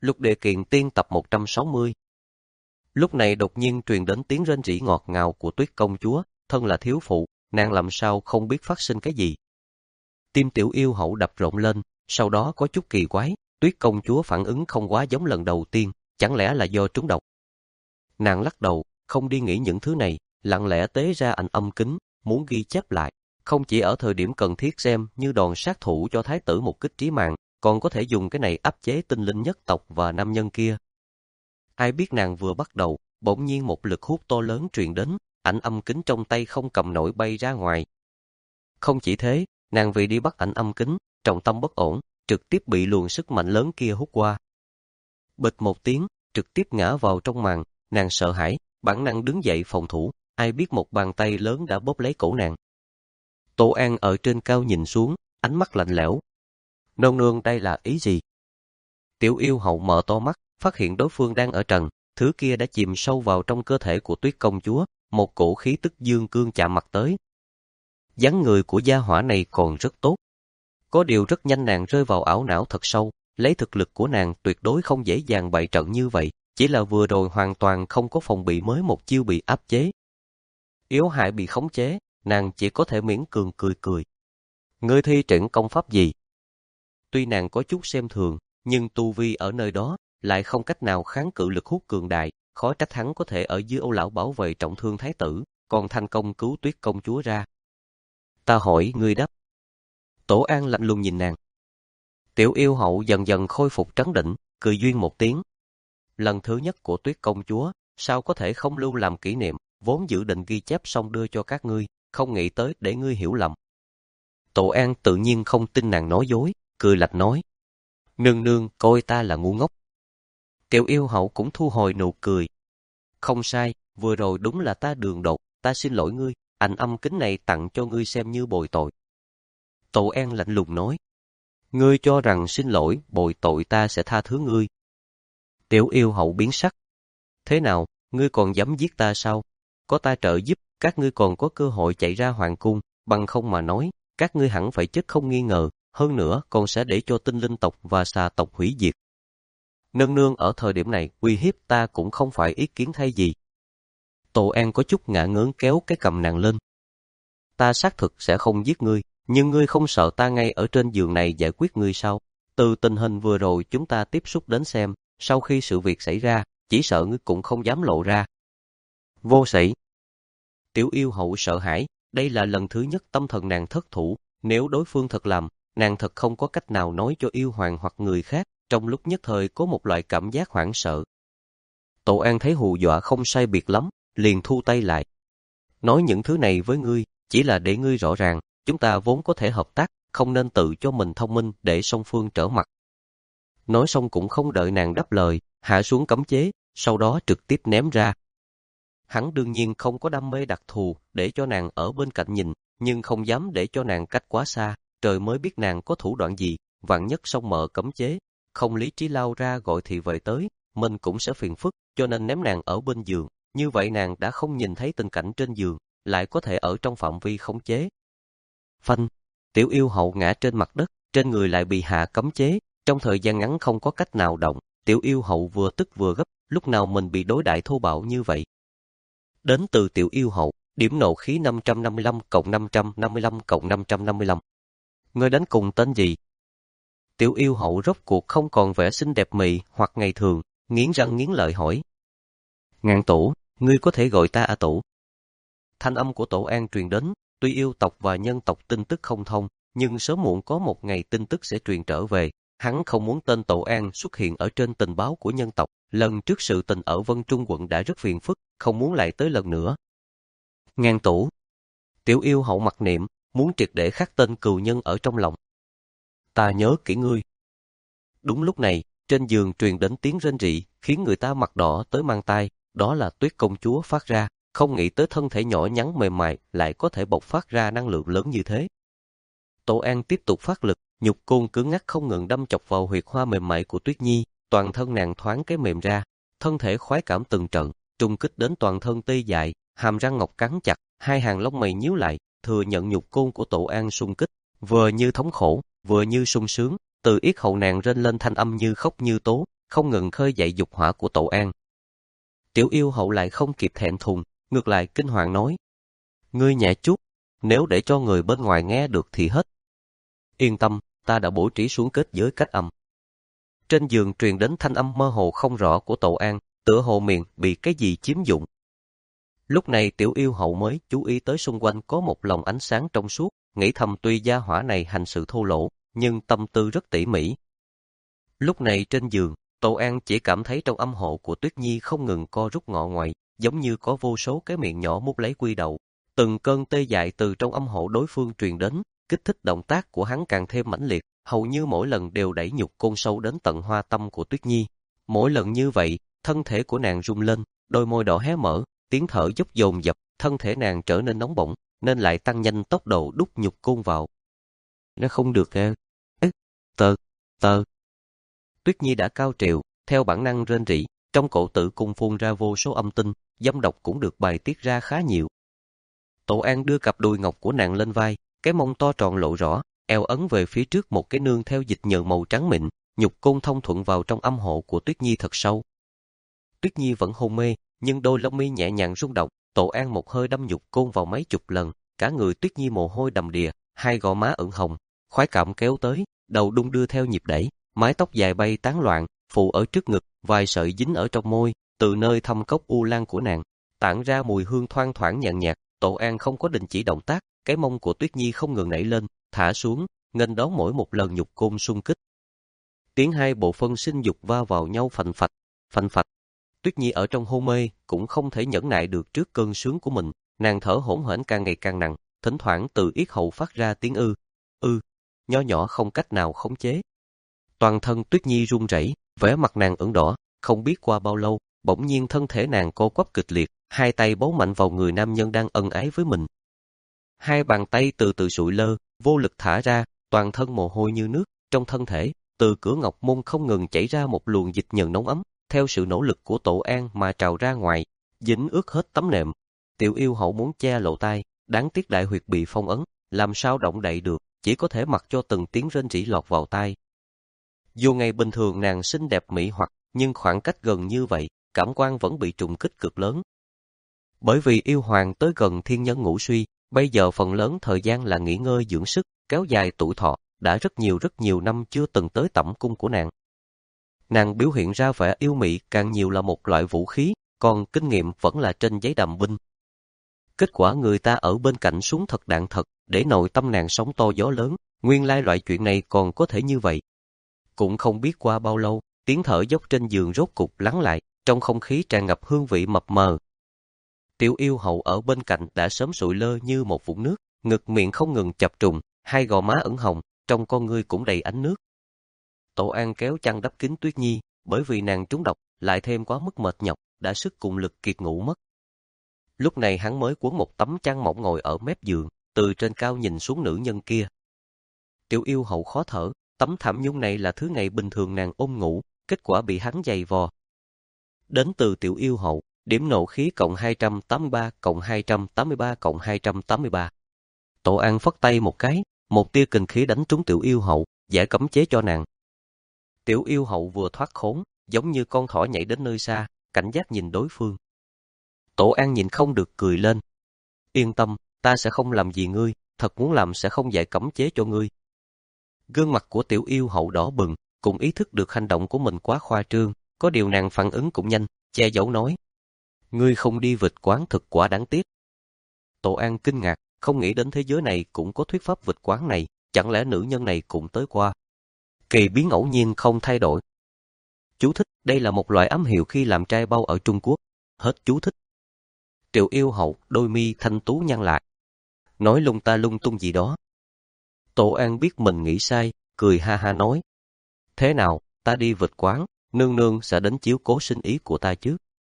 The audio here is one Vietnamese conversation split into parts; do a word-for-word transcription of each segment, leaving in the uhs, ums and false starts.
Lục Địa Kiện Tiên tập một trăm sáu mươi. Lúc này đột nhiên truyền đến tiếng rên rỉ ngọt ngào của Tuyết công chúa, thân là thiếu phụ, nàng làm sao không biết phát sinh cái gì. Tim Tiểu Yêu Hậu đập rộn lên, sau đó có chút kỳ quái, Tuyết công chúa phản ứng không quá giống lần đầu tiên, chẳng lẽ là do trúng độc. Nàng lắc đầu, không đi nghĩ những thứ này, lặng lẽ tế ra ảnh âm kính, muốn ghi chép lại, không chỉ ở thời điểm cần thiết xem như đòn sát thủ cho thái tử một kích trí mạng, còn có thể dùng cái này áp chế tinh linh nhất tộc và nam nhân kia. Ai biết nàng vừa bắt đầu, bỗng nhiên một lực hút to lớn truyền đến, ảnh âm kính trong tay không cầm nổi bay ra ngoài. Không chỉ thế, nàng vì đi bắt ảnh âm kính, trọng tâm bất ổn, trực tiếp bị luồng sức mạnh lớn kia hút qua. Bịch một tiếng, trực tiếp ngã vào trong màn, nàng sợ hãi, bản năng đứng dậy phòng thủ, ai biết một bàn tay lớn đã bóp lấy cổ nàng. Tô An ở trên cao nhìn xuống, ánh mắt lạnh lẽo. Nương nương đây là ý gì? Tiểu Yêu Hậu mở to mắt, phát hiện đối phương đang ở trần, thứ kia đã chìm sâu vào trong cơ thể của Tuyết công chúa, một cổ khí tức dương cương chạm mặt tới. Dáng người của gia hỏa này còn rất tốt. Có điều rất nhanh nàng rơi vào ảo não thật sâu, lấy thực lực của nàng tuyệt đối không dễ dàng bày trận như vậy, chỉ là vừa rồi hoàn toàn không có phòng bị mới một chiêu bị áp chế. Yếu hại bị khống chế, nàng chỉ có thể miễn cường cười cười. Ngươi thi triển công pháp gì? Tuy nàng có chút xem thường, nhưng tu vi ở nơi đó lại không cách nào kháng cự lực hút cường đại, khó trách hắn có thể ở dưới Âu lão bảo vệ trọng thương thái tử, còn thành công cứu Tuyết công chúa ra. Ta hỏi ngươi đáp. Tổ An lạnh lùng nhìn nàng. Tiểu Yêu Hậu dần dần khôi phục trấn định, cười duyên một tiếng. Lần thứ nhất của Tuyết công chúa, sao có thể không lưu làm kỷ niệm, vốn dự định ghi chép xong đưa cho các ngươi, không nghĩ tới để ngươi hiểu lầm. Tổ An tự nhiên không tin nàng nói dối, cười lạnh nói. Nương nương coi ta là ngu ngốc. Tiểu Yêu Hậu cũng thu hồi nụ cười. Không sai, vừa rồi đúng là ta đường đột, ta xin lỗi ngươi, ảnh âm kính này tặng cho ngươi xem như bồi tội. Tổ An lạnh lùng nói. Ngươi cho rằng xin lỗi, bồi tội ta sẽ tha thứ ngươi. Tiểu Yêu Hậu biến sắc. Thế nào, ngươi còn dám giết ta sao? Có ta trợ giúp, các ngươi còn có cơ hội chạy ra hoàng cung, bằng không mà nói, các ngươi hẳn phải chết không nghi ngờ, hơn nữa còn sẽ để cho tinh linh tộc và xà tộc hủy diệt. Nương nương ở thời điểm này uy hiếp ta cũng không phải ý kiến thay gì. Tô An có chút ngả ngớn kéo cái cầm nàng lên. Ta xác thực sẽ không giết ngươi, nhưng ngươi không sợ ta ngay ở trên giường này giải quyết ngươi sao? Từ tình hình vừa rồi chúng ta tiếp xúc đến xem, sau khi sự việc xảy ra, chỉ sợ ngươi cũng không dám lộ ra. Vô sĩ. Tiểu Yêu Hậu sợ hãi, đây là lần thứ nhất tâm thần nàng thất thủ, nếu đối phương thật làm, nàng thật không có cách nào nói cho yêu hoàng hoặc người khác, trong lúc nhất thời có một loại cảm giác hoảng sợ. Tổ An thấy hù dọa không sai biệt lắm, liền thu tay lại. Nói những thứ này với ngươi, chỉ là để ngươi rõ ràng, chúng ta vốn có thể hợp tác, không nên tự cho mình thông minh để song phương trở mặt. Nói xong cũng không đợi nàng đáp lời, hạ xuống cấm chế, sau đó trực tiếp ném ra. Hắn đương nhiên không có đam mê đặc thù để cho nàng ở bên cạnh nhìn, nhưng không dám để cho nàng cách quá xa, trời mới biết nàng có thủ đoạn gì, vạn nhất xong mở cấm chế, không lý trí lao ra gọi thị vệ tới, mình cũng sẽ phiền phức, cho nên ném nàng ở bên giường, như vậy nàng đã không nhìn thấy tình cảnh trên giường, lại có thể ở trong phạm vi khống chế. Phanh, Tiểu Yêu Hậu ngã trên mặt đất, trên người lại bị hạ cấm chế, trong thời gian ngắn không có cách nào động, Tiểu Yêu Hậu vừa tức vừa gấp, lúc nào mình bị đối đãi thô bạo như vậy. Đến từ Tiểu Yêu Hậu, điểm nộ khí năm trăm năm mươi lăm cộng năm trăm năm mươi lăm cộng năm trăm năm mươi lăm. Ngươi đánh cùng tên gì? Tiểu Yêu Hậu rốt cuộc không còn vẻ xinh đẹp mị hoặc ngày thường, nghiến răng nghiến lợi hỏi. Ngạn Tổ, ngươi có thể gọi ta A Tổ. Thanh âm của Tổ An truyền đến, tuy yêu tộc và nhân tộc tin tức không thông, nhưng sớm muộn có một ngày tin tức sẽ truyền trở về. Hắn không muốn tên Tổ An xuất hiện ở trên tình báo của nhân tộc, lần trước sự tình ở Vân Trung quận đã rất phiền phức, không muốn lại tới lần nữa. Ngạn Tổ. Tiểu Yêu Hậu mặc niệm, muốn triệt để khắc tên cừu nhân ở trong lòng. Ta nhớ kỹ ngươi. Đúng lúc này, trên giường truyền đến tiếng rên rỉ, khiến người ta mặt đỏ tới mang tai, đó là Tuyết công chúa phát ra, không nghĩ tới thân thể nhỏ nhắn mềm mại lại có thể bộc phát ra năng lượng lớn như thế. Tổ An tiếp tục phát lực, nhục côn cứng ngắc không ngừng đâm chọc vào huyệt hoa mềm mại của Tuyết Nhi, toàn thân nàng thoáng cái mềm ra, thân thể khoái cảm từng trận, trùng kích đến toàn thân tê dại, hàm răng ngọc cắn chặt, hai hàng lông mày nhíu lại, thừa nhận nhục côn của Tổ An xung kích, vừa như thống khổ, vừa như sung sướng, từ yết hầu nàng rên lên thanh âm như khóc như tố, không ngừng khơi dậy dục hỏa của Tổ An. Tiểu yêu hậu lại không kịp thẹn thùng, ngược lại kinh hoàng nói. Ngươi nhẹ chút, nếu để cho người bên ngoài nghe được thì hết. Yên tâm, ta đã bố trí xuống kết giới cách âm. Trên giường truyền đến thanh âm mơ hồ không rõ của Tổ An, tựa hồ miệng bị cái gì chiếm dụng. Lúc này tiểu yêu hậu mới chú ý tới xung quanh có một lồng ánh sáng trong suốt, nghĩ thầm tuy gia hỏa này hành sự thô lỗ, nhưng tâm tư rất tỉ mỉ. Lúc này trên giường, Tổ An chỉ cảm thấy trong âm hộ của Tuyết Nhi không ngừng co rút ngọ ngoại, giống như có vô số cái miệng nhỏ mút lấy quy đầu. Từng cơn tê dại từ trong âm hộ đối phương truyền đến, kích thích động tác của hắn càng thêm mãnh liệt, hầu như mỗi lần đều đẩy nhục côn sâu đến tận hoa tâm của Tuyết Nhi. Mỗi lần như vậy, thân thể của nàng rung lên, đôi môi đỏ hé mở, tiếng thở dốc dồn dập, thân thể nàng trở nên nóng bỏng, nên lại tăng nhanh tốc độ đút nhục côn vào. Nó không được e, ế, tơ, tơ. Tuyết Nhi đã cao trìu, theo bản năng rên rỉ, trong cổ tử cung phun ra vô số âm tinh, dâm độc cũng được bài tiết ra khá nhiều. Tổ An đưa cặp đùi ngọc của nàng lên vai, cái mông to tròn lộ rõ, eo ấn về phía trước một cái nương theo dịch nhờ màu trắng mịn, nhục côn thông thuận vào trong âm hộ của Tuyết Nhi thật sâu. Tuyết Nhi vẫn hôn mê, nhưng đôi lông mi nhẹ nhàng rung động, Tổ An một hơi đâm nhục côn vào mấy chục lần, cả người Tuyết Nhi mồ hôi đầm đìa, hai gò má ửng hồng, khoái cảm kéo tới, đầu đung đưa theo nhịp đẩy, mái tóc dài bay tán loạn, phụ ở trước ngực, vài sợi dính ở trong môi, từ nơi thâm cốc u lan của nàng, tản ra mùi hương thoang thoảng nhàn nhạt. Tổ An không có đình chỉ động tác, cái mông của Tuyết Nhi không ngừng nảy lên, thả xuống, nghênh đón mỗi một lần nhục côn xung kích. Tiếng hai bộ phân sinh dục va vào nhau phành phạch, phành phạch. Tuyết Nhi ở trong hôn mê cũng không thể nhẫn nại được trước cơn sướng của mình, nàng thở hổn hển càng ngày càng nặng, thỉnh thoảng từ yết hầu phát ra tiếng ư, ư, nho nhỏ không cách nào khống chế. Toàn thân Tuyết Nhi run rẩy, vẻ mặt nàng ửng đỏ, không biết qua bao lâu, bỗng nhiên thân thể nàng co quắp kịch liệt, hai tay bấu mạnh vào người nam nhân đang ân ái với mình. Hai bàn tay từ từ sụi lơ, vô lực thả ra, toàn thân mồ hôi như nước, trong thân thể, từ cửa ngọc môn không ngừng chảy ra một luồng dịch nhờn nóng ấm, theo sự nỗ lực của Tổ An mà trào ra ngoài, dính ướt hết tấm nệm. Tiểu yêu hậu muốn che lộ tai, đáng tiếc đại huyệt bị phong ấn, làm sao động đậy được, chỉ có thể mặc cho từng tiếng rên rỉ lọt vào tai. Dù ngày bình thường nàng xinh đẹp mỹ hoặc, nhưng khoảng cách gần như vậy, cảm quan vẫn bị trùng kích cực lớn. Bởi vì yêu hoàng tới gần thiên nhân ngũ suy, bây giờ phần lớn thời gian là nghỉ ngơi dưỡng sức, kéo dài tuổi thọ, đã rất nhiều rất nhiều năm chưa từng tới tẩm cung của nàng. Nàng biểu hiện ra vẻ yêu mị càng nhiều là một loại vũ khí, còn kinh nghiệm vẫn là trên giấy đàm binh. Kết quả người ta ở bên cạnh súng thật đạn thật, để nội tâm nàng sóng to gió lớn, nguyên lai loại chuyện này còn có thể như vậy. Cũng không biết qua bao lâu, tiếng thở dốc trên giường rốt cục lắng lại, trong không khí tràn ngập hương vị mập mờ. Tiểu yêu hậu ở bên cạnh đã sớm sụi lơ như một vũng nước, ngực miệng không ngừng chập trùng, hai gò má ửng hồng, trong con ngươi cũng đầy ánh nước. Tổ An kéo chăn đắp kín Tuyết Nhi, bởi vì nàng trúng độc, lại thêm quá mức mệt nhọc, đã sức cùng lực kiệt ngủ mất. Lúc này hắn mới quấn một tấm chăn mỏng ngồi ở mép giường, từ trên cao nhìn xuống nữ nhân kia. Tiểu yêu hậu khó thở, tấm thảm nhung này là thứ ngày bình thường nàng ôm ngủ, kết quả bị hắn giày vò. Đến từ tiểu yêu hậu, điểm nộ khí cộng hai trăm tám mươi ba cộng hai trăm tám mươi ba cộng hai trăm tám mươi ba. Tổ An phất tay một cái, một tia kình khí đánh trúng tiểu yêu hậu, giải cấm chế cho nàng. Tiểu yêu hậu vừa thoát khốn, giống như con thỏ nhảy đến nơi xa, cảnh giác nhìn đối phương. Tổ An nhìn không được cười lên. Yên tâm, ta sẽ không làm gì ngươi, thật muốn làm sẽ không giải cấm chế cho ngươi. Gương mặt của tiểu yêu hậu đỏ bừng, cũng ý thức được hành động của mình quá khoa trương, có điều nàng phản ứng cũng nhanh, che giấu nói. Ngươi không đi vịt quán thực quả đáng tiếc. Tổ An kinh ngạc, không nghĩ đến thế giới này cũng có thuyết pháp vịt quán này, chẳng lẽ nữ nhân này cũng tới qua. Kỳ biến ngẫu nhiên không thay đổi. Chú thích, đây là một loại ám hiệu khi làm trai bao ở Trung Quốc. Hết chú thích. Triệu yêu hậu, đôi mi thanh tú nhăn lại. Nói lung ta lung tung gì đó. Tổ An biết mình nghĩ sai, cười ha ha nói. Thế nào, ta đi vịt quán, nương nương sẽ đến chiếu cố sinh ý của ta chứ.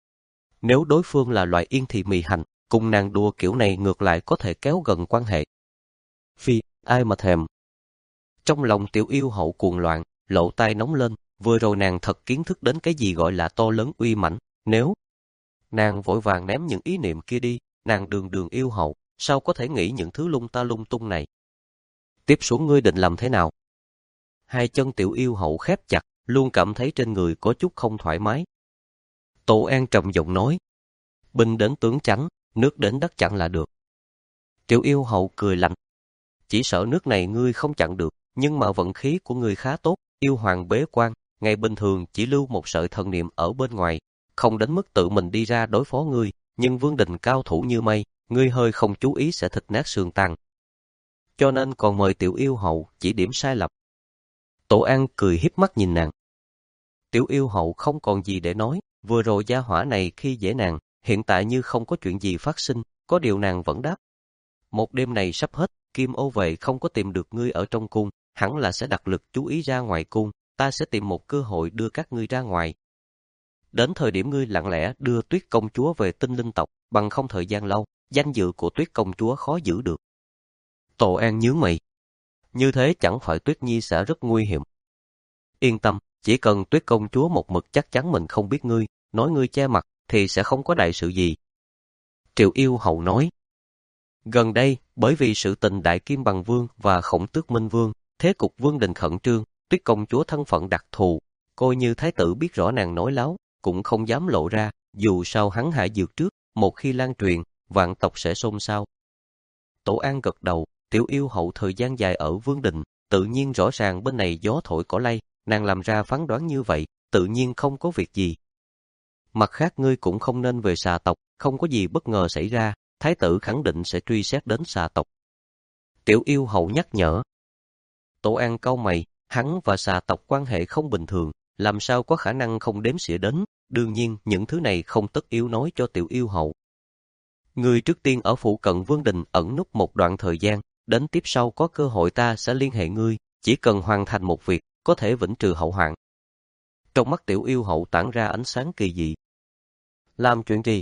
Nếu đối phương là loại yên thị mì hành, cùng nàng đùa kiểu này ngược lại có thể kéo gần quan hệ. Phi, ai mà thèm. Trong lòng tiểu yêu hậu cuồng loạn, lộ tai nóng lên, vừa rồi nàng thật kiến thức đến cái gì gọi là to lớn uy mãnh, nếu nàng vội vàng ném những ý niệm kia đi, nàng đường đường yêu hậu, sao có thể nghĩ những thứ lung ta lung tung này. Tiếp xuống ngươi định làm thế nào? Hai chân tiểu yêu hậu khép chặt, luôn cảm thấy trên người có chút không thoải mái. Tổ An trầm giọng nói, binh đến tướng trắng, nước đến đất chặn là được. Tiểu Yêu Hậu cười lạnh, chỉ sợ nước này ngươi không chặn được, nhưng mà vận khí của ngươi khá tốt, yêu hoàng bế quan, ngày bình thường chỉ lưu một sợi thần niệm ở bên ngoài, không đến mức tự mình đi ra đối phó ngươi, nhưng Vương Đình cao thủ như mây, ngươi hơi không chú ý sẽ thịt nát xương tan. Cho nên còn mời Tiểu Yêu Hậu chỉ điểm sai lầm. Tổ An cười hiếp mắt nhìn nàng. Tiểu Yêu Hậu không còn gì để nói, vừa rồi gia hỏa này khi dễ nàng, hiện tại như không có chuyện gì phát sinh, có điều nàng vẫn đáp. Một đêm này sắp hết, Kim Ô Vệ không có tìm được ngươi ở trong cung, hẳn là sẽ đặt lực chú ý ra ngoài cung, ta sẽ tìm một cơ hội đưa các ngươi ra ngoài. Đến thời điểm ngươi lặng lẽ đưa Tuyết công chúa về Tinh Linh tộc, bằng không thời gian lâu, danh dự của Tuyết công chúa khó giữ được. Tổ An nhướng mày. Như thế chẳng phải Tuyết Nhi sẽ rất nguy hiểm. Yên tâm, chỉ cần Tuyết công chúa một mực chắc chắn mình không biết ngươi, nói ngươi che mặt, thì sẽ không có đại sự gì. Triệu Yêu Hậu nói. Gần đây, bởi vì sự tình Đại Kim Bằng Vương và Khổng Tước Minh Vương, thế cục Vương Đình khẩn trương, Tuyết công chúa thân phận đặc thù, coi như thái tử biết rõ nàng nói láo, cũng không dám lộ ra, dù sao hắn hạ dược trước, một khi lan truyền, vạn tộc sẽ xôn xao. Tổ An gật đầu, Tiểu Yêu Hậu thời gian dài ở Vương Đình, tự nhiên rõ ràng bên này gió thổi cỏ lay, nàng làm ra phán đoán như vậy, tự nhiên không có việc gì. Mặt khác ngươi cũng không nên về xà tộc, không có gì bất ngờ xảy ra, thái tử khẳng định sẽ truy xét đến xà tộc. Tiểu Yêu Hậu nhắc nhở. Tổ An cau mày, hắn và xà tộc quan hệ không bình thường, làm sao có khả năng không đếm xỉa đến, đương nhiên những thứ này không tất yếu nói cho Tiểu Yêu Hậu. Ngươi trước tiên ở phụ cận Vương Đình ẩn núp một đoạn thời gian, đến tiếp sau có cơ hội ta sẽ liên hệ ngươi, chỉ cần hoàn thành một việc, có thể vĩnh trừ hậu hoạn. Trong mắt Tiểu Yêu Hậu tản ra ánh sáng kỳ dị. Làm chuyện gì?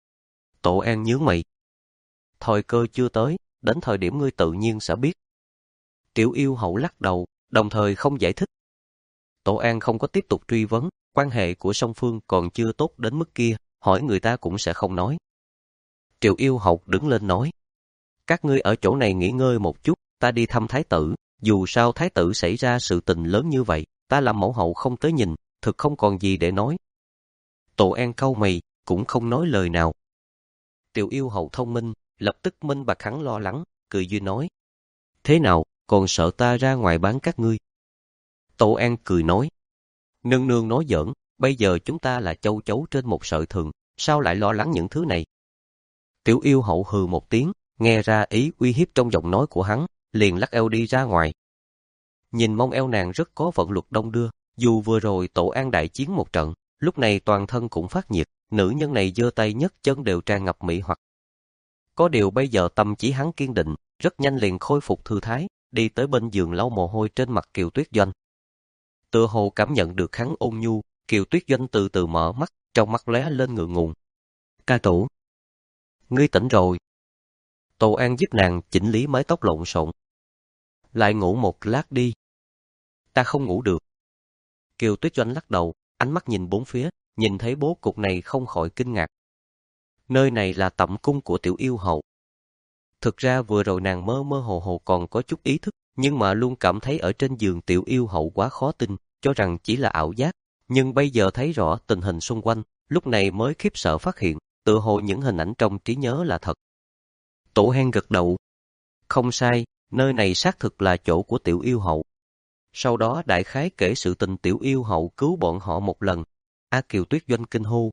Tổ An nhướng mày. Thời cơ chưa tới, đến thời điểm ngươi tự nhiên sẽ biết. Tiểu Yêu Hậu lắc đầu, đồng thời không giải thích. Tổ An không có tiếp tục truy vấn, quan hệ của song phương còn chưa tốt đến mức kia, hỏi người ta cũng sẽ không nói. Triệu Yêu Hậu đứng lên nói, các ngươi ở chỗ này nghỉ ngơi một chút, ta đi thăm thái tử, dù sao thái tử xảy ra sự tình lớn như vậy, ta làm mẫu hậu không tới nhìn, thực không còn gì để nói. Tổ An cau mày, cũng không nói lời nào. Tiểu Yêu Hậu thông minh, lập tức minh bạch hắn lo lắng, cười duyên nói, thế nào, còn sợ ta ra ngoài bán các ngươi? Tổ An cười nói, nương nương nói giỡn, bây giờ chúng ta là châu chấu trên một sợi thừng, sao lại lo lắng những thứ này? Tiểu Yêu Hậu hừ một tiếng, nghe ra ý uy hiếp trong giọng nói của hắn, liền lắc eo đi ra ngoài. Nhìn mông eo nàng rất có vận luật đông đưa, dù vừa rồi Tổ An đại chiến một trận, lúc này toàn thân cũng phát nhiệt, nữ nhân này giơ tay nhấc chân đều tràn ngập mỹ hoặc. Có điều bây giờ tâm trí hắn kiên định, rất nhanh liền khôi phục thư thái, đi tới bên giường lau mồ hôi trên mặt Kiều Tuyết Doanh. Tựa hồ cảm nhận được hắn ôn nhu, Kiều Tuyết Doanh từ từ mở mắt, trong mắt lóe lên ngượng ngùng. Ca tổ, ngươi tỉnh rồi. Tổ An giúp nàng chỉnh lý mái tóc lộn xộn. Lại ngủ một lát đi. Ta không ngủ được. Kiều Tuyết Doanh lắc đầu, ánh mắt nhìn bốn phía, nhìn thấy bố cục này không khỏi kinh ngạc. Nơi này là tẩm cung của Tiểu Yêu Hậu. Thực ra vừa rồi nàng mơ mơ hồ hồ còn có chút ý thức, nhưng mà luôn cảm thấy ở trên giường Tiểu Yêu Hậu quá khó tin, cho rằng chỉ là ảo giác. Nhưng bây giờ thấy rõ tình hình xung quanh, lúc này mới khiếp sợ phát hiện, tựa hồ những hình ảnh trong trí nhớ là thật. Tổ Hen gật đầu. Không sai, nơi này xác thực là chỗ của Tiểu Yêu Hậu. Sau đó đại khái kể sự tình Tiểu Yêu Hậu cứu bọn họ một lần. A Kiều Tuyết Doanh kinh hô.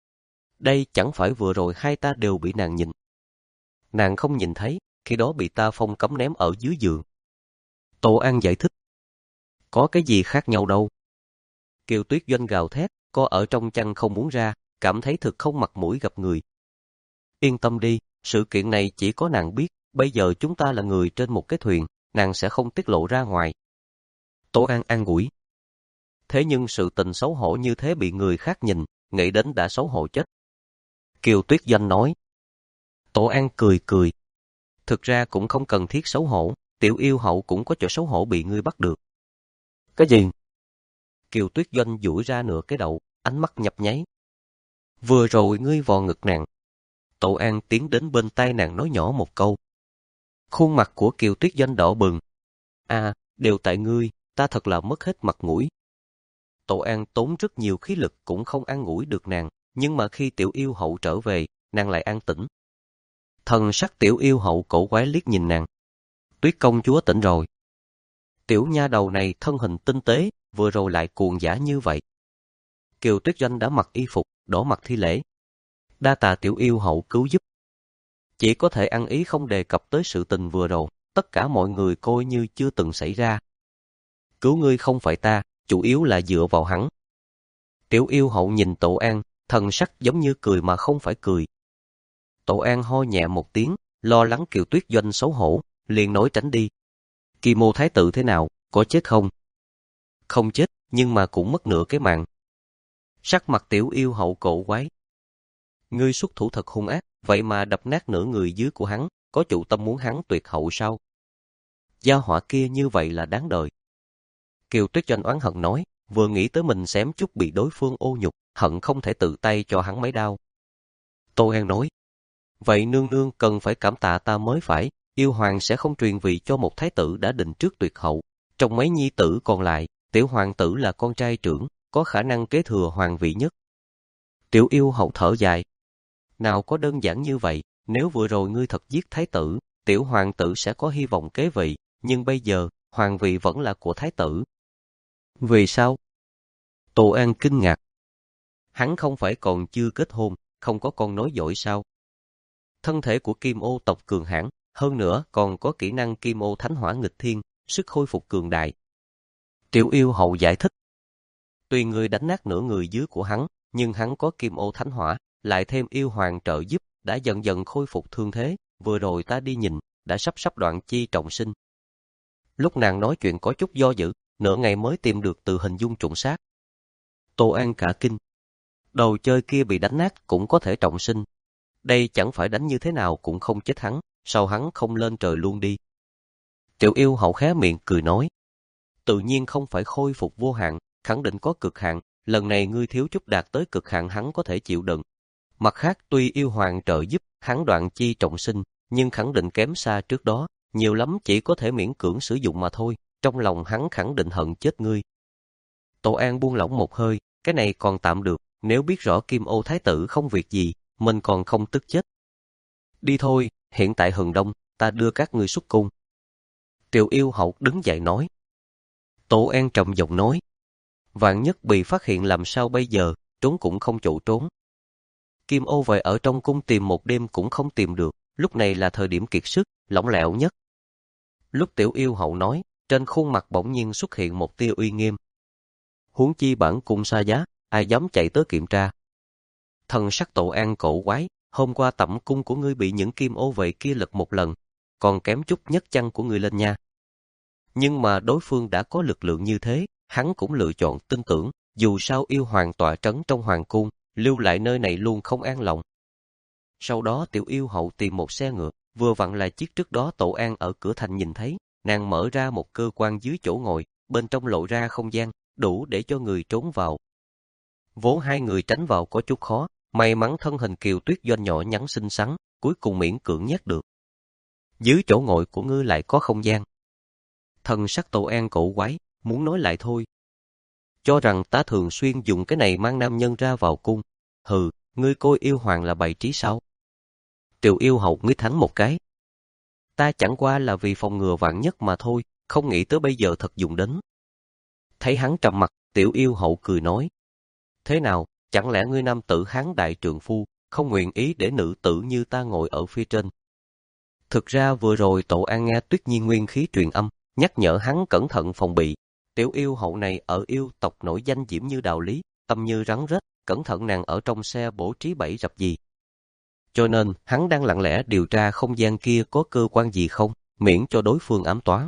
Đây chẳng phải vừa rồi hai ta đều bị nàng nhìn. Nàng không nhìn thấy, khi đó bị ta phong cấm ném ở dưới giường. Tổ An giải thích. Có cái gì khác nhau đâu. Kiều Tuyết Doanh gào thét, co ở trong chăn không muốn ra, cảm thấy thực không mặt mũi gặp người. Yên tâm đi, sự kiện này chỉ có nàng biết, bây giờ chúng ta là người trên một cái thuyền, nàng sẽ không tiết lộ ra ngoài. Tổ An an ủi. Thế nhưng sự tình xấu hổ như thế bị người khác nhìn, nghĩ đến đã xấu hổ chết. Kiều Tuyết Doanh nói. Tổ An cười cười. Thực ra cũng không cần thiết xấu hổ, Tiểu Yêu Hậu cũng có chỗ xấu hổ bị ngươi bắt được. Cái gì? Kiều Tuyết Doanh duỗi ra nửa cái đầu, ánh mắt nhập nháy. Vừa rồi ngươi vò ngực nàng. Tổ An tiến đến bên tai nàng nói nhỏ một câu. Khuôn mặt của Kiều Tuyết Doanh đỏ bừng. À, đều tại ngươi, ta thật là mất hết mặt mũi. Tổ An tốn rất nhiều khí lực cũng không an ủi được nàng, nhưng mà khi Tiểu Yêu Hậu trở về, nàng lại an tĩnh. Thần sắc Tiểu Yêu Hậu cổ quái liếc nhìn nàng. Tuyết công chúa tỉnh rồi. Tiểu nha đầu này thân hình tinh tế, vừa rồi lại cuồng dã như vậy. Kiều Tuyết Doanh đã mặc y phục, đỏ mặt thi lễ. Đa tạ Tiểu Yêu Hậu cứu giúp. Chỉ có thể ăn ý không đề cập tới sự tình vừa rồi, tất cả mọi người coi như chưa từng xảy ra. Cứu ngươi không phải ta, chủ yếu là dựa vào hắn. Tiểu Yêu Hậu nhìn Tổ An, thần sắc giống như cười mà không phải cười. Tổ An ho nhẹ một tiếng, lo lắng Kiều Tuyết Doanh xấu hổ, liền nói tránh đi. Kim Ô Thái tử thế nào, có chết không? Không chết, nhưng mà cũng mất nửa cái mạng. Sắc mặt Tiểu Yêu Hậu cổ quái. Ngươi xuất thủ thật hung ác, vậy mà đập nát nửa người dưới của hắn, có chủ tâm muốn hắn tuyệt hậu sao? Gia họa kia như vậy là đáng đời. Kiều Tuyết Doanh oán hận nói, vừa nghĩ tới mình xém chút bị đối phương ô nhục, hận không thể tự tay cho hắn mấy đao. Tô An nói, vậy nương nương cần phải cảm tạ ta mới phải, yêu hoàng sẽ không truyền vị cho một thái tử đã định trước tuyệt hậu. Trong mấy nhi tử còn lại, tiểu hoàng tử là con trai trưởng, có khả năng kế thừa hoàng vị nhất. Tiểu Yêu Hậu thở dài. Nào có đơn giản như vậy, nếu vừa rồi ngươi thật giết thái tử, tiểu hoàng tử sẽ có hy vọng kế vị, nhưng bây giờ, hoàng vị vẫn là của thái tử. Vì sao? Tô An kinh ngạc. Hắn không phải còn chưa kết hôn, không có con nối dõi sao? Thân thể của Kim Ô tộc cường hãn, hơn nữa còn có kỹ năng Kim Ô Thánh Hỏa nghịch thiên, sức khôi phục cường đại. Tiểu Yêu Hậu giải thích. Tuy người đánh nát nửa người dưới của hắn, nhưng hắn có Kim Ô Thánh Hỏa, lại thêm yêu hoàng trợ giúp, đã dần dần khôi phục thương thế, vừa rồi ta đi nhìn, đã sắp sắp đoạn chi trọng sinh. Lúc nàng nói chuyện có chút do dự, nửa ngày mới tìm được từ hình dung trùng sát. Tô An cả kinh. Đầu chơi kia bị đánh nát cũng có thể trọng sinh. Đây chẳng phải đánh như thế nào cũng không chết hắn, sao hắn không lên trời luôn đi. Tiểu Yêu Hậu khé miệng cười nói. Tự nhiên không phải khôi phục vô hạn, khẳng định có cực hạn, lần này ngươi thiếu chút đạt tới cực hạn hắn có thể chịu đựng. Mặt khác tuy yêu hoàng trợ giúp hắn đoạn chi trọng sinh, nhưng khẳng định kém xa trước đó, nhiều lắm chỉ có thể miễn cưỡng sử dụng mà thôi, trong lòng hắn khẳng định hận chết ngươi. Tô An buông lỏng một hơi, cái này còn tạm được, nếu biết rõ Kim Ô Thái tử không việc gì, mình còn không tức chết. Đi thôi, hiện tại hừng đông, ta đưa các ngươi xuất cung. Tiểu Yêu Hậu đứng dậy nói. Tô An trầm giọng nói. Vạn nhất bị phát hiện làm sao bây giờ, trốn cũng không chỗ trốn. Kim Ô về ở trong cung tìm một đêm cũng không tìm được, lúc này là thời điểm kiệt sức, lỏng lẻo nhất. Lúc Tiểu Yêu Hậu nói, trên khuôn mặt bỗng nhiên xuất hiện một tia uy nghiêm. Huống chi bản cung xa giá, ai dám chạy tới kiểm tra. Thần sắc Tổ An cổ quái, hôm qua tẩm cung của ngươi bị những Kim Ô vệ kia lật một lần, còn kém chút nhấc chân của ngươi lên nha. Nhưng mà đối phương đã có lực lượng như thế, hắn cũng lựa chọn tin tưởng, dù sao yêu hoàng tọa trấn trong hoàng cung, lưu lại nơi này luôn không an lòng. Sau đó Tiểu Yêu Hậu tìm một xe ngựa, vừa vặn là chiếc trước đó Tổ An ở cửa thành nhìn thấy, nàng mở ra một cơ quan dưới chỗ ngồi, bên trong lộ ra không gian, đủ để cho người trốn vào. Vốn hai người tránh vào có chút khó, may mắn thân hình Kiều Tuyết Doanh nhỏ nhắn xinh xắn, cuối cùng miễn cưỡng nhét được. Dưới chỗ ngồi của ngươi lại có không gian. Thần sắc Tổ An cổ quái, muốn nói lại thôi. Cho rằng ta thường xuyên dùng cái này mang nam nhân ra vào cung. Hừ, ngươi coi yêu hoàng là bày trí sao? Tiểu Yêu Hậu ngươi thắng một cái. Ta chẳng qua là vì phòng ngừa vạn nhất mà thôi, không nghĩ tới bây giờ thật dùng đến. Thấy hắn trầm mặt, Tiểu Yêu Hậu cười nói. Thế nào, chẳng lẽ ngươi nam tử hán đại trượng phu, không nguyện ý để nữ tử như ta ngồi ở phía trên? Thực ra vừa rồi Tổ An nghe Tuyết Nhiên nguyên khí truyền âm, nhắc nhở hắn cẩn thận phòng bị. Tiểu Yêu Hậu này ở yêu tộc nổi danh diễm như đạo lý, tâm như rắn rết, cẩn thận nàng ở trong xe bố trí bẫy rập gì. Cho nên, hắn đang lặng lẽ điều tra không gian kia có cơ quan gì không, miễn cho đối phương ám toán.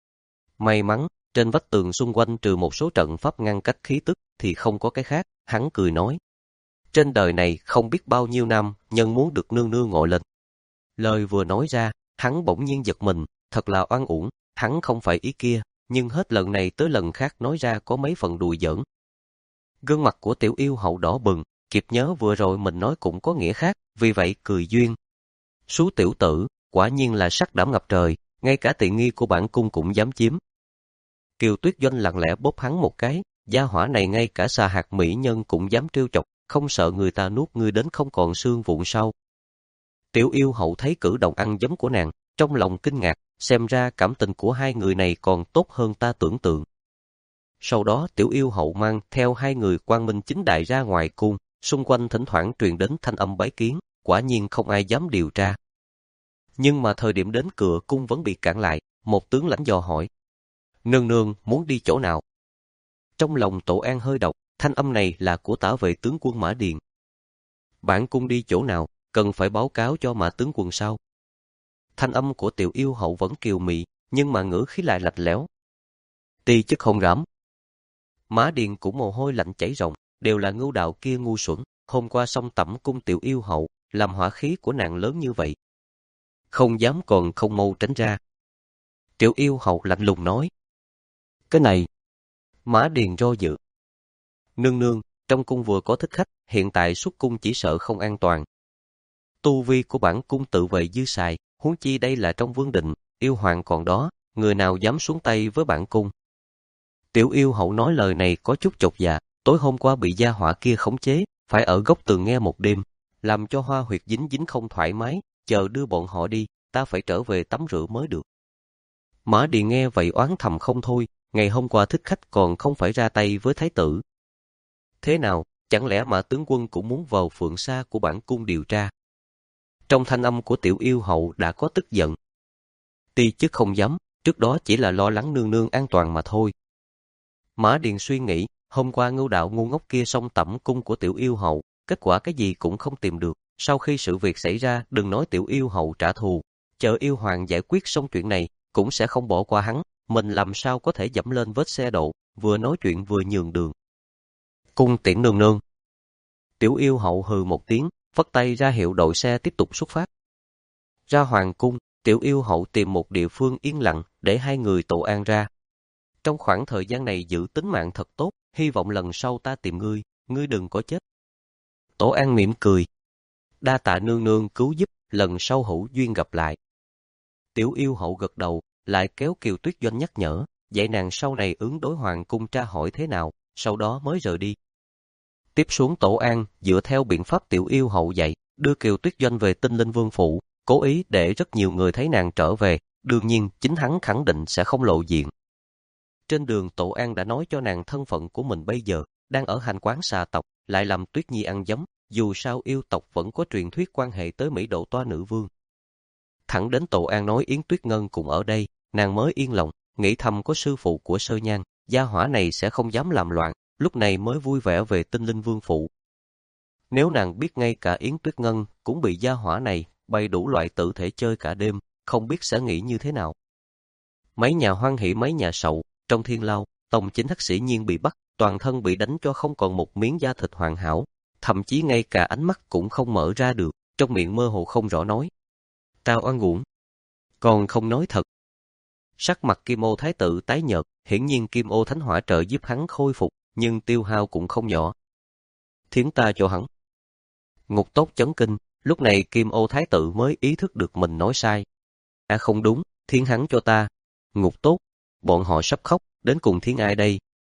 May mắn, trên vách tường xung quanh trừ một số trận pháp ngăn cách khí tức, thì không có cái khác, hắn cười nói. Trên đời này không biết bao nhiêu năm, nhân muốn được nương nương ngồi lên. Lời vừa nói ra, hắn bỗng nhiên giật mình, thật là oan uổng, hắn không phải ý kia, nhưng hết lần này tới lần khác nói ra có mấy phần đùa giỡn. Gương mặt của Tiểu Yêu Hậu đỏ bừng, kịp nhớ vừa rồi mình nói cũng có nghĩa khác, vì vậy cười duyên. Sú tiểu tử, quả nhiên là sắc đảm ngập trời, ngay cả tiện nghi của bản cung cũng dám chiếm. Kiều Tuyết Doanh lặng lẽ bóp hắn một cái, gia hỏa này ngay cả xà hạt mỹ nhân cũng dám trêu chọc, không sợ người ta nuốt ngươi đến không còn xương vụn sao? Tiểu yêu hậu thấy cử động ăn dấm của nàng, trong lòng kinh ngạc, xem ra cảm tình của hai người này còn tốt hơn ta tưởng tượng. Sau đó tiểu yêu hậu mang theo hai người quang minh chính đại ra ngoài cung, xung quanh thỉnh thoảng truyền đến thanh âm bái kiến, quả nhiên không ai dám điều tra. Nhưng mà thời điểm đến cửa cung vẫn bị cản lại, một tướng lãnh dò hỏi. Nương nương muốn đi chỗ nào? Trong lòng Tổ An hơi độc, thanh âm này là của tả vệ tướng quân Mã Điền. Bản cung đi chỗ nào, cần phải báo cáo cho Mã tướng quân sao? Thanh âm của tiểu yêu hậu vẫn kiều mị, nhưng mà ngữ khí lại lạnh lẽo. Ti chức không dám. Mã Điền cũng mồ hôi lạnh chảy ròng, đều là ngưu đạo kia ngu xuẩn, hôm qua xong tẩm cung tiểu yêu hậu, làm hỏa khí của nàng lớn như vậy. Không dám còn không mau tránh ra. Tiểu yêu hậu lạnh lùng nói. Cái này, Mã Điền do dự. Nương nương, trong cung vừa có thích khách, hiện tại xuất cung chỉ sợ không an toàn. Tu vi của bản cung tự vệ dư xài, huống chi đây là trong vương định, yêu hoàng còn đó, người nào dám xuống tay với bản cung. Tiểu yêu hậu nói lời này có chút chột dạ, tối hôm qua bị gia hỏa kia khống chế, phải ở góc tường nghe một đêm, làm cho hoa huyệt dính dính không thoải mái, chờ đưa bọn họ đi, ta phải trở về tắm rửa mới được. Mã Điền nghe vậy oán thầm không thôi, ngày hôm qua thích khách còn không phải ra tay với thái tử. Thế nào, chẳng lẽ Mã tướng quân cũng muốn vào phượng sa của bản cung điều tra? Trong thanh âm của tiểu yêu hậu đã có tức giận. Ti chức không dám, trước đó chỉ là lo lắng nương nương an toàn mà thôi. Mã Điền suy nghĩ, hôm qua ngưu đạo ngu ngốc kia xông tẩm cung của tiểu yêu hậu, kết quả cái gì cũng không tìm được. Sau khi sự việc xảy ra, đừng nói tiểu yêu hậu trả thù, chờ yêu hoàng giải quyết xong chuyện này, cũng sẽ không bỏ qua hắn, mình làm sao có thể dẫm lên vết xe đổ, vừa nói chuyện vừa nhường đường. Cung tiễn nương nương. Tiểu yêu hậu hừ một tiếng, phất tay ra hiệu đội xe tiếp tục xuất phát. Ra hoàng cung, tiểu yêu hậu tìm một địa phương yên lặng để hai người Tổ An ra. Trong khoảng thời gian này giữ tính mạng thật tốt, hy vọng lần sau ta tìm ngươi, ngươi đừng có chết. Tổ An mỉm cười. Đa tạ nương nương cứu giúp, lần sau hữu duyên gặp lại. Tiểu yêu hậu gật đầu, lại kéo Kiều Tuyết Doanh nhắc nhở, dạy nàng sau này ứng đối hoàng cung tra hỏi thế nào, sau đó mới rời đi. Tiếp xuống Tổ An, dựa theo biện pháp tiểu yêu hậu dạy, đưa Kiều Tuyết Doanh về Tinh Linh Vương phủ, cố ý để rất nhiều người thấy nàng trở về, đương nhiên chính hắn khẳng định sẽ không lộ diện. Trên đường Tổ An đã nói cho nàng thân phận của mình bây giờ, đang ở hành quán xà tộc, lại làm Tuyết Nhi ăn giấm, dù sao yêu tộc vẫn có truyền thuyết quan hệ tới Mỹ Độ Toa Nữ Vương. Thẳng đến Tổ An nói Yến Tuyết Ngân cũng ở đây, nàng mới yên lòng, nghĩ thầm có sư phụ của Sơ Nhan, gia hỏa này sẽ không dám làm loạn, lúc này mới vui vẻ về Tinh Linh Vương phủ. Nếu nàng biết ngay cả Yến Tuyết Ngân cũng bị gia hỏa này bày đủ loại tự thể chơi cả đêm, không biết sẽ nghĩ như thế nào. Mấy nhà hoan hỷ mấy nhà sầu, trong thiên lao, Tông Chính Hắc Sĩ Nhiên bị bắt, toàn thân bị đánh cho không còn một miếng da thịt hoàn hảo, thậm chí ngay cả ánh mắt cũng không mở ra được, trong miệng mơ hồ không rõ nói. Tao oan uổng, còn không nói thật. Sắc mặt Kim Ô Thái tử tái nhợt, hiển nhiên Kim Ô Thánh Hỏa trợ giúp hắn khôi phục, nhưng tiêu hao cũng không nhỏ. Thiến ta cho hắn. Ngục Tốt chấn kinh, lúc này Kim Ô Thái tử mới ý thức được mình nói sai. À không đúng, thiến hắn cho ta. Ngục Tốt, bọn họ sắp khóc, đến cùng thiến ai đây?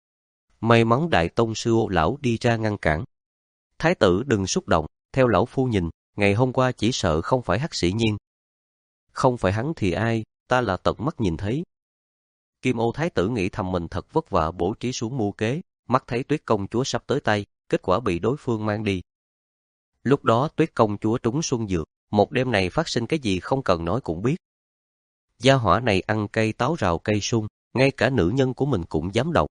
May mắn Đại Tông sư Ô lão đi ra ngăn cản. Thái tử đừng xúc động, theo lão phu nhìn, ngày hôm qua chỉ sợ không phải Hắc Sĩ Nhiên. Không phải hắn thì ai, ta là tận mắt nhìn thấy. Kim Ô Thái tử nghĩ thầm mình thật vất vả bố trí xuống mưu kế, mắt thấy Tuyết công chúa sắp tới tay, kết quả bị đối phương mang đi. Lúc đó Tuyết công chúa trúng xuân dược, một đêm này phát sinh cái gì không cần nói cũng biết. Gia hỏa này ăn cây táo rào cây sung, ngay cả nữ nhân của mình cũng dám độc.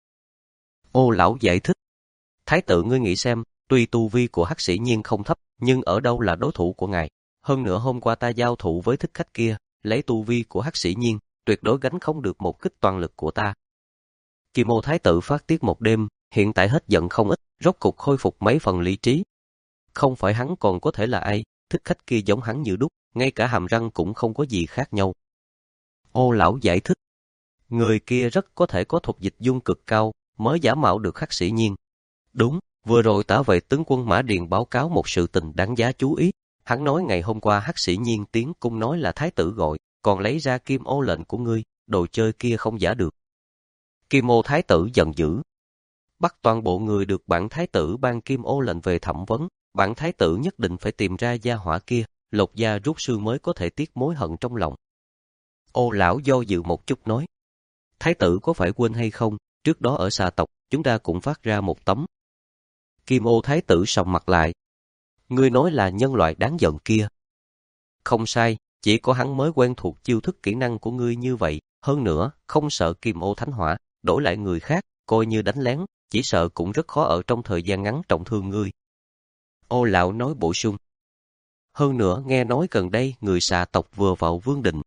Ô lão giải thích. Thái tử ngươi nghĩ xem, tuy tu vi của Hắc Sĩ Nhiên không thấp, nhưng ở đâu là đối thủ của ngài. Hơn nữa hôm qua ta giao thủ với thích khách kia, lấy tu vi của Hắc Sĩ Nhiên, tuyệt đối gánh không được một kích toàn lực của ta. Kim Ô Thái tử phát tiết một đêm, hiện tại hết giận không ít, rốt cục khôi phục mấy phần lý trí. Không phải hắn còn có thể là ai, thích khách kia giống hắn như đúc, ngay cả hàm răng cũng không có gì khác nhau. Ô lão giải thích. Người kia rất có thể có thuật dịch dung cực cao, mới giả mạo được Hắc Sĩ Nhiên. Đúng, vừa rồi tả vệ tướng quân Mã Điền báo cáo một sự tình đáng giá chú ý. Hắn nói ngày hôm qua Hắc Sĩ Nhiên tiến cung nói là thái tử gọi, còn lấy ra kim ô lệnh của ngươi, đồ chơi kia không giả được. Kim Ô Thái tử giận dữ. bắt toàn bộ người được bản thái tử ban Kim Ô lệnh về thẩm vấn, bản thái tử nhất định phải tìm ra gia hỏa kia, lột da rút xương mới có thể tiết mối hận trong lòng. Ô lão do dự một chút nói, thái tử có phải quên hay không, trước đó ở xà tộc, chúng ta cũng phát ra một tấm. Kim Ô thái tử sầm mặt lại. Ngươi nói là nhân loại đáng giận kia. Không sai, chỉ có hắn mới quen thuộc chiêu thức kỹ năng của ngươi như vậy, hơn nữa, không sợ Kim Ô thánh hỏa, đổi lại người khác, coi như đánh lén, chỉ sợ cũng rất khó ở trong thời gian ngắn trọng thương ngươi. Ô lão nói bổ sung. Hơn nữa nghe nói gần đây người xà tộc vừa vào vương định.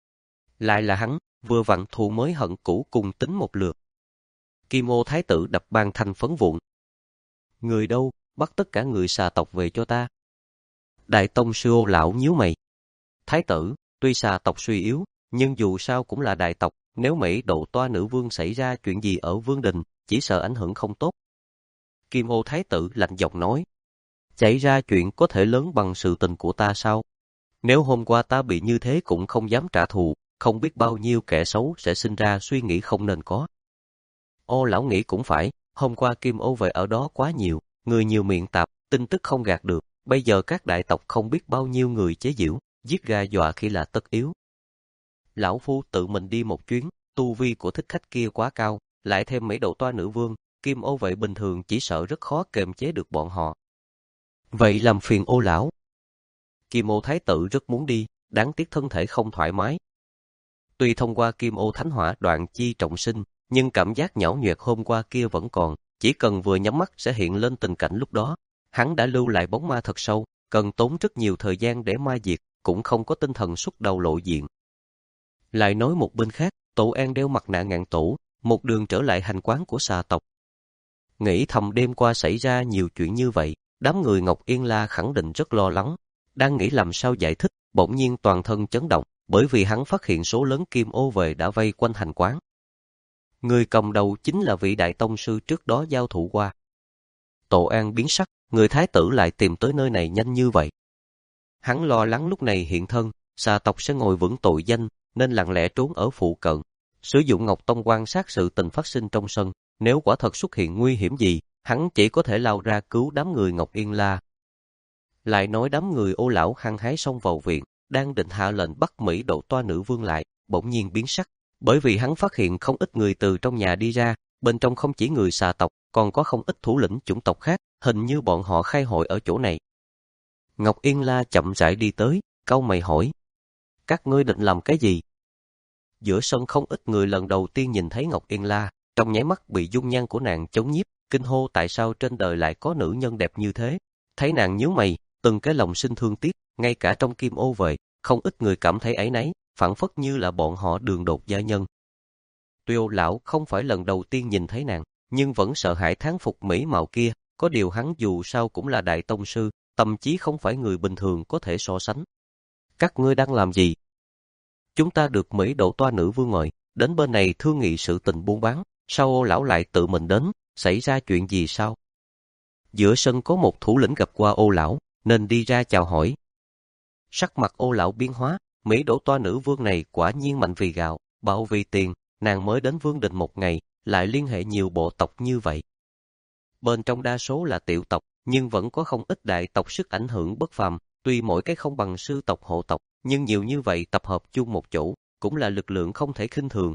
Lại là hắn, vừa vặn thù mới hận cũ cùng tính một lượt. Kim Ô thái tử đập bàn thành phấn vụn. Người đâu, bắt tất cả người xà tộc về cho ta. Đại tông sư Ô lão nhíu mày. Thái tử, tuy xà tộc suy yếu, nhưng dù sao cũng là đại tộc, nếu Mỹ độ toa nữ vương xảy ra chuyện gì ở vương đình, chỉ sợ ảnh hưởng không tốt. Kim Ô thái tử lạnh giọng nói. Xảy ra chuyện có thể lớn bằng sự tình của ta sao? Nếu hôm qua ta bị như thế cũng không dám trả thù, không biết bao nhiêu kẻ xấu sẽ sinh ra suy nghĩ không nên có. Ô lão nghĩ cũng phải, hôm qua Kim Ô về ở đó quá nhiều, người nhiều miệng tạp, tin tức không gạt được, bây giờ các đại tộc không biết bao nhiêu người chế giễu, giết gà dọa khi là tất yếu. Lão phu tự mình đi một chuyến, tu vi của thích khách kia quá cao, lại thêm mấy độ toa nữ vương, Kim Ô vậy bình thường chỉ sợ rất khó kềm chế được bọn họ. Vậy làm phiền Ô lão. Kim Ô thái tử rất muốn đi, đáng tiếc thân thể không thoải mái. Tuy thông qua Kim Ô thánh hỏa đoạn chi trọng sinh, nhưng cảm giác nhão nhoẹt hôm qua kia vẫn còn, chỉ cần vừa nhắm mắt sẽ hiện lên tình cảnh lúc đó. Hắn đã lưu lại bóng ma thật sâu, cần tốn rất nhiều thời gian để ma diệt, cũng không có tinh thần xuất đầu lộ diện. Lại nói một bên khác, Tổ An đeo mặt nạ ngạn tổ, một đường trở lại hành quán của xà tộc. Nghĩ thầm đêm qua xảy ra nhiều chuyện như vậy, đám người Ngọc Yên La khẳng định rất lo lắng. Đang nghĩ làm sao giải thích, bỗng nhiên toàn thân chấn động, bởi vì hắn phát hiện số lớn Kim Ô về đã vây quanh hành quán. Người cầm đầu chính là vị đại tông sư trước đó giao thủ qua. Tổ An biến sắc, người thái tử lại tìm tới nơi này nhanh như vậy. Hắn lo lắng lúc này hiện thân, xà tộc sẽ ngồi vững tội danh, nên lặng lẽ trốn ở phụ cận, sử dụng Ngọc Tông quan sát sự tình phát sinh trong sân. Nếu quả thật xuất hiện nguy hiểm gì, hắn chỉ có thể lao ra cứu đám người Ngọc Yên La. Lại nói đám người Ô lão hăng hái xông vào viện, đang định hạ lệnh bắt Mỹ độ toa nữ vương lại, bỗng nhiên biến sắc, bởi vì hắn phát hiện không ít người từ trong nhà đi ra, bên trong không chỉ người xà tộc, còn có không ít thủ lĩnh chủng tộc khác, hình như bọn họ khai hội ở chỗ này. Ngọc Yên La chậm rãi đi tới, cau mày hỏi: các ngươi định làm cái gì? Giữa sân không ít người lần đầu tiên nhìn thấy Ngọc Yên La, trong nháy mắt bị dung nhan của nàng chống nhiếp, kinh hô tại sao trên đời lại có nữ nhân đẹp như thế. Thấy nàng nhíu mày, từng cái lòng sinh thương tiếc, ngay cả trong Kim Ô về, không ít người cảm thấy áy náy, phảng phất như là bọn họ đường đột gia nhân. Tuy Ô lão không phải lần đầu tiên nhìn thấy nàng, nhưng vẫn sợ hãi thán phục mỹ mạo kia, có điều hắn dù sao cũng là đại tông sư, tâm trí không phải người bình thường có thể so sánh. Các ngươi đang làm gì? Chúng ta được Mỹ độ toa nữ vương mời, đến bên này thương nghị sự tình buôn bán, sao Ô lão lại tự mình đến, xảy ra chuyện gì sao? Giữa sân có một thủ lĩnh gặp qua Ô lão, nên đi ra chào hỏi. Sắc mặt Ô lão biến hóa, Mỹ độ toa nữ vương này quả nhiên mạnh vì gạo, bạo vì tiền, nàng mới đến vương đình một ngày, lại liên hệ nhiều bộ tộc như vậy. Bên trong đa số là tiểu tộc, nhưng vẫn có không ít đại tộc sức ảnh hưởng bất phàm, tuy mỗi cái không bằng sư tộc hộ tộc, nhưng nhiều như vậy tập hợp chung một chỗ, cũng là lực lượng không thể khinh thường.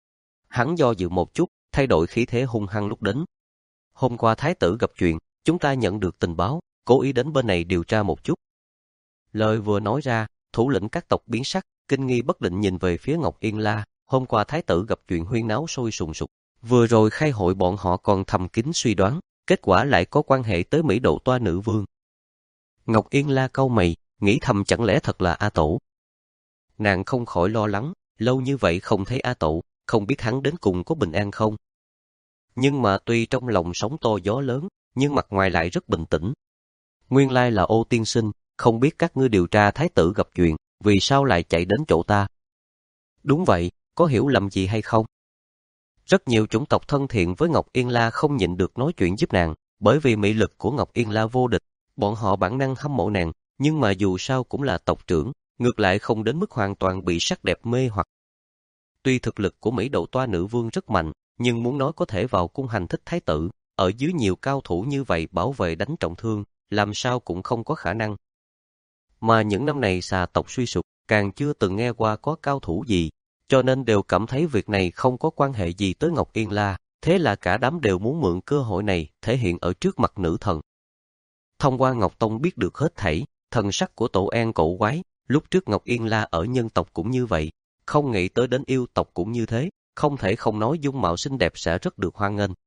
Hắn do dự một chút, thay đổi khí thế hung hăng lúc đến. Hôm qua thái tử gặp chuyện, chúng ta nhận được tình báo, cố ý đến bên này điều tra một chút. Lời vừa nói ra, thủ lĩnh các tộc biến sắc, kinh nghi bất định nhìn về phía Ngọc Yên La. Hôm qua thái tử gặp chuyện huyên náo sôi sùng sục, vừa rồi khai hội bọn họ còn thầm kín suy đoán, kết quả lại có quan hệ tới Mỹ độ toa nữ vương. Ngọc Yên La cau mày, nghĩ thầm chẳng lẽ thật là A Tổ. Nàng không khỏi lo lắng, lâu như vậy không thấy A Tổ, không biết hắn đến cùng có bình an không. Nhưng mà tuy trong lòng sóng to gió lớn, nhưng mặt ngoài lại rất bình tĩnh. Nguyên lai là Ô tiên sinh, không biết các ngươi điều tra thái tử gặp chuyện, vì sao lại chạy đến chỗ ta? Đúng vậy, có hiểu lầm gì hay không? Rất nhiều chủng tộc thân thiện với Ngọc Yên La không nhịn được nói chuyện giúp nàng, bởi vì mỹ lực của Ngọc Yên La vô địch, bọn họ bản năng hâm mộ nàng, nhưng mà dù sao cũng là tộc trưởng, ngược lại không đến mức hoàn toàn bị sắc đẹp mê hoặc. Tuy thực lực của Mỹ độ toa nữ vương rất mạnh, nhưng muốn nói có thể vào cung hành thích thái tử, ở dưới nhiều cao thủ như vậy bảo vệ đánh trọng thương, làm sao cũng không có khả năng. Mà những năm này xà tộc suy sụp, càng chưa từng nghe qua có cao thủ gì, cho nên đều cảm thấy việc này không có quan hệ gì tới Ngọc Yên La, thế là cả đám đều muốn mượn cơ hội này thể hiện ở trước mặt nữ thần. Thông qua Ngọc Tông biết được hết thảy, thần sắc của Tổ An cổ quái, lúc trước Ngọc Yên La ở nhân tộc cũng như vậy, không nghĩ tới đến yêu tộc cũng như thế, không thể không nói dung mạo xinh đẹp sẽ rất được hoan nghênh.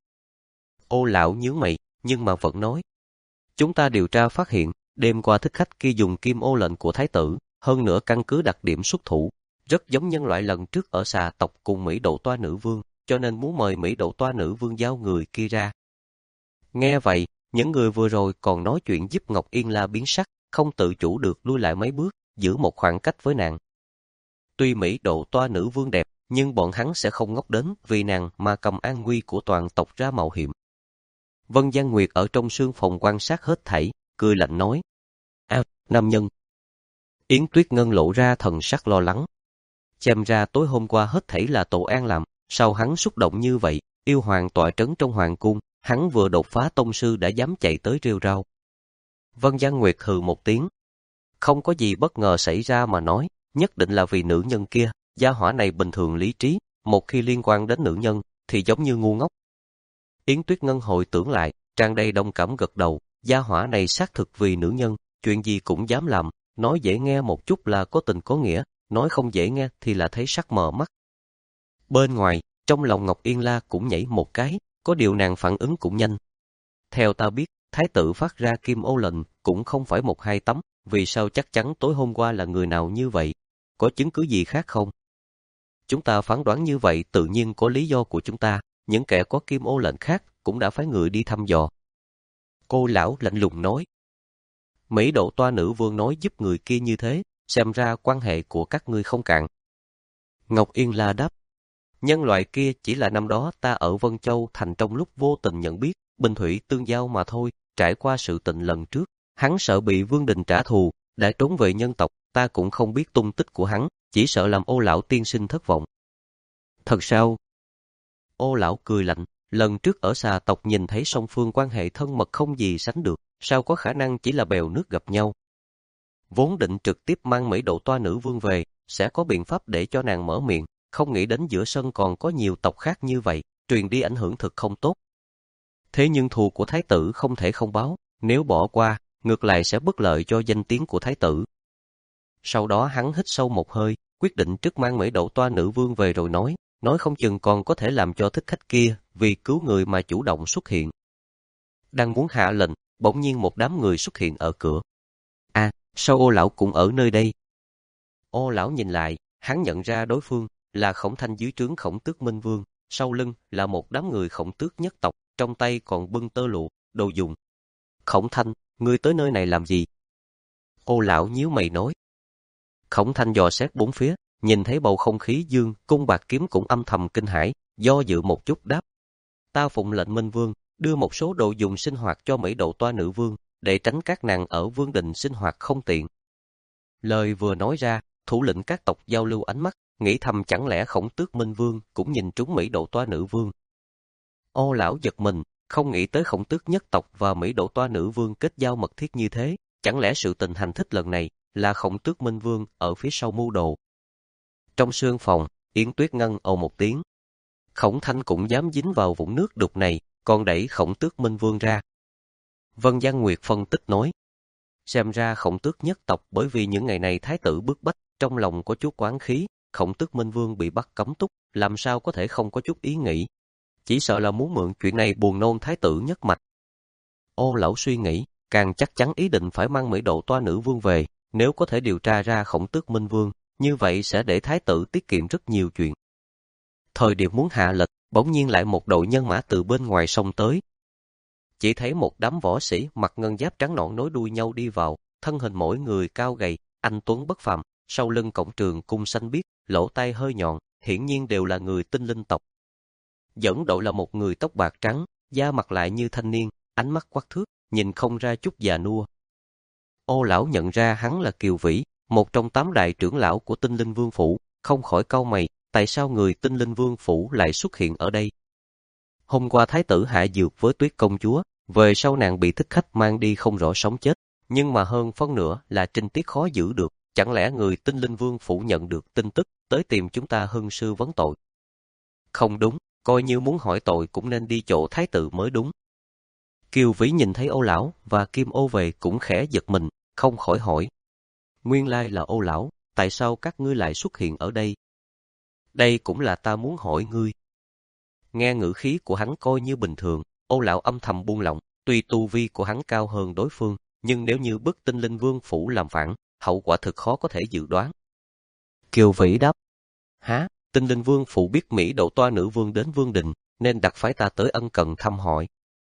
Ô lão nhướng mày, nhưng mà vẫn nói. Chúng ta điều tra phát hiện, đêm qua thích khách kia dùng kim ô lệnh của thái tử, hơn nữa căn cứ đặc điểm xuất thủ, rất giống nhân loại lần trước ở xà tộc cùng Mỹ Độ Toa Nữ Vương, cho nên muốn mời Mỹ Độ Toa Nữ Vương giao người kia ra. Nghe vậy, những người vừa rồi còn nói chuyện giúp Ngọc Yên La biến sắc, không tự chủ được lui lại mấy bước, giữ một khoảng cách với nàng. Tuy Mỹ Độ Toa Nữ Vương đẹp, nhưng bọn hắn sẽ không ngốc đến vì nàng mà cầm an nguy của toàn tộc ra mạo hiểm. Vân Giang Nguyệt ở trong sương phòng quan sát hết thảy, cười lạnh nói. À, nam nhân. Yến Tuyết Ngân lộ ra thần sắc lo lắng. Xem ra tối hôm qua hết thảy là Tổ An làm, sao hắn xúc động như vậy, yêu hoàng tọa trấn trong hoàng cung, hắn vừa đột phá tông sư đã dám chạy tới rêu rao. Vân Giang Nguyệt hừ một tiếng. Không có gì bất ngờ xảy ra mà nói, nhất định là vì nữ nhân kia, gia hỏa này bình thường lý trí, một khi liên quan đến nữ nhân, thì giống như ngu ngốc. Yến Tuyết Ngân hồi tưởng lại, tràn đầy đồng cảm gật đầu, gia hỏa này xác thực vì nữ nhân, chuyện gì cũng dám làm, nói dễ nghe một chút là có tình có nghĩa, nói không dễ nghe thì là thấy sắc mờ mắt. Bên ngoài, trong lòng Ngọc Yên La cũng nhảy một cái, có điều nàng phản ứng cũng nhanh. Theo ta biết, thái tử phát ra kim ô lệnh cũng không phải một hai tấm, vì sao chắc chắn tối hôm qua là người nào như vậy? Có chứng cứ gì khác không? Chúng ta phán đoán như vậy tự nhiên có lý do của chúng ta, những kẻ có kim ô lệnh khác cũng đã phái người đi thăm dò. Cô lão lạnh lùng nói. Mỹ Độ Toa Nữ Vương nói giúp người kia như thế, xem ra quan hệ của các ngươi không cạn. Ngọc Yên La đáp. Nhân loại kia chỉ là năm đó ta ở Vân Châu thành trong lúc vô tình nhận biết, bình thủy tương giao mà thôi, trải qua sự tình lần trước, hắn sợ bị Vương Đình trả thù, đã trốn về nhân tộc, ta cũng không biết tung tích của hắn, chỉ sợ làm Ô lão tiên sinh thất vọng. Thật sao? Ô lão cười lạnh, lần trước ở xà tộc nhìn thấy song phương quan hệ thân mật không gì sánh được, sao có khả năng chỉ là bèo nước gặp nhau. Vốn định trực tiếp mang Mỹ Độ Toa Nữ Vương về, sẽ có biện pháp để cho nàng mở miệng, không nghĩ đến giữa sân còn có nhiều tộc khác như vậy, truyền đi ảnh hưởng thực không tốt. Thế nhưng thù của thái tử không thể không báo, nếu bỏ qua, ngược lại sẽ bất lợi cho danh tiếng của thái tử. Sau đó hắn hít sâu một hơi, quyết định trước mang Mỹ Độ Toa Nữ Vương về rồi nói, nói không chừng còn có thể làm cho thích khách kia vì cứu người mà chủ động xuất hiện. Đang muốn hạ lệnh, bỗng nhiên một đám người xuất hiện ở cửa. À, sao Ô lão cũng ở nơi đây? Ô lão nhìn lại, hắn nhận ra đối phương là Khổng Thanh dưới trướng Khổng Tước Minh Vương, sau lưng là một đám người Khổng Tước nhất tộc, trong tay còn bưng tơ lụa, đồ dùng. Khổng Thanh, ngươi tới nơi này làm gì? Ô lão nhíu mày nói. Khổng Thanh dò xét bốn phía, nhìn thấy bầu không khí dương, cung bạc kiếm cũng âm thầm kinh hãi, do dự một chút đáp. Ta phụng lệnh Minh Vương, đưa một số đồ dùng sinh hoạt cho Mỹ Độ Toa Nữ Vương, để tránh các nàng ở Vương Đình sinh hoạt không tiện. Lời vừa nói ra, thủ lĩnh các tộc giao lưu ánh mắt, nghĩ thầm chẳng lẽ Khổng Tước Minh Vương cũng nhìn trúng Mỹ Độ Toa Nữ Vương. Ô lão giật mình, không nghĩ tới Khổng Tước nhất tộc và Mỹ Độ Toa Nữ Vương kết giao mật thiết như thế, chẳng lẽ sự tình hành thích lần này là Khổng Tước Minh Vương ở phía sau mưu đồ. Trong sương phòng, Yến Tuyết Ngân ồ một tiếng. Khổng Thanh cũng dám dính vào vũng nước đục này, còn đẩy Khổng Tước Minh Vương ra. Vân Giang Nguyệt phân tích nói. Xem ra Khổng Tước nhất tộc bởi vì những ngày này thái tử bức bách, trong lòng có chút oán khí, Khổng Tước Minh Vương bị bắt cấm túc, làm sao có thể không có chút ý nghĩ. Chỉ sợ là muốn mượn chuyện này buồn nôn thái tử nhất mạch. Ô lão suy nghĩ, càng chắc chắn ý định phải mang Mỹ Độ Toa Nữ Vương về, nếu có thể điều tra ra Khổng Tước Minh Vương, như vậy sẽ để thái tử tiết kiệm rất nhiều chuyện. Thời điểm muốn hạ lệnh, bỗng nhiên lại một đội nhân mã từ bên ngoài sông tới. Chỉ thấy một đám võ sĩ mặc ngân giáp trắng nõn nối đuôi nhau đi vào, thân hình mỗi người cao gầy, anh tuấn bất phàm, sau lưng cổng trường cung xanh biếc, lỗ tai hơi nhọn, hiển nhiên đều là người tinh linh tộc. Dẫn đội là một người tóc bạc trắng, da mặt lại như thanh niên, ánh mắt quắc thước, nhìn không ra chút già nua. Ô lão nhận ra hắn là Kiều Vĩ, một trong tám đại trưởng lão của Tinh Linh Vương phủ, không khỏi cau mày, tại sao người Tinh Linh Vương phủ lại xuất hiện ở đây? Hôm qua thái tử hạ dược với Tuyết công chúa, về sau nàng bị thích khách mang đi không rõ sống chết, nhưng mà hơn phân nửa là trinh tiết khó giữ được, chẳng lẽ người Tinh Linh Vương phủ nhận được tin tức, tới tìm chúng ta hưng sư vấn tội? Không đúng, coi như muốn hỏi tội cũng nên đi chỗ thái tử mới đúng. Kiều Vĩ nhìn thấy Ô lão và Kim Ô về cũng khẽ giật mình, không khỏi hỏi. Nguyên lai là Ô lão, tại sao các ngươi lại xuất hiện ở đây? Đây cũng là ta muốn hỏi ngươi. Nghe ngữ khí của hắn coi như bình thường, Ô lão âm thầm buông lỏng, tuy tu vi của hắn cao hơn đối phương, nhưng nếu như bức Tinh Linh Vương phủ làm phản, hậu quả thực khó có thể dự đoán. Kiều Vĩ đáp, há, Tinh Linh Vương phủ biết Mỹ Độ Toa nữ vương đến Vương Đình, nên đặt phái ta tới ân cần thăm hỏi.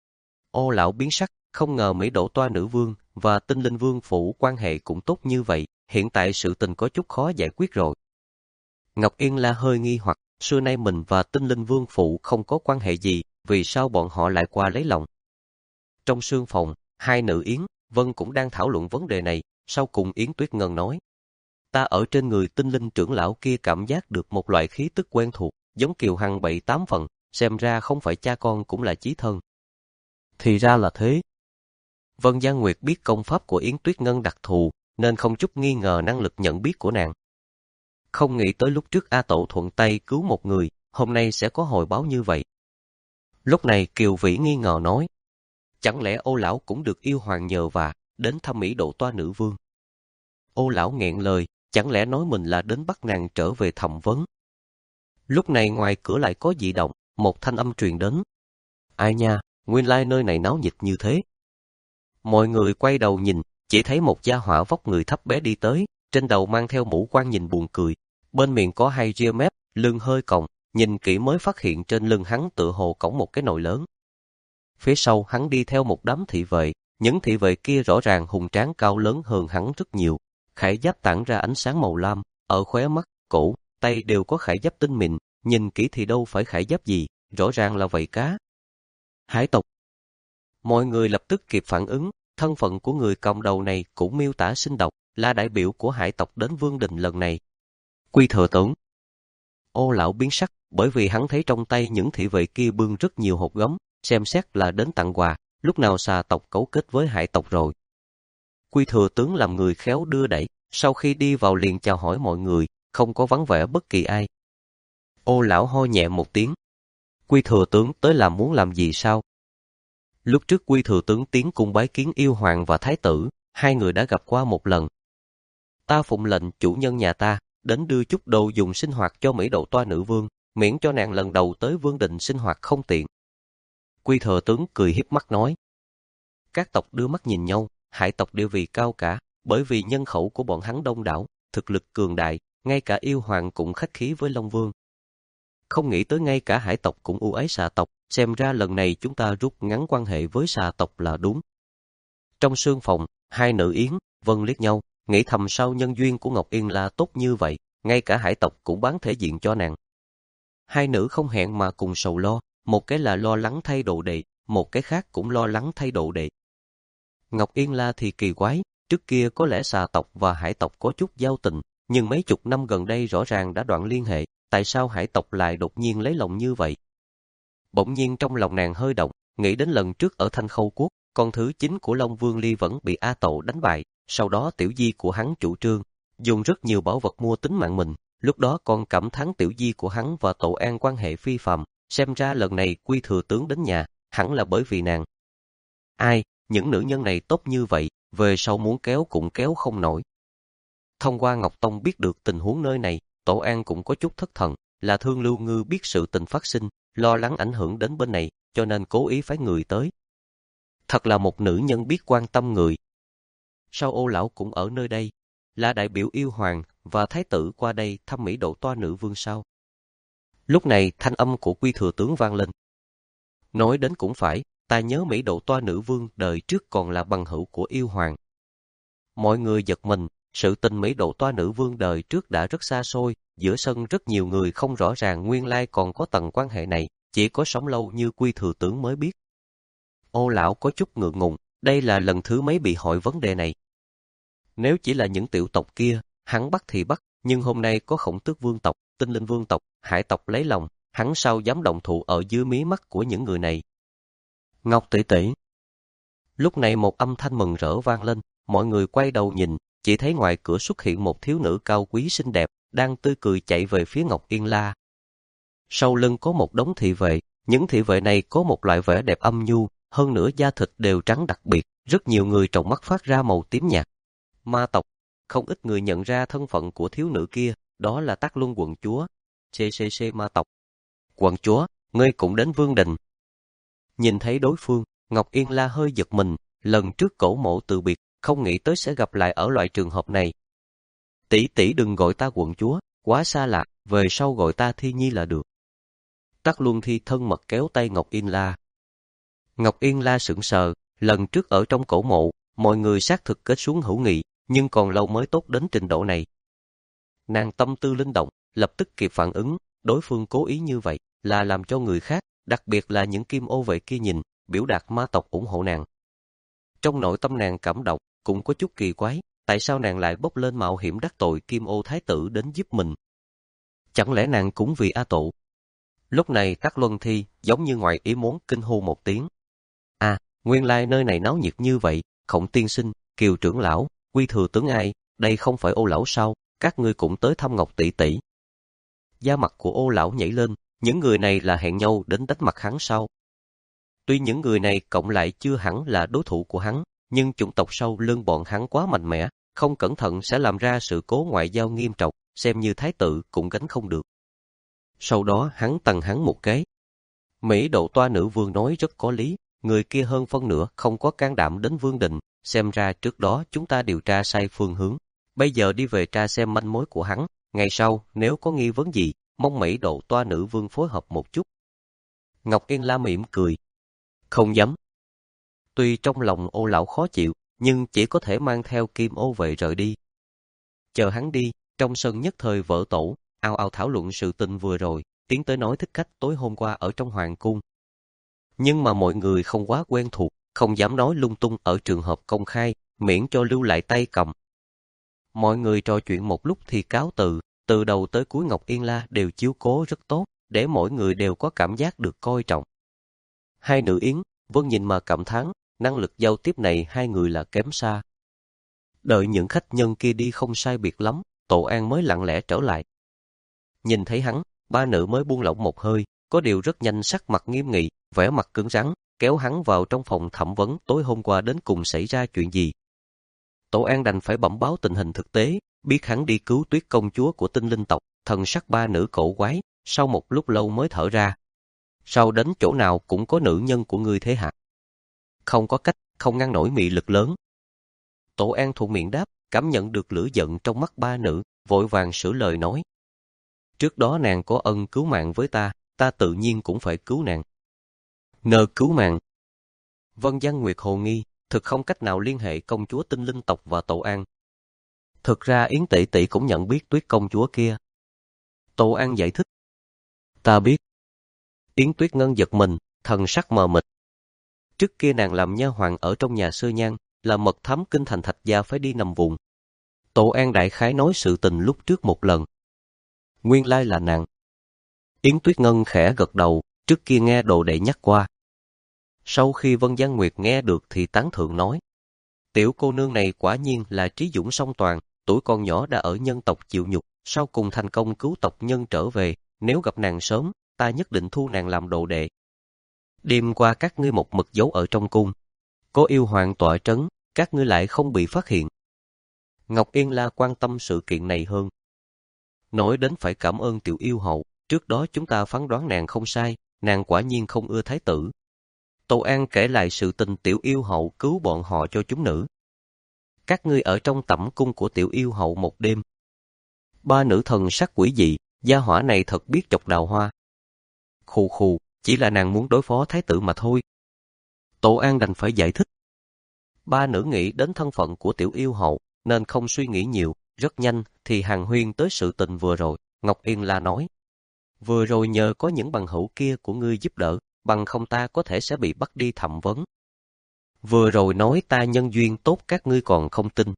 Ô lão biến sắc, không ngờ Mỹ Độ Toa nữ vương và Tinh Linh Vương phủ quan hệ cũng tốt như vậy, hiện tại sự tình có chút khó giải quyết rồi. Ngọc Yên La hơi nghi hoặc, xưa nay mình và Tinh Linh Vương phủ không có quan hệ gì, vì sao bọn họ lại qua lấy lòng? Trong sương phòng, hai nữ Yến, Vân cũng đang thảo luận vấn đề này, sau cùng Yến Tuyết Ngân nói. Ta ở trên người Tinh Linh trưởng lão kia cảm giác được một loại khí tức quen thuộc, giống Kiều Hằng bảy tám phần, xem ra không phải cha con cũng là chí thân. Thì ra là thế. Vân Giang Nguyệt biết công pháp của Yến Tuyết Ngân đặc thù, nên không chút nghi ngờ năng lực nhận biết của nàng. Không nghĩ tới lúc trước A Tổ thuận tay cứu một người, hôm nay sẽ có hồi báo như vậy. Lúc này Kiều Vĩ nghi ngờ nói, chẳng lẽ Ô lão cũng được yêu hoàng nhờ vả, đến thăm Mỹ Độ Toa nữ vương? Ô lão nghẹn lời, chẳng lẽ nói mình là đến bắt nàng trở về thẩm vấn? Lúc này ngoài cửa lại có dị động, một thanh âm truyền đến. Ai nha, nguyên lai nơi này náo nhiệt như thế. Mọi người quay đầu nhìn, chỉ thấy một gia hỏa vóc người thấp bé đi tới, trên đầu mang theo mũ quan nhìn buồn cười, bên miệng có hai ria mép, lưng hơi còng, nhìn kỹ mới phát hiện trên lưng hắn tựa hồ cõng một cái nồi lớn. Phía sau hắn đi theo một đám thị vệ, những thị vệ kia rõ ràng hùng tráng cao lớn hơn hắn rất nhiều, khải giáp tản ra ánh sáng màu lam, ở khóe mắt, cổ, tay đều có khải giáp tinh mịn, nhìn kỹ thì đâu phải khải giáp gì, rõ ràng là vảy cá. Hải tộc. Mọi người lập tức kịp phản ứng, thân phận của người cầm đầu này cũng miêu tả sinh động, là đại biểu của hải tộc đến Vương Đình lần này. Quy thừa tướng. Ô lão biến sắc, bởi vì hắn thấy trong tay những thị vệ kia bưng rất nhiều hộp gấm, xem xét là đến tặng quà, lúc nào xà tộc cấu kết với hải tộc rồi. Quy thừa tướng làm người khéo đưa đẩy, sau khi đi vào liền chào hỏi mọi người, không có vắng vẻ bất kỳ ai. Ô lão ho nhẹ một tiếng. Quy thừa tướng tới là muốn làm gì sao? Lúc trước Quy thừa tướng tiến cung bái kiến yêu hoàng và thái tử, hai người đã gặp qua một lần. Ta phụng lệnh chủ nhân nhà ta, đến đưa chút đồ dùng sinh hoạt cho Mỹ Độ Toa nữ vương, miễn cho nàng lần đầu tới Vương Đình sinh hoạt không tiện. Quy thừa tướng cười hiếp mắt nói. Các tộc đưa mắt nhìn nhau, hải tộc địa vị cao cả, bởi vì nhân khẩu của bọn hắn đông đảo, thực lực cường đại, ngay cả yêu hoàng cũng khách khí với Long Vương. Không nghĩ tới ngay cả hải tộc cũng ưu ái xà tộc, xem ra lần này chúng ta rút ngắn quan hệ với xà tộc là đúng. Trong sương phòng, hai nữ Yến, Vân liếc nhau, nghĩ thầm sao nhân duyên của Ngọc Yên là tốt như vậy, ngay cả hải tộc cũng bán thể diện cho nàng. Hai nữ không hẹn mà cùng sầu lo, một cái là lo lắng thay đồ đệ, một cái khác cũng lo lắng thay đồ đệ. Ngọc Yên La thì kỳ quái, trước kia có lẽ xà tộc và hải tộc có chút giao tình, nhưng mấy chục năm gần đây rõ ràng đã đoạn liên hệ, tại sao hải tộc lại đột nhiên lấy lòng như vậy? Bỗng nhiên trong lòng nàng hơi động, nghĩ đến lần trước ở Thanh Khâu Quốc, con thứ chính của Long Vương Ly vẫn bị A Tổ đánh bại, sau đó tiểu di của hắn chủ trương, dùng rất nhiều bảo vật mua tính mạng mình, lúc đó còn cảm thán tiểu di của hắn và Tổ An quan hệ phi phàm, xem ra lần này Quy thừa tướng đến nhà, hẳn là bởi vì nàng. Ai, những nữ nhân này tốt như vậy, về sau muốn kéo cũng kéo không nổi. Thông qua Ngọc Tông biết được tình huống nơi này, Tổ An cũng có chút thất thần, là Thương Lưu Ngư biết sự tình phát sinh, lo lắng ảnh hưởng đến bên này, cho nên cố ý phái người tới. Thật là một nữ nhân biết quan tâm người. Sao Ô lão cũng ở nơi đây, là đại biểu yêu hoàng và thái tử qua đây thăm Mỹ Độ Toa nữ vương sao? Lúc này thanh âm của Quy thừa tướng vang lên. Nói đến cũng phải, ta nhớ Mỹ Độ Toa nữ vương đời trước còn là bằng hữu của yêu hoàng. Mọi người giật mình, sự tình Mỹ Độ Toa nữ vương đời trước đã rất xa xôi, giữa sân rất nhiều người không rõ ràng nguyên lai còn có tầng quan hệ này, chỉ có sống lâu như Quy thừa tướng mới biết. Ô lão có chút ngượng ngùng, đây là lần thứ mấy bị hỏi vấn đề này. Nếu chỉ là những tiểu tộc kia, hắn bắt thì bắt, nhưng hôm nay có Khổng Tước vương tộc, Tinh Linh vương tộc, hải tộc lấy lòng, hắn sao dám động thủ ở dưới mí mắt của những người này. Ngọc tỷ tỷ. Lúc này một âm thanh mừng rỡ vang lên, mọi người quay đầu nhìn, chỉ thấy ngoài cửa xuất hiện một thiếu nữ cao quý xinh đẹp, đang tươi cười chạy về phía Ngọc Yên La. Sau lưng có một đống thị vệ, những thị vệ này có một loại vẻ đẹp âm nhu, hơn nữa da thịt đều trắng đặc biệt, rất nhiều người trong mắt phát ra màu tím nhạt. Ma tộc, không ít người nhận ra thân phận của thiếu nữ kia, đó là Tắc Luân quận chúa. xê xê xê ma tộc. Quận chúa, ngươi cũng đến Vương Đình. Nhìn thấy đối phương, Ngọc Yên La hơi giật mình, lần trước cổ mộ từ biệt, không nghĩ tới sẽ gặp lại ở loại trường hợp này. Tỷ tỷ đừng gọi ta quận chúa, quá xa lạ, về sau gọi ta Thi Nhi là được. Tắc Luân Thi thân mật kéo tay Ngọc Yên La. Ngọc Yên La sững sờ, lần trước ở trong cổ mộ, mọi người xác thực kết xuống hữu nghị, nhưng còn lâu mới tốt đến trình độ này. Nàng tâm tư linh động, lập tức kịp phản ứng, đối phương cố ý như vậy, là làm cho người khác, đặc biệt là những kim ô vệ kia nhìn, biểu đạt ma tộc ủng hộ nàng. Trong nội tâm nàng cảm động, cũng có chút kỳ quái, tại sao nàng lại bốc lên mạo hiểm đắc tội kim ô thái tử đến giúp mình? Chẳng lẽ nàng cũng vì A Tổ? Lúc này Tắc Luân Thi giống như ngoài ý muốn kinh hô một tiếng. À, nguyên lai nơi này náo nhiệt như vậy, Khổng tiên sinh, Kiều trưởng lão, Quy thừa tướng ai, đây không phải Ô lão sao, các ngươi cũng tới thăm Ngọc tỷ tỷ. Da mặt của Ô lão nhảy lên, những người này là hẹn nhau đến đánh mặt hắn sao? Tuy những người này cộng lại chưa hẳn là đối thủ của hắn, nhưng chủng tộc sau lưng bọn hắn quá mạnh mẽ, không cẩn thận sẽ làm ra sự cố ngoại giao nghiêm trọng, xem như thái tử cũng gánh không được. Sau đó hắn tằng hắn một cái. Mỹ độ toa nữ vương nói rất có lý, người kia hơn phân nửa không có can đảm đến Vương Đình, xem ra trước đó chúng ta điều tra sai phương hướng. Bây giờ đi về tra xem manh mối của hắn, ngày sau nếu có nghi vấn gì, mong Mỹ độ toa nữ vương phối hợp một chút. Ngọc Yên La mỉm cười. Không dám. Tuy trong lòng Ô lão khó chịu, nhưng chỉ có thể mang theo kim ô vệ rời đi. Chờ hắn đi, trong sân nhất thời vỡ tổ, ào ào thảo luận sự tình vừa rồi, tiến tới nói thích khách tối hôm qua ở trong hoàng cung. Nhưng mà mọi người không quá quen thuộc, không dám nói lung tung ở trường hợp công khai, miễn cho lưu lại tay cầm. Mọi người trò chuyện một lúc thì cáo từ, từ đầu tới cuối Ngọc Yên La đều chiếu cố rất tốt, để mỗi người đều có cảm giác được coi trọng. Hai nữ Yến, Vân nhìn mà cảm thán, năng lực giao tiếp này hai người là kém xa. Đợi những khách nhân kia đi không sai biệt lắm, Tổ An mới lặng lẽ trở lại. Nhìn thấy hắn, ba nữ mới buông lỏng một hơi, có điều rất nhanh sắc mặt nghiêm nghị, vẻ mặt cứng rắn, kéo hắn vào trong phòng thẩm vấn tối hôm qua đến cùng xảy ra chuyện gì. Tổ An đành phải bẩm báo tình hình thực tế, biết hắn đi cứu Tuyết công chúa của Tinh Linh tộc, thần sắc ba nữ cổ quái, sau một lúc lâu mới thở ra. Sau đến chỗ nào cũng có nữ nhân của ngươi thế hả? Không có cách, không ngăn nổi mị lực lớn. Tổ An thuận miệng đáp, cảm nhận được lửa giận trong mắt ba nữ, vội vàng sửa lời nói. Trước đó nàng có ân cứu mạng với ta, ta tự nhiên cũng phải cứu nàng. Nờ cứu mạng. Vân Văn Nguyệt hồ nghi, thực không cách nào liên hệ công chúa Tinh Linh tộc và Tổ An. Thực ra Yến tỷ tỷ cũng nhận biết Tuyết công chúa kia. Tổ An giải thích. Ta biết. Yến Tuyết Ngân giật mình, thần sắc mờ mịt. Trước kia nàng làm nha hoàn ở trong nhà Sơ Nhan, là mật thám kinh thành Thạch Gia phải đi nằm vùng. Tổ An đại khái nói sự tình lúc trước một lần. Nguyên lai là nàng. Yến Tuyết Ngân khẽ gật đầu, trước kia nghe đồ đệ nhắc qua. Sau khi Vân Giang Nguyệt nghe được thì tán thưởng nói. Tiểu cô nương này quả nhiên là trí dũng song toàn, tuổi còn nhỏ đã ở nhân tộc chịu nhục, sau cùng thành công cứu tộc nhân trở về, nếu gặp nàng sớm, ta nhất định thu nàng làm đồ đệ. Đêm qua các ngươi một mực giấu ở trong cung. Có yêu hoàng tọa trấn, các ngươi lại không bị phát hiện. Ngọc Yên La quan tâm sự kiện này hơn. Nói đến phải cảm ơn tiểu yêu hậu, trước đó chúng ta phán đoán nàng không sai, nàng quả nhiên không ưa thái tử. Tổ An kể lại sự tình tiểu yêu hậu cứu bọn họ cho chúng nữ. Các ngươi ở trong tẩm cung của tiểu yêu hậu một đêm. Ba nữ thần sắc quỷ dị, gia hỏa này thật biết chọc đào hoa. Khù khù, chỉ là nàng muốn đối phó thái tử mà thôi. Tổ An đành phải giải thích. Ba nữ nghĩ đến thân phận của tiểu yêu hậu, nên không suy nghĩ nhiều, rất nhanh thì hàn huyên tới sự tình vừa rồi. Ngọc Yên La nói. Vừa rồi nhờ có những bằng hữu kia của ngươi giúp đỡ, bằng không ta có thể sẽ bị bắt đi thẩm vấn. Vừa rồi nói ta nhân duyên tốt các ngươi còn không tin.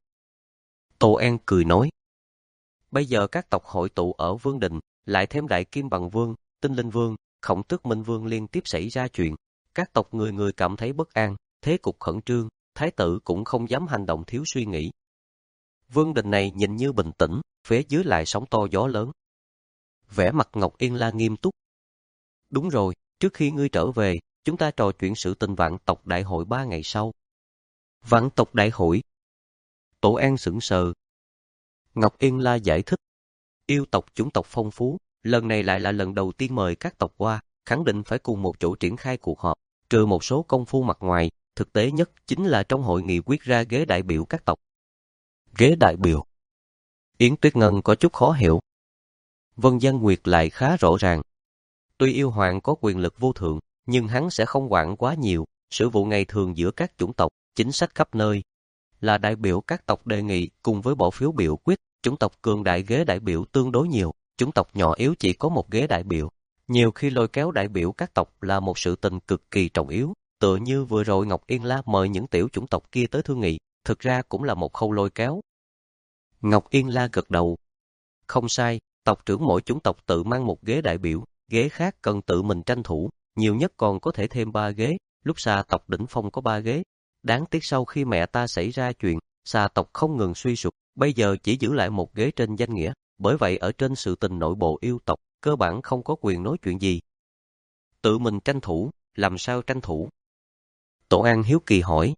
Tô An cười nói. Bây giờ các tộc hội tụ ở Vương Đình, lại thêm Đại Kim Bằng Vương, Tinh Linh Vương, Khổng Tước Minh Vương liên tiếp xảy ra chuyện. Các tộc người người cảm thấy bất an, thế cục khẩn trương, thái tử cũng không dám hành động thiếu suy nghĩ. Vương đình này nhìn như bình tĩnh, phía dưới lại sóng to gió lớn. Vẻ mặt Ngọc Yên La nghiêm túc. Đúng rồi, trước khi ngươi trở về, chúng ta trò chuyện sự tình vạn tộc đại hội ba ngày sau. Vạn tộc đại hội? Tổ An sững sờ. Ngọc Yên La giải thích. Yêu tộc chủng tộc phong phú, lần này lại là lần đầu tiên mời các tộc qua, khẳng định phải cùng một chỗ triển khai cuộc họp, trừ một số công phu mặt ngoài, thực tế nhất chính là trong hội nghị quyết ra ghế đại biểu các tộc. Ghế đại biểu? Yến Tuyết Ngân có chút khó hiểu. Vân Giang Nguyệt lại khá rõ ràng. Tuy yêu hoàng có quyền lực vô thượng, nhưng hắn sẽ không quản quá nhiều, sự vụ ngày thường giữa các chủng tộc, chính sách khắp nơi. Là đại biểu các tộc đề nghị cùng với bỏ phiếu biểu quyết, chủng tộc cường đại ghế đại biểu tương đối nhiều, chủng tộc nhỏ yếu chỉ có một ghế đại biểu. Nhiều khi lôi kéo đại biểu các tộc là một sự tình cực kỳ trọng yếu, tựa như vừa rồi Ngọc Yên La mời những tiểu chủng tộc kia tới thương nghị, thực ra cũng là một khâu lôi kéo. Ngọc Yên La gật đầu. Không sai, tộc trưởng mỗi chủng tộc tự mang một ghế đại biểu, ghế khác cần tự mình tranh thủ, nhiều nhất còn có thể thêm ba ghế, lúc xa tộc đỉnh phong có ba ghế. Đáng tiếc sau khi mẹ ta xảy ra chuyện, xà tộc không ngừng suy sụp, bây giờ chỉ giữ lại một ghế trên danh nghĩa, bởi vậy ở trên sự tình nội bộ yêu tộc, cơ bản không có quyền nói chuyện gì. Tự mình tranh thủ, làm sao tranh thủ? Tổ An hiếu kỳ hỏi.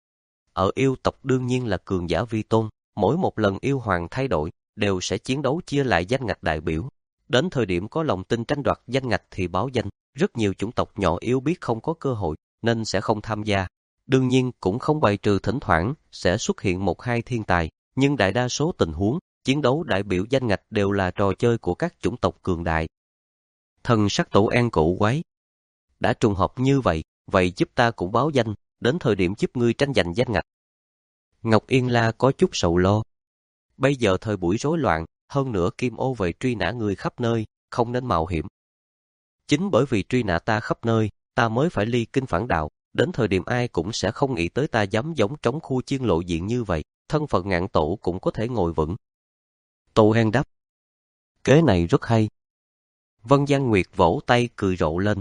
Ở yêu tộc đương nhiên là cường giả vi tôn, mỗi một lần yêu hoàng thay đổi, đều sẽ chiến đấu chia lại danh ngạch đại biểu. Đến thời điểm có lòng tin tranh đoạt danh ngạch thì báo danh, rất nhiều chủng tộc nhỏ yếu biết không có cơ hội, nên sẽ không tham gia. Đương nhiên cũng không bài trừ thỉnh thoảng sẽ xuất hiện một hai thiên tài, nhưng đại đa số tình huống, chiến đấu đại biểu danh ngạch đều là trò chơi của các chủng tộc cường đại. Thần sắc Tổ An cổ quái. Đã trùng hợp như vậy, vậy giúp ta cũng báo danh, đến thời điểm giúp ngươi tranh giành danh ngạch. Ngọc Yên La có chút sầu lo. Bây giờ thời buổi rối loạn, hơn nữa Kim Ô về truy nã người khắp nơi, không nên mạo hiểm. Chính bởi vì truy nã ta khắp nơi, ta mới phải ly kinh phản đạo, đến thời điểm ai cũng sẽ không nghĩ tới ta dám giống trống khu chiên lộ diện như vậy, thân phận ngạn tổ cũng có thể ngồi vững. Tô Hen đáp. Kế này rất hay. Vân Giang Nguyệt vỗ tay cười rộ lên.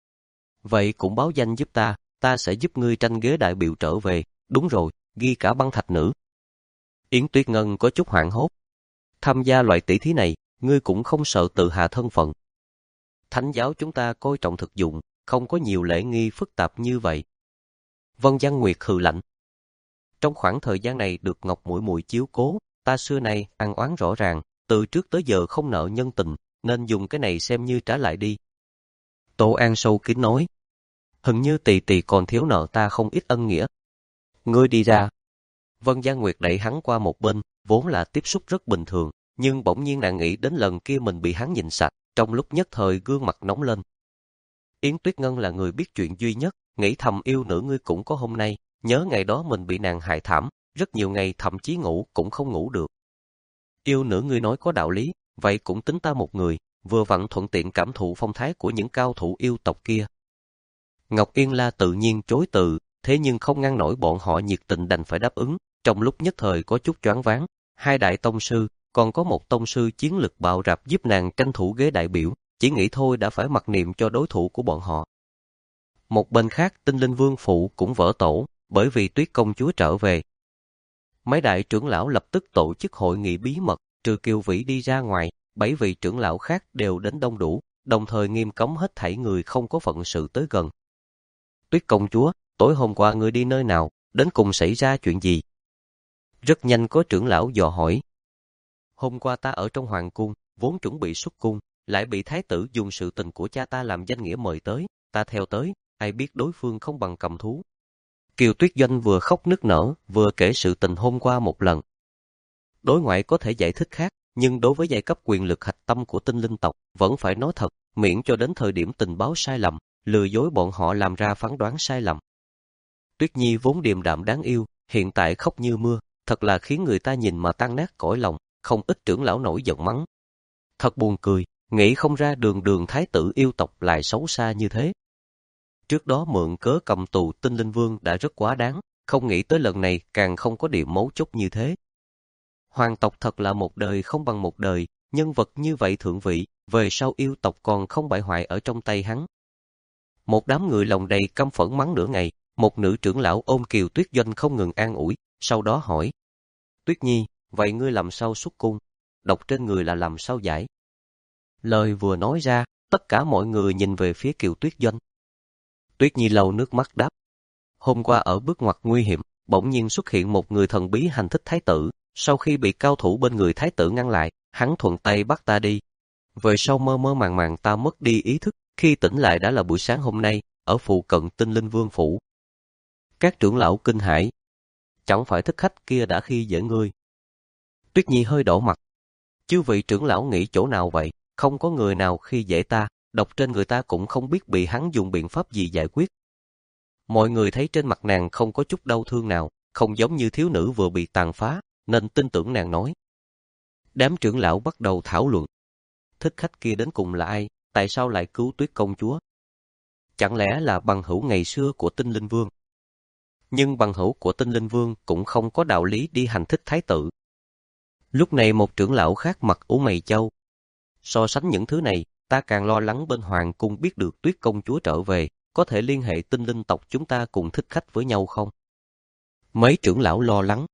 Vậy cũng báo danh giúp ta, ta sẽ giúp ngươi tranh ghế đại biểu trở về, đúng rồi, ghi cả băng thạch nữ. Yến Tuyết Ngân có chút hoảng hốt. Tham gia loại tỷ thí này, ngươi cũng không sợ tự hạ thân phận. Thánh giáo chúng ta coi trọng thực dụng, không có nhiều lễ nghi phức tạp như vậy. Vân Giang Nguyệt hừ lạnh. Trong khoảng thời gian này được Ngọc muội muội chiếu cố, ta xưa nay ăn oán rõ ràng, từ trước tới giờ không nợ nhân tình, nên dùng cái này xem như trả lại đi. Tô An sâu kín nói. Hình như tỷ tỷ còn thiếu nợ ta không ít ân nghĩa. Ngươi đi ra. Vân Giang Nguyệt đẩy hắn qua một bên, vốn là tiếp xúc rất bình thường, nhưng bỗng nhiên nàng nghĩ đến lần kia mình bị hắn nhìn sạch, trong lúc nhất thời gương mặt nóng lên. Yến Tuyết Ngân là người biết chuyện duy nhất, nghĩ thầm yêu nữ ngươi cũng có hôm nay, nhớ ngày đó mình bị nàng hại thảm, rất nhiều ngày thậm chí ngủ cũng không ngủ được. Yêu nữ ngươi nói có đạo lý, vậy cũng tính ta một người, vừa vặn thuận tiện cảm thụ phong thái của những cao thủ yêu tộc kia. Ngọc Yên La tự nhiên chối từ, thế nhưng không ngăn nổi bọn họ nhiệt tình đành phải đáp ứng, trong lúc nhất thời có chút choáng váng, hai đại tông sư, còn có một tông sư chiến lực bạo rạp giúp nàng tranh thủ ghế đại biểu, chỉ nghĩ thôi đã phải mặc niệm cho đối thủ của bọn họ. Một bên khác Tinh Linh Vương phụ cũng vỡ tổ, bởi vì Tuyết công chúa trở về. Mấy đại trưởng lão lập tức tổ chức hội nghị bí mật, trừ Kiều Vĩ đi ra ngoài, bảy vị trưởng lão khác đều đến đông đủ, đồng thời nghiêm cấm hết thảy người không có phận sự tới gần. Tuyết công chúa, tối hôm qua ngươi đi nơi nào, đến cùng xảy ra chuyện gì? Rất nhanh có trưởng lão dò hỏi. Hôm qua ta ở trong hoàng cung, vốn chuẩn bị xuất cung, lại bị thái tử dùng sự tình của cha ta làm danh nghĩa mời tới, ta theo tới, ai biết đối phương không bằng cầm thú. Kiều Tuyết Doanh vừa khóc nức nở, vừa kể sự tình hôm qua một lần. Đối ngoại có thể giải thích khác, nhưng đối với giai cấp quyền lực hạch tâm của tinh linh tộc, vẫn phải nói thật, miễn cho đến thời điểm tình báo sai lầm, lừa dối bọn họ làm ra phán đoán sai lầm. Tuyết Nhi vốn điềm đạm đáng yêu, hiện tại khóc như mưa, thật là khiến người ta nhìn mà tan nát cõi lòng, không ít trưởng lão nổi giận mắng. Thật buồn cười, nghĩ không ra đường đường thái tử yêu tộc lại xấu xa như thế. Trước đó mượn cớ cầm tù Tinh Linh Vương đã rất quá đáng, không nghĩ tới lần này càng không có điểm mấu chốt như thế. Hoàng tộc thật là một đời không bằng một đời, nhân vật như vậy thượng vị, về sau yêu tộc còn không bại hoại ở trong tay hắn. Một đám người lòng đầy căm phẫn mắng nửa ngày, một nữ trưởng lão ôm Kiều Tuyết Doanh không ngừng an ủi, sau đó hỏi. Tuyết Nhi, vậy ngươi làm sao xuất cung? Độc trên người là làm sao giải? Lời vừa nói ra, tất cả mọi người nhìn về phía Kiều Tuyết Doanh. Tuyết Nhi lau nước mắt đáp. Hôm qua ở bước ngoặt nguy hiểm, bỗng nhiên xuất hiện một người thần bí hành thích thái tử. Sau khi bị cao thủ bên người thái tử ngăn lại, hắn thuận tay bắt ta đi. Về sau mơ mơ màng màng ta mất đi ý thức, khi tỉnh lại đã là buổi sáng hôm nay, ở phụ cận Tinh Linh Vương phủ. Các trưởng lão kinh hãi. Chẳng phải thích khách kia đã khi dễ ngươi? Tuyết Nhi hơi đỏ mặt. Chư vị trưởng lão nghĩ chỗ nào vậy? Không có người nào khi dễ ta, độc trên người ta cũng không biết bị hắn dùng biện pháp gì giải quyết. Mọi người thấy trên mặt nàng không có chút đau thương nào, không giống như thiếu nữ vừa bị tàn phá, nên tin tưởng nàng nói. Đám trưởng lão bắt đầu thảo luận. Thích khách kia đến cùng là ai? Tại sao lại cứu Tuyết công chúa? Chẳng lẽ là bằng hữu ngày xưa của Tinh Linh Vương? Nhưng bằng hữu của Tinh Linh Vương cũng không có đạo lý đi hành thích thái tử. Lúc này một trưởng lão khác mặt ủ mày chau. So sánh những thứ này, ta càng lo lắng bên hoàng cung biết được Tuyết công chúa trở về, có thể liên hệ tinh linh tộc chúng ta cùng thích khách với nhau không? Mấy trưởng lão lo lắng.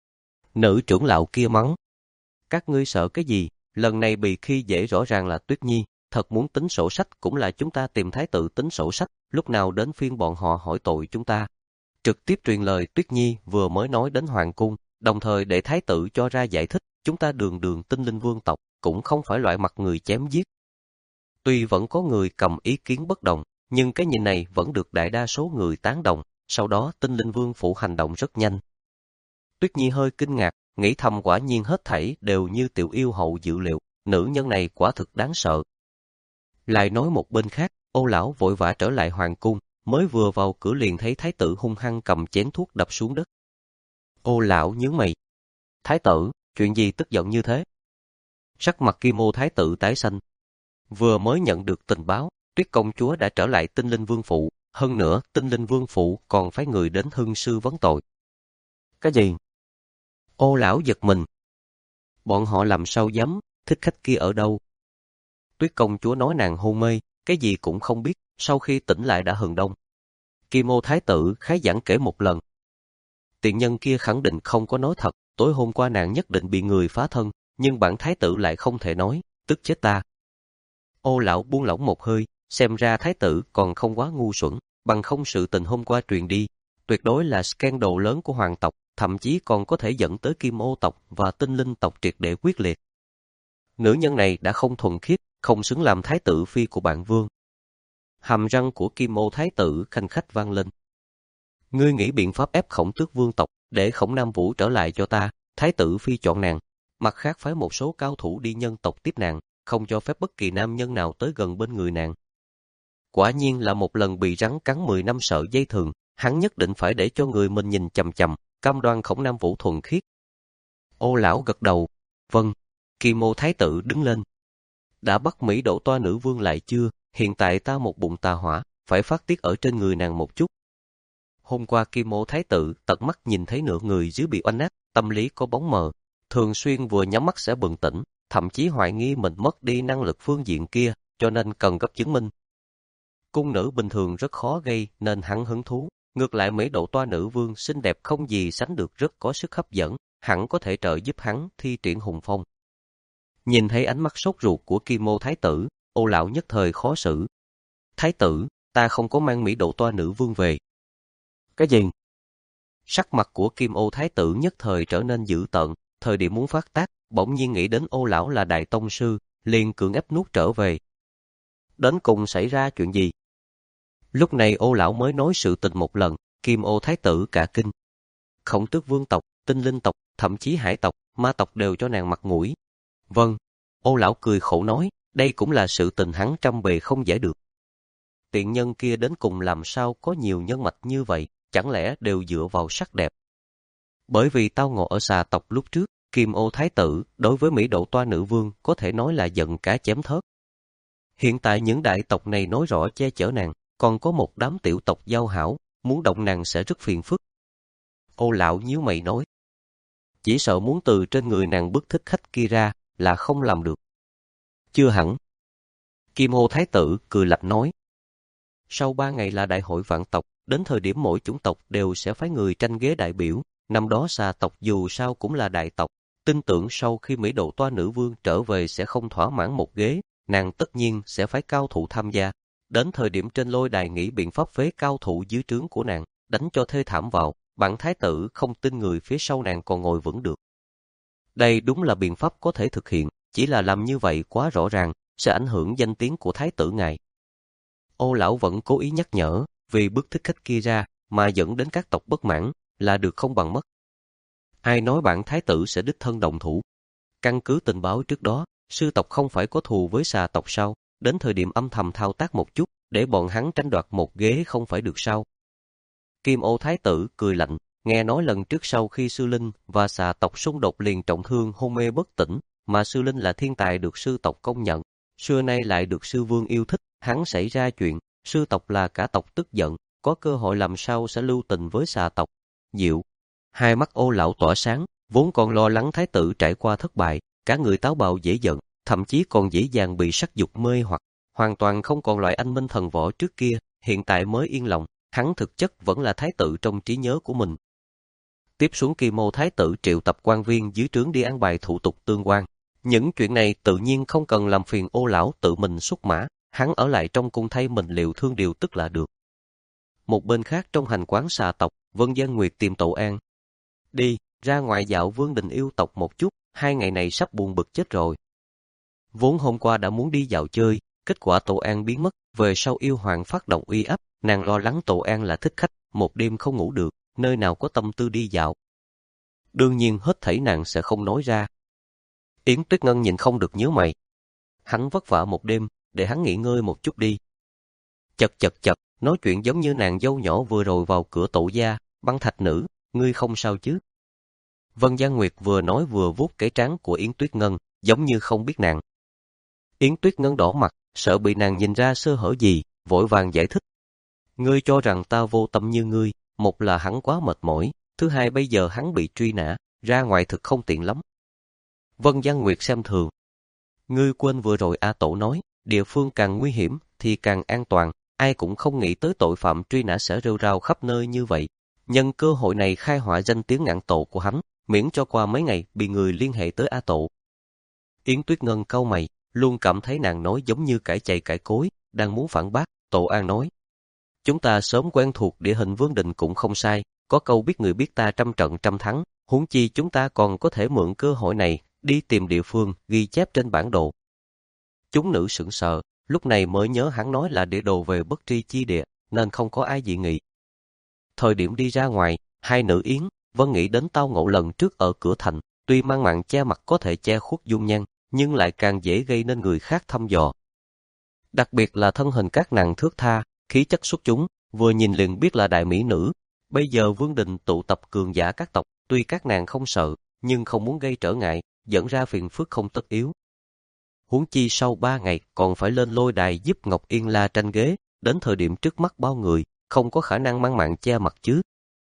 Nữ trưởng lão kia mắng. Các ngươi sợ cái gì? Lần này bị khi dễ rõ ràng là Tuyết Nhi, thật muốn tính sổ sách cũng là chúng ta tìm thái tử tính sổ sách, lúc nào đến phiên bọn họ hỏi tội chúng ta. Trực tiếp truyền lời Tuyết Nhi vừa mới nói đến hoàng cung, đồng thời để thái tử cho ra giải thích, chúng ta đường đường tinh linh vương tộc, cũng không phải loại mặt người chém giết. Tuy vẫn có người cầm ý kiến bất đồng, nhưng cái nhìn này vẫn được đại đa số người tán đồng, sau đó tinh linh vương phủ hành động rất nhanh. Tuyết Nhi hơi kinh ngạc, nghĩ thầm quả nhiên hết thảy đều như tiểu yêu hậu dự liệu, nữ nhân này quả thực đáng sợ. Lại nói một bên khác, Ô lão vội vã trở lại hoàng cung, mới vừa vào cửa liền thấy thái tử hung hăng cầm chén thuốc đập xuống đất. Ô lão nhướng mày. Thái tử, chuyện gì tức giận như thế? Sắc mặt Kim Ô thái tử tái xanh. Vừa mới nhận được tình báo, Tuyết công chúa đã trở lại Tinh Linh Vương phủ, hơn nữa Tinh Linh Vương phủ còn phái người đến hưng sư vấn tội. Cái gì? Ô lão giật mình. Bọn họ làm sao dám, thích khách kia ở đâu? Tuyết công chúa nói nàng hôn mê, cái gì cũng không biết, sau khi tỉnh lại đã hừng đông. Kim Ô thái tử khái giảng kể một lần. Tiện nhân kia khẳng định không có nói thật, tối hôm qua nàng nhất định bị người phá thân, nhưng bản thái tử lại không thể nói, tức chết ta. Ô lão buông lỏng một hơi, xem ra thái tử còn không quá ngu xuẩn, bằng không sự tình hôm qua truyền đi, tuyệt đối là scandal lớn của hoàng tộc, thậm chí còn có thể dẫn tới Kim Ô tộc và Tinh Linh tộc triệt để quyết liệt. Nữ nhân này đã không thuần khiết, không xứng làm thái tử phi của bạn vương. Hàm răng của Kim Ô thái tử khanh khách vang lên. Ngươi nghĩ biện pháp ép Khổng Tước vương tộc để Khổng Nam Vũ trở lại cho ta, thái tử phi chọn nàng, mặt khác phái một số cao thủ đi nhân tộc tiếp nàng, không cho phép bất kỳ nam nhân nào tới gần bên người nàng. Quả nhiên là một lần bị rắn cắn mười năm sợ dây thừng, hắn nhất định phải để cho người mình nhìn chằm chằm, cam đoan Khổng Nam Vũ thuần khiết. Ô lão gật đầu, vâng. Kim Ô thái tử đứng lên. Đã bắt Mỹ đổ toa nữ vương lại chưa? Hiện tại ta một bụng tà hỏa, phải phát tiết ở trên người nàng một chút. Hôm qua Kim Ô thái tử tận mắt nhìn thấy nửa người dưới bị oanh nát, tâm lý có bóng mờ, thường xuyên vừa nhắm mắt sẽ bừng tỉnh, thậm chí hoài nghi mình mất đi năng lực phương diện kia, cho nên cần gấp chứng minh. Cung nữ bình thường rất khó gây nên hắn hứng thú, ngược lại Mỹ độ toa nữ vương xinh đẹp không gì sánh được, rất có sức hấp dẫn, hẳn có thể trợ giúp hắn thi triển hùng phong. Nhìn thấy ánh mắt sốt ruột của Kim Ô thái tử, Ô lão nhất thời khó xử. Thái tử, ta không có mang Mỹ độ toa nữ vương về. Cái gì? Sắc mặt của Kim Ô thái tử nhất thời trở nên dữ tợn, thời điểm muốn phát tác, bỗng nhiên nghĩ đến Ô lão là đại tông sư, liền cưỡng ép nuốt trở về. Đến cùng xảy ra chuyện gì? Lúc này Ô lão mới nói sự tình một lần, Kim Ô thái tử cả kinh. Khổng Tước vương tộc, Tinh Linh tộc, thậm chí Hải tộc, Ma tộc đều cho nàng mặt mũi. Vâng, Ô lão cười khổ nói, đây cũng là sự tình hắn trăm bề không giải được. Tiện nhân kia đến cùng làm sao có nhiều nhân mạch như vậy, chẳng lẽ đều dựa vào sắc đẹp? Bởi vì tao ngộ ở xà tộc lúc trước, Kim Ô thái tử đối với Mỹ độ toa nữ vương có thể nói là giận cá chém thớt. Hiện tại những đại tộc này nói rõ che chở nàng, còn có một đám tiểu tộc giao hảo, muốn động nàng sẽ rất phiền phức. Ô lão nhíu mày nói, chỉ sợ muốn từ trên người nàng bức thích khách kia ra là không làm được. Chưa hẳn, Kim Ô Thái tử cười lạnh nói. Sau ba ngày là đại hội vạn tộc, đến thời điểm mỗi chủng tộc đều sẽ phái người tranh ghế đại biểu. Năm đó xà tộc dù sao cũng là đại tộc, tin tưởng sau khi Mỹ Độ Toa nữ vương trở về sẽ không thỏa mãn một ghế, nàng tất nhiên sẽ phái cao thủ tham gia. Đến thời điểm trên lôi đài nghĩ biện pháp phế cao thủ dưới trướng của nàng, đánh cho thê thảm vào, bản thái tử không tin người phía sau nàng còn ngồi vững được. Đây đúng là biện pháp có thể thực hiện, chỉ là làm như vậy quá rõ ràng, sẽ ảnh hưởng danh tiếng của thái tử ngài. Ô lão vẫn cố ý nhắc nhở, vì bước thích khách kia ra mà dẫn đến các tộc bất mãn, là được không bằng mất. Ai nói bản thái tử sẽ đích thân đồng thủ? Căn cứ tình báo trước đó, sư tộc không phải có thù với xà tộc sao? Đến thời điểm âm thầm thao tác một chút, để bọn hắn tranh đoạt một ghế không phải được sao? Kim Ô Thái tử cười lạnh, nghe nói lần trước sau khi sư linh và xà tộc xung đột liền trọng thương hôn mê bất tỉnh, mà sư linh là thiên tài được sư tộc công nhận, xưa nay lại được sư vương yêu thích, hắn xảy ra chuyện, sư tộc là cả tộc tức giận, có cơ hội làm sao sẽ lưu tình với xà tộc. Diệu, hai mắt Ô lão tỏa sáng, vốn còn lo lắng thái tử trải qua thất bại, cả người táo bạo dễ giận, thậm chí còn dễ dàng bị sắc dục mê hoặc, hoàn toàn không còn loại anh minh thần võ trước kia, hiện tại mới yên lòng, hắn thực chất vẫn là thái tử trong trí nhớ của mình. Tiếp xuống Kim Ô Thái tử triệu tập quan viên dưới trướng đi an bài thủ tục tương quan. Những chuyện này tự nhiên không cần làm phiền Ô lão tự mình xuất mã, hắn ở lại trong cung thay mình liệu thương điều tức là được. Một bên khác trong hành quán xà tộc, Vân Gian Nguyệt tìm Tổ An. Đi, ra ngoài dạo Vương Đình yêu tộc một chút, hai ngày này sắp buồn bực chết rồi. Vốn hôm qua đã muốn đi dạo chơi, kết quả Tổ An biến mất, về sau yêu hoàng phát động uy áp, nàng lo lắng Tổ An là thích khách, một đêm không ngủ được, nơi nào có tâm tư đi dạo. Đương nhiên hết thảy nàng sẽ không nói ra. Yến Tuyết Ngân nhìn không được nhíu mày. Hắn vất vả một đêm, để hắn nghỉ ngơi một chút đi. Chật chật chật, nói chuyện giống như nàng dâu nhỏ vừa rồi vào cửa Tổ gia, Băng Thạch nữ, ngươi không sao chứ? Vân Gian Nguyệt vừa nói vừa vuốt cái trán của Yến Tuyết Ngân, giống như không biết nàng. Yến Tuyết Ngân đỏ mặt, sợ bị nàng nhìn ra sơ hở gì, vội vàng giải thích. Ngươi cho rằng ta vô tâm như ngươi, một là hắn quá mệt mỏi, thứ hai bây giờ hắn bị truy nã, ra ngoài thực không tiện lắm. Vân Gian Nguyệt xem thường. Ngươi quên vừa rồi A Tổ nói, địa phương càng nguy hiểm thì càng an toàn, ai cũng không nghĩ tới tội phạm truy nã sẽ rêu rao khắp nơi như vậy. Nhân cơ hội này khai họa danh tiếng ngạn tổ của hắn, miễn cho qua mấy ngày bị người liên hệ tới A Tổ. Yến Tuyết Ngân cau mày, luôn cảm thấy nàng nói giống như cãi chạy cãi cối, đang muốn phản bác. Tổ An nói, chúng ta sớm quen thuộc địa hình Vương Đình cũng không sai, có câu biết người biết ta trăm trận trăm thắng, huống chi chúng ta còn có thể mượn cơ hội này đi tìm địa phương ghi chép trên bản đồ. Chúng nữ sững sờ, lúc này mới nhớ hắn nói là địa đồ về bất tri chi địa, nên không có ai dị nghị. Thời điểm đi ra ngoài, hai nữ Yến, Vân nghĩ đến tao ngộ lần trước ở cửa thành, tuy mang mạng che mặt có thể che khuất dung nhan, nhưng lại càng dễ gây nên người khác thăm dò. Đặc biệt là thân hình các nàng thước tha, khí chất xuất chúng, vừa nhìn liền biết là đại mỹ nữ. Bây giờ Vương Đình tụ tập cường giả các tộc, tuy các nàng không sợ, nhưng không muốn gây trở ngại, dẫn ra phiền phức không tất yếu. Huống chi sau ba ngày còn phải lên lôi đài giúp Ngọc Yên La tranh ghế, đến thời điểm trước mắt bao người, không có khả năng mang mạng che mặt chứ.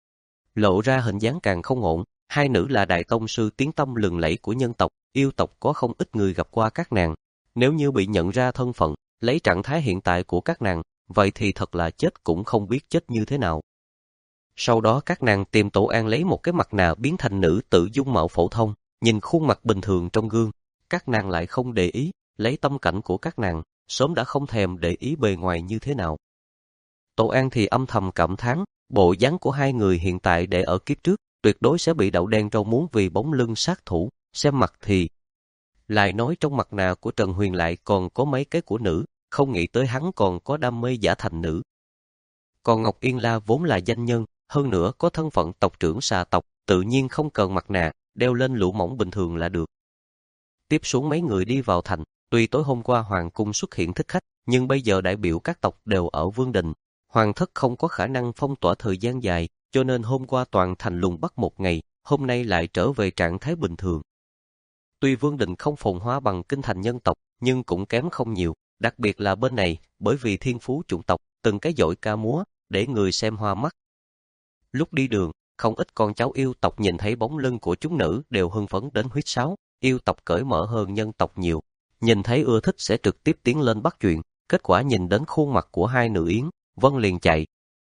Lộ ra hình dáng càng không ổn, hai nữ là đại tông sư tiếng tăm lừng lẫy của nhân tộc, yêu tộc có không ít người gặp qua các nàng. Nếu như bị nhận ra thân phận, lấy trạng thái hiện tại của các nàng, vậy thì thật là chết cũng không biết chết như thế nào. Sau đó các nàng tìm Tổ An lấy một cái mặt nạ biến thành nữ tự dung mạo phổ thông, nhìn khuôn mặt bình thường trong gương, các nàng lại không để ý, lấy tâm cảnh của các nàng, sớm đã không thèm để ý bề ngoài như thế nào. Tổ An thì âm thầm cảm thán, bộ dáng của hai người hiện tại để ở kiếp trước, tuyệt đối sẽ bị đậu đen rau muống vì bóng lưng sát thủ, xem mặt thì. Lại nói trong mặt nạ của Trần Huyền lại còn có mấy cái của nữ, không nghĩ tới hắn còn có đam mê giả thành nữ. Còn Ngọc Yên La vốn là danh nhân, hơn nữa có thân phận tộc trưởng xà tộc, tự nhiên không cần mặt nạ, đeo lên lụa mỏng bình thường là được. Tiếp xuống mấy người đi vào thành, tuy tối hôm qua Hoàng cung xuất hiện thích khách, nhưng bây giờ đại biểu các tộc đều ở Vương Đình. Hoàng thất không có khả năng phong tỏa thời gian dài, cho nên hôm qua toàn thành lùng bắt một ngày, hôm nay lại trở về trạng thái bình thường. Tuy Vương Đình không phồn hoa bằng kinh thành nhân tộc, nhưng cũng kém không nhiều, đặc biệt là bên này, bởi vì thiên phú chủng tộc, từng cái dội ca múa, để người xem hoa mắt. Lúc đi đường, không ít con cháu yêu tộc nhìn thấy bóng lưng của chúng nữ đều hưng phấn đến huýt sáo, yêu tộc cởi mở hơn nhân tộc nhiều. nhìn thấy ưa thích sẽ trực tiếp tiến lên bắt chuyện, kết quả nhìn đến khuôn mặt của hai nữ Yến, Vân liền chạy.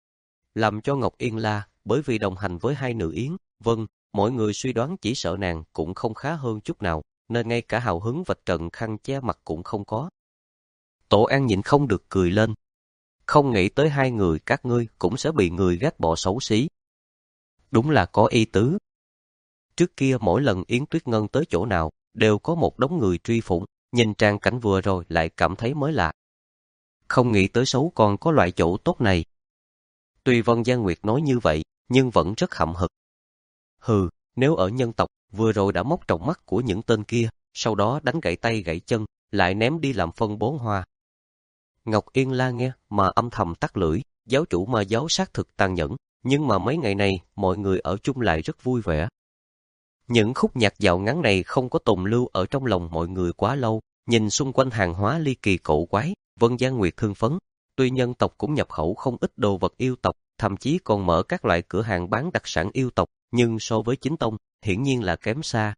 Làm cho Ngọc Yên la, bởi vì đồng hành với hai nữ Yến, Vân, mọi người suy đoán chỉ sợ nàng cũng không khá hơn chút nào, nên ngay cả hào hứng vạch trần khăn che mặt cũng không có. Tổ An nhịn không được cười lên. Không nghĩ tới hai người các ngươi cũng sẽ bị người ghét bỏ xấu xí. Đúng là có ý tứ. Trước kia mỗi lần Yến Tuyết Ngân tới chỗ nào, đều có một đống người truy phủng, nhìn trang cảnh vừa rồi lại cảm thấy mới lạ. Không nghĩ tới xấu còn có loại chỗ tốt này. Tuy Vân Giang Nguyệt nói như vậy, nhưng vẫn rất hậm hực. Hừ, nếu ở nhân tộc, vừa rồi đã móc tròng mắt của những tên kia, sau đó đánh gãy tay gãy chân, lại ném đi làm phân bón hoa. Ngọc Yên la nghe mà âm thầm tắt lưỡi, giáo chủ mà giáo xác thực tàn nhẫn, nhưng mà mấy ngày này mọi người ở chung lại rất vui vẻ. Những khúc nhạc dạo ngắn này không có tồn lưu ở trong lòng mọi người quá lâu, nhìn xung quanh hàng hóa ly kỳ cổ quái, Vân Giang Nguyệt thương phấn. Tuy nhân tộc cũng nhập khẩu không ít đồ vật yêu tộc, thậm chí còn mở các loại cửa hàng bán đặc sản yêu tộc, nhưng so với chính tông, hiển nhiên là kém xa.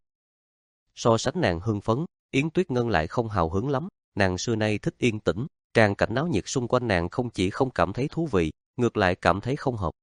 So sánh nàng hưng phấn, Yến Tuyết Ngân lại không hào hứng lắm, nàng xưa nay thích yên tĩnh, tràn cảnh náo nhiệt xung quanh nàng không chỉ không cảm thấy thú vị, ngược lại cảm thấy không hợp.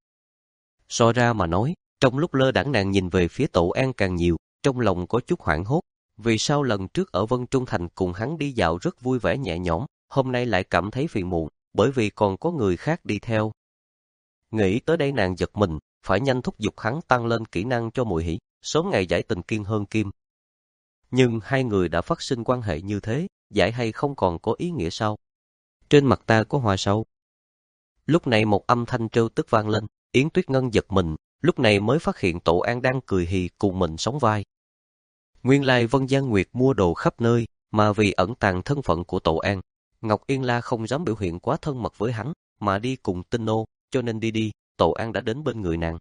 So ra mà nói, trong lúc lơ đãng nàng nhìn về phía Tổ An càng nhiều, trong lòng có chút hoảng hốt, vì sao lần trước ở Vân Trung Thành cùng hắn đi dạo rất vui vẻ nhẹ nhõm, hôm nay lại cảm thấy phiền muộn, bởi vì còn có người khác đi theo. Nghĩ tới đây nàng giật mình, phải nhanh thúc giục hắn tăng lên kỹ năng cho muội hỉ, sớm ngày giải tình kiên hơn kim. Nhưng hai người đã phát sinh quan hệ như thế, giải hay không còn có ý nghĩa sao? Trên mặt ta có hoa sâu. Lúc này một âm thanh trêu tức vang lên, Yến Tuyết Ngân giật mình, lúc này mới phát hiện Tổ An đang cười hì cùng mình sóng vai. Nguyên lai Vân Giang Nguyệt mua đồ khắp nơi, mà vì ẩn tàng thân phận của Tổ An, Ngọc Yên La không dám biểu hiện quá thân mật với hắn, mà đi cùng Tinh Nô, cho nên đi đi, Tổ An đã đến bên người nàng.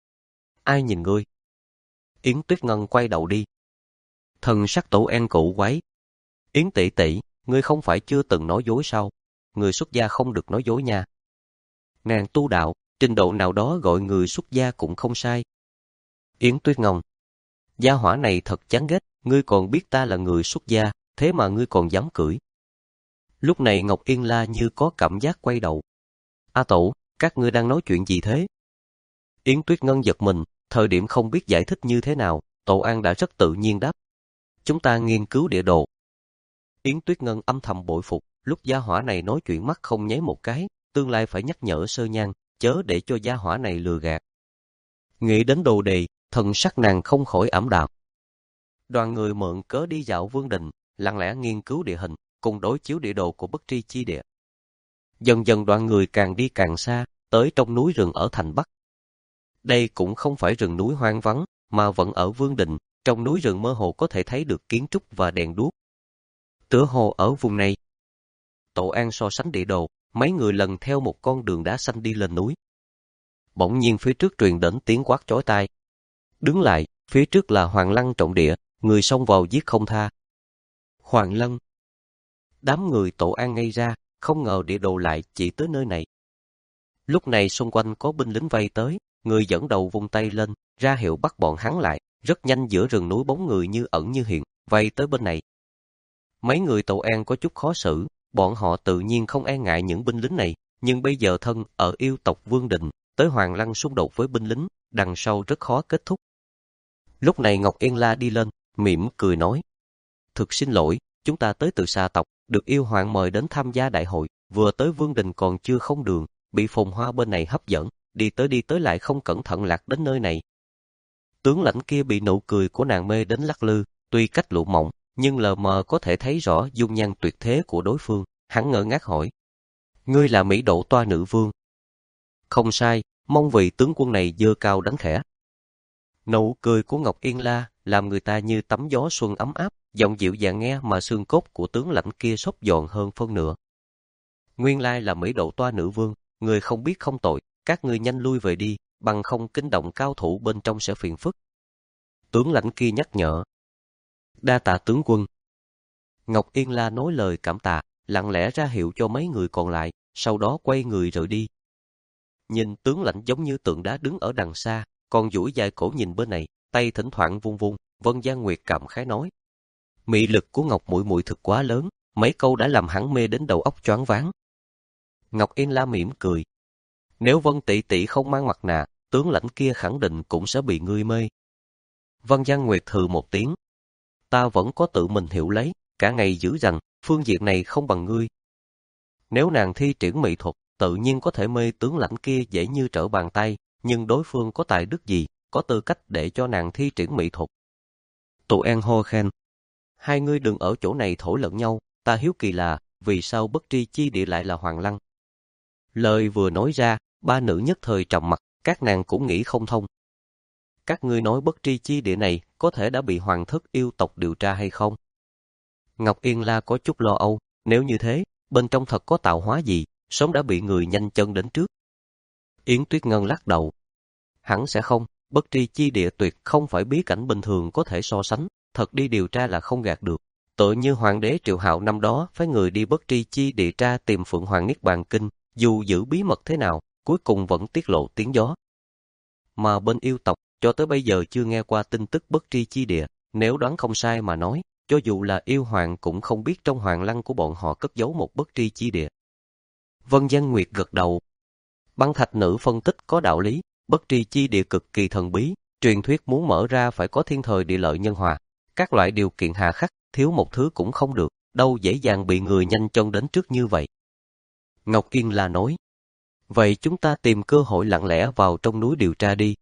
Ai nhìn ngươi? Yến Tuyết Ngân quay đầu đi. Thần sắc Tổ An cụ quái. Yến tỷ tỷ, ngươi không phải chưa từng nói dối sao? Người xuất gia không được nói dối nha. Nàng tu đạo, trình độ nào đó gọi người xuất gia cũng không sai. Yến Tuyết Ngân, gia hỏa này thật chán ghét, ngươi còn biết ta là người xuất gia, thế mà ngươi còn dám cưỡi. Lúc này Ngọc Yên La như có cảm giác quay đầu. A Tổ, các ngươi đang nói chuyện gì thế? Yến Tuyết Ngân giật mình, thời điểm không biết giải thích như thế nào, Tổ An đã rất tự nhiên đáp. Chúng ta nghiên cứu địa đồ. Yến Tuyết Ngân âm thầm bội phục, lúc gia hỏa này nói chuyện mắt không nháy một cái, tương lai phải nhắc nhở Sơ Nhan, chớ để cho gia hỏa này lừa gạt. Nghĩ đến đồ đề, thần sắc nàng không khỏi ảm đạm. Đoàn người mượn cớ đi dạo Vương Đình, lặng lẽ nghiên cứu địa hình, cùng đối chiếu địa đồ của Bất Tri chi địa. Dần dần đoàn người càng đi càng xa, tới trong núi rừng ở thành Bắc. Đây cũng không phải rừng núi hoang vắng, mà vẫn ở Vương Đình, trong núi rừng mơ hồ có thể thấy được kiến trúc và đèn đuốc. Tựa hồ ở vùng này. Tổ An so sánh địa đồ, mấy người lần theo một con đường đá xanh đi lên núi. Bỗng nhiên phía trước truyền đến tiếng quát chói tai. Đứng lại, phía trước là Hoàng Lăng trọng địa, người xông vào giết không tha. Hoàng Lăng. Đám người Tổ An ngây ra, không ngờ địa đồ lại chỉ tới nơi này. Lúc này xung quanh có binh lính vây tới, người dẫn đầu vung tay lên, ra hiệu bắt bọn hắn lại, rất nhanh giữa rừng núi bóng người như ẩn như hiện, vây tới bên này. Mấy người Tổ An có chút khó xử, bọn họ tự nhiên không e ngại những binh lính này, nhưng bây giờ thân ở yêu tộc Vương Đình, tới Hoàng Lăng xung đột với binh lính, đằng sau rất khó kết thúc. Lúc này Ngọc Yên La đi lên, mỉm cười nói. Thực xin lỗi, chúng ta tới từ xa tộc, được yêu hoàng mời đến tham gia đại hội, vừa tới Vương Đình còn chưa không đường, bị phồn hoa bên này hấp dẫn, đi tới đi tới lại không cẩn thận lạc đến nơi này. Tướng lãnh kia bị nụ cười của nàng mê đến lắc lư, tuy cách lụ mộng, nhưng lờ mờ có thể thấy rõ dung nhan tuyệt thế của đối phương, hắn ngơ ngác hỏi. Ngươi là Mỹ Độ Toa nữ vương. Không sai, mong vị tướng quân này giơ cao đánh khẽ. Nụ cười của Ngọc Yên La làm người ta như tắm gió xuân ấm áp, giọng dịu dàng nghe mà xương cốt của tướng lãnh kia xốp giòn hơn phân nửa. Nguyên lai là Mỹ Độ Toa nữ vương, người không biết không tội, các ngươi nhanh lui về đi, bằng không kinh động cao thủ bên trong sẽ phiền phức. Tướng lãnh kia nhắc nhở. Đa tạ tướng quân. Ngọc Yên La nói lời cảm tạ, lặng lẽ ra hiệu cho mấy người còn lại, sau đó quay người rời đi. Nhìn tướng lãnh giống như tượng đá đứng ở đằng xa, còn duỗi dài cổ nhìn bên này, tay thỉnh thoảng vung vung, Vân Giang Nguyệt cảm khái nói. Mị lực của Ngọc muội muội thực quá lớn, mấy câu đã làm hắn mê đến đầu óc choáng váng. Ngọc Yên La mỉm cười. Nếu Vân tỷ tỷ không mang mặt nạ, tướng lãnh kia khẳng định cũng sẽ bị ngươi mê. Vân Giang Nguyệt hừ một tiếng. Ta vẫn có tự mình hiểu lấy, cả ngày giữ rằng, phương diện này không bằng ngươi. Nếu nàng thi triển mỹ thuật, tự nhiên có thể mê tướng lãnh kia dễ như trở bàn tay, nhưng đối phương có tài đức gì, có tư cách để cho nàng thi triển mỹ thuật. Tụ An hô khen. Hai ngươi đừng ở chỗ này thổi lẫn nhau, ta hiếu kỳ là, vì sao bất tri chi địa lại là Hoàng Lăng. Lời vừa nói ra, ba nữ nhất thời trầm mặt, các nàng cũng nghĩ không thông. Các ngươi nói bất tri chi địa này có thể đã bị hoàng thất yêu tộc điều tra hay không? Ngọc Yên La có chút lo âu, nếu như thế, bên trong thật có tạo hóa gì, sớm đã bị người nhanh chân đến trước. Yến Tuyết Ngân lắc đầu. Hẳn sẽ không, bất tri chi địa tuyệt không phải bí cảnh bình thường có thể so sánh, thật đi điều tra là không gạt được. Tựa như hoàng đế Triệu Hạo năm đó phái người đi bất tri chi địa tra tìm Phượng Hoàng Niết Bàn Kinh, dù giữ bí mật thế nào, cuối cùng vẫn tiết lộ tiếng gió. Mà bên yêu tộc, cho tới bây giờ chưa nghe qua tin tức bất tri chi địa, nếu đoán không sai mà nói, cho dù là yêu hoàng cũng không biết trong hoàng lăng của bọn họ cất giấu một bất tri chi địa. Vân Giang Nguyệt gật đầu. Băng Thạch Nữ phân tích có đạo lý, bất tri chi địa cực kỳ thần bí, truyền thuyết muốn mở ra phải có thiên thời địa lợi nhân hòa, các loại điều kiện hà khắc, thiếu một thứ cũng không được, đâu dễ dàng bị người nhanh chân đến trước như vậy. Ngọc Yên La nói, vậy chúng ta tìm cơ hội lặng lẽ vào trong núi điều tra đi.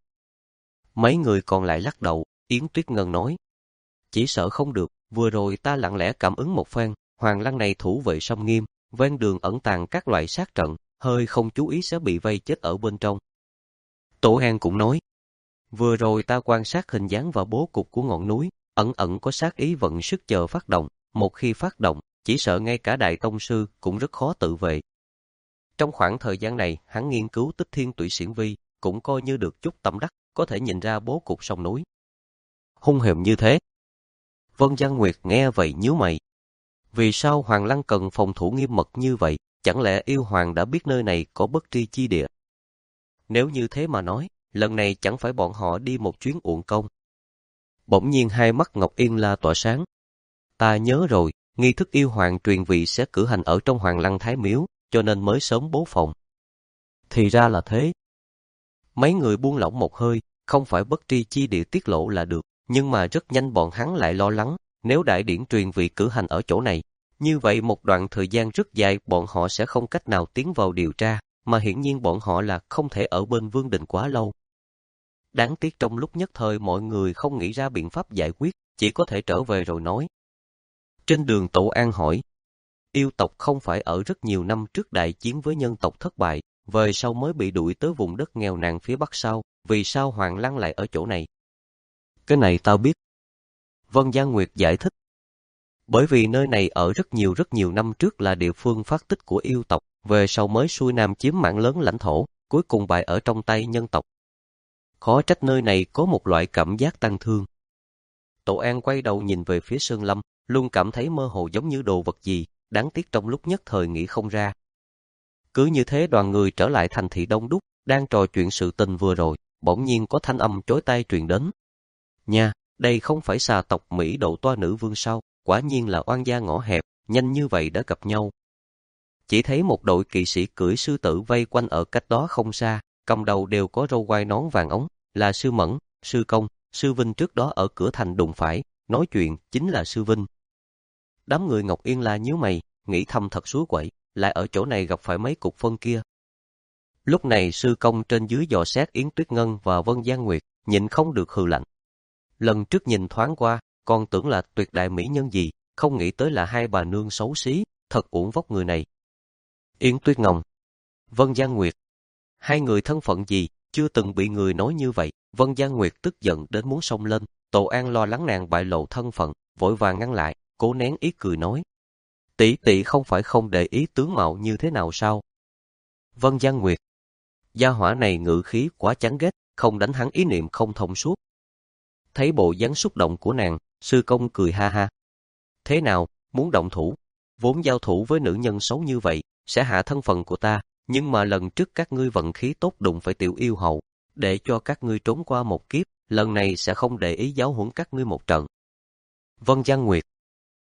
Mấy người còn lại lắc đầu, Yến Tuyết Ngân nói, chỉ sợ không được, vừa rồi ta lặng lẽ cảm ứng một phen, hoàng lăng này thủ vệ sâm nghiêm, ven đường ẩn tàng các loại sát trận, hơi không chú ý sẽ bị vây chết ở bên trong. Tổ An cũng nói, vừa rồi ta quan sát hình dáng và bố cục của ngọn núi, ẩn ẩn có sát ý vận sức chờ phát động, một khi phát động, chỉ sợ ngay cả đại tông sư cũng rất khó tự vệ. Trong khoảng thời gian này, hắn nghiên cứu Tích Thiên Tụy Xiển Vi, cũng coi như được chút tâm đắc, có thể nhìn ra bố cục sông núi. Hung hiểm như thế. Vân Giang Nguyệt nghe vậy nhíu mày. Vì sao Hoàng Lăng cần phòng thủ nghiêm mật như vậy, chẳng lẽ yêu hoàng đã biết nơi này có bất tri chi địa? Nếu như thế mà nói, lần này chẳng phải bọn họ đi một chuyến uổng công. Bỗng nhiên hai mắt Ngọc Yên La tỏa sáng. Ta nhớ rồi, nghi thức yêu hoàng truyền vị sẽ cử hành ở trong Hoàng Lăng Thái Miếu, cho nên mới sớm bố phòng. Thì ra là thế. Mấy người buông lỏng một hơi, không phải bất tri chi địa tiết lộ là được, nhưng mà rất nhanh bọn hắn lại lo lắng, nếu đại điển truyền vị cử hành ở chỗ này, như vậy một đoạn thời gian rất dài bọn họ sẽ không cách nào tiến vào điều tra, mà hiển nhiên bọn họ là không thể ở bên Vương Đình quá lâu. Đáng tiếc trong lúc nhất thời mọi người không nghĩ ra biện pháp giải quyết, chỉ có thể trở về rồi nói. Trên đường Tổ An hỏi, yêu tộc không phải ở rất nhiều năm trước đại chiến với nhân tộc thất bại, về sau mới bị đuổi tới vùng đất nghèo nàn phía bắc sao, vì sao Hoàng Lăng lại ở chỗ này? Cái này tao biết. Vân Giang Nguyệt giải thích. Bởi vì nơi này ở rất nhiều rất nhiều năm trước là địa phương phát tích của yêu tộc, về sau mới xuôi nam chiếm mảng lớn lãnh thổ, cuối cùng bại ở trong tay nhân tộc. Khó trách nơi này có một loại cảm giác tăng thương. Tổ An quay đầu nhìn về phía Sơn Lâm, luôn cảm thấy mơ hồ giống như đồ vật gì, đáng tiếc trong lúc nhất thời nghĩ không ra. Cứ như thế đoàn người trở lại thành thị đông đúc, đang trò chuyện sự tình vừa rồi, bỗng nhiên có thanh âm chói tai truyền đến. Nha, đây không phải xà tộc Mỹ Độ Toa Nữ Vương sao, quả nhiên là oan gia ngõ hẹp, nhanh như vậy đã gặp nhau. Chỉ thấy một đội kỵ sĩ cưỡi sư tử vây quanh ở cách đó không xa, cầm đầu đều có râu quai nón vàng ống, là Sư Mẫn, Sư Công, Sư Vinh trước đó ở cửa thành đụng phải, nói chuyện chính là Sư Vinh. Đám người Ngọc Yên La nhíu mày, nghĩ thầm thật suối quậy, lại ở chỗ này gặp phải mấy cục phân kia. Lúc này Sư Công trên dưới dò xét Yến Tuyết Ngân và Vân Giang Nguyệt, nhịn không được hừ lạnh. Lần trước nhìn thoáng qua, còn tưởng là tuyệt đại mỹ nhân gì, không nghĩ tới là hai bà nương xấu xí, thật uổng vóc người này. Yến Tuyết Ngân, Vân Giang Nguyệt, hai người thân phận gì, chưa từng bị người nói như vậy. Vân Giang Nguyệt tức giận đến muốn xông lên, Tổ An lo lắng nàng bại lộ thân phận, vội vàng ngăn lại, cố nén ý cười nói. Tỷ tỷ không phải không để ý tướng mạo như thế nào sao? Vân Giang Nguyệt, gia hỏa này ngữ khí quá chán ghét, không đánh hắn ý niệm không thông suốt. Thấy bộ dáng xúc động của nàng, Sư Công cười ha ha. Thế nào, muốn động thủ? Vốn giao thủ với nữ nhân xấu như vậy, sẽ hạ thân phận của ta, nhưng mà lần trước các ngươi vận khí tốt đụng phải tiểu yêu hậu, để cho các ngươi trốn qua một kiếp, lần này sẽ không để ý giáo huấn các ngươi một trận. Vân Giang Nguyệt,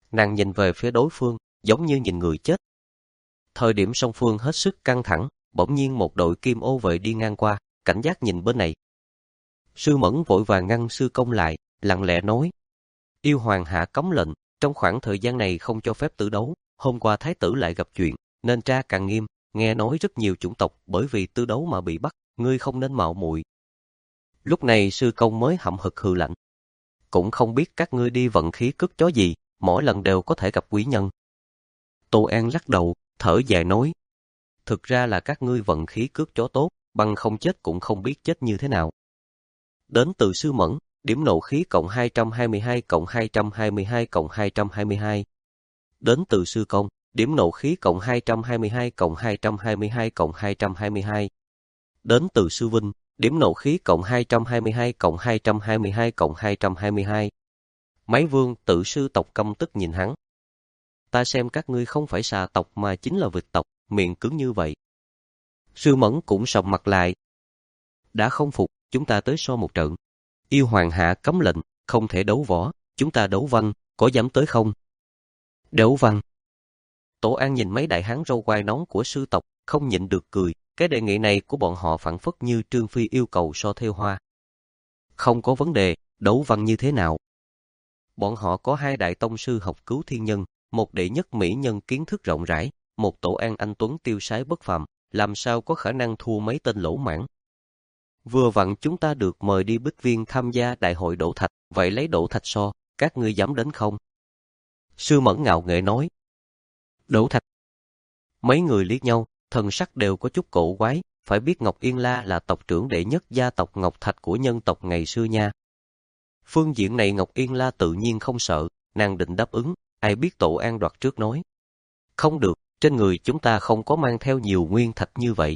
Nàng nhìn về phía đối phương, giống như nhìn người chết. Thời điểm song phương hết sức căng thẳng, bỗng nhiên một đội kim ô vệ đi ngang qua, cảnh giác nhìn bên này. Sư Mẫn vội vàng ngăn sư công lại, lặng lẽ nói: Yêu hoàng hạ cấm lệnh, trong khoảng thời gian này không cho phép tử đấu. Hôm qua thái tử lại gặp chuyện, nên tra càng nghiêm. Nghe nói rất nhiều chủng tộc bởi vì tư đấu mà bị bắt, ngươi không nên mạo muội. Lúc này sư công mới hậm hực hừ lạnh: Cũng không biết các ngươi đi vận khí cướp chó gì, mỗi lần đều có thể gặp quý nhân. Tô An lắc đầu, thở dài nói: Thực ra là các ngươi vận khí cướp chó tốt, bằng không chết cũng không biết chết như thế nào. Đến từ sư Mẫn, điểm nộ khí cộng hai trăm hai mươi hai cộng hai trăm hai mươi hai cộng hai trăm hai mươi hai. Đến từ sư công, điểm nộ khí cộng hai trăm hai mươi hai cộng hai trăm hai mươi hai cộng hai trăm hai mươi hai. Đến từ sư Vinh, điểm nộ khí cộng hai trăm hai mươi hai cộng hai trăm hai mươi hai cộng hai trăm hai mươi hai. Mấy vương tự sư tộc căm tức nhìn hắn. Ta xem các ngươi không phải xà tộc mà chính là vịt tộc, miệng cứng như vậy. Sư Mẫn cũng sầm mặt lại. Đã không phục, chúng ta tới so một trận. Yêu hoàng hạ cấm lệnh, không thể đấu võ, chúng ta đấu văn, có dám tới không? Đấu văn. Tổ An nhìn mấy đại hán râu quai nón của sư tộc, không nhịn được cười. Cái đề nghị này của bọn họ phản phất như Trương Phi yêu cầu so thêu hoa. Không có vấn đề, đấu văn như thế nào? Bọn họ có hai đại tông sư học cứu thiên nhân, một đệ nhất mỹ nhân kiến thức rộng rãi, một Tổ An anh tuấn tiêu sái bất phàm, làm sao có khả năng thua mấy tên lỗ mãng. Vừa vặn chúng ta được mời đi Bích Viên tham gia đại hội đổ thạch, vậy lấy đổ thạch so, các ngươi dám đến không? Sư Mẫn ngạo nghễ nói. Đổ thạch. Mấy người liếc nhau, thần sắc đều có chút cổ quái, phải biết Ngọc Yên La là tộc trưởng đệ nhất gia tộc Ngọc Thạch của nhân tộc ngày xưa nha. Phương diện này Ngọc Yên La tự nhiên không sợ, nàng định đáp ứng, ai biết Tổ An đoạt trước nói. Không được, trên người chúng ta không có mang theo nhiều nguyên thạch như vậy.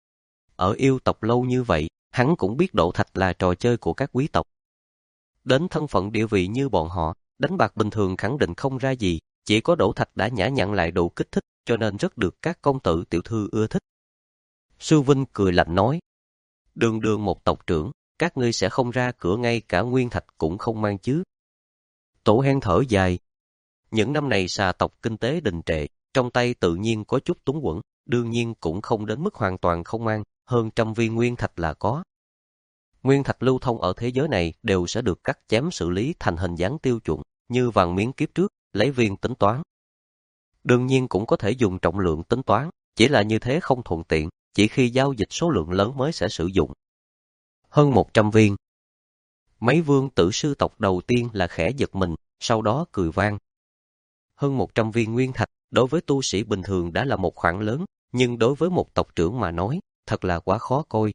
Ở yêu tộc lâu như vậy, hắn cũng biết đổ thạch là trò chơi của các quý tộc. Đến thân phận địa vị như bọn họ, đánh bạc bình thường khẳng định không ra gì, chỉ có đổ thạch đã nhã nhặn lại đủ kích thích, cho nên rất được các công tử tiểu thư ưa thích. Sư Vinh cười lạnh nói, đường đường một tộc trưởng, các ngươi sẽ không ra cửa ngay cả nguyên thạch cũng không mang chứ. Tổ Hen thở dài. Những năm này xà tộc kinh tế đình trệ, trong tay tự nhiên có chút túng quẫn, đương nhiên cũng không đến mức hoàn toàn không mang, hơn trăm viên nguyên thạch là có. Nguyên thạch lưu thông ở thế giới này đều sẽ được cắt chém xử lý thành hình dáng tiêu chuẩn, như vàng miếng kiếp trước, lấy viên tính toán. Đương nhiên cũng có thể dùng trọng lượng tính toán, chỉ là như thế không thuận tiện, chỉ khi giao dịch số lượng lớn mới sẽ sử dụng. Hơn một trăm viên. Mấy vương tử sư tộc đầu tiên là khẽ giật mình, sau đó cười vang. Hơn một trăm viên nguyên thạch, đối với tu sĩ bình thường đã là một khoản lớn, nhưng đối với một tộc trưởng mà nói, thật là quá khó coi.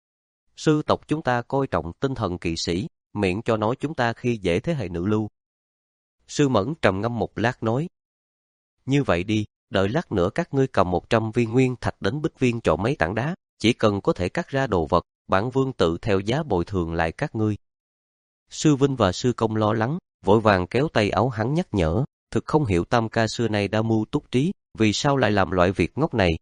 Sư tộc chúng ta coi trọng tinh thần kỵ sĩ, miệng cho nói chúng ta khi dễ thế hệ nữ lưu. Sư Mẫn trầm ngâm một lát nói. Như vậy đi, đợi lát nữa các ngươi cầm một trăm viên nguyên thạch đến Bích Viên chọn mấy tảng đá, chỉ cần có thể cắt ra đồ vật, bản vương tự theo giá bồi thường lại các ngươi. Sư Vinh và sư công lo lắng, vội vàng kéo tay áo hắn nhắc nhở, thực không hiểu Tam ca xưa nay đa mưu túc trí, vì sao lại làm loại việc ngốc này.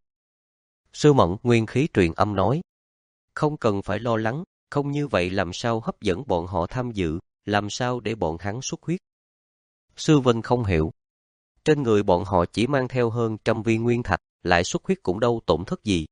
Sư Mẫn nguyên khí truyền âm nói, không cần phải lo lắng, không như vậy làm sao hấp dẫn bọn họ tham dự, làm sao để bọn hắn xuất huyết. Sư Vinh không hiểu. Trên người bọn họ chỉ mang theo hơn trăm viên nguyên thạch, lại xuất huyết cũng đâu tổn thất gì.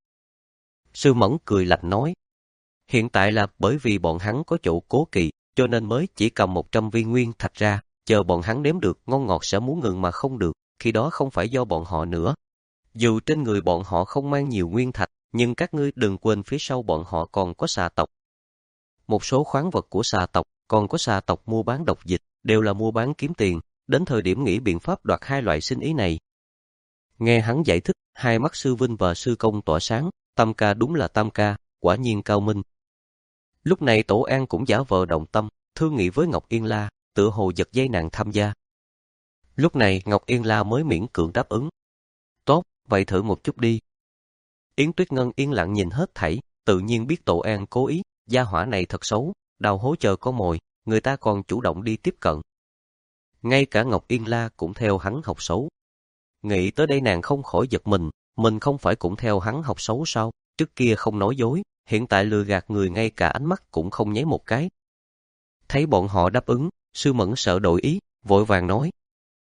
Sư Mẫn cười lạnh nói, hiện tại là bởi vì bọn hắn có chỗ cố kỵ, cho nên mới chỉ cầm một trăm viên nguyên thạch ra, chờ bọn hắn nếm được ngon ngọt sẽ muốn ngừng mà không được, khi đó không phải do bọn họ nữa. Dù trên người bọn họ không mang nhiều nguyên thạch, nhưng các ngươi đừng quên phía sau bọn họ còn có xà tộc. Một số khoáng vật của xà tộc, còn có xà tộc mua bán độc dịch, đều là mua bán kiếm tiền, đến thời điểm nghĩ biện pháp đoạt hai loại sinh ý này. Nghe hắn giải thích, hai mắt sư Vinh và sư công tỏa sáng, Tam ca đúng là Tam ca, quả nhiên cao minh. Lúc này Tổ An cũng giả vờ động tâm, thương nghị với Ngọc Yên La, tựa hồ giật dây nàng tham gia. Lúc này Ngọc Yên La mới miễn cưỡng đáp ứng. Tốt, vậy thử một chút đi. Yến Tuyết Ngân yên lặng nhìn hết thảy, tự nhiên biết Tổ An cố ý, gia hỏa này thật xấu, đào hố chờ có mồi, người ta còn chủ động đi tiếp cận. Ngay cả Ngọc Yên La cũng theo hắn học xấu. Nghĩ tới đây nàng không khỏi giật mình, mình không phải cũng theo hắn học xấu sao, trước kia không nói dối, hiện tại lừa gạt người ngay cả ánh mắt cũng không nháy một cái. Thấy bọn họ đáp ứng, sư Mẫn sợ đổi ý, vội vàng nói.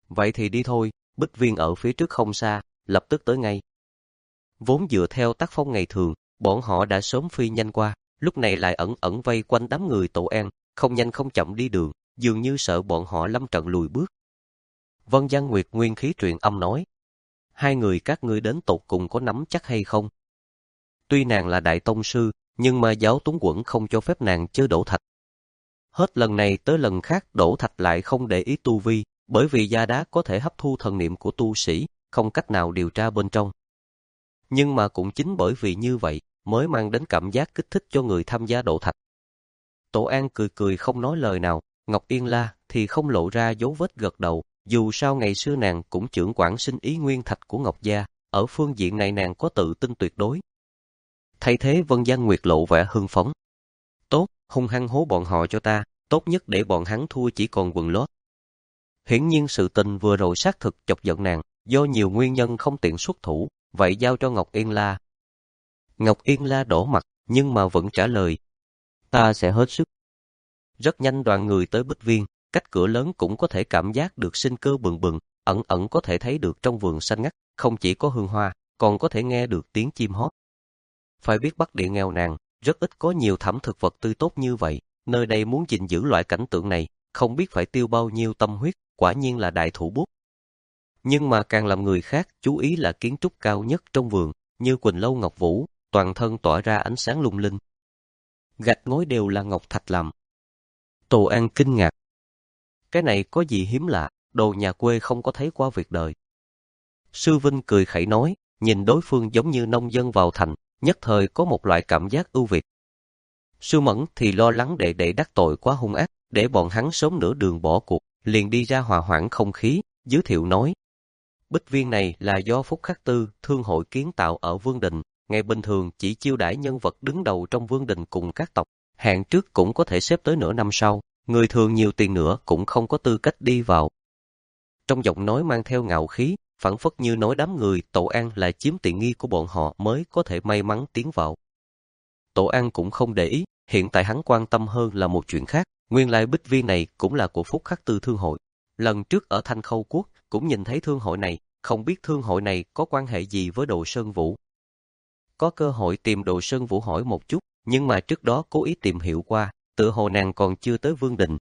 Vậy thì đi thôi, Bích Viên ở phía trước không xa, lập tức tới ngay. Vốn dựa theo tác phong ngày thường, bọn họ đã sớm phi nhanh qua, lúc này lại ẩn ẩn vây quanh đám người Tổ An, không nhanh không chậm đi đường, dường như sợ bọn họ lâm trận lùi bước. Vân Giang Nguyệt nguyên khí truyền âm nói, hai người các ngươi đến tột cùng có nắm chắc hay không? Tuy nàng là đại tông sư, nhưng mà giáo túng quẩn không cho phép nàng chơi đổ thạch. Hết lần này tới lần khác đổ thạch lại không để ý tu vi, bởi vì da đá có thể hấp thu thần niệm của tu sĩ, không cách nào điều tra bên trong. Nhưng mà cũng chính bởi vì như vậy, mới mang đến cảm giác kích thích cho người tham gia đổ thạch. Tổ An cười cười không nói lời nào, Ngọc Yên La thì không lộ ra dấu vết gật đầu, dù sao ngày xưa nàng cũng trưởng quản sinh ý nguyên thạch của Ngọc Gia, ở phương diện này nàng có tự tin tuyệt đối. Thay thế Vân Giang Nguyệt lộ vẻ hưng phấn. Tốt, hung hăng hố bọn họ cho ta, tốt nhất để bọn hắn thua chỉ còn quần lót. Hiển nhiên sự tình vừa rồi xác thực chọc giận nàng, do nhiều nguyên nhân không tiện xuất thủ, vậy giao cho Ngọc Yên La. Ngọc Yên La đổ mặt, nhưng mà vẫn trả lời. Ta sẽ hết sức. Rất nhanh đoàn người tới Bích Viên, cách cửa lớn cũng có thể cảm giác được sinh cơ bừng bừng, ẩn ẩn có thể thấy được trong vườn xanh ngắt, không chỉ có hương hoa, còn có thể nghe được tiếng chim hót. Phải biết Bắc Địa nghèo nàn, rất ít có nhiều thảm thực vật tươi tốt như vậy, nơi đây muốn gìn giữ loại cảnh tượng này, không biết phải tiêu bao nhiêu tâm huyết, quả nhiên là đại thủ bút. Nhưng mà càng làm người khác chú ý là kiến trúc cao nhất trong vườn, như Quỳnh Lâu Ngọc Vũ, toàn thân tỏa ra ánh sáng lung linh. Gạch ngói đều là ngọc thạch làm. Tổ An kinh ngạc. Cái này có gì hiếm lạ, đồ nhà quê không có thấy qua việc đời. Sư Vinh cười khẩy nói, nhìn đối phương giống như nông dân vào thành, nhất thời có một loại cảm giác ưu việt. Sư Mẫn thì lo lắng đệ đệ đắc tội quá hung ác, để bọn hắn sớm nửa đường bỏ cuộc, liền đi ra hòa hoãn không khí, giới thiệu nói. Bích Viên này là do Phúc Khắc Tư, thương hội kiến tạo ở Vương Đình, ngày bình thường chỉ chiêu đãi nhân vật đứng đầu trong Vương Đình cùng các tộc, hạng trước cũng có thể xếp tới nửa năm sau, người thường nhiều tiền nữa cũng không có tư cách đi vào. Trong giọng nói mang theo ngạo khí, phảng phất như nói đám người Tổ An là chiếm tiện nghi của bọn họ mới có thể may mắn tiến vào. Tổ An cũng không để ý, hiện tại hắn quan tâm hơn là một chuyện khác, nguyên lai Bích Viên này cũng là của Phúc Khắc Tư thương hội. Lần trước ở Thanh Khâu Quốc cũng nhìn thấy thương hội này, không biết thương hội này có quan hệ gì với Đồ Sơn Vũ. Có cơ hội tìm Đồ Sơn Vũ hỏi một chút, nhưng mà trước đó cố ý tìm hiểu qua, tựa hồ nàng còn chưa tới Vương Đình.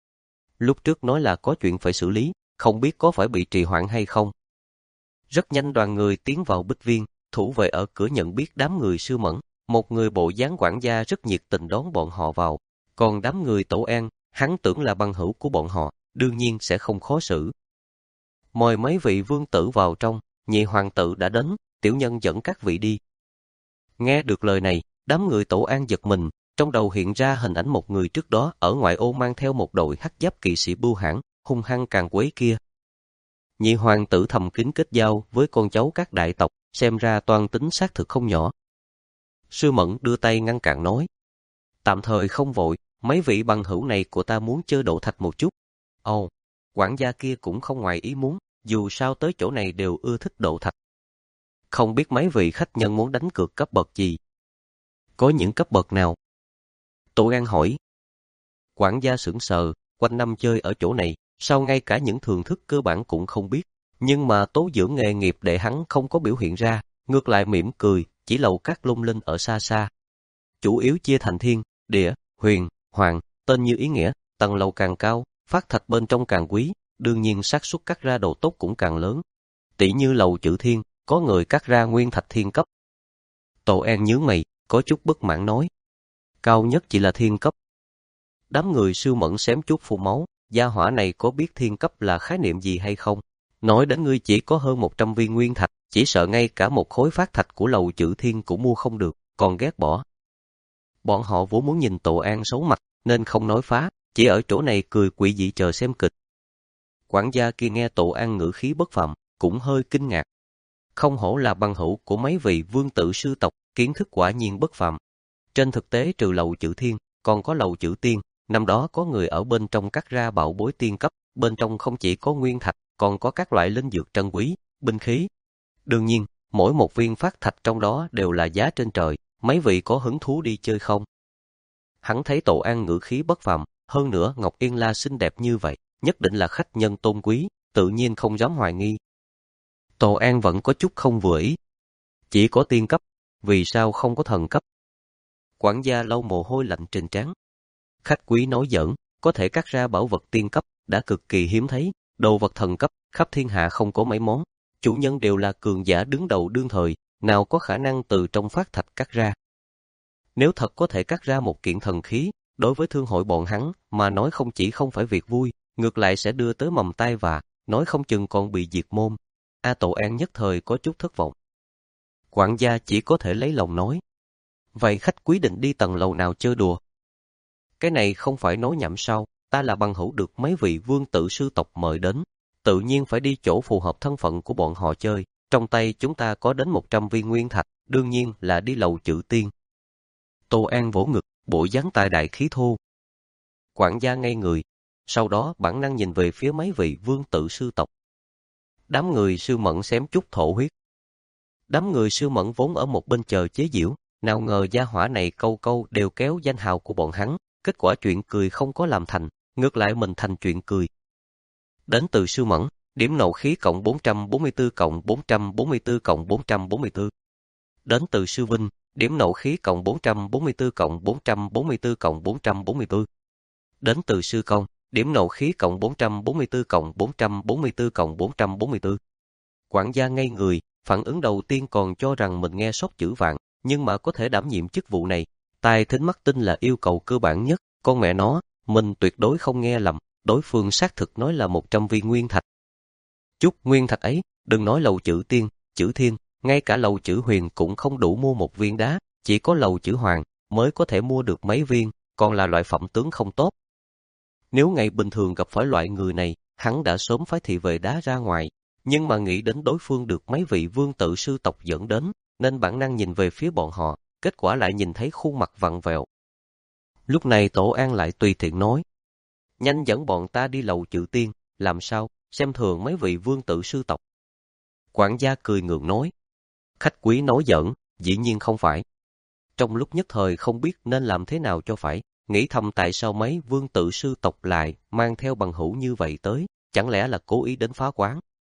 Lúc trước nói là có chuyện phải xử lý, không biết có phải bị trì hoãn hay không. Rất nhanh đoàn người tiến vào Bích Viên, thủ vệ ở cửa nhận biết đám người Sư Mẫn, một người bộ dáng quản gia rất nhiệt tình đón bọn họ vào, còn đám người Tổ An, hắn tưởng là bằng hữu của bọn họ, đương nhiên sẽ không khó xử. Mời mấy vị vương tử vào trong, nhị hoàng tử đã đến, tiểu nhân dẫn các vị đi. Nghe được lời này, đám người Tổ An giật mình, trong đầu hiện ra hình ảnh một người trước đó ở ngoại ô mang theo một đội hắc giáp kỵ sĩ bưu hãn, hung hăng càng quấy kia. Nhị hoàng tử thầm kín kết giao với con cháu các đại tộc, xem ra toan tính xác thực không nhỏ. Sư Mẫn đưa tay ngăn cản nói, tạm thời không vội, mấy vị bằng hữu này của ta muốn chơi đổ thạch một chút. Ồ, quản gia kia cũng không ngoài ý muốn, dù sao tới chỗ này đều ưa thích đổ thạch. Không biết mấy vị khách nhân muốn đánh cược cấp bậc gì? Có những cấp bậc nào? Tổ An hỏi. Quản gia sững sờ, quanh năm chơi ở chỗ này, sao ngay cả những thường thức cơ bản cũng không biết. Nhưng mà tố dưỡng nghề nghiệp để hắn không có biểu hiện ra, ngược lại mỉm cười, chỉ lầu các lung linh ở xa xa. Chủ yếu chia thành thiên, địa, huyền, hoàng, tên như ý nghĩa, tầng lầu càng cao, phát thạch bên trong càng quý, đương nhiên xác suất cắt ra đồ tốt cũng càng lớn. Tỷ như lầu chữ thiên, có người cắt ra nguyên thạch thiên cấp. Tổ An nhướng mày, có chút bất mãn nói. Cao nhất chỉ là thiên cấp. Đám người Sư Mẫn xém chút phun máu, gia hỏa này có biết thiên cấp là khái niệm gì hay không? Nói đến ngươi chỉ có hơn một trăm viên nguyên thạch, chỉ sợ ngay cả một khối phát thạch của lầu chữ thiên cũng mua không được, còn ghét bỏ. Bọn họ vốn muốn nhìn Tổ An xấu mặt, nên không nói phá, chỉ ở chỗ này cười quỷ dị chờ xem kịch. Quản gia kia nghe Tổ An ngữ khí bất phàm, cũng hơi kinh ngạc. Không hổ là bằng hữu của mấy vị vương tử sư tộc, kiến thức quả nhiên bất phàm. Trên thực tế trừ lầu chữ thiên, còn có lầu chữ tiên, năm đó có người ở bên trong cắt ra bảo bối tiên cấp, bên trong không chỉ có nguyên thạch, còn có các loại linh dược trân quý, binh khí. Đương nhiên, mỗi một viên phát thạch trong đó đều là giá trên trời, mấy vị có hứng thú đi chơi không? Hắn thấy Tổ An ngữ khí bất phàm, hơn nữa Ngọc Yên La xinh đẹp như vậy, nhất định là khách nhân tôn quý, tự nhiên không dám hoài nghi. Tổ An vẫn có chút không vừa ý. Chỉ có tiên cấp, vì sao không có thần cấp? Quản gia lau mồ hôi lạnh trên trán. Khách quý nói giỡn, có thể cắt ra bảo vật tiên cấp đã cực kỳ hiếm thấy, đồ vật thần cấp khắp thiên hạ không có mấy món, chủ nhân đều là cường giả đứng đầu đương thời, nào có khả năng từ trong phát thạch cắt ra. Nếu thật có thể cắt ra một kiện thần khí, đối với thương hội bọn hắn mà nói không chỉ không phải việc vui, ngược lại sẽ đưa tới mầm tai vạ, nói không chừng còn bị diệt môn. A Tổ An nhất thời có chút thất vọng. Quản gia chỉ có thể lấy lòng nói. Vậy khách quý định đi tầng lầu nào chơi đùa? Cái này không phải nói nhảm sao, ta là bằng hữu được mấy vị vương tử sư tộc mời đến, tự nhiên phải đi chỗ phù hợp thân phận của bọn họ chơi. Trong tay chúng ta có đến một trăm viên nguyên thạch, đương nhiên là đi lầu Chữ Tiên. Tô An vỗ ngực, bộ dáng tài đại khí thô. Quản gia ngây người, sau đó bản năng nhìn về phía mấy vị vương tử sư tộc. Đám người Sư Mẫn xém chút thổ huyết. Đám người Sư Mẫn vốn ở một bên chờ chế giễu, nào ngờ gia hỏa này câu câu đều kéo danh hào của bọn hắn, kết quả chuyện cười không có làm thành, ngược lại mình thành chuyện cười. Đến từ Sư Mẫn, điểm nộ khí cộng bốn trăm bốn mươi tư cộng bốn trăm bốn mươi tư cộng bốn trăm bốn mươi tư. Đến từ Sư Vinh, điểm nộ khí cộng bốn trăm bốn mươi tư cộng bốn trăm bốn mươi tư cộng bốn trăm bốn mươi tư. Đến từ Sư Công, điểm nộ khí cộng bốn trăm bốn mươi tư cộng bốn trăm bốn mươi tư cộng bốn trăm bốn mươi tư. Quản gia ngây người, phản ứng đầu tiên còn cho rằng mình nghe sót chữ vạn, nhưng mà có thể đảm nhiệm chức vụ này, tai thính mắt tinh là yêu cầu cơ bản nhất, con mẹ nó, mình tuyệt đối không nghe lầm, đối phương xác thực nói là một trăm viên nguyên thạch. Chút nguyên thạch ấy, đừng nói lầu Chữ Tiên, Chữ Thiên, ngay cả lầu Chữ Huyền cũng không đủ mua một viên đá, chỉ có lầu Chữ Hoàng mới có thể mua được mấy viên, còn là loại phẩm tướng không tốt. Nếu ngày bình thường gặp phải loại người này, hắn đã sớm phái thị vệ đá ra ngoài, nhưng mà nghĩ đến đối phương được mấy vị vương tử sư tộc dẫn đến, nên bản năng nhìn về phía bọn họ, kết quả lại nhìn thấy khuôn mặt vặn vẹo. Lúc này Tổ An lại tùy tiện nói, nhanh dẫn bọn ta đi lầu Chữ Tiên, làm sao, xem thường mấy vị vương tử sư tộc. Quản gia cười ngượng nói, khách quý nói giỡn, dĩ nhiên không phải. Trong lúc nhất thời không biết nên làm thế nào cho phải, nghĩ thầm tại sao mấy vương tử sư tộc lại mang theo bằng hữu như vậy tới, chẳng lẽ là cố ý đến phá quán.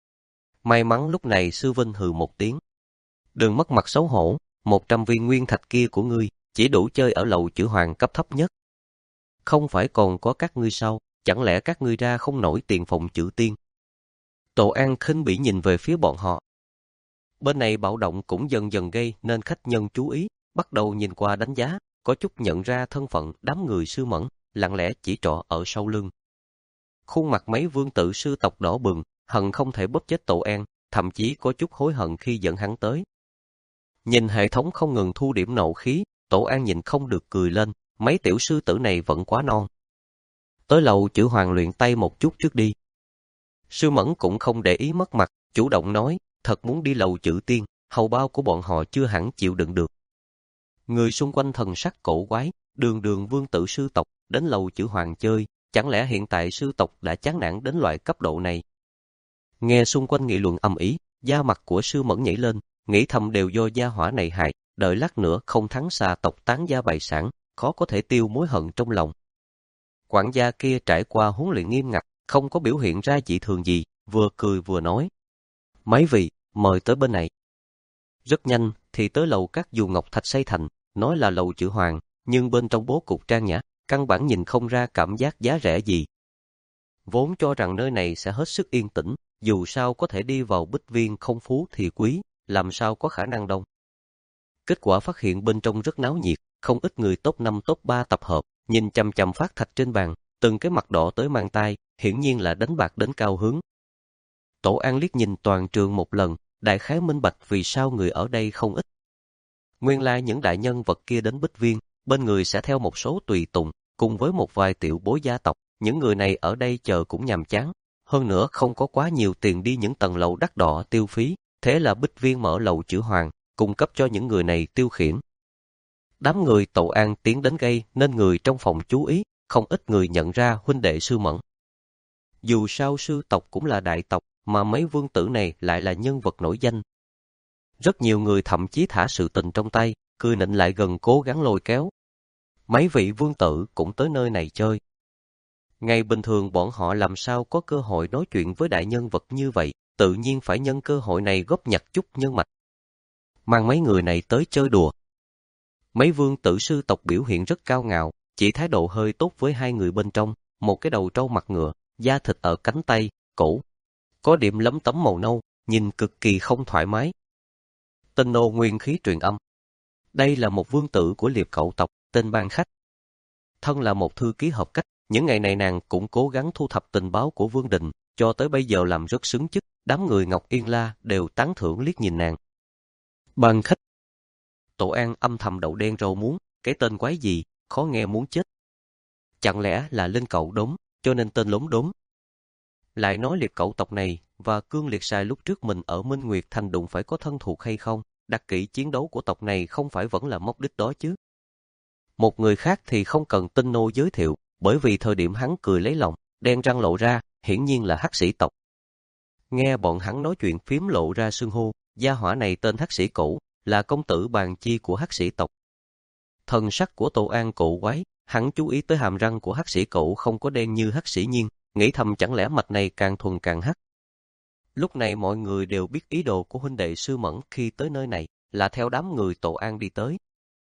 May mắn lúc này Sư Vinh hừ một tiếng. Đừng mất mặt xấu hổ, một trăm viên nguyên thạch kia của ngươi, chỉ đủ chơi ở lầu Chữ Hoàng cấp thấp nhất. Không phải còn có các ngươi sao, chẳng lẽ các ngươi ra không nổi tiền phòng Chữ Tiên. Tổ An khinh bỉ nhìn về phía bọn họ. Bên này bạo động cũng dần dần gây nên khách nhân chú ý, bắt đầu nhìn qua đánh giá, có chút nhận ra thân phận đám người Sư Mẫn, lặng lẽ chỉ trỏ ở sau lưng. Khuôn mặt mấy vương tử sư tộc đỏ bừng, hận không thể bóp chết Tổ An, thậm chí có chút hối hận khi dẫn hắn tới. Nhìn hệ thống không ngừng thu điểm nộ khí, Tổ An nhìn không được cười lên, mấy tiểu sư tử này vẫn quá non. Tới lầu Chữ Hoàng luyện tay một chút trước đi. Sư Mẫn cũng không để ý mất mặt, chủ động nói, thật muốn đi lầu Chữ Tiên, hầu bao của bọn họ chưa hẳn chịu đựng được. Người xung quanh thần sắc cổ quái, đường đường vương tử sư tộc, đến lầu Chữ Hoàng chơi, chẳng lẽ hiện tại sư tộc đã chán nản đến loại cấp độ này. Nghe xung quanh nghị luận ầm ĩ, da mặt của Sư Mẫn nhảy lên, nghĩ thầm đều do gia hỏa này hại, đợi lát nữa không thắng xà tộc tán gia bại sản, khó có thể tiêu mối hận trong lòng. Quản gia kia trải qua huấn luyện nghiêm ngặt, không có biểu hiện ra dị thường gì, vừa cười vừa nói. Mấy vị, mời tới bên này. Rất nhanh thì tới lầu các dù ngọc thạch xây thành, nói là lầu Chữ Hoàng, nhưng bên trong bố cục trang nhã, căn bản nhìn không ra cảm giác giá rẻ gì. Vốn cho rằng nơi này sẽ hết sức yên tĩnh, dù sao có thể đi vào bích viên không phú thì quý, làm sao có khả năng đông. Kết quả phát hiện bên trong rất náo nhiệt, không ít người top năm top ba tập hợp, nhìn chằm chằm phát thạch trên bàn, từng cái mặt đỏ tới mang tai, hiển nhiên là đánh bạc đến cao hướng. Tổ An liếc nhìn toàn trường một lần, đại khái minh bạch vì sao người ở đây không ít. Nguyên lai những đại nhân vật kia đến bích viên, bên người sẽ theo một số tùy tùng, cùng với một vài tiểu bối gia tộc, những người này ở đây chờ cũng nhàm chán. Hơn nữa không có quá nhiều tiền đi những tầng lầu đắt đỏ tiêu phí, thế là bích viên mở lầu Chữ Hoàng, cung cấp cho những người này tiêu khiển. Đám người Tổ An tiến đến gây nên người trong phòng chú ý, không ít người nhận ra huynh đệ Sư Mẫn. Dù sao sư tộc cũng là đại tộc, mà mấy vương tử này lại là nhân vật nổi danh. Rất nhiều người thậm chí thả sự tình trong tay, cười nịnh lại gần cố gắng lôi kéo. Mấy vị vương tử cũng tới nơi này chơi. Ngày bình thường bọn họ làm sao có cơ hội nói chuyện với đại nhân vật như vậy, tự nhiên phải nhân cơ hội này góp nhặt chút nhân mạch. Mang mấy người này tới chơi đùa. Mấy vương tử sư tộc biểu hiện rất cao ngạo, chỉ thái độ hơi tốt với hai người bên trong, một cái đầu trâu mặt ngựa, da thịt ở cánh tay, cổ. Có điểm lấm tấm màu nâu, nhìn cực kỳ không thoải mái. Tên nô nguyên khí truyền âm. Đây là một vương tử của Liệp Cẩu tộc, tên Ban Khách. Thân là một thư ký hợp cách, những ngày này nàng cũng cố gắng thu thập tình báo của Vương Đình, cho tới bây giờ làm rất xứng chức, đám người Ngọc Yên La đều tán thưởng liếc nhìn nàng. Ban Khách. Tổ An âm thầm đậu đen rau muống, cái tên quái gì, khó nghe muốn chết. Chẳng lẽ là lên cậu đốm, cho nên tên lốm đốm. Lại nói Liệp Cẩu tộc này và Cương Liệt Sai lúc trước mình ở Minh Nguyệt Thành đụng phải có thân thuộc hay không, đặc kỹ chiến đấu của tộc này không phải vẫn là mục đích đó chứ. Một người khác thì không cần Tinh Nô giới thiệu, bởi vì thời điểm hắn cười lấy lòng, đen răng lộ ra, hiển nhiên là hắc sĩ tộc. Nghe bọn hắn nói chuyện phím lộ ra xưng hô, gia hỏa này tên hắc sĩ Cổ, là công tử bàn chi của hắc sĩ tộc. Thần sắc của Tô An cổ quái, hắn chú ý tới hàm răng của hắc sĩ Cổ không có đen như hắc sĩ Nhiên, nghĩ thầm chẳng lẽ mạch này càng thuần càng hắc. Lúc này mọi người đều biết ý đồ của huynh đệ Sư Mẫn khi tới nơi này, là theo đám người Tô An đi tới.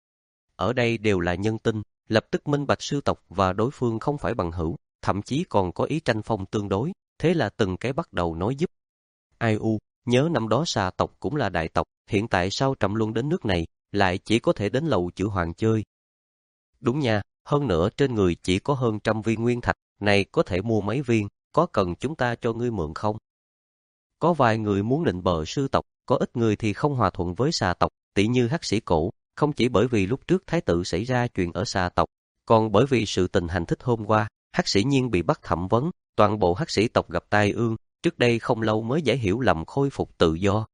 Ở đây đều là nhân tinh, lập tức minh bạch sư tộc và đối phương không phải bằng hữu, thậm chí còn có ý tranh phong tương đối, thế là từng cái bắt đầu nói giúp. Ai u, nhớ năm đó Xà tộc cũng là đại tộc, hiện tại sao Trầm Luân đến nước này, lại chỉ có thể đến lầu chữ hoàng chơi. Đúng nha, hơn nữa trên người chỉ có hơn trăm viên nguyên thạch, này có thể mua mấy viên, có cần chúng ta cho ngươi mượn không? Có vài người muốn định bợ sư tộc, có ít người thì không hòa thuận với Xà tộc, tỷ như hắc sĩ Cổ, không chỉ bởi vì lúc trước thái tử xảy ra chuyện ở Xà tộc, còn bởi vì sự tình hành thích hôm qua, hắc sĩ Nhiên bị bắt thẩm vấn, toàn bộ hắc sĩ tộc gặp tai ương, trước đây không lâu mới giải hiểu lầm khôi phục tự do.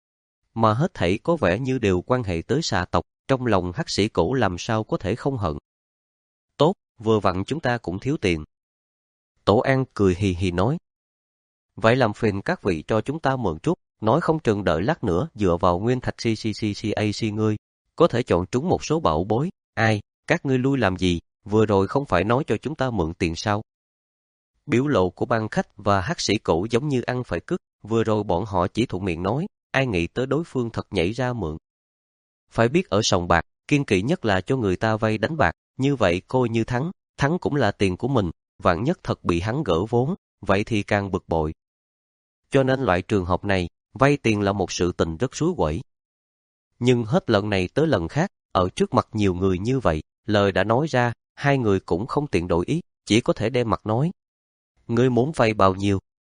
Mà hết thảy có vẻ như đều quan hệ tới Xà tộc, trong lòng hắc sĩ Cổ làm sao có thể không hận. Tốt, vừa vặn chúng ta cũng thiếu tiền. Tổ An cười hì hì nói. Vậy làm phiền các vị cho chúng ta mượn chút, nói không chừng đợi lát nữa dựa vào nguyên thạch xê xê xê xê a xê ngươi, có thể chọn trúng một số bảo bối. Ai, các ngươi lui làm gì, vừa rồi không phải nói cho chúng ta mượn tiền sao? Biểu lộ của Ban Khách và hắc sĩ Cổ giống như ăn phải cứt, vừa rồi bọn họ chỉ thuận miệng nói, ai nghĩ tới đối phương thật nhảy ra mượn. Phải biết ở sòng bạc, kiên kỵ nhất là cho người ta vay đánh bạc, như vậy coi như thắng, thắng cũng là tiền của mình, vạn nhất thật bị hắn gỡ vốn, vậy thì càng bực bội. Cho nên loại trường hợp này, vay tiền là một sự tình rất suối quẩy. Nhưng hết lần này tới lần khác, ở trước mặt nhiều người như vậy, lời đã nói ra, hai người cũng không tiện đổi ý, chỉ có thể đem mặt nói. Ngươi muốn vay bao nhiêu?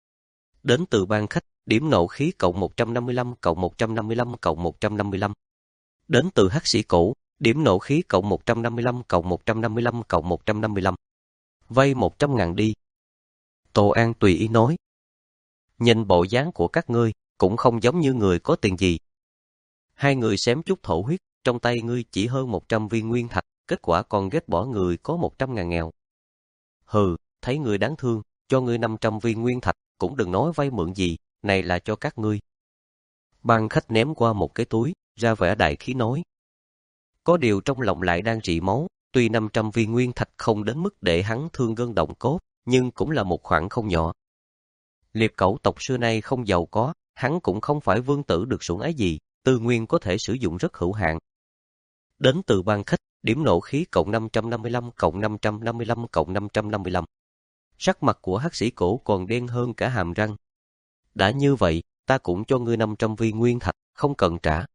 Đến từ Ban Khách, điểm nộ khí cộng một trăm năm mươi lăm cộng một trăm năm mươi lăm cộng một trăm năm mươi lăm. Đến từ hắc sĩ Cổ, điểm nộ khí cộng một trăm năm mươi lăm cộng một trăm năm mươi lăm cộng một trăm năm mươi lăm. Vay một trăm ngàn đi. Tô An tùy ý nói. Nhìn bộ dáng của các ngươi, cũng không giống như người có tiền gì. Hai người xém chút thổ huyết, trong tay ngươi chỉ hơn một trăm viên nguyên thạch, kết quả còn ghét bỏ người có một trăm ngàn nghèo. Hừ, thấy người đáng thương, cho ngươi năm trăm viên nguyên thạch, cũng đừng nói vay mượn gì, này là cho các ngươi. Ban Khách ném qua một cái túi, ra vẻ đại khí nói. Có điều trong lòng lại đang rỉ máu, tuy năm trăm viên nguyên thạch không đến mức để hắn thương gân động cốt, nhưng cũng là một khoản không nhỏ. Liệp Cẩu tộc xưa nay không giàu có, hắn cũng không phải vương tử được sủng ái gì, tư nguyên có thể sử dụng rất hữu hạn. Đến từ Ban Khách, điểm nộ khí cộng năm trăm năm mươi lăm cộng năm trăm năm mươi lăm cộng năm trăm năm mươi lăm. Sắc mặt của hắc sĩ Cổ còn đen hơn cả hàm răng. Đã như vậy, ta cũng cho ngươi năm trăm viên nguyên thạch, không cần trả.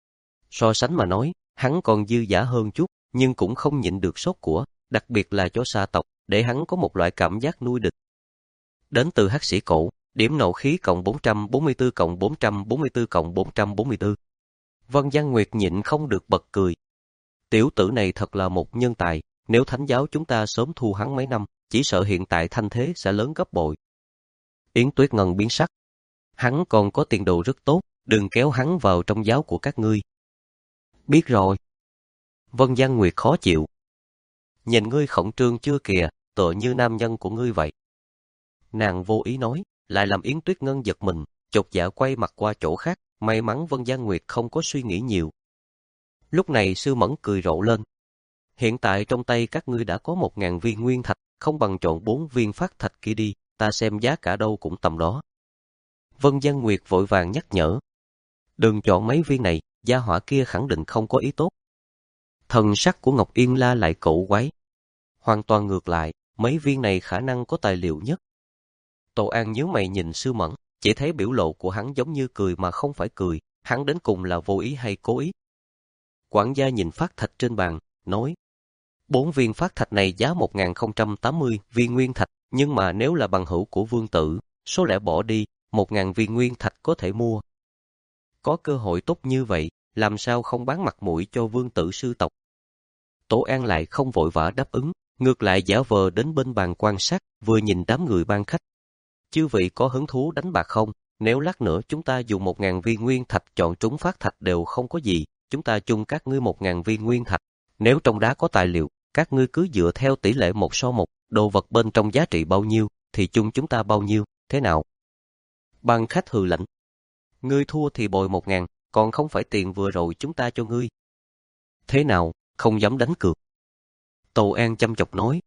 So sánh mà nói, hắn còn dư giả hơn chút, nhưng cũng không nhịn được sốt của, đặc biệt là cho Xà tộc, để hắn có một loại cảm giác nuôi địch. Đến từ hắc sĩ Cổ, điểm nộ khí cộng bốn trăm bốn mươi tư cộng bốn trăm bốn mươi tư cộng bốn trăm bốn mươi tư. Vân Giang Nguyệt nhịn không được bật cười. Tiểu tử này thật là một nhân tài, nếu thánh giáo chúng ta sớm thu hắn mấy năm, chỉ sợ hiện tại thanh thế sẽ lớn gấp bội. Yến Tuyết Ngân biến sắc. Hắn còn có tiền đồ rất tốt, đừng kéo hắn vào trong giáo của các ngươi. Biết rồi. Vân Giang Nguyệt khó chịu. Nhìn ngươi khẩn trương chưa kìa, tựa như nam nhân của ngươi vậy. Nàng vô ý nói, lại làm Yến Tuyết Ngân giật mình, chột dạ quay mặt qua chỗ khác, may mắn Vân Giang Nguyệt không có suy nghĩ nhiều. Lúc này Sư Mẫn cười rộ lên. Hiện tại trong tay các ngươi đã có một ngàn viên nguyên thạch, không bằng chọn bốn viên phát thạch kia đi, ta xem giá cả đâu cũng tầm đó. Vân Gian Nguyệt vội vàng nhắc nhở. Đừng chọn mấy viên này, gia hỏa kia khẳng định không có ý tốt. Thần sắc của Ngọc Yên La lại cổ quái. Hoàn toàn ngược lại, mấy viên này khả năng có tài liệu nhất. Tô An nhíu mày nhìn Sư Mẫn, chỉ thấy biểu lộ của hắn giống như cười mà không phải cười, hắn đến cùng là vô ý hay cố ý. Quản gia nhìn phát thạch trên bàn, nói, bốn viên phát thạch này giá một nghìn không trăm tám mươi viên nguyên thạch, nhưng mà nếu là bằng hữu của vương tử, số lẻ bỏ đi, một nghìn viên nguyên thạch có thể mua. Có cơ hội tốt như vậy, làm sao không bán mặt mũi cho vương tử sư tộc. Tổ An lại không vội vã đáp ứng, ngược lại giả vờ đến bên bàn quan sát, vừa nhìn đám người ban khách. Chư vị có hứng thú đánh bạc không? Nếu lát nữa chúng ta dùng một ngàn viên nguyên thạch chọn trúng phát thạch đều không có gì, chúng ta chung các ngươi một ngàn viên nguyên thạch. Nếu trong đá có tài liệu, các ngươi cứ dựa theo tỷ lệ một so một, đồ vật bên trong giá trị bao nhiêu, thì chung chúng ta bao nhiêu, thế nào? Ban khách hừ lạnh. Ngươi thua thì bồi một ngàn, còn không phải tiền vừa rồi chúng ta cho ngươi. Thế nào, không dám đánh cược? Tô An chăm chọc nói.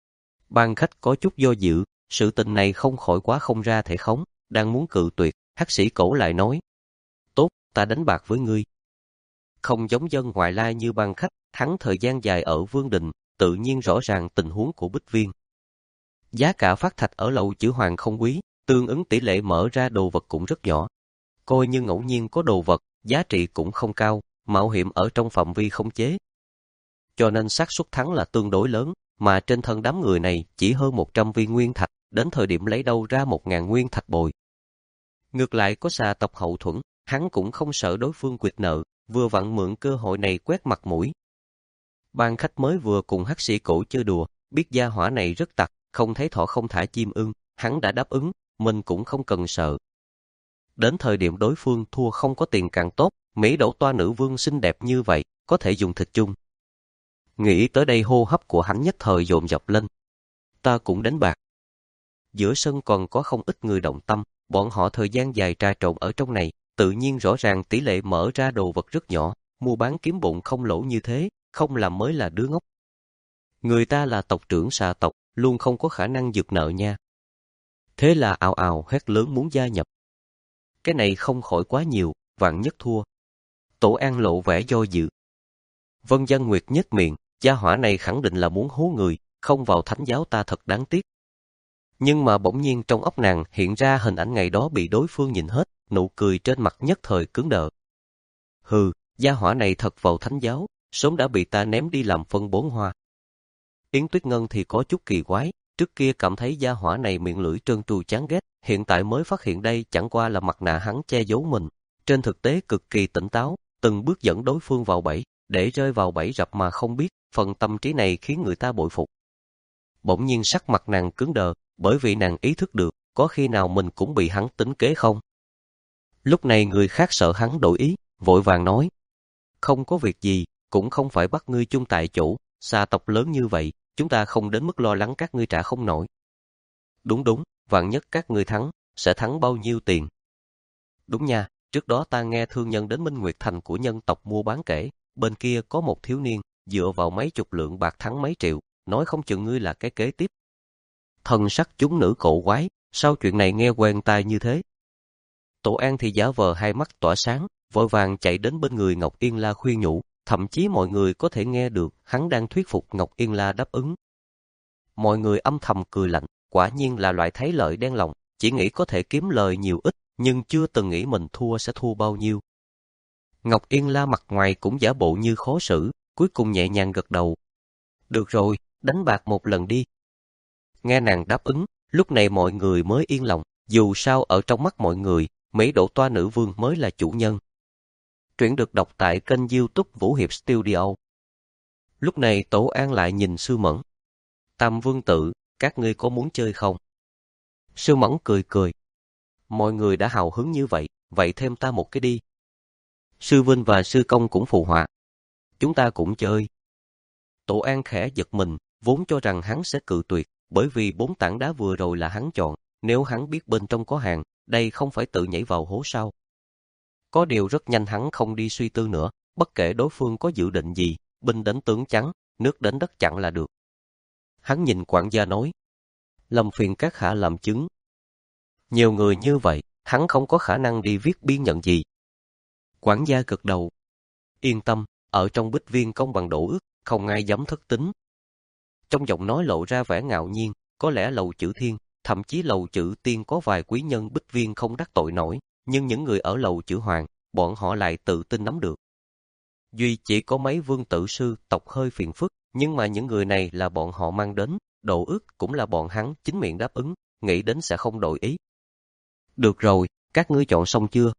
Ban khách có chút do dự, sự tình này không khỏi quá không ra thể khống, đang muốn cự tuyệt, hắc sĩ cổ lại nói. Tốt, ta đánh bạc với ngươi. Không giống dân ngoại lai như ban khách, hắn thời gian dài ở Vương Đình, tự nhiên rõ ràng tình huống của Bích Viên. Giá cả phát thạch ở lầu chữ hoàng không quý, tương ứng tỷ lệ mở ra đồ vật cũng rất nhỏ. Coi như ngẫu nhiên có đồ vật, giá trị cũng không cao, mạo hiểm ở trong phạm vi khống chế. Cho nên xác suất thắng là tương đối lớn, mà trên thân đám người này chỉ hơn một trăm viên nguyên thạch, đến thời điểm lấy đâu ra một ngàn nguyên thạch bồi. Ngược lại có xà tộc hậu thuẫn, hắn cũng không sợ đối phương quyệt nợ, vừa vặn mượn cơ hội này quét mặt mũi. Ban khách mới vừa cùng hắc sĩ cổ chơi đùa, biết gia hỏa này rất tặc, không thấy thỏ không thả chim ưng, hắn đã đáp ứng, mình cũng không cần sợ. Đến thời điểm đối phương thua không có tiền càng tốt, Mỹ đổ toa nữ vương xinh đẹp như vậy, có thể dùng thịt chung. Nghĩ tới đây hô hấp của hắn nhất thời dồn dập lên. Ta cũng đánh bạc. Giữa sân còn có không ít người động tâm, bọn họ thời gian dài trà trộn ở trong này, tự nhiên rõ ràng tỷ lệ mở ra đồ vật rất nhỏ, mua bán kiếm bụng không lỗ như thế, không làm mới là đứa ngốc. Người ta là tộc trưởng xà tộc, luôn không có khả năng giật nợ nha. Thế là ào ào hét lớn muốn gia nhập. Cái này không khỏi quá nhiều, vạn nhất thua. Tổ An lộ vẻ do dự. Vân Gian Nguyệt nhếch miệng, gia hỏa này khẳng định là muốn hố người, không vào thánh giáo ta thật đáng tiếc. Nhưng mà bỗng nhiên trong óc nàng hiện ra hình ảnh ngày đó bị đối phương nhìn hết, nụ cười trên mặt nhất thời cứng đờ. Hừ, gia hỏa này thật vào thánh giáo, sớm đã bị ta ném đi làm phân bốn hoa. Yến Tuyết Ngân thì có chút kỳ quái, trước kia cảm thấy gia hỏa này miệng lưỡi trơn tru chán ghét, hiện tại mới phát hiện đây chẳng qua là mặt nạ hắn che giấu mình. Trên thực tế cực kỳ tỉnh táo, từng bước dẫn đối phương vào bẫy, để rơi vào bẫy rập mà không biết, phần tâm trí này khiến người ta bội phục. Bỗng nhiên sắc mặt nàng cứng đờ, bởi vì nàng ý thức được, có khi nào mình cũng bị hắn tính kế không? Lúc này người khác sợ hắn đổi ý, vội vàng nói. Không có việc gì, cũng không phải bắt ngươi chung tại chỗ, xa tộc lớn như vậy, chúng ta không đến mức lo lắng các ngươi trả không nổi. Đúng đúng, vạn nhất các ngươi thắng, sẽ thắng bao nhiêu tiền? Đúng nha, trước đó ta nghe thương nhân đến Minh Nguyệt Thành của nhân tộc mua bán kể, bên kia có một thiếu niên, dựa vào mấy chục lượng bạc thắng mấy triệu, nói không chừng ngươi là cái kế tiếp. Thần sắc chúng nữ cổ quái, sao chuyện này nghe quen tai như thế? Tổ An thì giả vờ hai mắt tỏa sáng, vội vàng chạy đến bên người Ngọc Yên La khuyên nhủ, thậm chí mọi người có thể nghe được hắn đang thuyết phục Ngọc Yên La đáp ứng. Mọi người âm thầm cười lạnh, quả nhiên là loại thấy lợi đen lòng, chỉ nghĩ có thể kiếm lời nhiều ít, nhưng chưa từng nghĩ mình thua sẽ thua bao nhiêu. Ngọc Yên La mặt ngoài cũng giả bộ như khó xử, cuối cùng nhẹ nhàng gật đầu. Được rồi, đánh bạc một lần đi. Nghe nàng đáp ứng, lúc này mọi người mới yên lòng, dù sao ở trong mắt mọi người, Mỹ Đỗ Toa Nữ Vương mới là chủ nhân. Truyện được đọc tại kênh YouTube Vũ Hiệp Studio. Lúc này Tổ An lại nhìn Sư Mẫn. Tam Vương Tự, các ngươi có muốn chơi không? Sư Mẫn cười cười. Mọi người đã hào hứng như vậy, vậy thêm ta một cái đi. Sư Vinh và Sư Công cũng phụ họa. Chúng ta cũng chơi. Tổ An khẽ giật mình, vốn cho rằng hắn sẽ cự tuyệt, bởi vì bốn tảng đá vừa rồi là hắn chọn, nếu hắn biết bên trong có hàng, đây không phải tự nhảy vào hố sao. Có điều rất nhanh hắn không đi suy tư nữa, bất kể đối phương có dự định gì, binh đến tướng trắng, nước đến đất chặn là được. Hắn nhìn quản gia nói, làm phiền các hạ làm chứng. Nhiều người như vậy, hắn không có khả năng đi viết biên nhận gì. Quản gia gật đầu. Yên tâm, ở trong bích viên công bằng đổ ước, không ai dám thất tín. Trong giọng nói lộ ra vẻ ngạo nhiên, có lẽ lầu chữ thiên, thậm chí lầu chữ tiên có vài quý nhân bích viên không đắc tội nổi, nhưng những người ở lầu chữ hoàng, bọn họ lại tự tin nắm được. Duy chỉ có mấy vương tử sư tộc hơi phiền phức, nhưng mà những người này là bọn họ mang đến, độ ước cũng là bọn hắn chính miệng đáp ứng, nghĩ đến sẽ không đổi ý. Được rồi, các ngươi chọn xong chưa?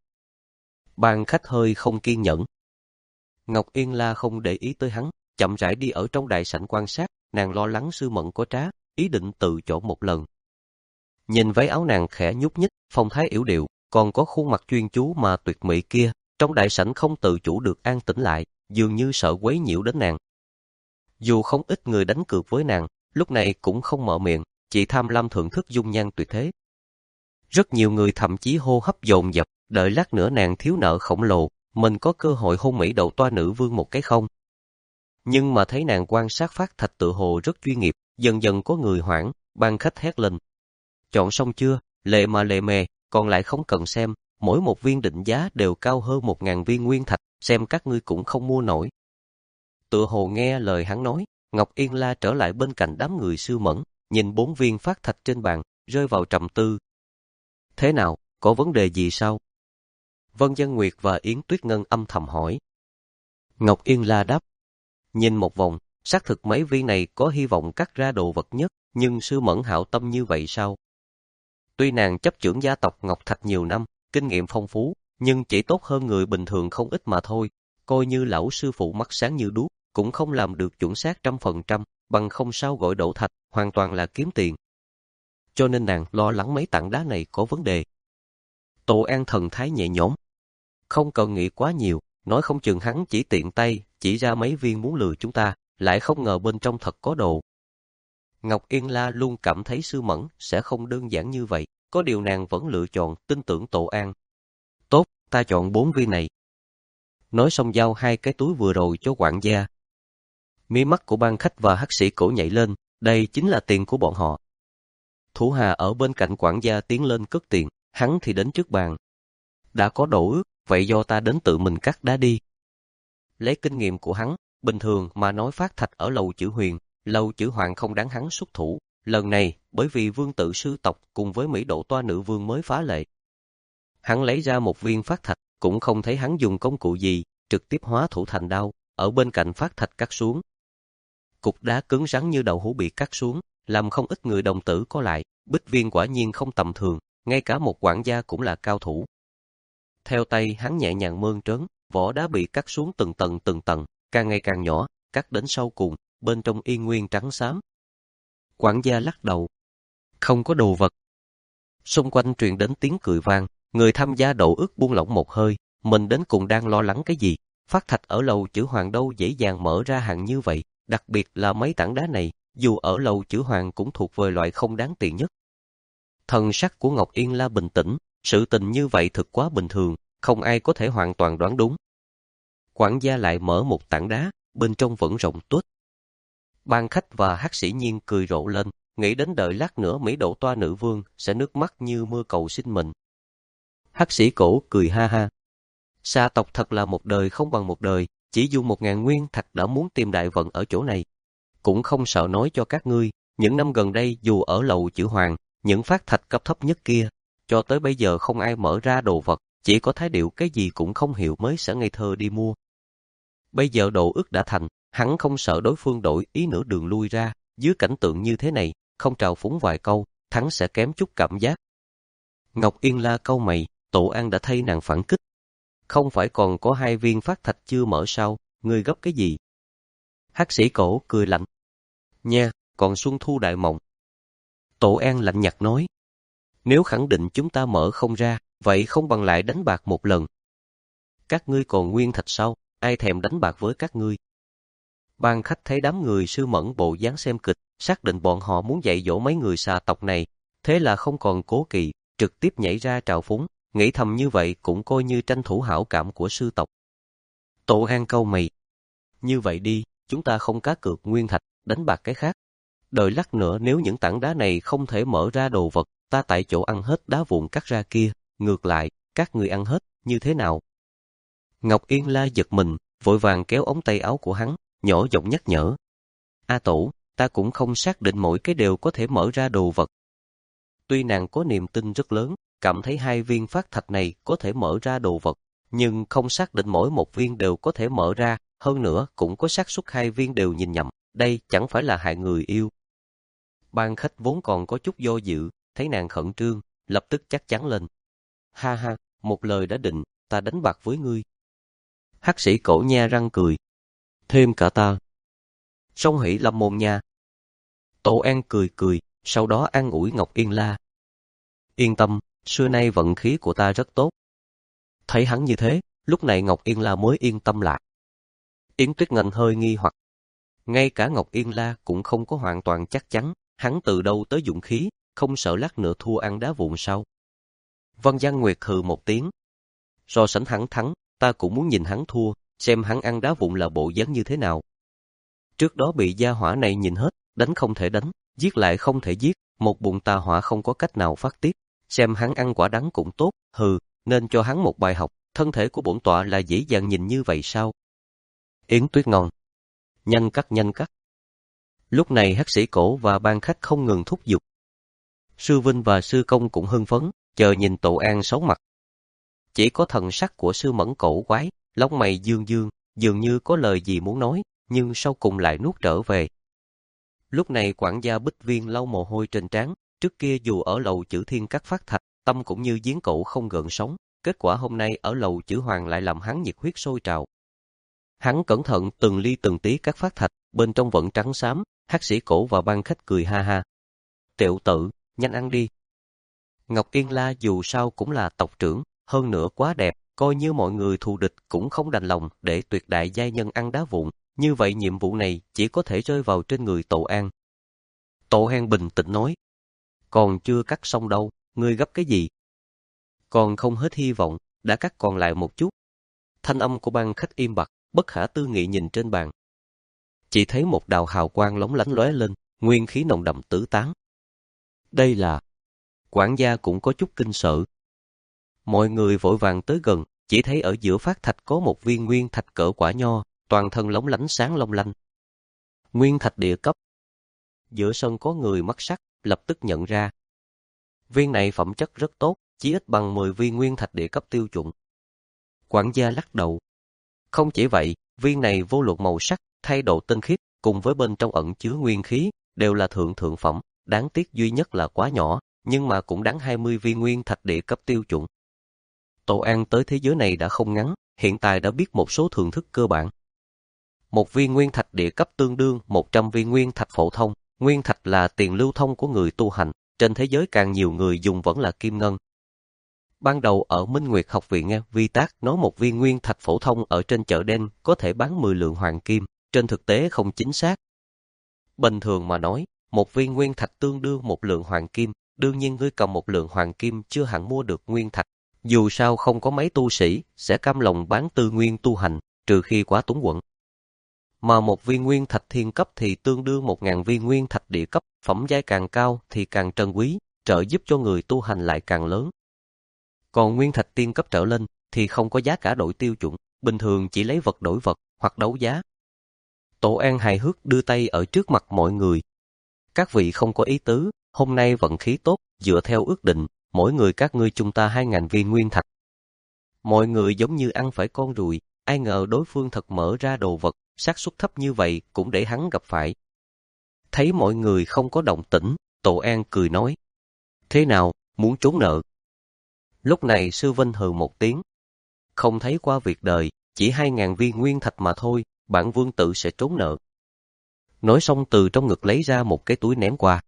Ban khách hơi không kiên nhẫn. Ngọc Yên La không để ý tới hắn, chậm rãi đi ở trong đại sảnh quan sát, nàng lo lắng Sư Mẫn có trá, ý định tự chọn một lần. Nhìn váy áo nàng khẽ nhúc nhích, phong thái yểu điệu, còn có khuôn mặt chuyên chú mà tuyệt mỹ kia, trong đại sảnh không tự chủ được an tĩnh lại, dường như sợ quấy nhiễu đến nàng. Dù không ít người đánh cược với nàng, lúc này cũng không mở miệng, chỉ tham lam thưởng thức dung nhan tuyệt thế. Rất nhiều người thậm chí hô hấp dồn dập, đợi lát nữa nàng thiếu nợ khổng lồ, mình có cơ hội hôn mỹ đậu toa nữ vương một cái không. Nhưng mà thấy nàng quan sát phát thạch tự hồ rất chuyên nghiệp, dần dần có người hoảng, ban khách hét lên. Chọn xong chưa, lệ mà lệ mề, còn lại không cần xem, mỗi một viên định giá đều cao hơn một ngàn viên nguyên thạch, xem các ngươi cũng không mua nổi. Tự hồ nghe lời hắn nói, Ngọc Yên La trở lại bên cạnh đám người Sư Mẫn, nhìn bốn viên phát thạch trên bàn, rơi vào trầm tư. Thế nào, có vấn đề gì sao? Vân Dân Nguyệt và Yến Tuyết Ngân âm thầm hỏi. Ngọc Yên La đáp. Nhìn một vòng, xác thực mấy viên này có hy vọng cắt ra đồ vật nhất, nhưng Sư Mẫn hảo tâm như vậy sao? Tuy nàng chấp chưởng gia tộc Ngọc Thạch nhiều năm, kinh nghiệm phong phú, nhưng chỉ tốt hơn người bình thường không ít mà thôi. Coi như lão sư phụ mắt sáng như đuốc, cũng không làm được chuẩn xác trăm phần trăm, bằng không sao gọi đổ thạch, hoàn toàn là kiếm tiền. Cho nên nàng lo lắng mấy tảng đá này có vấn đề. Tổ An thần thái nhẹ nhõm. Không cần nghĩ quá nhiều, nói không chừng hắn chỉ tiện tay, chỉ ra mấy viên muốn lừa chúng ta, lại không ngờ bên trong thật có đồ. Ngọc Yên La luôn cảm thấy Sư Mẫn sẽ không đơn giản như vậy, có điều nàng vẫn lựa chọn tin tưởng Tổ An. Tốt, ta chọn bốn viên này. Nói xong giao hai cái túi vừa rồi cho quản gia. Mí mắt của ban khách và hắc sĩ cổ nhảy lên, đây chính là tiền của bọn họ. Thủ hà ở bên cạnh quản gia tiến lên cất tiền, hắn thì đến trước bàn. Đã có đổ ước, vậy do ta đến tự mình cắt đá đi. Lấy kinh nghiệm của hắn, bình thường mà nói phát thạch ở lầu chữ huyền, lầu chữ hoàng không đáng hắn xuất thủ. Lần này, bởi vì vương tự sư tộc cùng với Mỹ Độ toa nữ vương mới phá lệ. Hắn lấy ra một viên phát thạch, cũng không thấy hắn dùng công cụ gì, trực tiếp hóa thủ thành đao, ở bên cạnh phát thạch cắt xuống. Cục đá cứng rắn như đậu hũ bị cắt xuống, làm không ít người đồng tử có lại, bích viên quả nhiên không tầm thường, ngay cả một quản gia cũng là cao thủ. Theo tay hắn nhẹ nhàng mơn trớn, vỏ đá bị cắt xuống từng tầng từng tầng, càng ngày càng nhỏ, cắt đến sau cùng, bên trong y nguyên trắng xám. Quản gia lắc đầu. Không có đồ vật. Xung quanh truyền đến tiếng cười vang, người tham gia đổ ước buông lỏng một hơi, mình đến cùng đang lo lắng cái gì, phát thạch ở lầu chữ hoàng đâu dễ dàng mở ra hàng như vậy, đặc biệt là mấy tảng đá này, dù ở lầu chữ hoàng cũng thuộc về loại không đáng tiền nhất. Thần sắc của Ngọc Yên La bình tĩnh, sự tình như vậy thực quá bình thường, không ai có thể hoàn toàn đoán đúng. Quản gia lại mở một tảng đá, bên trong vẫn rộng tuếch. Ban khách và hắc sĩ nhiên cười rộ lên, nghĩ đến đợi lát nữa Mỹ Độ toa nữ vương sẽ nước mắt như mưa cầu xin mình. Hắc sĩ cổ cười ha ha. Sa tộc thật là một đời không bằng một đời, chỉ dùng một ngàn nguyên thạch đã muốn tìm đại vận ở chỗ này. Cũng không sợ nói cho các ngươi, những năm gần đây dù ở lầu chữ hoàng, những phát thạch cấp thấp nhất kia, cho tới bây giờ không ai mở ra đồ vật, chỉ có thái điệu cái gì cũng không hiểu mới sẽ ngây thơ đi mua. Bây giờ độ ước đã thành, hắn không sợ đối phương đổi ý nửa đường lui ra, dưới cảnh tượng như thế này, không trào phúng vài câu, hắn sẽ kém chút cảm giác. Ngọc Yên La cau mày, Tổ An đã thay nàng phản kích. Không phải còn có hai viên phát thạch chưa mở sao, ngươi gấp cái gì? Hắc sĩ cổ cười lạnh. Nha, còn Xuân Thu đại mộng. Tổ An lạnh nhạt nói. Nếu khẳng định chúng ta mở không ra, vậy không bằng lại đánh bạc một lần. Các ngươi còn nguyên thạch sao, ai thèm đánh bạc với các ngươi? Ban khách thấy đám người Sư Mẫn bộ dáng xem kịch, xác định bọn họ muốn dạy dỗ mấy người xà tộc này, thế là không còn cố kỵ, trực tiếp nhảy ra trào phúng, nghĩ thầm như vậy cũng coi như tranh thủ hảo cảm của sư tộc. Tổ An cau mày. Như vậy đi, chúng ta không cá cược nguyên thạch, đánh bạc cái khác. Đợi lát nữa nếu những tảng đá này không thể mở ra đồ vật, ta tại chỗ ăn hết đá vụn cắt ra kia, ngược lại, các người ăn hết, như thế nào? Ngọc Yên La giật mình, vội vàng kéo ống tay áo của hắn, nhỏ giọng nhắc nhở. A Tổ, ta cũng không xác định mỗi cái đều có thể mở ra đồ vật. Tuy nàng có niềm tin rất lớn, cảm thấy hai viên phát thạch này có thể mở ra đồ vật, nhưng không xác định mỗi một viên đều có thể mở ra, hơn nữa cũng có xác suất hai viên đều nhìn nhầm, đây chẳng phải là hại người yêu. Ban khách vốn còn có chút do dự, thấy nàng khẩn trương, lập tức chắc chắn lên. Ha ha, một lời đã định, ta đánh bạc với ngươi. Hắc sĩ cổ nha răng cười. Thêm cả ta. Song hỷ lâm môn nha. Tổ An cười cười, sau đó an ủi Ngọc Yên La. Yên tâm, xưa nay vận khí của ta rất tốt. Thấy hắn như thế, lúc này Ngọc Yên La mới yên tâm lại. Yến Tuyết Ngân hơi nghi hoặc. Ngay cả Ngọc Yên La cũng không có hoàn toàn chắc chắn, hắn từ đâu tới dũng khí, không sợ lát nữa thua ăn đá vụn sao. Văn Giang Nguyệt hừ một tiếng. So sánh hắn thắng, ta cũng muốn nhìn hắn thua, xem hắn ăn đá vụn là bộ dáng như thế nào. Trước đó bị gia hỏa này nhìn hết, đánh không thể đánh, giết lại không thể giết, một bụng tà hỏa không có cách nào phát tiết, xem hắn ăn quả đắng cũng tốt, hừ, nên cho hắn một bài học, thân thể của bổn tọa là dễ dàng nhìn như vậy sao? Yến Tuyết ngon. Nhanh cắt nhanh cắt. Lúc này hắc sĩ cổ và ban khách không ngừng thúc giục. Sư Vinh và sư Công cũng hưng phấn, chờ nhìn Tổ An xấu mặt. Chỉ có thần sắc của sư Mẫn cổ quái, lông mày dương dương, dường như có lời gì muốn nói, nhưng sau cùng lại nuốt trở về. Lúc này quản gia Bích Viên lau mồ hôi trên trán, trước kia dù ở lầu chữ Thiên cắt phát thạch, tâm cũng như giếng cổ không gợn sóng, kết quả hôm nay ở lầu chữ Hoàng lại làm hắn nhiệt huyết sôi trào. Hắn cẩn thận từng ly từng tí cắt phát thạch, bên trong vẫn trắng xám, hắc sĩ cổ và ban khách cười ha ha. Tiểu tử, nhanh ăn đi. Ngọc Yên La dù sao cũng là tộc trưởng, hơn nữa quá đẹp, coi như mọi người thù địch cũng không đành lòng để tuyệt đại giai nhân ăn đá vụn, như vậy nhiệm vụ này chỉ có thể rơi vào trên người Tổ An. Tổ An bình tĩnh nói, còn chưa cắt xong đâu, ngươi gấp cái gì? Còn không hết hy vọng, đã cắt còn lại một chút. Thanh âm của ban khách im bặt, bất khả tư nghị nhìn trên bàn. Chỉ thấy một đạo hào quang lóng lánh lóe lên, nguyên khí nồng đậm tứ tán. Đây là... Quản gia cũng có chút kinh sợ. Mọi người vội vàng tới gần, chỉ thấy ở giữa phát thạch có một viên nguyên thạch cỡ quả nho, toàn thân lóng lánh sáng long lanh. Nguyên thạch địa cấp. Giữa sân có người mắt sắc, lập tức nhận ra. Viên này phẩm chất rất tốt, chỉ ít bằng mười viên nguyên thạch địa cấp tiêu chuẩn. Quản gia lắc đầu. Không chỉ vậy, viên này vô luận màu sắc, thay độ tinh khiết, cùng với bên trong ẩn chứa nguyên khí, đều là thượng thượng phẩm, đáng tiếc duy nhất là quá nhỏ, nhưng mà cũng đáng hai mươi viên nguyên thạch địa cấp tiêu chuẩn. Tổ An tới thế giới này đã không ngắn, hiện tại đã biết một số thưởng thức cơ bản. Một viên nguyên thạch địa cấp tương đương một trăm viên nguyên thạch phổ thông, nguyên thạch là tiền lưu thông của người tu hành, trên thế giới càng nhiều người dùng vẫn là kim ngân. Ban đầu ở Minh Nguyệt học viện nghe Vi Tác nói một viên nguyên thạch phổ thông ở trên chợ đen có thể bán mười lượng hoàng kim, trên thực tế không chính xác. Bình thường mà nói, một viên nguyên thạch tương đương một lượng hoàng kim, đương nhiên ngươi cầm một lượng hoàng kim chưa hẳn mua được nguyên thạch. Dù sao không có mấy tu sĩ sẽ cam lòng bán tư nguyên tu hành, trừ khi quá túng quẫn. Mà một viên nguyên thạch thiên cấp thì tương đương một ngàn viên nguyên thạch địa cấp, phẩm giai càng cao thì càng trân quý, trợ giúp cho người tu hành lại càng lớn. Còn nguyên thạch tiên cấp trở lên thì không có giá cả đổi tiêu chuẩn, bình thường chỉ lấy vật đổi vật hoặc đấu giá. Tổ An hài hước đưa tay ở trước mặt mọi người. Các vị không có ý tứ, hôm nay vận khí tốt, dựa theo ước định, mỗi người các ngươi chung ta hai ngàn viên nguyên thạch. Mọi người giống như ăn phải con ruồi, ai ngờ đối phương thật mở ra đồ vật, xác suất thấp như vậy cũng để hắn gặp phải. Thấy mọi người không có động tĩnh, Tổ An cười nói. Thế nào, muốn trốn nợ? Lúc này Sư Vinh hừ một tiếng. Không thấy qua việc đời, chỉ hai ngàn viên nguyên thạch mà thôi, bản vương tự sẽ trốn nợ. Nói xong từ trong ngực lấy ra một cái túi ném qua.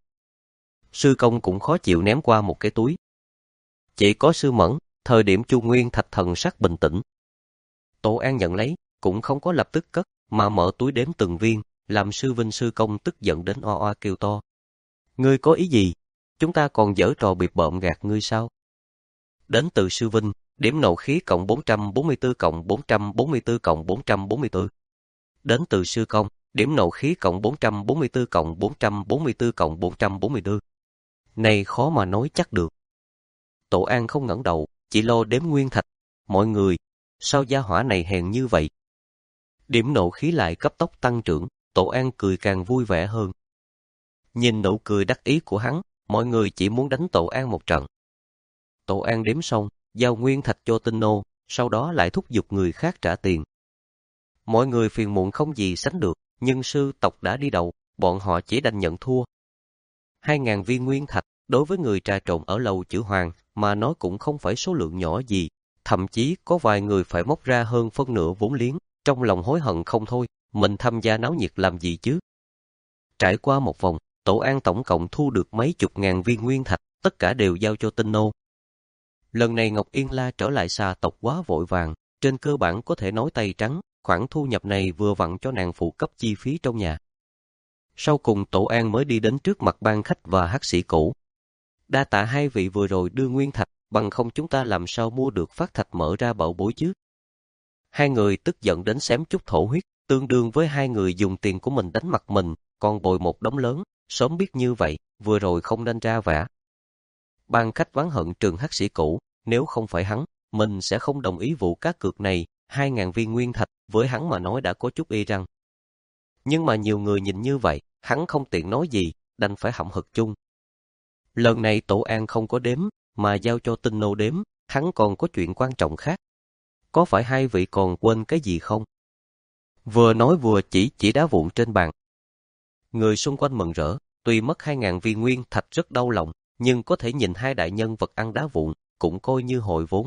Sư Công cũng khó chịu ném qua một cái túi. Chỉ có Sư Mẫn, thời điểm Chu Nguyên Thạch thần sắc bình tĩnh. Tổ An nhận lấy, cũng không có lập tức cất, mà mở túi đếm từng viên, làm Sư Vinh Sư Công tức giận đến oa oa kêu to. Ngươi có ý gì? Chúng ta còn giở trò bịp bợm gạt ngươi sao? Đến từ Sư Vinh, điểm nộ khí cộng bốn trăm bốn mươi tư cộng bốn trăm bốn mươi tư cộng bốn trăm bốn mươi tư. Đến từ Sư Công, Điểm nộ khí cộng bốn trăm bốn mươi tư cộng bốn trăm bốn mươi tư cộng bốn trăm bốn mươi tư. Này khó mà nói chắc được. Tổ An không ngẩng đầu, chỉ lo đếm nguyên thạch. Mọi người, sao gia hỏa này hèn như vậy? Điểm nộ khí lại cấp tốc tăng trưởng, Tổ An cười càng vui vẻ hơn. Nhìn nụ cười đắc ý của hắn, mọi người chỉ muốn đánh Tổ An một trận. Tổ An đếm xong, giao nguyên thạch cho Tinh Nô, sau đó lại thúc giục người khác trả tiền. Mọi người phiền muộn không gì sánh được, nhưng sư tộc đã đi đầu, bọn họ chỉ đành nhận thua. Hai ngàn viên nguyên thạch, đối với người trà trộn ở lầu chữ Hoàng, mà nói cũng không phải số lượng nhỏ gì, thậm chí có vài người phải móc ra hơn phân nửa vốn liếng, trong lòng hối hận không thôi, mình tham gia náo nhiệt làm gì chứ. Trải qua một vòng, Tổ An tổng cộng thu được mấy chục ngàn viên nguyên thạch, tất cả đều giao cho Tinh Nô. Lần này Ngọc Yên La trở lại xà tộc quá vội vàng, trên cơ bản có thể nói tay trắng, khoản thu nhập này vừa vặn cho nàng phụ cấp chi phí trong nhà. Sau cùng Tổ An mới đi đến trước mặt ban khách và hắc sĩ cũ. Đa tạ hai vị vừa rồi đưa nguyên thạch, bằng không chúng ta làm sao mua được phát thạch mở ra bảo bối chứ. Hai người tức giận đến xém chút thổ huyết, tương đương với hai người dùng tiền của mình đánh mặt mình, còn bồi một đống lớn, sớm biết như vậy, vừa rồi không nên ra vả. Ban khách oán hận Trừng hắc sĩ cũ, nếu không phải hắn, mình sẽ không đồng ý vụ cá cược này, hai ngàn viên nguyên thạch, với hắn mà nói đã có chút y răng. Nhưng mà nhiều người nhìn như vậy, hắn không tiện nói gì, đành phải hậm hực chung. Lần này Tổ An không có đếm, mà giao cho Tinh Nô đếm, hắn còn có chuyện quan trọng khác. Có phải hai vị còn quên cái gì không? Vừa nói vừa chỉ chỉ đá vụn trên bàn. Người xung quanh mừng rỡ, tuy mất hai ngàn viên nguyên thạch rất đau lòng, nhưng có thể nhìn hai đại nhân vật ăn đá vụn, cũng coi như hồi vốn.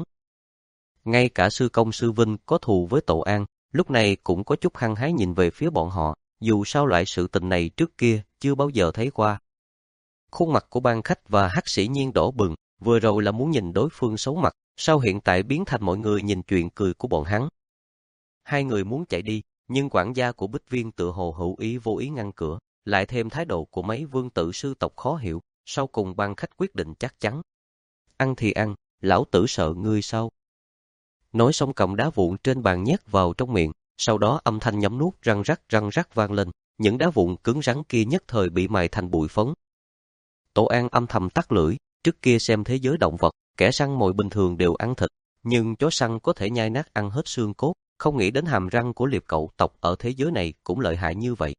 Ngay cả sư công sư Vinh có thù với Tổ An, lúc này cũng có chút hăng hái nhìn về phía bọn họ, dù sao loại sự tình này trước kia chưa bao giờ thấy qua. Khuôn mặt của ban khách và hắc sĩ nhiên đỏ bừng, vừa rồi là muốn nhìn đối phương xấu mặt, sao hiện tại biến thành mọi người nhìn chuyện cười của bọn hắn. Hai người muốn chạy đi, nhưng quản gia của Bích Viên tựa hồ hữu ý vô ý ngăn cửa, lại thêm thái độ của mấy vương tử sư tộc khó hiểu, sau cùng ban khách quyết định chắc chắn. Ăn thì ăn, lão tử sợ ngươi sao? Nói xong cầm đá vụn trên bàn nhét vào trong miệng, sau đó âm thanh nhấm nuốt răng rắc răng rắc vang lên, những đá vụn cứng rắn kia nhất thời bị mài thành bụi phấn. Tổ An âm thầm tắt lưỡi, trước kia xem thế giới động vật, kẻ săn mồi bình thường đều ăn thịt, nhưng chó săn có thể nhai nát ăn hết xương cốt, không nghĩ đến hàm răng của liệp cẩu tộc ở thế giới này cũng lợi hại như vậy.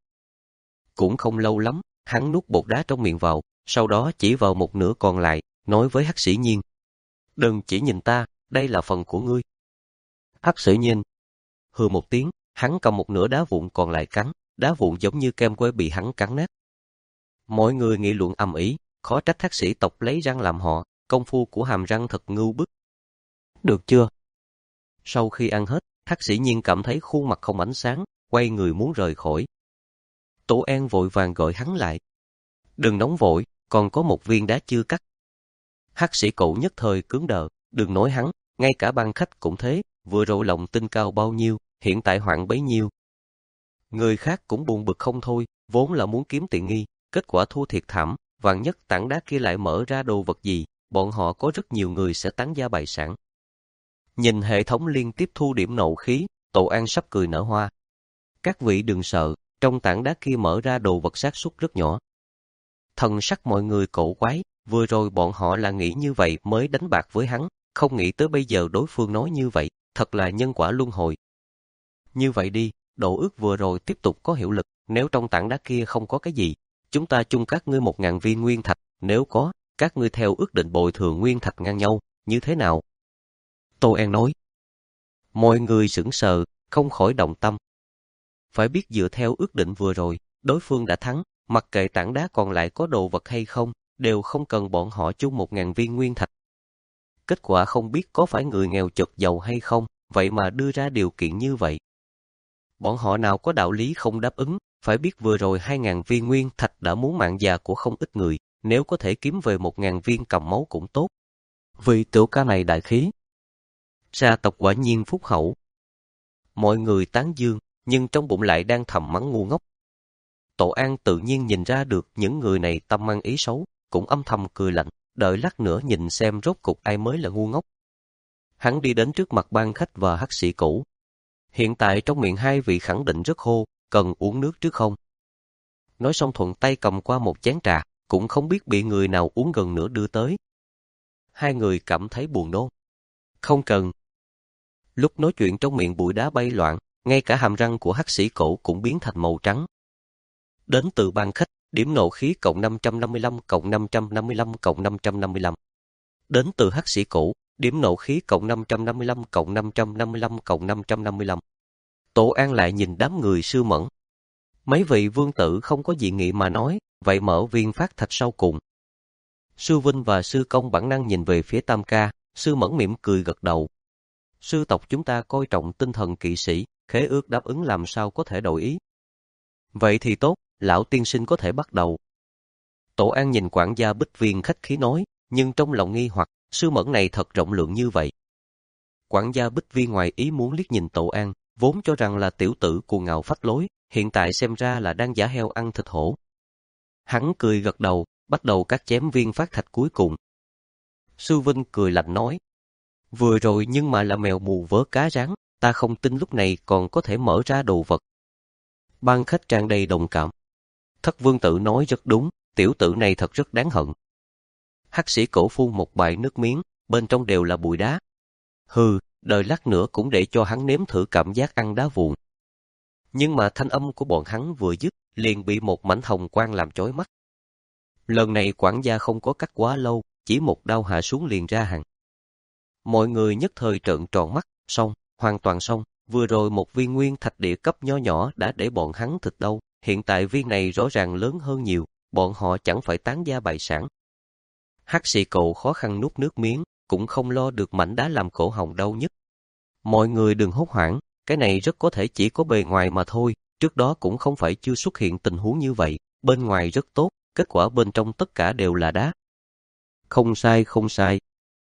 Cũng không lâu lắm, hắn nuốt bột đá trong miệng vào, sau đó chỉ vào một nửa còn lại, nói với hắc sĩ nhiên. Đừng chỉ nhìn ta, đây là phần của ngươi. Hắc sĩ nhiên hừ một tiếng, hắn cầm một nửa đá vụn còn lại cắn, đá vụn giống như kem que bị hắn cắn nát. Mọi người nghị luận ầm ĩ, khó trách hắc sĩ tộc lấy răng làm họ, công phu của hàm răng thật ngưu bức. Được chưa? Sau khi ăn hết, hắc sĩ nhiên cảm thấy khuôn mặt không ánh sáng, quay người muốn rời khỏi. Tổ An vội vàng gọi hắn lại. Đừng nóng vội, còn có một viên đá chưa cắt. Hắc sĩ cậu nhất thời cứng đờ, đừng nói hắn, ngay cả ban khách cũng thế, vừa rồi lòng tin cao bao nhiêu, hiện tại hoạn bấy nhiêu. Người khác cũng buồn bực không thôi, vốn là muốn kiếm tiện nghi, kết quả thua thiệt thảm, vạn nhất tảng đá kia lại mở ra đồ vật gì, bọn họ có rất nhiều người sẽ tán gia bại sản. Nhìn hệ thống liên tiếp thu điểm nộ khí, Tổ An sắp cười nở hoa. Các vị đừng sợ, trong tảng đá kia mở ra đồ vật xác suất rất nhỏ. Thần sắc mọi người cổ quái, vừa rồi bọn họ là nghĩ như vậy mới đánh bạc với hắn, không nghĩ tới bây giờ đối phương nói như vậy, thật là nhân quả luân hồi. Như vậy đi, độ ước vừa rồi tiếp tục có hiệu lực, nếu trong tảng đá kia không có cái gì, chúng ta chung các ngươi một ngàn viên nguyên thạch, nếu có, các ngươi theo ước định bồi thường nguyên thạch ngang nhau, như thế nào? Tô An nói. Mọi người sững sờ, không khỏi động tâm. Phải biết dựa theo ước định vừa rồi, đối phương đã thắng, mặc kệ tảng đá còn lại có đồ vật hay không, đều không cần bọn họ chung một ngàn viên nguyên thạch. Kết quả không biết có phải người nghèo chật giàu hay không, vậy mà đưa ra điều kiện như vậy. Bọn họ nào có đạo lý không đáp ứng, phải biết vừa rồi hai ngàn viên nguyên thạch đã muốn mạng già của không ít người, nếu có thể kiếm về một ngàn viên cầm máu cũng tốt. Vì tiểu ca này đại khí. Gia tộc quả nhiên phúc hậu. Mọi người tán dương, nhưng trong bụng lại đang thầm mắng ngu ngốc. Tổ An tự nhiên nhìn ra được những người này tâm mang ý xấu, cũng âm thầm cười lạnh, đợi lát nữa nhìn xem rốt cục ai mới là ngu ngốc. Hắn đi đến trước mặt ban khách và hắc sĩ cũ. Hiện tại trong miệng hai vị khẳng định rất hô, cần uống nước trước không? Nói xong thuận tay cầm qua một chén trà, cũng không biết bị người nào uống gần nửa đưa tới. Hai người cảm thấy buồn nôn. Không cần. Lúc nói chuyện trong miệng bụi đá bay loạn, ngay cả hàm răng của hắc sĩ cổ cũng biến thành màu trắng. Đến từ ban khách, điểm nộ khí cộng năm trăm năm mươi lăm cộng năm trăm năm mươi lăm cộng năm trăm năm mươi lăm. Đến từ hắc sĩ cổ, điểm nộ khí cộng năm trăm năm mươi lăm cộng năm trăm năm mươi lăm cộng năm trăm năm mươi lăm. Tổ An lại nhìn đám người Sư Mẫn. Mấy vị vương tử không có dị nghị mà nói, vậy mở viên phát thạch sau cùng. Sư Vinh và Sư Công bản năng nhìn về phía Tam Ca, Sư Mẫn mỉm cười gật đầu. Sư tộc chúng ta coi trọng tinh thần kỵ sĩ, khế ước đáp ứng làm sao có thể đổi ý. Vậy thì tốt, lão tiên sinh có thể bắt đầu. Tổ An nhìn quản gia Bích Viên khách khí nói, nhưng trong lòng nghi hoặc, Sư Mẫn này thật rộng lượng như vậy. Quản gia Bích Viên ngoài ý muốn liếc nhìn Tổ An, vốn cho rằng là tiểu tử cuồng ngạo phách lối, hiện tại xem ra là đang giả heo ăn thịt hổ. Hắn cười gật đầu, bắt đầu cắt chém viên phát thạch cuối cùng. Sư Vinh cười lạnh nói, vừa rồi nhưng mà là mèo mù vớ cá rán, ta không tin lúc này còn có thể mở ra đồ vật. Ban khách tràn đầy đồng cảm. Thất vương tử nói rất đúng, tiểu tử này thật rất đáng hận. Hắc sĩ cổ phun một bãi nước miếng, bên trong đều là bụi đá. Hừ, đợi lát nữa cũng để cho hắn nếm thử cảm giác ăn đá vụn. Nhưng mà thanh âm của bọn hắn vừa dứt, liền bị một mảnh hồng quang làm chói mắt. Lần này quản gia không có cắt quá lâu, chỉ một đao hạ xuống liền ra hàng. Mọi người nhất thời trợn tròn mắt, xong, hoàn toàn xong, vừa rồi một viên nguyên thạch địa cấp nho nhỏ đã để bọn hắn thịt đâu, hiện tại viên này rõ ràng lớn hơn nhiều, bọn họ chẳng phải tán gia bại sản. Hắc sĩ cậu khó khăn nuốt nước miếng, cũng không lo được mảnh đá làm cổ họng đau nhất. Mọi người đừng hốt hoảng, cái này rất có thể chỉ có bề ngoài mà thôi, trước đó cũng không phải chưa xuất hiện tình huống như vậy, bên ngoài rất tốt, kết quả bên trong tất cả đều là đá. Không sai không sai.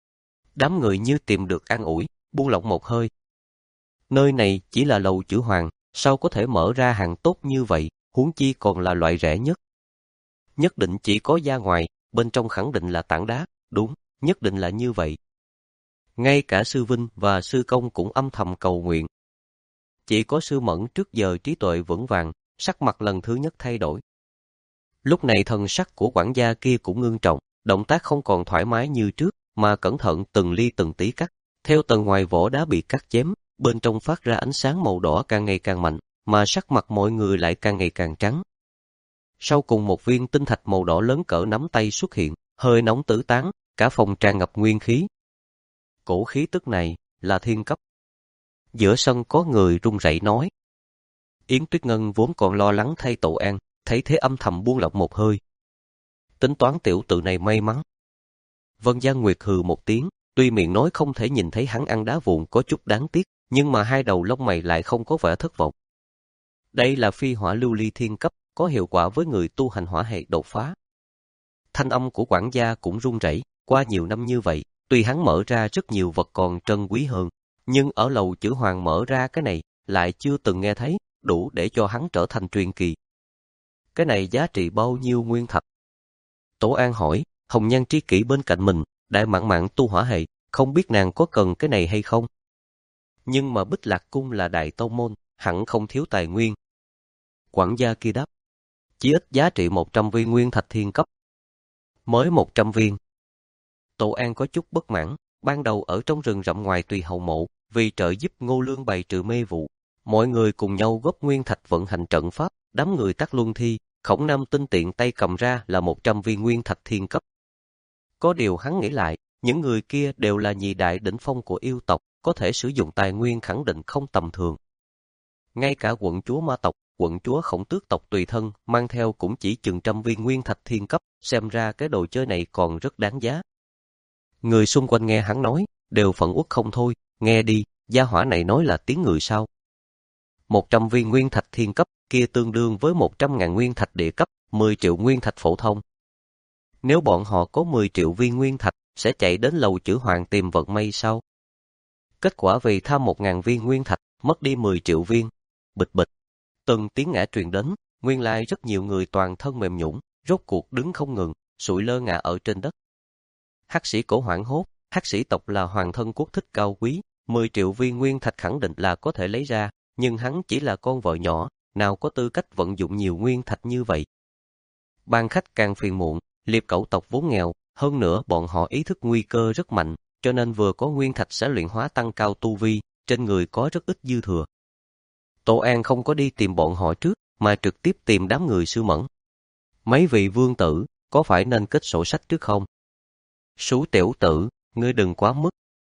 Đám người như tìm được an ủi, buông lỏng một hơi. Nơi này chỉ là lầu chữ hoàng, sao có thể mở ra hàng tốt như vậy, huống chi còn là loại rẻ nhất. Nhất định chỉ có da ngoài, bên trong khẳng định là tảng đá, đúng, nhất định là như vậy. Ngay cả Sư Vinh và Sư Công cũng âm thầm cầu nguyện. Chỉ có Sư Mẫn trước giờ trí tuệ vững vàng, sắc mặt lần thứ nhất thay đổi. Lúc này thần sắc của quản gia kia cũng ngưng trọng, động tác không còn thoải mái như trước, mà cẩn thận từng ly từng tí cắt. Theo tầng ngoài vỏ đá bị cắt chém, bên trong phát ra ánh sáng màu đỏ càng ngày càng mạnh, mà sắc mặt mọi người lại càng ngày càng trắng. Sau cùng một viên tinh thạch màu đỏ lớn cỡ nắm tay xuất hiện, hơi nóng tứ tán, cả phòng tràn ngập nguyên khí. Cổ khí tức này là thiên cấp. Giữa sân có người run rẩy nói. Yến Tuyết Ngân vốn còn lo lắng thay Tổ An, thấy thế âm thầm buông lỏng một hơi. Tính toán tiểu tử này may mắn. Vân Giang Nguyệt hừ một tiếng, tuy miệng nói không thể nhìn thấy hắn ăn đá vụn có chút đáng tiếc, nhưng mà hai đầu lông mày lại không có vẻ thất vọng. Đây là phi hỏa lưu ly thiên cấp, có hiệu quả với người tu hành hỏa hệ đột phá. Thanh âm của quản gia cũng run rẩy, qua nhiều năm như vậy, tuy hắn mở ra rất nhiều vật còn trân quý hơn, nhưng ở lầu chữ hoàng mở ra cái này, lại chưa từng nghe thấy, đủ để cho hắn trở thành truyền kỳ. Cái này giá trị bao nhiêu nguyên thạch? Tổ An hỏi, hồng nhan tri kỷ bên cạnh mình, đại mạn mạn tu hỏa hệ, không biết nàng có cần cái này hay không? Nhưng mà Bích Lạc Cung là đại tông môn, hẳn không thiếu tài nguyên. Quản gia kia đáp, chỉ ít giá trị một trăm viên nguyên thạch thiên cấp. Mới một trăm viên. Tổ An có chút bất mãn, ban đầu ở trong rừng rậm ngoài Tùy Hầu Mộ, vì trợ giúp Ngô Lương bày trừ mê vụ, mọi người cùng nhau góp nguyên thạch vận hành trận pháp, đám người tắc luân thi, Khổng Nam tinh tiện tay cầm ra là một trăm viên nguyên thạch thiên cấp. Có điều hắn nghĩ lại, những người kia đều là nhị đại đỉnh phong của yêu tộc, có thể sử dụng tài nguyên khẳng định không tầm thường. Ngay cả quận chúa ma tộc, quận chúa Khổng Tước tộc tùy thân, mang theo cũng chỉ chừng trăm viên nguyên thạch thiên cấp, xem ra cái đồ chơi này còn rất đáng giá. Người xung quanh nghe hắn nói, đều phẫn uất không thôi, nghe đi, gia hỏa này nói là tiếng người sao. Một trăm viên nguyên thạch thiên cấp, kia tương đương với một trăm ngàn nguyên thạch địa cấp, mười triệu nguyên thạch phổ thông. Nếu bọn họ có mười triệu viên nguyên thạch, sẽ chạy đến lầu chữ hoàng tìm vận may sao? Kết quả vì tham một ngàn viên nguyên thạch, mất đi mười triệu viên. Bịch bịch. Từng tiếng ngã truyền đến, nguyên lai rất nhiều người toàn thân mềm nhũn, rốt cuộc đứng không ngừng, sụi lơ ngã ở trên đất. Hắc sĩ cổ hoảng hốt, hắc sĩ tộc là hoàng thân quốc thích cao quý, mười triệu viên nguyên thạch khẳng định là có thể lấy ra, nhưng hắn chỉ là con vợ nhỏ, nào có tư cách vận dụng nhiều nguyên thạch như vậy. Ban khách càng phiền muộn, liệp cẩu tộc vốn nghèo, hơn nữa bọn họ ý thức nguy cơ rất mạnh, cho nên vừa có nguyên thạch sẽ luyện hóa tăng cao tu vi, trên người có rất ít dư thừa. Tổ An không có đi tìm bọn họ trước, mà trực tiếp tìm đám người Sư Mẫn. Mấy vị vương tử, có phải nên kết sổ sách trước không? Sú tiểu tử, ngươi đừng quá mức.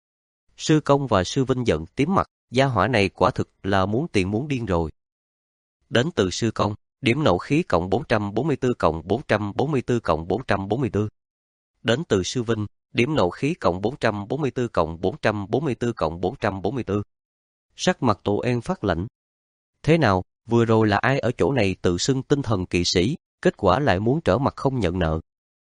Sư Công và Sư Vinh giận tím mặt, gia hỏa này quả thực là muốn tiền muốn điên rồi. Đến từ Sư Công, điểm nộ khí cộng bốn trăm bốn mươi tư cộng bốn trăm bốn mươi tư cộng bốn trăm bốn mươi tư. Đến từ Sư Vinh, điểm nộ khí cộng bốn trăm bốn mươi tư cộng bốn trăm bốn mươi tư cộng bốn trăm bốn mươi tư. Sắc mặt Tổ An phát lạnh. Thế nào, vừa rồi là ai ở chỗ này tự xưng tinh thần kỵ sĩ, kết quả lại muốn trở mặt không nhận nợ.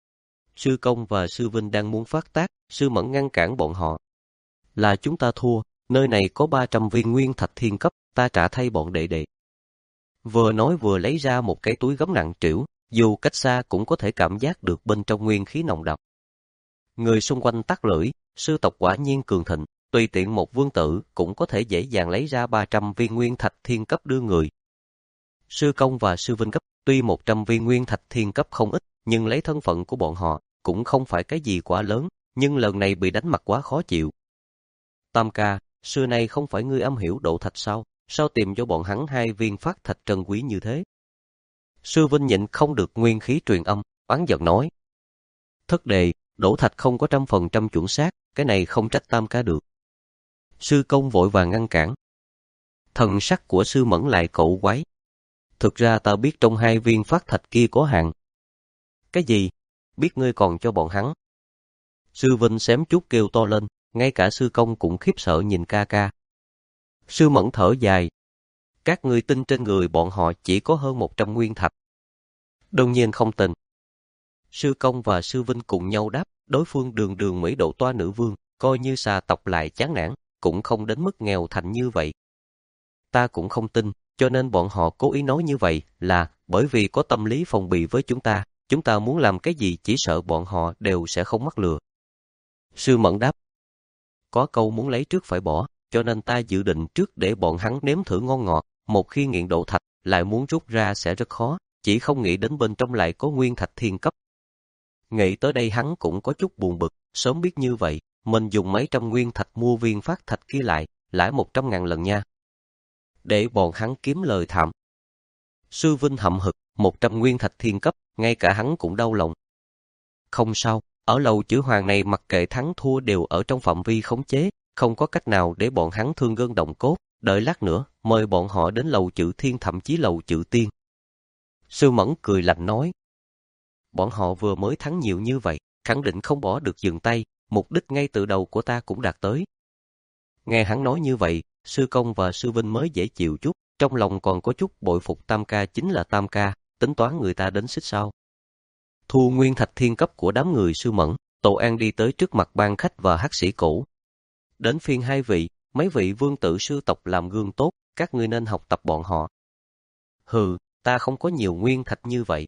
Sư Công và Sư Vinh đang muốn phát tác, Sư Mẫn ngăn cản bọn họ. Là chúng ta thua, nơi này có ba trăm viên nguyên thạch thiên cấp, ta trả thay bọn đệ đệ. Vừa nói vừa lấy ra một cái túi gấm nặng trĩu, dù cách xa cũng có thể cảm giác được bên trong nguyên khí nồng đậm. Người xung quanh tắt lưỡi, sư tộc quả nhiên cường thịnh, tùy tiện một vương tử cũng có thể dễ dàng lấy ra ba trăm viên nguyên thạch thiên cấp đưa người. Sư Công và Sư Vinh cấp, tuy một trăm viên nguyên thạch thiên cấp không ít, nhưng lấy thân phận của bọn họ, cũng không phải cái gì quá lớn, nhưng lần này bị đánh mặt quá khó chịu. Tam ca, xưa nay không phải ngươi am hiểu độ thạch sao, sao tìm cho bọn hắn hai viên phát thạch trân quý như thế? Sư Vinh nhịn không được nguyên khí truyền âm, oán giận nói. Thất đề, đổ thạch không có trăm phần trăm chuẩn xác, cái này không trách Tam ca được. Sư Công vội vàng ngăn cản. Thần sắc của Sư Mẫn lại cậu quái. Thực ra ta biết trong hai viên phát thạch kia có hàng. Cái gì? Biết ngươi còn cho bọn hắn. Sư Vinh xém chút kêu to lên, ngay cả Sư Công cũng khiếp sợ nhìn ca ca. Sư Mẫn thở dài. Các ngươi tin trên người bọn họ chỉ có hơn một trăm nguyên thạch. Đương nhiên không tin. Sư Công và Sư Vinh cùng nhau đáp, đối phương đường đường Mỹ độ toa nữ vương, coi như xà tộc lại chán nản, cũng không đến mức nghèo thành như vậy. Ta cũng không tin, cho nên bọn họ cố ý nói như vậy là bởi vì có tâm lý phòng bị với chúng ta, chúng ta muốn làm cái gì chỉ sợ bọn họ đều sẽ không mắc lừa. Sư Mẫn đáp, có câu muốn lấy trước phải bỏ, cho nên ta dự định trước để bọn hắn nếm thử ngon ngọt, một khi nghiện độ thạch, lại muốn rút ra sẽ rất khó, chỉ không nghĩ đến bên trong lại có nguyên thạch thiên cấp. Nghĩ tới đây hắn cũng có chút buồn bực, sớm biết như vậy, mình dùng mấy trăm nguyên thạch mua viên phát thạch kia lại, lãi một trăm ngàn lần nha. Để bọn hắn kiếm lời thảm. Sư Vinh hậm hực, một trăm nguyên thạch thiên cấp, ngay cả hắn cũng đau lòng. Không sao, ở lầu chữ hoàng này mặc kệ thắng thua đều ở trong phạm vi khống chế, không có cách nào để bọn hắn thương gân động cốt, đợi lát nữa, mời bọn họ đến lầu chữ thiên thậm chí lầu chữ tiên. Sư Mẫn cười lạnh nói. Bọn họ vừa mới thắng nhiều như vậy, khẳng định không bỏ được dừng tay, mục đích ngay từ đầu của ta cũng đạt tới. Nghe hắn nói như vậy, Sư Công và Sư Vinh mới dễ chịu chút, trong lòng còn có chút bội phục Tam ca chính là Tam ca, tính toán người ta đến xích sao. Thu nguyên thạch thiên cấp của đám người Sư Mẫn, Tổ An đi tới trước mặt ban khách và hắc sĩ cổ. Đến phiên hai vị, mấy vị vương tử sư tộc làm gương tốt, các ngươi nên học tập bọn họ. Hừ, ta không có nhiều nguyên thạch như vậy.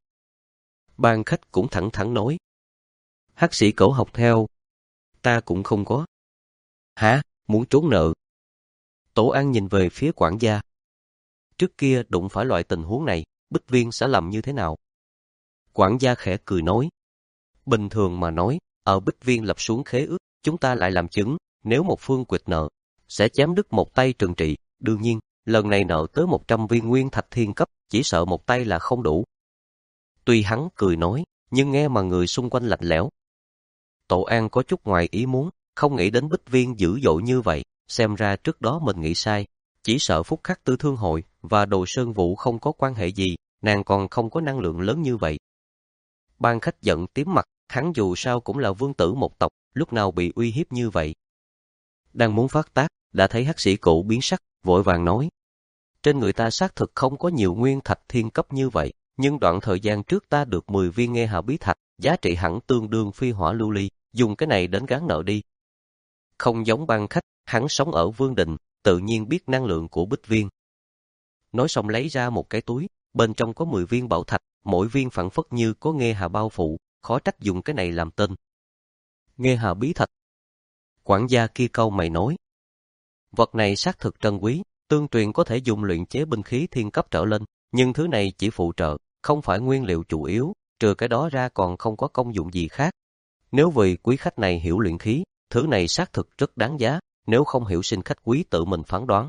Ban khách cũng thẳng thắn nói. Hắc sĩ cổ học theo. Ta cũng không có. Hả, muốn trốn nợ? Tổ An nhìn về phía quản gia. Trước kia đụng phải loại tình huống này, Bích Viên sẽ làm như thế nào? Quản gia khẽ cười nói. Bình thường mà nói, ở Bích Viên lập xuống khế ước, chúng ta lại làm chứng, nếu một phương quỵt nợ, sẽ chém đứt một tay trừng trị. Đương nhiên, lần này nợ tới một trăm viên nguyên thạch thiên cấp, chỉ sợ một tay là không đủ. Tuy hắn cười nói, nhưng nghe mà người xung quanh lạnh lẽo. Tổ An có chút ngoài ý muốn, không nghĩ đến Bích Viên dữ dội như vậy, xem ra trước đó mình nghĩ sai, chỉ sợ Phúc Khắc Tư Thương Hội và Đồ Sơn Vũ không có quan hệ gì, nàng còn không có năng lượng lớn như vậy. Ban khách giận tím mặt, hắn dù sao cũng là vương tử một tộc, lúc nào bị uy hiếp như vậy. Đang muốn phát tác, đã thấy hắc sĩ cụ biến sắc, vội vàng nói. Trên người ta xác thực không có nhiều nguyên thạch thiên cấp như vậy, nhưng đoạn thời gian trước ta được mười viên nghe hà bí thạch, giá trị hẳn tương đương phi hỏa lưu ly, dùng cái này đến gán nợ đi. Không giống ban khách, hắn sống ở Vương Đình, tự nhiên biết năng lượng của Bích Viên. Nói xong lấy ra một cái túi, bên trong có mười viên bảo thạch, mỗi viên phảng phất như có nghe hà bao phủ, khó trách dùng cái này làm tên. Nghe hà bí thạch. Quản gia kia câu mày nói. Vật này xác thực trân quý, tương truyền có thể dùng luyện chế binh khí thiên cấp trở lên, nhưng thứ này chỉ phụ trợ, không phải nguyên liệu chủ yếu, trừ cái đó ra còn không có công dụng gì khác. Nếu vì quý khách này hiểu luyện khí, thứ này xác thực rất đáng giá, nếu không hiểu xin khách quý tự mình phán đoán.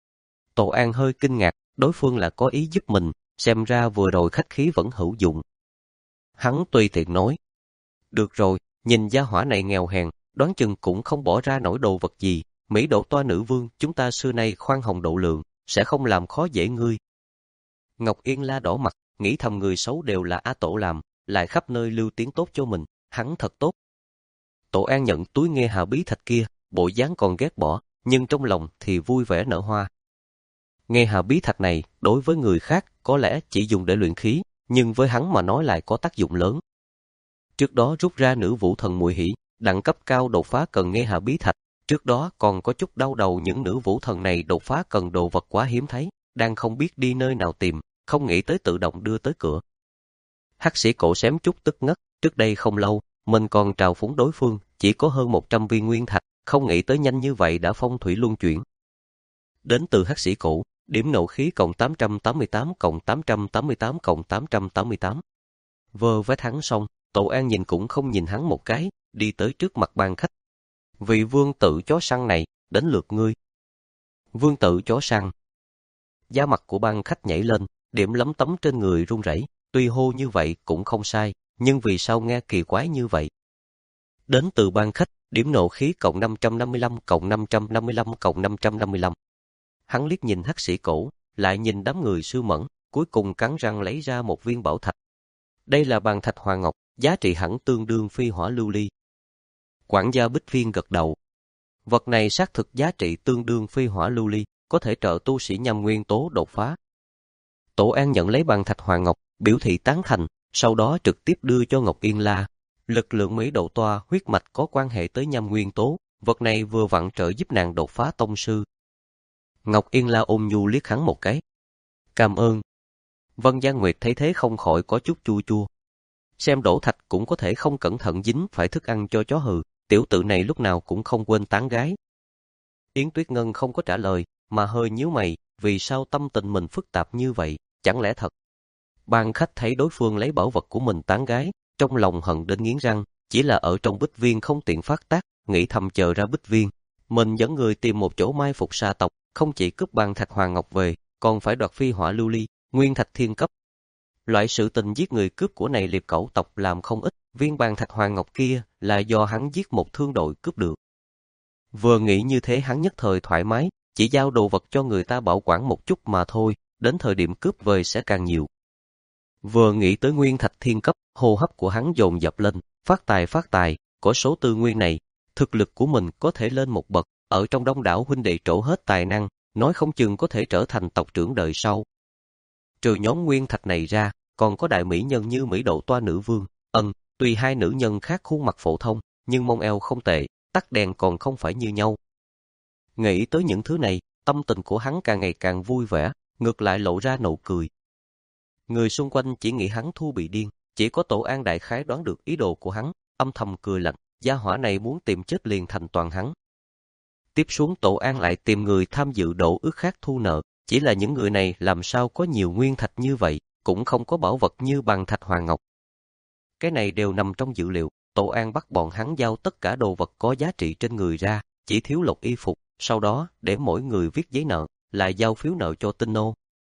Tổ An hơi kinh ngạc, đối phương là có ý giúp mình, xem ra vừa rồi khách khí vẫn hữu dụng. Hắn tùy tiện nói, được rồi, nhìn gia hỏa này nghèo hèn, đoán chừng cũng không bỏ ra nổi đồ vật gì, Mỹ độ toa nữ vương chúng ta xưa nay khoan hồng độ lượng, sẽ không làm khó dễ ngươi. Ngọc Yên La đỏ mặt, nghĩ thầm người xấu đều là A Tổ làm, lại khắp nơi lưu tiếng tốt cho mình, hắn thật tốt. Tổ An nhận túi nghe hà bí thạch kia, bộ dáng còn ghét bỏ, nhưng trong lòng thì vui vẻ nở hoa. Nghe hà bí thạch này, đối với người khác có lẽ chỉ dùng để luyện khí, nhưng với hắn mà nói lại có tác dụng lớn. Trước đó rút ra nữ vũ thần muội hỷ, đẳng cấp cao đột phá cần nghe hà bí thạch, trước đó còn có chút đau đầu những nữ vũ thần này đột phá cần đồ vật quá hiếm thấy, đang không biết đi nơi nào tìm, không nghĩ tới tự động đưa tới cửa. Hắc sĩ cổ xém chút tức ngất, trước đây không lâu, mình còn trào phúng đối phương, chỉ có hơn một trăm viên nguyên thạch, không nghĩ tới nhanh như vậy đã phong thủy luân chuyển. Đến từ hắc sĩ cổ, điểm nộ khí cộng tám trăm tám mươi tám cộng tám trăm tám mươi tám cộng tám trăm tám mươi tám. Vơ vét hắn xong, Tổ An nhìn cũng không nhìn hắn một cái, đi tới trước mặt ban khách. Vị vương tử chó săn này, đến lượt ngươi. Vương tử chó săn. Da mặt của ban khách nhảy lên, điểm lấm tấm trên người run rẩy, tuy hô như vậy cũng không sai, nhưng vì sao nghe kỳ quái như vậy? Đến từ ban khách, điểm nộ khí cộng năm trăm năm mươi lăm cộng năm trăm năm mươi lăm cộng năm trăm năm mươi lăm. Hắn liếc nhìn hắc sĩ cổ, lại nhìn đám người sư mẫn, cuối cùng cắn răng lấy ra một viên bảo thạch. Đây là bàn thạch hoàng ngọc, giá trị hẳn tương đương phi hỏa lưu ly. Quản gia Bích Viên gật đầu. Vật này xác thực giá trị tương đương phi hỏa lưu ly, có thể trợ tu sĩ nhằm nguyên tố đột phá. Tổ An nhận lấy bàn thạch hoàng ngọc, biểu thị tán thành, sau đó trực tiếp đưa cho Ngọc Yên La. Lực lượng Mỹ độ toa huyết mạch có quan hệ tới nhằm nguyên tố, vật này vừa vặn trợ giúp nàng đột phá tông sư. Ngọc Yên La ôm nhu liếc hắn một cái. Cảm ơn. Vân Giang Nguyệt thấy thế không khỏi có chút chua chua. Xem đổ thạch cũng có thể không cẩn thận dính phải thức ăn cho chó hừ, tiểu tử này lúc nào cũng không quên tán gái. Yến Tuyết Ngân không có trả lời, mà hơi nhíu mày, vì sao tâm tình mình phức tạp như vậy, chẳng lẽ thật. Ban khách thấy đối phương lấy bảo vật của mình tán gái, trong lòng hận đến nghiến răng, chỉ là ở trong bích viên không tiện phát tác, nghĩ thầm chờ ra bích viên. Mình dẫn người tìm một chỗ mai phục sa tộc, không chỉ cướp bàn thạch hoàng ngọc về, còn phải đoạt phi hỏa lưu ly, nguyên thạch thiên cấp. Loại sự tình giết người cướp của này liệp cẩu tộc làm không ít, viên bàn thạch hoàng ngọc kia là do hắn giết một thương đội cướp được. Vừa nghĩ như thế hắn nhất thời thoải mái, chỉ giao đồ vật cho người ta bảo quản một chút mà thôi, đến thời điểm cướp về sẽ càng nhiều. Vừa nghĩ tới nguyên thạch thiên cấp, hô hấp của hắn dồn dập lên, phát tài phát tài, có số tư nguyên này, thực lực của mình có thể lên một bậc, ở trong đông đảo huynh đệ trổ hết tài năng, nói không chừng có thể trở thành tộc trưởng đời sau. Trừ nhóm nguyên thạch này ra, còn có đại mỹ nhân như Mỹ độ toa nữ vương, ân, tuy hai nữ nhân khác khuôn mặt phổ thông, nhưng mông eo không tệ, tắt đèn còn không phải như nhau. Nghĩ tới những thứ này, tâm tình của hắn càng ngày càng vui vẻ, ngược lại lộ ra nụ cười. Người xung quanh chỉ nghĩ hắn thu bị điên, chỉ có Tổ An đại khái đoán được ý đồ của hắn, âm thầm cười lạnh, gia hỏa này muốn tìm chết liền thành toàn hắn. Tiếp xuống Tổ An lại tìm người tham dự đổ ước khác thu nợ, chỉ là những người này làm sao có nhiều nguyên thạch như vậy, cũng không có bảo vật như bằng thạch hoàng ngọc. Cái này đều nằm trong dự liệu, Tổ An bắt bọn hắn giao tất cả đồ vật có giá trị trên người ra, chỉ thiếu lột y phục, sau đó để mỗi người viết giấy nợ, lại giao phiếu nợ cho tinh nô.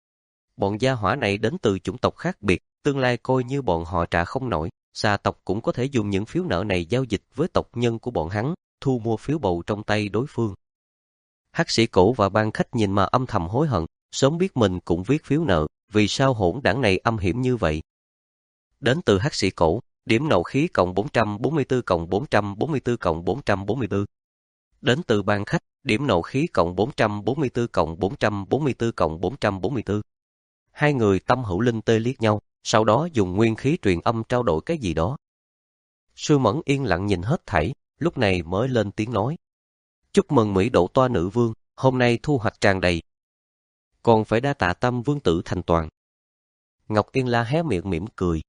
Bọn gia hỏa này đến từ chủng tộc khác biệt, tương lai coi như bọn họ trả không nổi, xà tộc cũng có thể dùng những phiếu nợ này giao dịch với tộc nhân của bọn hắn, thu mua phiếu bầu trong tay đối phương. Hắc sĩ cổ và ban khách nhìn mà âm thầm hối hận, sớm biết mình cũng viết phiếu nợ, vì sao hỗn đảng này âm hiểm như vậy. Đến từ hắc sĩ cổ, điểm nộ khí cộng bốn trăm bốn mươi tư cộng bốn trăm bốn mươi tư cộng bốn trăm bốn mươi tư. Đến từ ban khách, điểm nộ khí cộng bốn trăm bốn mươi tư cộng bốn trăm bốn mươi tư cộng bốn trăm bốn mươi tư. Hai người tâm hữu linh tê liếc nhau, sau đó dùng nguyên khí truyền âm trao đổi cái gì đó. Sư Mẫn yên lặng nhìn hết thảy, lúc này mới lên tiếng nói. Chúc mừng Mỹ độ toa nữ vương, hôm nay thu hoạch tràn đầy. Còn phải đa tạ Tâm vương tử thành toàn. Ngọc Yên La hé miệng mỉm cười.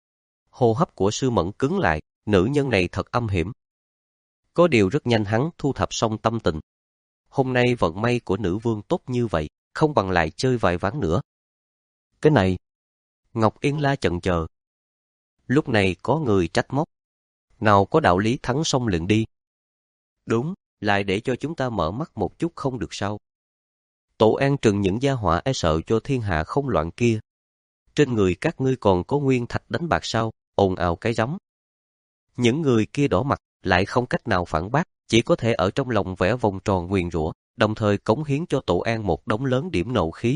Hô hấp của Sư Mẫn cứng lại, nữ nhân này thật âm hiểm. Có điều rất nhanh hắn thu thập xong tâm tình. Hôm nay vận may của nữ vương tốt như vậy, không bằng lại chơi vài ván nữa. Cái này, Ngọc Yên La chần chờ. Lúc này có người trách móc. Nào có đạo lý thắng xong liền đi. Đúng, lại để cho chúng ta mở mắt một chút không được sao? Tổ An trừng những gia hỏa e sợ cho thiên hạ không loạn kia. Trên người các ngươi còn có nguyên thạch đánh bạc sao? Ồn ào cái rắm. Những người kia đỏ mặt, lại không cách nào phản bác, chỉ có thể ở trong lòng vẽ vòng tròn nguyền rủa, đồng thời cống hiến cho Tổ An một đống lớn điểm nộ khí.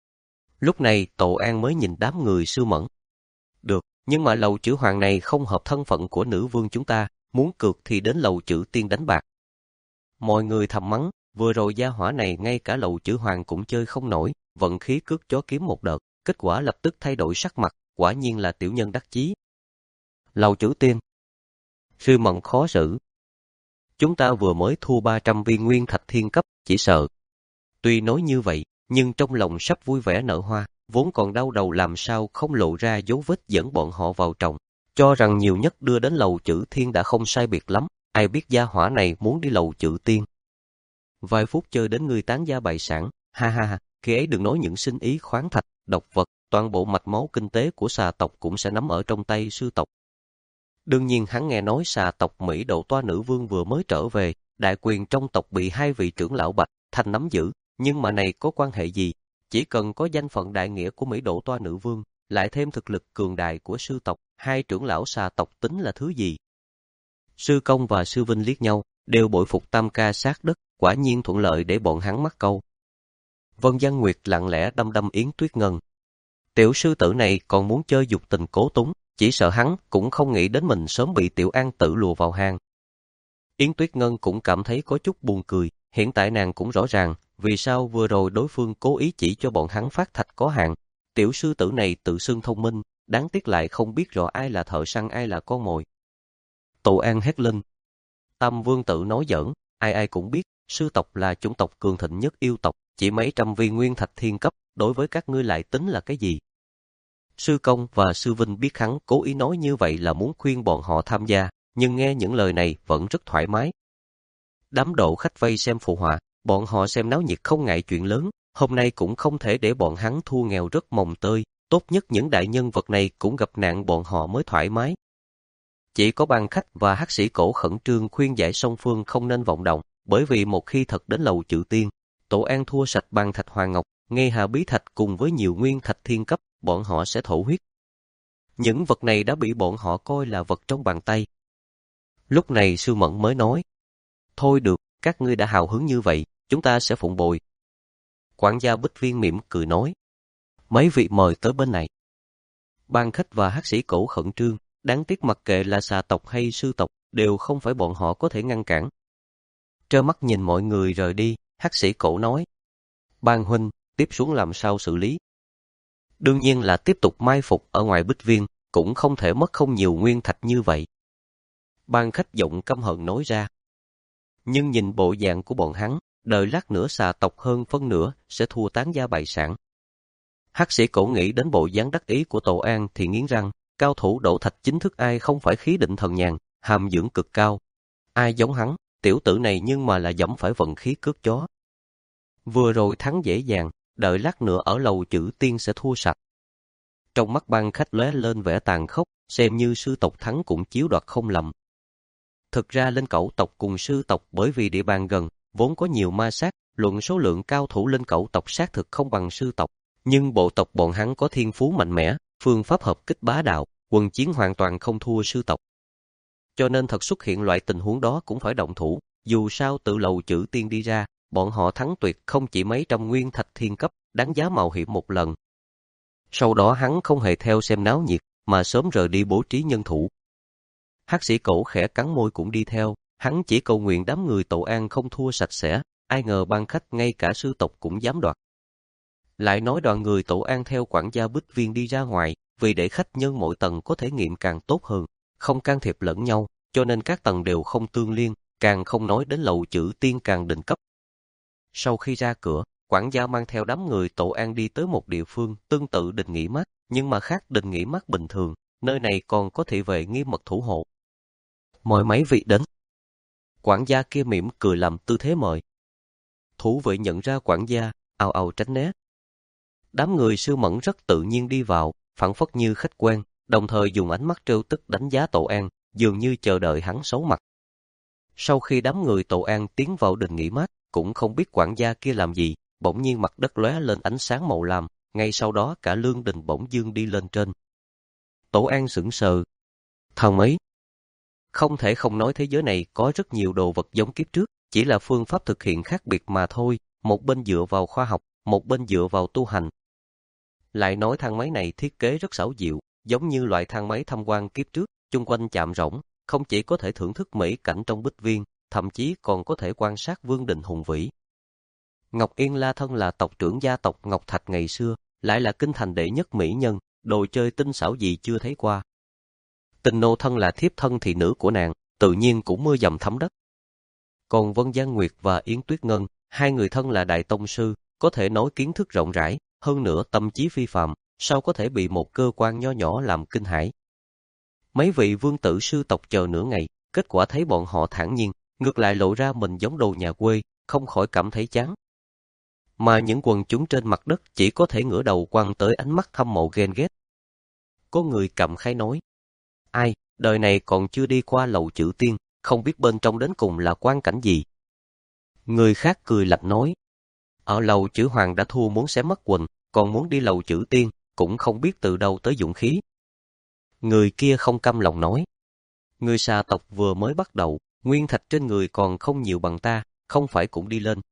Lúc này Tổ An mới nhìn đám người Sư Mẫn. Được, nhưng mà lầu chữ hoàng này không hợp thân phận của nữ vương chúng ta, muốn cược thì đến lầu chữ tiên đánh bạc. Mọi người thầm mắng, vừa rồi gia hỏa này ngay cả lầu chữ hoàng cũng chơi không nổi, vận khí cướp chó kiếm một đợt, kết quả lập tức thay đổi sắc mặt, quả nhiên là tiểu nhân đắc chí. Lầu chữ tiên. Sư Mẫn khó xử. Chúng ta vừa mới thua ba trăm viên nguyên thạch thiên cấp, chỉ sợ. Tuy nói như vậy, nhưng trong lòng sắp vui vẻ nở hoa, vốn còn đau đầu làm sao không lộ ra dấu vết dẫn bọn họ vào trọng, cho rằng nhiều nhất đưa đến lầu chữ thiên đã không sai biệt lắm, ai biết gia hỏa này muốn đi lầu chữ tiên. Vài phút chơi đến người tán gia bại sản, ha ha ha, khi ấy đừng nói những sinh ý khoáng thạch, độc vật, toàn bộ mạch máu kinh tế của xà tộc cũng sẽ nắm ở trong tay sư tộc. Đương nhiên hắn nghe nói xà tộc Mỹ Độ Toa nữ vương vừa mới trở về, đại quyền trong tộc bị hai vị trưởng lão Bạch Thanh nắm giữ, nhưng mà này có quan hệ gì? Chỉ cần có danh phận đại nghĩa của Mỹ Độ Toa nữ vương, lại thêm thực lực cường đại của sư tộc, hai trưởng lão xà tộc tính là thứ gì? Sư Công và Sư Vinh liếc nhau, đều bội phục tam ca sát đất, quả nhiên thuận lợi để bọn hắn mắc câu. Vân Văn Nguyệt lặng lẽ đăm đăm Yến Tuyết Ngân. Tiểu sư tử này còn muốn chơi dục tình cố túng, chỉ sợ hắn cũng không nghĩ đến mình sớm bị Tiểu An Tử lùa vào hang. Yến Tuyết Ngân cũng cảm thấy có chút buồn cười, hiện tại nàng cũng rõ ràng, vì sao vừa rồi đối phương cố ý chỉ cho bọn hắn phát thạch có hạn. Tiểu sư tử này tự xưng thông minh, đáng tiếc lại không biết rõ ai là thợ săn ai là con mồi. Tổ An hét lên. Tam Vương Tử nói giỡn, ai ai cũng biết, sư tộc là chủng tộc cường thịnh nhất yêu tộc, chỉ mấy trăm viên nguyên thạch thiên cấp, đối với các ngươi lại tính là cái gì? Sư Công và Sư Vinh biết hắn cố ý nói như vậy là muốn khuyên bọn họ tham gia, nhưng nghe những lời này vẫn rất thoải mái. Đám độ khách vây xem phụ họa, bọn họ xem náo nhiệt không ngại chuyện lớn, hôm nay cũng không thể để bọn hắn thua nghèo rất mồng tơi, tốt nhất những đại nhân vật này cũng gặp nạn bọn họ mới thoải mái. Chỉ có Ban Khách và Hắc Sĩ Cổ khẩn trương khuyên giải song phương không nên vọng động, bởi vì một khi thật đến lầu chữ tiên, Tổ An thua sạch Ban Thạch Hoàng Ngọc, ngay Hà Bí Thạch cùng với nhiều nguyên thạch thiên cấp, bọn họ sẽ thổ huyết. Những vật này đã bị bọn họ coi là vật trong bàn tay. Lúc này Sư Mẫn mới nói, thôi được, các ngươi đã hào hứng như vậy, chúng ta sẽ phụng bồi. Quản gia Bích Viên mỉm cười nói, mấy vị mời tới bên này. Ban Khách và Hắc Sĩ Cổ khẩn trương, đáng tiếc mặc kệ là xà tộc hay sư tộc, đều không phải bọn họ có thể ngăn cản. Trơ mắt nhìn mọi người rời đi, Hắc Sĩ Cổ nói, Ban huynh, tiếp xuống làm sao xử lý? Đương nhiên là tiếp tục mai phục ở ngoài Bích Viên, cũng không thể mất không nhiều nguyên thạch như vậy. Ban Khách giọng căm hận nói ra. Nhưng nhìn bộ dạng của bọn hắn, đợi lát nữa xà tộc hơn phân nửa sẽ thua tán gia bại sản. Hắc Sĩ Cổ nghĩ đến bộ dáng đắc ý của Tổ An thì nghiến răng, cao thủ đổ thạch chính thức ai không phải khí định thần nhàn, hàm dưỡng cực cao. Ai giống hắn, tiểu tử này nhưng mà là dẫm phải vận khí cướp chó. Vừa rồi thắng dễ dàng, đợi lát nữa ở lầu chữ tiên sẽ thua sạch. Trong mắt Ban Khách lóe lên vẻ tàn khốc, xem như sư tộc thắng cũng chiếu đoạt không lầm. Thực ra Linh Cẩu tộc cùng sư tộc bởi vì địa bàn gần, vốn có nhiều ma sát, luận số lượng cao thủ Linh Cẩu tộc xác thực không bằng sư tộc, nhưng bộ tộc bọn hắn có thiên phú mạnh mẽ, phương pháp hợp kích bá đạo, quân chiến hoàn toàn không thua sư tộc. Cho nên thật xuất hiện loại tình huống đó cũng phải động thủ, dù sao tự lầu chữ tiên đi ra, bọn họ thắng tuyệt không chỉ mấy trăm nguyên thạch thiên cấp, đáng giá mạo hiểm một lần. Sau đó hắn không hề theo xem náo nhiệt, mà sớm rời đi bố trí nhân thủ. Hắc Sĩ Cổ khẽ cắn môi cũng đi theo, hắn chỉ cầu nguyện đám người Tổ An không thua sạch sẽ, ai ngờ Ban Khách ngay cả sư tộc cũng dám đoạt. Lại nói đoàn người Tổ An theo quản gia Bích Viên đi ra ngoài, vì để khách nhân mỗi tầng có thể nghiệm càng tốt hơn, không can thiệp lẫn nhau, cho nên các tầng đều không tương liên, càng không nói đến lầu chữ tiên càng đỉnh cấp. Sau khi ra cửa, quản gia mang theo đám người Tổ An đi tới một địa phương tương tự đình nghỉ mát, nhưng mà khác đình nghỉ mát bình thường, nơi này còn có thị vệ nghiêm mật thủ hộ. Mời mấy vị đến. Quản gia kia mỉm cười làm tư thế mời. Thủ vệ nhận ra quản gia, ào ào tránh né. Đám người Sư Mẫn rất tự nhiên đi vào, phảng phất như khách quen, đồng thời dùng ánh mắt trêu tức đánh giá Tổ An, dường như chờ đợi hắn xấu mặt. Sau khi đám người Tổ An tiến vào đình nghỉ mát, cũng không biết quản gia kia làm gì, bỗng nhiên mặt đất lóe lên ánh sáng màu lam, ngay sau đó cả lương đình bỗng dưng đi lên trên. Tổ An sững sờ. Thằng mấy? Không thể không nói thế giới này có rất nhiều đồ vật giống kiếp trước, chỉ là phương pháp thực hiện khác biệt mà thôi, một bên dựa vào khoa học, một bên dựa vào tu hành. Lại nói thang máy này thiết kế rất xảo diệu, giống như loại thang máy tham quan kiếp trước, chung quanh chạm rỗng, không chỉ có thể thưởng thức mỹ cảnh trong bích viên, thậm chí còn có thể quan sát vương đình hùng vĩ. Ngọc Yên La thân là tộc trưởng gia tộc Ngọc Thạch ngày xưa, lại là kinh thành đệ nhất mỹ nhân, đồ chơi tinh xảo gì chưa thấy qua. Tình nô thân là thiếp thân thị nữ của nàng, tự nhiên cũng mưa dầm thấm đất. Còn Vân Giang Nguyệt và Yến Tuyết Ngân, hai người thân là đại tông sư, có thể nói kiến thức rộng rãi, hơn nữa tâm trí phi phàm, sao có thể bị một cơ quan nho nhỏ làm kinh hãi. Mấy vị vương tử sư tộc chờ nửa ngày, kết quả thấy bọn họ thản nhiên, ngược lại lộ ra mình giống đồ nhà quê, không khỏi cảm thấy chán. Mà những quần chúng trên mặt đất chỉ có thể ngửa đầu quăng tới ánh mắt hâm mộ ghen ghét. Có người cầm khái nói, ai, đời này còn chưa đi qua lầu chữ tiên, không biết bên trong đến cùng là quan cảnh gì. Người khác cười lạnh nói, ở lầu chữ hoàng đã thua muốn xé mất quần, còn muốn đi lầu chữ tiên, cũng không biết từ đâu tới dũng khí. Người kia không căm lòng nói, người xà tộc vừa mới bắt đầu, nguyên thạch trên người còn không nhiều bằng ta, không phải cũng đi lên.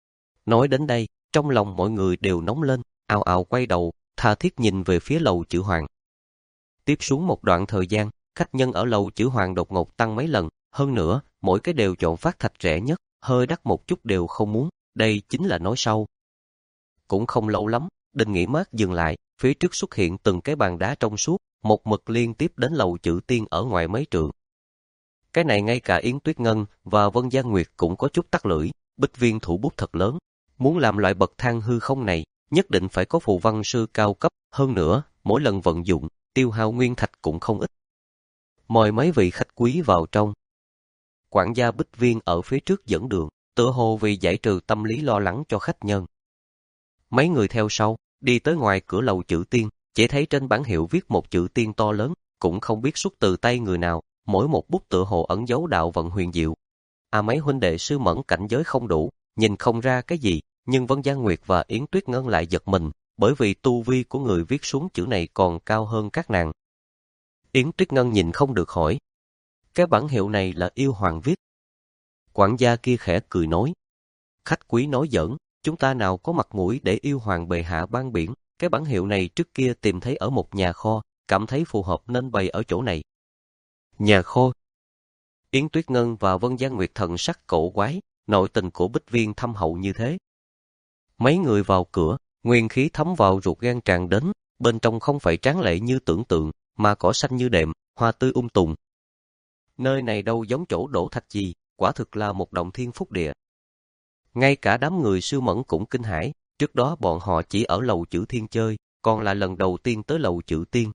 Nói đến đây, trong lòng mọi người đều nóng lên, ào ào quay đầu, tha thiết nhìn về phía lầu chữ hoàng. Tiếp xuống một đoạn thời gian, khách nhân ở lầu chữ hoàng đột ngột tăng mấy lần, hơn nữa, mỗi cái đều chọn phát thạch rẻ nhất, hơi đắt một chút đều không muốn, đây chính là nói sau. Cũng không lâu lắm, đình nghỉ mát dừng lại, phía trước xuất hiện từng cái bàn đá trong suốt, một mực liên tiếp đến lầu chữ tiên ở ngoài mấy trượng. Cái này ngay cả Yến Tuyết Ngân và Vân Giang Nguyệt cũng có chút tắc lưỡi, bích viên thủ bút thật lớn. Muốn làm loại bậc thang hư không này, nhất định phải có phù văn sư cao cấp, hơn nữa, mỗi lần vận dụng, tiêu hao nguyên thạch cũng không ít. Mời mấy vị khách quý vào trong. Quản gia bích viên ở phía trước dẫn đường, tựa hồ vì giải trừ tâm lý lo lắng cho khách nhân. Mấy người theo sau, đi tới ngoài cửa lầu chữ tiên, chỉ thấy trên bảng hiệu viết một chữ tiên to lớn, cũng không biết xuất từ tay người nào, mỗi một bút tựa hồ ẩn dấu đạo vận huyền diệu. À mấy huynh đệ Sư Mẫn cảnh giới không đủ, nhìn không ra cái gì, nhưng Vân Giang Nguyệt và Yến Tuyết Ngân lại giật mình, bởi vì tu vi của người viết xuống chữ này còn cao hơn các nàng. Yến Tuyết Ngân nhìn không được hỏi, cái bản hiệu này là yêu hoàng viết. Quản gia kia khẽ cười nói, khách quý nói giỡn, chúng ta nào có mặt mũi để yêu hoàng bệ hạ ban biển, cái bản hiệu này trước kia tìm thấy ở một nhà kho, cảm thấy phù hợp nên bày ở chỗ này. Nhà kho. Yến Tuyết Ngân và Vân Giang Nguyệt thần sắc cổ quái, nội tình của bích viên thâm hậu như thế. Mấy người vào cửa, nguyên khí thấm vào ruột gan tràn đến, bên trong không phải tráng lệ như tưởng tượng, mà cỏ xanh như đệm, hoa tươi um tùm. Nơi này đâu giống chỗ đổ thạch gì, quả thực là một động thiên phúc địa. Ngay cả đám người Sư Mẫn cũng kinh hãi, trước đó bọn họ chỉ ở lầu chữ thiên chơi, còn là lần đầu tiên tới lầu chữ tiên.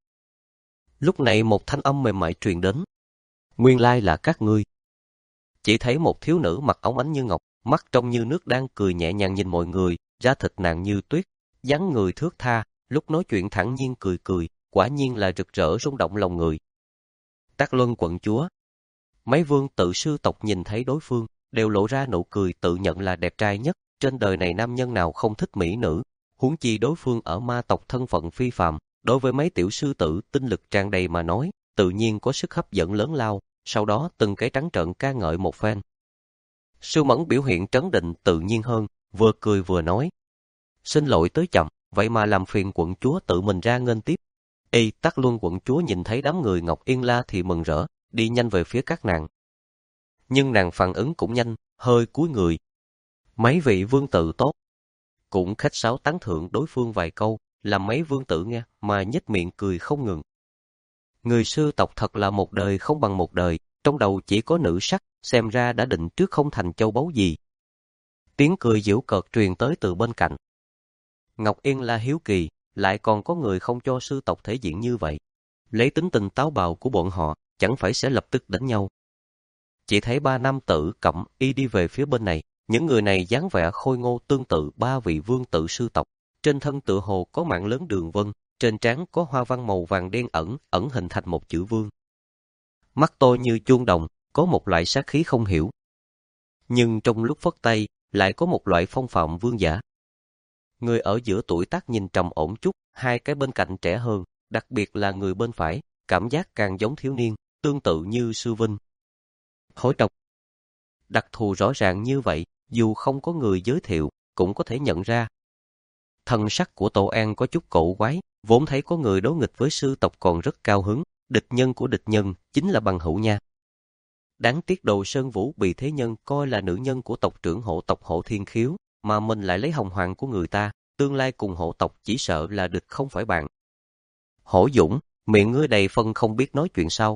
Lúc này một thanh âm mềm mại truyền đến. Nguyên lai là các ngươi. Chỉ thấy một thiếu nữ mặc óng ánh như ngọc, mắt trong như nước đang cười nhẹ nhàng nhìn mọi người, da thịt nàng như tuyết, dáng người thướt tha, lúc nói chuyện thẳng nhiên cười cười, quả nhiên là rực rỡ rung động lòng người. Tát Luân quận chúa. Mấy vương tự sư tộc nhìn thấy đối phương, đều lộ ra nụ cười tự nhận là đẹp trai nhất, trên đời này nam nhân nào không thích mỹ nữ, huống chi đối phương ở ma tộc thân phận phi phàm, đối với mấy tiểu sư tử tinh lực tràn đầy mà nói, tự nhiên có sức hấp dẫn lớn lao, sau đó từng cái trắng trợn ca ngợi một phen. Sư Mẫn biểu hiện trấn định tự nhiên hơn, vừa cười vừa nói, xin lỗi tới chậm, vậy mà làm phiền quận chúa tự mình ra nghênh tiếp. Ê, Tát Luân quận chúa nhìn thấy đám người Ngọc Yên La thì mừng rỡ, đi nhanh về phía các nàng. Nhưng nàng phản ứng cũng nhanh, hơi cúi người. Mấy vị vương tử tốt. Cũng khách sáo tán thưởng đối phương vài câu, làm mấy vương tử nghe, mà nhếch miệng cười không ngừng. Người sư tộc thật là một đời không bằng một đời, trong đầu chỉ có nữ sắc, xem ra đã định trước không thành châu báu gì. Tiếng cười giễu cợt truyền tới từ bên cạnh. Ngọc Yên La hiếu kỳ, lại còn có người không cho sư tộc thể diện như vậy. Lấy tính tình táo bạo của bọn họ, chẳng phải sẽ lập tức đánh nhau. Chỉ thấy ba nam tử cẩm y đi về phía bên này, những người này dáng vẻ khôi ngô tương tự ba vị vương tử sư tộc, trên thân tựa hồ có mạng lớn đường vân, trên trán có hoa văn màu vàng đen ẩn, ẩn hình thành một chữ vương. Mắt to như chuông đồng, có một loại sát khí không hiểu. Nhưng trong lúc phất tay, lại có một loại phong phạm vương giả. Người ở giữa tuổi tác nhìn trầm ổn chút, hai cái bên cạnh trẻ hơn, đặc biệt là người bên phải, cảm giác càng giống thiếu niên, tương tự như Sư Vinh. Hối độc. Đặc thù rõ ràng như vậy, dù không có người giới thiệu, cũng có thể nhận ra. Thân sắc của Tổ An có chút cổ quái, vốn thấy có người đối nghịch với sư tộc còn rất cao hứng, địch nhân của địch nhân chính là bằng hữu nha. Đáng tiếc Đồ Sơn Vũ bị thế nhân coi là nữ nhân của tộc trưởng hộ tộc Hộ Thiên Khiếu, mà mình lại lấy hồng hoàng của người ta, tương lai cùng hộ tộc chỉ sợ là địch không phải bạn. Hổ Dũng, miệng ngươi đầy phân không biết nói chuyện sao.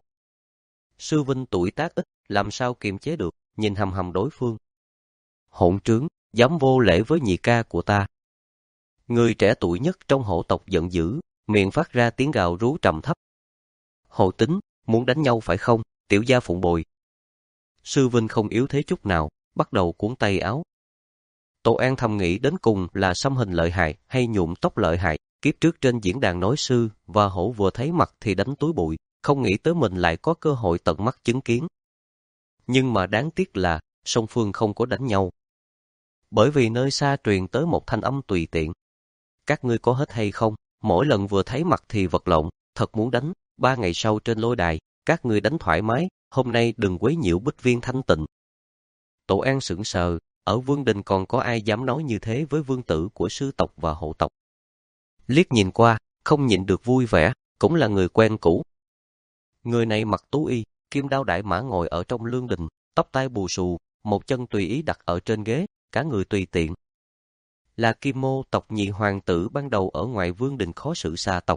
Sư Vinh tuổi tác ít, làm sao kiềm chế được, nhìn hầm hầm đối phương. Hỗn trướng, dám vô lễ với nhị ca của ta. Người trẻ tuổi nhất trong hộ tộc giận dữ, miệng phát ra tiếng gào rú trầm thấp. Hồ Tính, muốn đánh nhau phải không, tiểu gia phụng bồi. Sư Vinh không yếu thế chút nào, bắt đầu cuốn tay áo. Tổ An thầm nghĩ đến cùng là xăm hình lợi hại hay nhuộm tóc lợi hại, kiếp trước trên diễn đàn nói sư và hổ vừa thấy mặt thì đánh túi bụi, không nghĩ tới mình lại có cơ hội tận mắt chứng kiến. Nhưng mà đáng tiếc là, song phương không có đánh nhau. Bởi vì nơi xa truyền tới một thanh âm tùy tiện. Các ngươi có hết hay không, mỗi lần vừa thấy mặt thì vật lộn, thật muốn đánh, ba ngày sau trên lôi đài, các ngươi đánh thoải mái, hôm nay đừng quấy nhiễu bích viên thanh tịnh. Tổ An sững sờ, ở Vương Đình còn có ai dám nói như thế với vương tử của sư tộc và hộ tộc. Liếc nhìn qua, không nhịn được vui vẻ, cũng là người quen cũ. Người này mặc tú y, kim đao đại mã ngồi ở trong lương đình, tóc tai bù xù, một chân tùy ý đặt ở trên ghế, cả người tùy tiện. Là Kim Mô tộc nhị hoàng tử ban đầu ở ngoài Vương Đình khó xử xa tộc.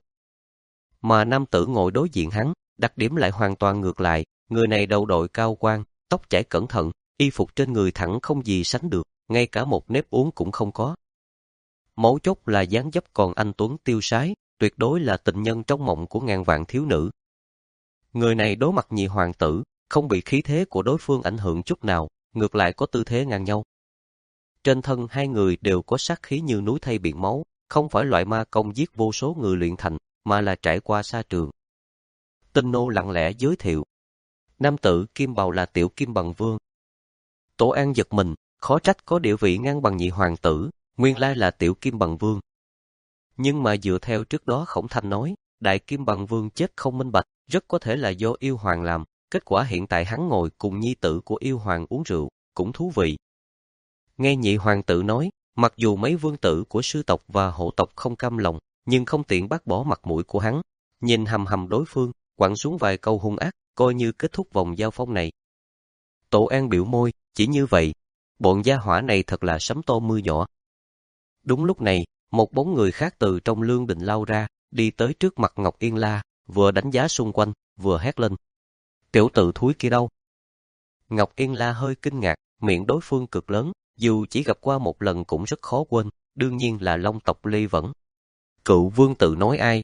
Mà nam tử ngồi đối diện hắn, đặc điểm lại hoàn toàn ngược lại, người này đầu đội cao quan, tóc chải cẩn thận, y phục trên người thẳng không gì sánh được, ngay cả một nếp uốn cũng không có. Mấu chốt là dáng dấp còn anh tuấn tiêu sái, tuyệt đối là tình nhân trong mộng của ngàn vạn thiếu nữ. Người này đối mặt nhị hoàng tử, không bị khí thế của đối phương ảnh hưởng chút nào, ngược lại có tư thế ngang nhau. Trên thân hai người đều có sát khí như núi thay biển máu, không phải loại ma công giết vô số người luyện thành, mà là trải qua sa trường. Tinh nô lặng lẽ giới thiệu. Nam tử Kim Bào là tiểu Kim Bằng Vương. Tổ An giật mình, khó trách có địa vị ngang bằng nhị hoàng tử, nguyên lai là tiểu Kim Bằng Vương. Nhưng mà dựa theo trước đó Khổng Thanh nói, đại Kim Bằng Vương chết không minh bạch, rất có thể là do yêu hoàng làm, kết quả hiện tại hắn ngồi cùng nhi tử của yêu hoàng uống rượu, cũng thú vị. Nghe nhị hoàng tử nói, mặc dù mấy vương tử của sư tộc và hộ tộc không cam lòng, nhưng không tiện bác bỏ mặt mũi của hắn, nhìn hầm hầm đối phương, quẳng xuống vài câu hung ác, coi như kết thúc vòng giao phong này. Tổ An biểu môi, chỉ như vậy, bọn gia hỏa này thật là sấm to mưa nhỏ. Đúng lúc này, một bóng người khác từ trong lương đình lao ra, đi tới trước mặt Ngọc Yên La, vừa đánh giá xung quanh, vừa hét lên. Tiểu tử thúi kia đâu? Ngọc Yên La hơi kinh ngạc, miệng đối phương cực lớn, dù chỉ gặp qua một lần cũng rất khó quên, đương nhiên là Long tộc Ly Vẫn. Cựu vương tự nói ai?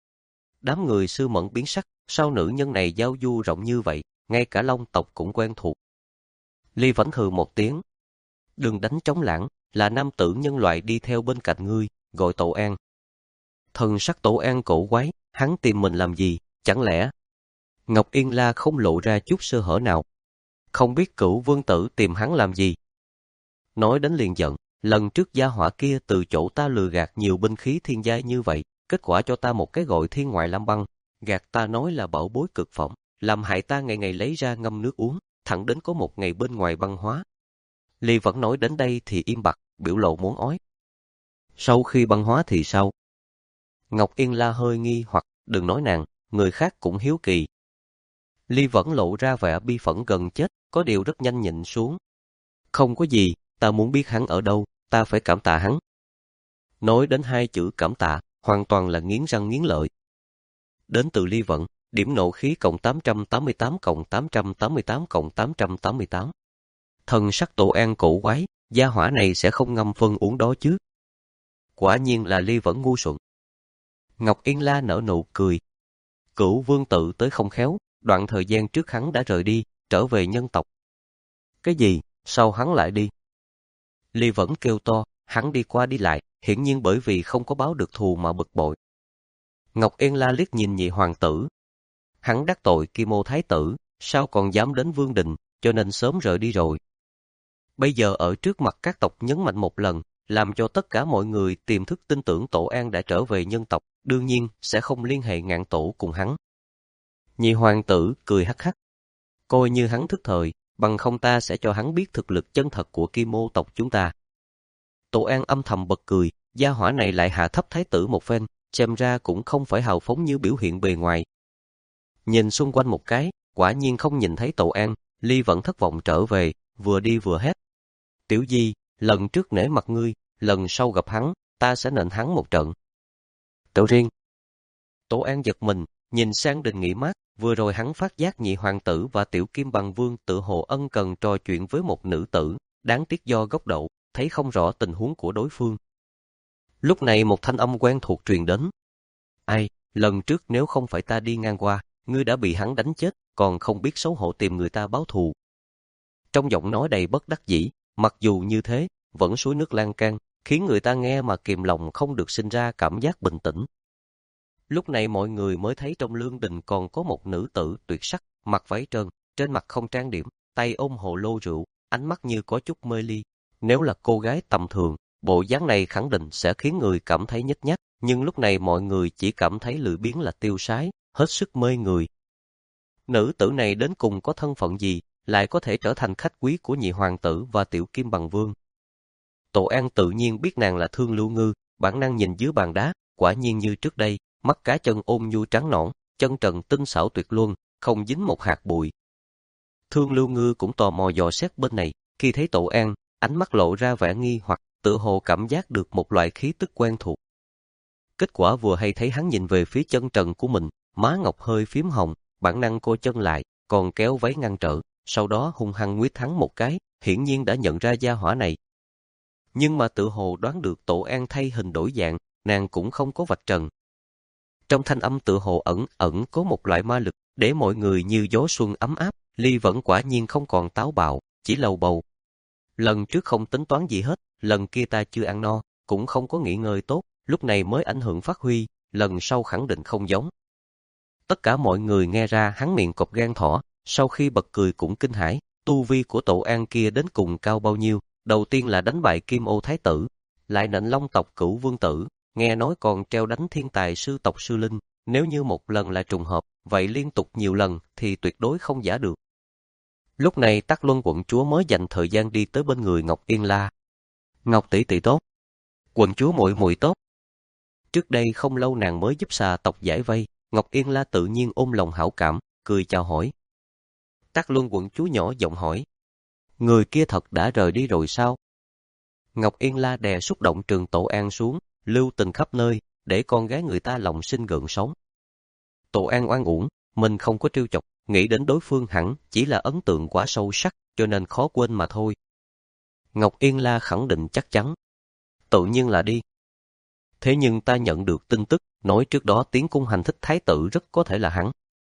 Đám người sư mẫn biến sắc, sao nữ nhân này giao du rộng như vậy, ngay cả Long tộc cũng quen thuộc. Ly Vẫn hừ một tiếng. Đừng đánh trống lãng, là nam tử nhân loại đi theo bên cạnh ngươi, gọi Tổ An. Thần sắc Tổ An cổ quái, hắn tìm mình làm gì, chẳng lẽ? Ngọc Yên La không lộ ra chút sơ hở nào. Không biết cửu vương tử tìm hắn làm gì. Nói đến liền giận, lần trước gia hỏa kia từ chỗ ta lừa gạt nhiều binh khí thiên giai như vậy, kết quả cho ta một cái gọi thiên ngoại lam băng, gạt ta nói là bảo bối cực phẩm, làm hại ta ngày ngày lấy ra ngâm nước uống, thẳng đến có một ngày bên ngoài băng hóa. Ly vẫn nói đến đây thì im bặt, biểu lộ muốn ói. Sau khi băng hóa thì sao? Ngọc Yên La hơi nghi hoặc, đừng nói nàng, người khác cũng hiếu kỳ. Ly vẫn lộ ra vẻ bi phẫn gần chết, có điều rất nhanh nhịn xuống. Không có gì, ta muốn biết hắn ở đâu, ta phải cảm tạ hắn. Nói đến hai chữ cảm tạ, hoàn toàn là nghiến răng nghiến lợi. Đến từ Ly Vận, điểm nộ khí cộng tám trăm tám mươi tám cộng tám trăm tám mươi tám cộng tám trăm tám mươi tám. Thần sắc Tổ An cổ quái, gia hỏa này sẽ không ngâm phân uống đó chứ. Quả nhiên là Ly Vẫn ngu xuẩn. Ngọc Yên La nở nụ cười. Cửu vương tự tới không khéo, đoạn thời gian trước hắn đã rời đi, trở về nhân tộc. Cái gì, sao hắn lại đi? Ly Vẫn kêu to, hắn đi qua đi lại, hiển nhiên bởi vì không có báo được thù mà bực bội. Ngọc Yên La liếc nhìn nhị hoàng tử. Hắn đắc tội Kim Ô Thái tử, sao còn dám đến Vương Đình, cho nên sớm rời đi rồi. Bây giờ ở trước mặt các tộc nhấn mạnh một lần, làm cho tất cả mọi người tiềm thức tin tưởng Tổ An đã trở về nhân tộc, đương nhiên sẽ không liên hệ ngạn tổ cùng hắn. Nhị hoàng tử cười hắc hắc. Coi như hắn thức thời, bằng không ta sẽ cho hắn biết thực lực chân thật của Kim Ô tộc chúng ta. Tổ An âm thầm bật cười, gia hỏa này lại hạ thấp thái tử một phen, xem ra cũng không phải hào phóng như biểu hiện bề ngoài. Nhìn xung quanh một cái, quả nhiên không nhìn thấy Tổ An, Ly vẫn thất vọng trở về, vừa đi vừa hét. Tiểu Di, lần trước nể mặt ngươi, lần sau gặp hắn, ta sẽ nện hắn một trận. Tiểu Riêng. Tổ An giật mình, nhìn sang Đình Nghị Mát, vừa rồi hắn phát giác nhị hoàng tử và Tiểu Kim Bằng Vương tự hồ ân cần trò chuyện với một nữ tử, đáng tiếc do góc độ, thấy không rõ tình huống của đối phương. Lúc này một thanh âm quen thuộc truyền đến. Ai, lần trước nếu không phải ta đi ngang qua, ngươi đã bị hắn đánh chết, còn không biết xấu hổ tìm người ta báo thù. Trong giọng nói đầy bất đắc dĩ, mặc dù như thế, vẫn suối nước lan can, khiến người ta nghe mà kìm lòng không được sinh ra cảm giác bình tĩnh. Lúc này mọi người mới thấy trong lương đình còn có một nữ tử tuyệt sắc, mặc váy trơn, trên mặt không trang điểm, tay ôm hồ lô rượu, ánh mắt như có chút mê ly. Nếu là cô gái tầm thường, bộ dáng này khẳng định sẽ khiến người cảm thấy nhếch nhác, nhưng lúc này mọi người chỉ cảm thấy lười biếng là tiêu sái, hết sức mê người. Nữ tử này đến cùng có thân phận gì, lại có thể trở thành khách quý của nhị hoàng tử và Tiểu Kim Bằng Vương. Tổ An tự nhiên biết nàng là Thương Lưu Ngư, bản năng nhìn dưới bàn đá, quả nhiên như trước đây, mắt cá chân ôm nhu trắng nõn, chân trần tinh xảo tuyệt luân, không dính một hạt bụi. Thương Lưu Ngư cũng tò mò dò xét bên này, khi thấy Tổ An, ánh mắt lộ ra vẻ nghi hoặc, tự hồ cảm giác được một loại khí tức quen thuộc. Kết quả vừa hay thấy hắn nhìn về phía chân trần của mình, má ngọc hơi phím hồng, bản năng cô chân lại, còn kéo váy ngăn trở, sau đó hung hăng nguyết hắn một cái, hiển nhiên đã nhận ra gia hỏa này. Nhưng mà tự hồ đoán được Tổ An thay hình đổi dạng, nàng cũng không có vạch trần. Trong thanh âm tự hồ ẩn ẩn có một loại ma lực, để mọi người như gió xuân ấm áp, Ly vẫn quả nhiên không còn táo bạo, chỉ lầu bầu. Lần trước không tính toán gì hết, lần kia ta chưa ăn no, cũng không có nghỉ ngơi tốt, lúc này mới ảnh hưởng phát huy, lần sau khẳng định không giống. Tất cả mọi người nghe ra hắn miệng cọp gan thỏ, sau khi bật cười cũng kinh hãi, tu vi của Tổ An kia đến cùng cao bao nhiêu, đầu tiên là đánh bại Kim Ô Thái tử, lại nện Long tộc Cửu Vương tử, nghe nói còn treo đánh thiên tài sư tộc Sư Linh, nếu như một lần là trùng hợp, vậy liên tục nhiều lần thì tuyệt đối không giả được. Lúc này Tắc Luân quận chúa mới dành thời gian đi tới bên người Ngọc Yên La. Ngọc tỷ tỷ tốt. Quận chúa muội muội tốt. Trước đây không lâu nàng mới giúp xà tộc giải vây, Ngọc Yên La tự nhiên ôm lòng hảo cảm, cười chào hỏi. Tắc Luân quận chúa nhỏ giọng hỏi. Người kia thật đã rời đi rồi sao? Ngọc Yên La đè xúc động Trường Tổ An xuống, lưu tình khắp nơi, để con gái người ta lòng sinh gợn sóng. Tổ An oan uổng, mình không có trêu chọc, nghĩ đến đối phương hẳn chỉ là ấn tượng quá sâu sắc, cho nên khó quên mà thôi. Ngọc Yên La khẳng định chắc chắn. Tự nhiên là đi. Thế nhưng ta nhận được tin tức, nói trước đó tiến cung hành thích thái tử rất có thể là hắn.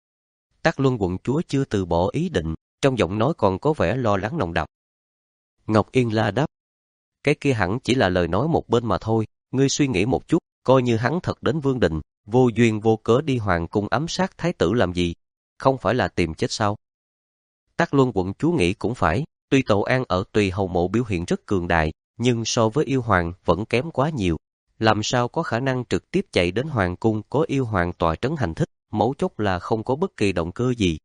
Tắc Luân quận chúa chưa từ bỏ ý định, trong giọng nói còn có vẻ lo lắng nồng đậm. Ngọc Yên La đáp. Cái kia hẳn chỉ là lời nói một bên mà thôi, ngươi suy nghĩ một chút, coi như hắn thật đến Vương Đình, vô duyên vô cớ đi hoàng cung ám sát thái tử làm gì, không phải là tìm chết sao? Tắc Luân quận chúa nghĩ cũng phải, tuy Tổ An ở Tùy Hầu Mộ biểu hiện rất cường đại, nhưng so với yêu hoàng vẫn kém quá nhiều. Làm sao có khả năng trực tiếp chạy đến hoàng cung có yêu hoàng tọa trấn hành thích, mấu chốt là không có bất kỳ động cơ gì.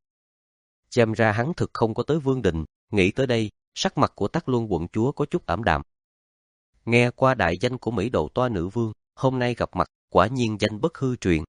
Xem ra hắn thực không có tới Vương Đình, nghĩ tới đây, sắc mặt của Tắc Luân quận chúa có chút ảm đạm. Nghe qua đại danh của Mỹ Độ Toa Nữ Vương, hôm nay gặp mặt, quả nhiên danh bất hư truyền.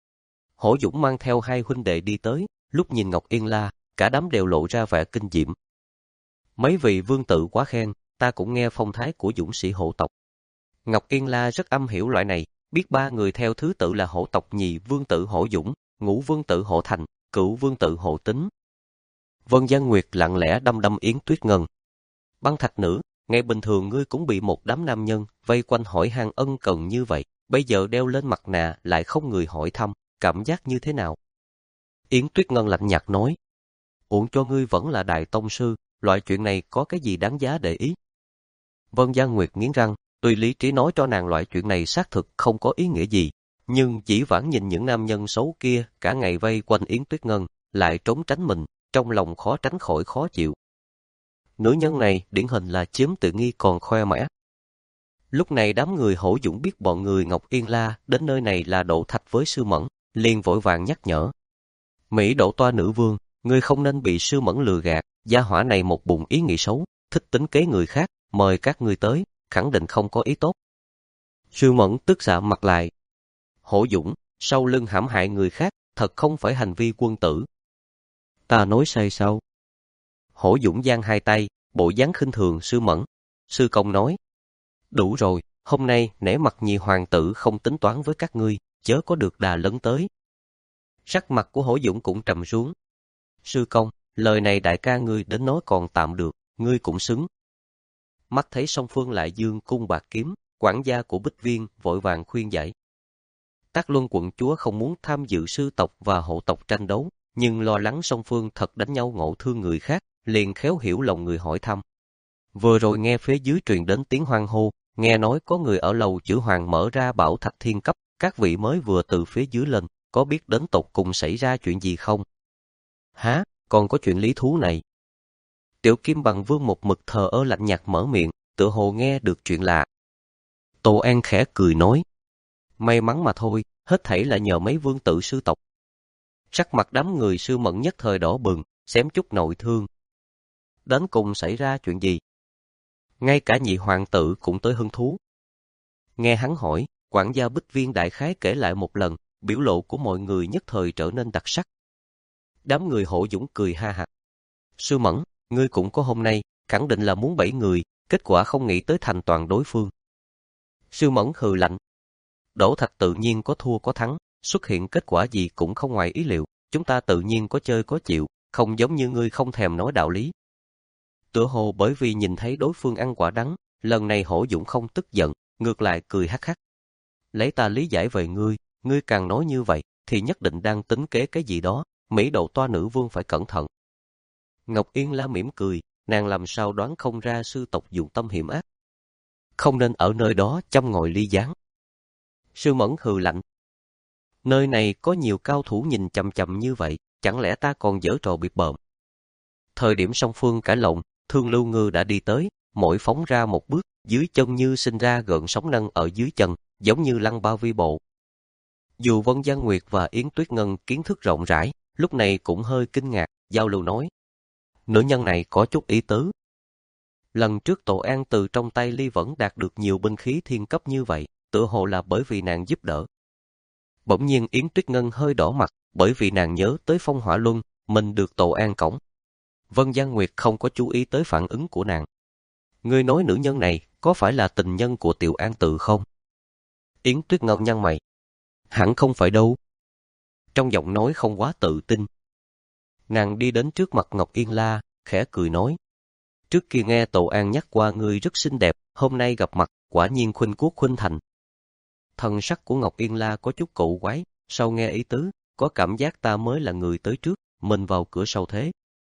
Hổ Dũng mang theo hai huynh đệ đi tới, lúc nhìn Ngọc Yên La, cả đám đều lộ ra vẻ kinh diệm. Mấy vị vương tử quá khen, ta cũng nghe phong thái của dũng sĩ hộ tộc. Ngọc Yên La rất âm hiểu loại này, biết ba người theo thứ tự là hộ tộc nhì vương tử Hổ Dũng, ngũ vương tử Hộ Thành, cửu vương tử Hộ Tính. Vân Giang Nguyệt lặng lẽ đăm đăm Yến Tuyết Ngân. Băng Thạch Nữ, ngày bình thường ngươi cũng bị một đám nam nhân vây quanh hỏi han ân cần như vậy, bây giờ đeo lên mặt nạ lại không người hỏi thăm, cảm giác như thế nào? Yến Tuyết Ngân lạnh nhạt nói. Uổng cho ngươi vẫn là đại tông sư, loại chuyện này có cái gì đáng giá để ý? Vân Giang Nguyệt nghiến răng, Tuy lý trí nói cho nàng loại chuyện này xác thực không có ý nghĩa gì, nhưng dĩ vãng nhìn những nam nhân xấu kia cả ngày vây quanh Yến Tuyết Ngân, lại trốn tránh mình, trong lòng khó tránh khỏi khó chịu. Nữ nhân này điển hình là chiếm tiện nghi còn khoe mẽ. Lúc này đám người Hổ Dũng biết bọn người Ngọc Yên La đến nơi này là Đỗ Thạch với Sư Mẫn, liền vội vàng nhắc nhở. Mỹ Đỗ toa nữ vương, ngươi không nên bị Sư Mẫn lừa gạt, gia hỏa này một bụng ý nghĩ xấu, thích tính kế người khác, mời các ngươi tới, khẳng định không có ý tốt. Sư Mẫn tức dạ mặt lại. Hổ Dũng, sau lưng hãm hại người khác, thật không phải hành vi quân tử. Ta nói sai sao? Hổ Dũng giang hai tay, bộ dáng khinh thường Sư Mẫn. Sư công nói. Đủ rồi, hôm nay nể mặt nhị hoàng tử không tính toán với các ngươi, chớ có được đà lấn tới. Sắc mặt của Hổ Dũng cũng trầm xuống. Sư công, lời này đại ca ngươi đến nói còn tạm được, ngươi cũng xứng. Mắt thấy song phương lại dương cung bạc kiếm, quản gia của Bích Viên vội vàng khuyên giải. Tác Luân quận chúa không muốn tham dự sư tộc và hộ tộc tranh đấu, nhưng lo lắng song phương thật đánh nhau ngộ thương người khác, liền khéo hiểu lòng người hỏi thăm. Vừa rồi nghe phía dưới truyền đến tiếng hoan hô, nghe nói có người ở lầu chữ hoàng mở ra bảo thạch thiên cấp, các vị mới vừa từ phía dưới lên, có biết đến tột cùng xảy ra chuyện gì không? Hả, còn có chuyện lý thú này. Tiểu Kim Bằng Vương một mực thờ ơ lạnh nhạt mở miệng, tựa hồ nghe được chuyện lạ. Tô An khẽ cười nói. May mắn mà thôi, hết thảy là nhờ mấy vương tử sư tộc. Sắc mặt đám người Sư Mẫn nhất thời đỏ bừng, xém chút nội thương. Đến cùng xảy ra chuyện gì? Ngay cả nhị hoàng tử cũng tới hứng thú. Nghe hắn hỏi, quản gia Bích Viên đại khái kể lại một lần, biểu lộ của mọi người nhất thời trở nên đặc sắc. Đám người Hổ Dũng cười ha hả. Sư Mẫn, ngươi cũng có hôm nay, khẳng định là muốn bẫy người, kết quả không nghĩ tới thành toàn đối phương. Sư Mẫn hừ lạnh. Đỗ Thạch tự nhiên có thua có thắng, xuất hiện kết quả gì cũng không ngoài ý liệu, chúng ta tự nhiên có chơi có chịu, không giống như ngươi không thèm nói đạo lý. Tựa hồ bởi vì nhìn thấy đối phương ăn quả đắng, lần này Hổ Dũng không tức giận, ngược lại cười hắc hắc. Lấy ta lý giải về ngươi, ngươi càng nói như vậy, thì nhất định đang tính kế cái gì đó, Mỹ Đỗ toa nữ vương phải cẩn thận. Ngọc Yên La mỉm cười, nàng làm sao đoán không ra sư tộc dụng tâm hiểm ác. Không nên ở nơi đó châm ngòi ly gián. Sư Mẫn hừ lạnh. Nơi này có nhiều cao thủ nhìn chằm chằm như vậy, chẳng lẽ ta còn giở trò biệt bợm. Thời điểm song phương cãi lộn, Thương Lưu Ngư đã đi tới, mỗi phóng ra một bước, dưới chân như sinh ra gợn sóng nâng ở dưới chân, giống như lăng ba vi bộ. Dù Vân Giang Nguyệt và Yến Tuyết Ngân kiến thức rộng rãi, lúc này cũng hơi kinh ngạc, giao lưu nói. Nữ nhân này có chút ý tứ. Lần trước Tổ An từ trong tay Ly Vẫn đạt được nhiều binh khí thiên cấp như vậy, tựa hồ là bởi vì nàng giúp đỡ. Bỗng nhiên Yến Tuyết Ngân hơi đỏ mặt, bởi vì nàng nhớ tới Phong Hỏa Luân, mình được Tổ An cõng. Vân Giang Nguyệt không có chú ý tới phản ứng của nàng. Ngươi nói nữ nhân này có phải là tình nhân của Tiểu An Tự không? Yến Tuyết Ngân nhăn mày. Hẳn không phải đâu. Trong giọng nói không quá tự tin. Nàng đi đến trước mặt Ngọc Yên La, khẽ cười nói. Trước kia nghe Tổ An nhắc qua ngươi rất xinh đẹp, hôm nay gặp mặt, quả nhiên khuynh quốc khuynh thành. Thần sắc của Ngọc Yên La có chút cổ quái, sau nghe ý tứ, có cảm giác ta mới là người tới trước, mình vào cửa sau thế.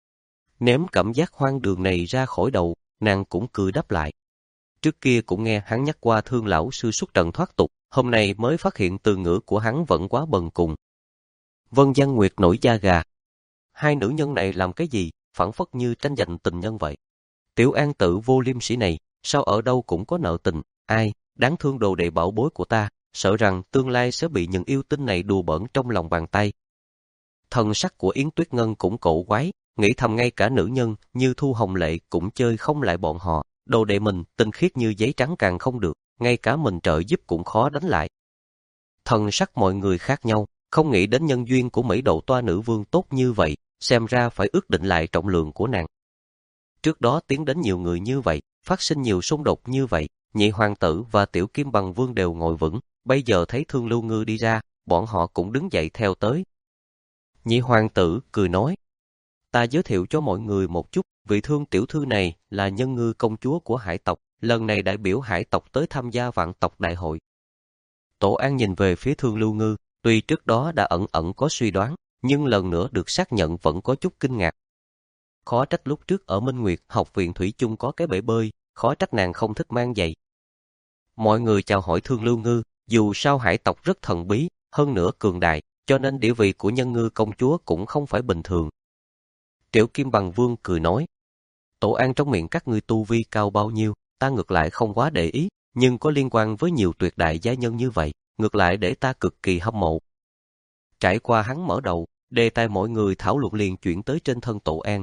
Ném cảm giác hoang đường này ra khỏi đầu, nàng cũng cười đáp lại. Trước kia cũng nghe hắn nhắc qua Thương lão sư xuất trần thoát tục, hôm nay mới phát hiện từ ngữ của hắn vẫn quá bần cùng. Vân Giang Nguyệt nổi da gà. Hai nữ nhân này làm cái gì, phảng phất như tranh giành tình nhân vậy. Tiểu An Tự vô liêm sỉ này, sao ở đâu cũng có nợ tình, ai, đáng thương đồ đệ bảo bối của ta, sợ rằng tương lai sẽ bị những yêu tinh này đùa bỡn trong lòng bàn tay. Thần sắc của Yến Tuyết Ngân cũng cổ quái, nghĩ thầm ngay cả nữ nhân như Thu Hồng Lệ cũng chơi không lại bọn họ, đồ đệ mình tinh khiết như giấy trắng càng không được, ngay cả mình trợ giúp cũng khó đánh lại. Thần sắc mọi người khác nhau, không nghĩ đến nhân duyên của Mỹ Đỗ toa nữ vương tốt như vậy, xem ra phải ước định lại trọng lượng của nàng. Trước đó tiến đến nhiều người như vậy, phát sinh nhiều xung đột như vậy, nhị hoàng tử và Tiểu Kim Bằng Vương đều ngồi vững, bây giờ thấy Thương Lưu Ngư đi ra, bọn họ cũng đứng dậy theo tới. Nhị hoàng tử cười nói, ta giới thiệu cho mọi người một chút, vị Thương tiểu thư này là Nhân Ngư công chúa của Hải tộc, lần này đại biểu Hải tộc tới tham gia vạn tộc đại hội. Tổ An nhìn về phía Thương Lưu Ngư, tuy trước đó đã ẩn ẩn có suy đoán, nhưng lần nữa được xác nhận vẫn có chút kinh ngạc. Khó trách lúc trước ở Minh Nguyệt học viện thủy chung có cái bể bơi, khó trách nàng không thích mang giày. Mọi người chào hỏi Thương Lưu Ngư, dù sao hải tộc rất thần bí, hơn nữa cường đại, cho nên địa vị của Nhân Ngư công chúa cũng không phải bình thường. Tiểu Kim Bằng Vương cười nói, Tổ An trong miệng các ngươi tu vi cao bao nhiêu, ta ngược lại không quá để ý, nhưng có liên quan với nhiều tuyệt đại gia nhân như vậy, ngược lại để ta cực kỳ hâm mộ. Trải qua hắn mở đầu, đề tài mọi người thảo luận liền chuyển tới trên thân Tổ An.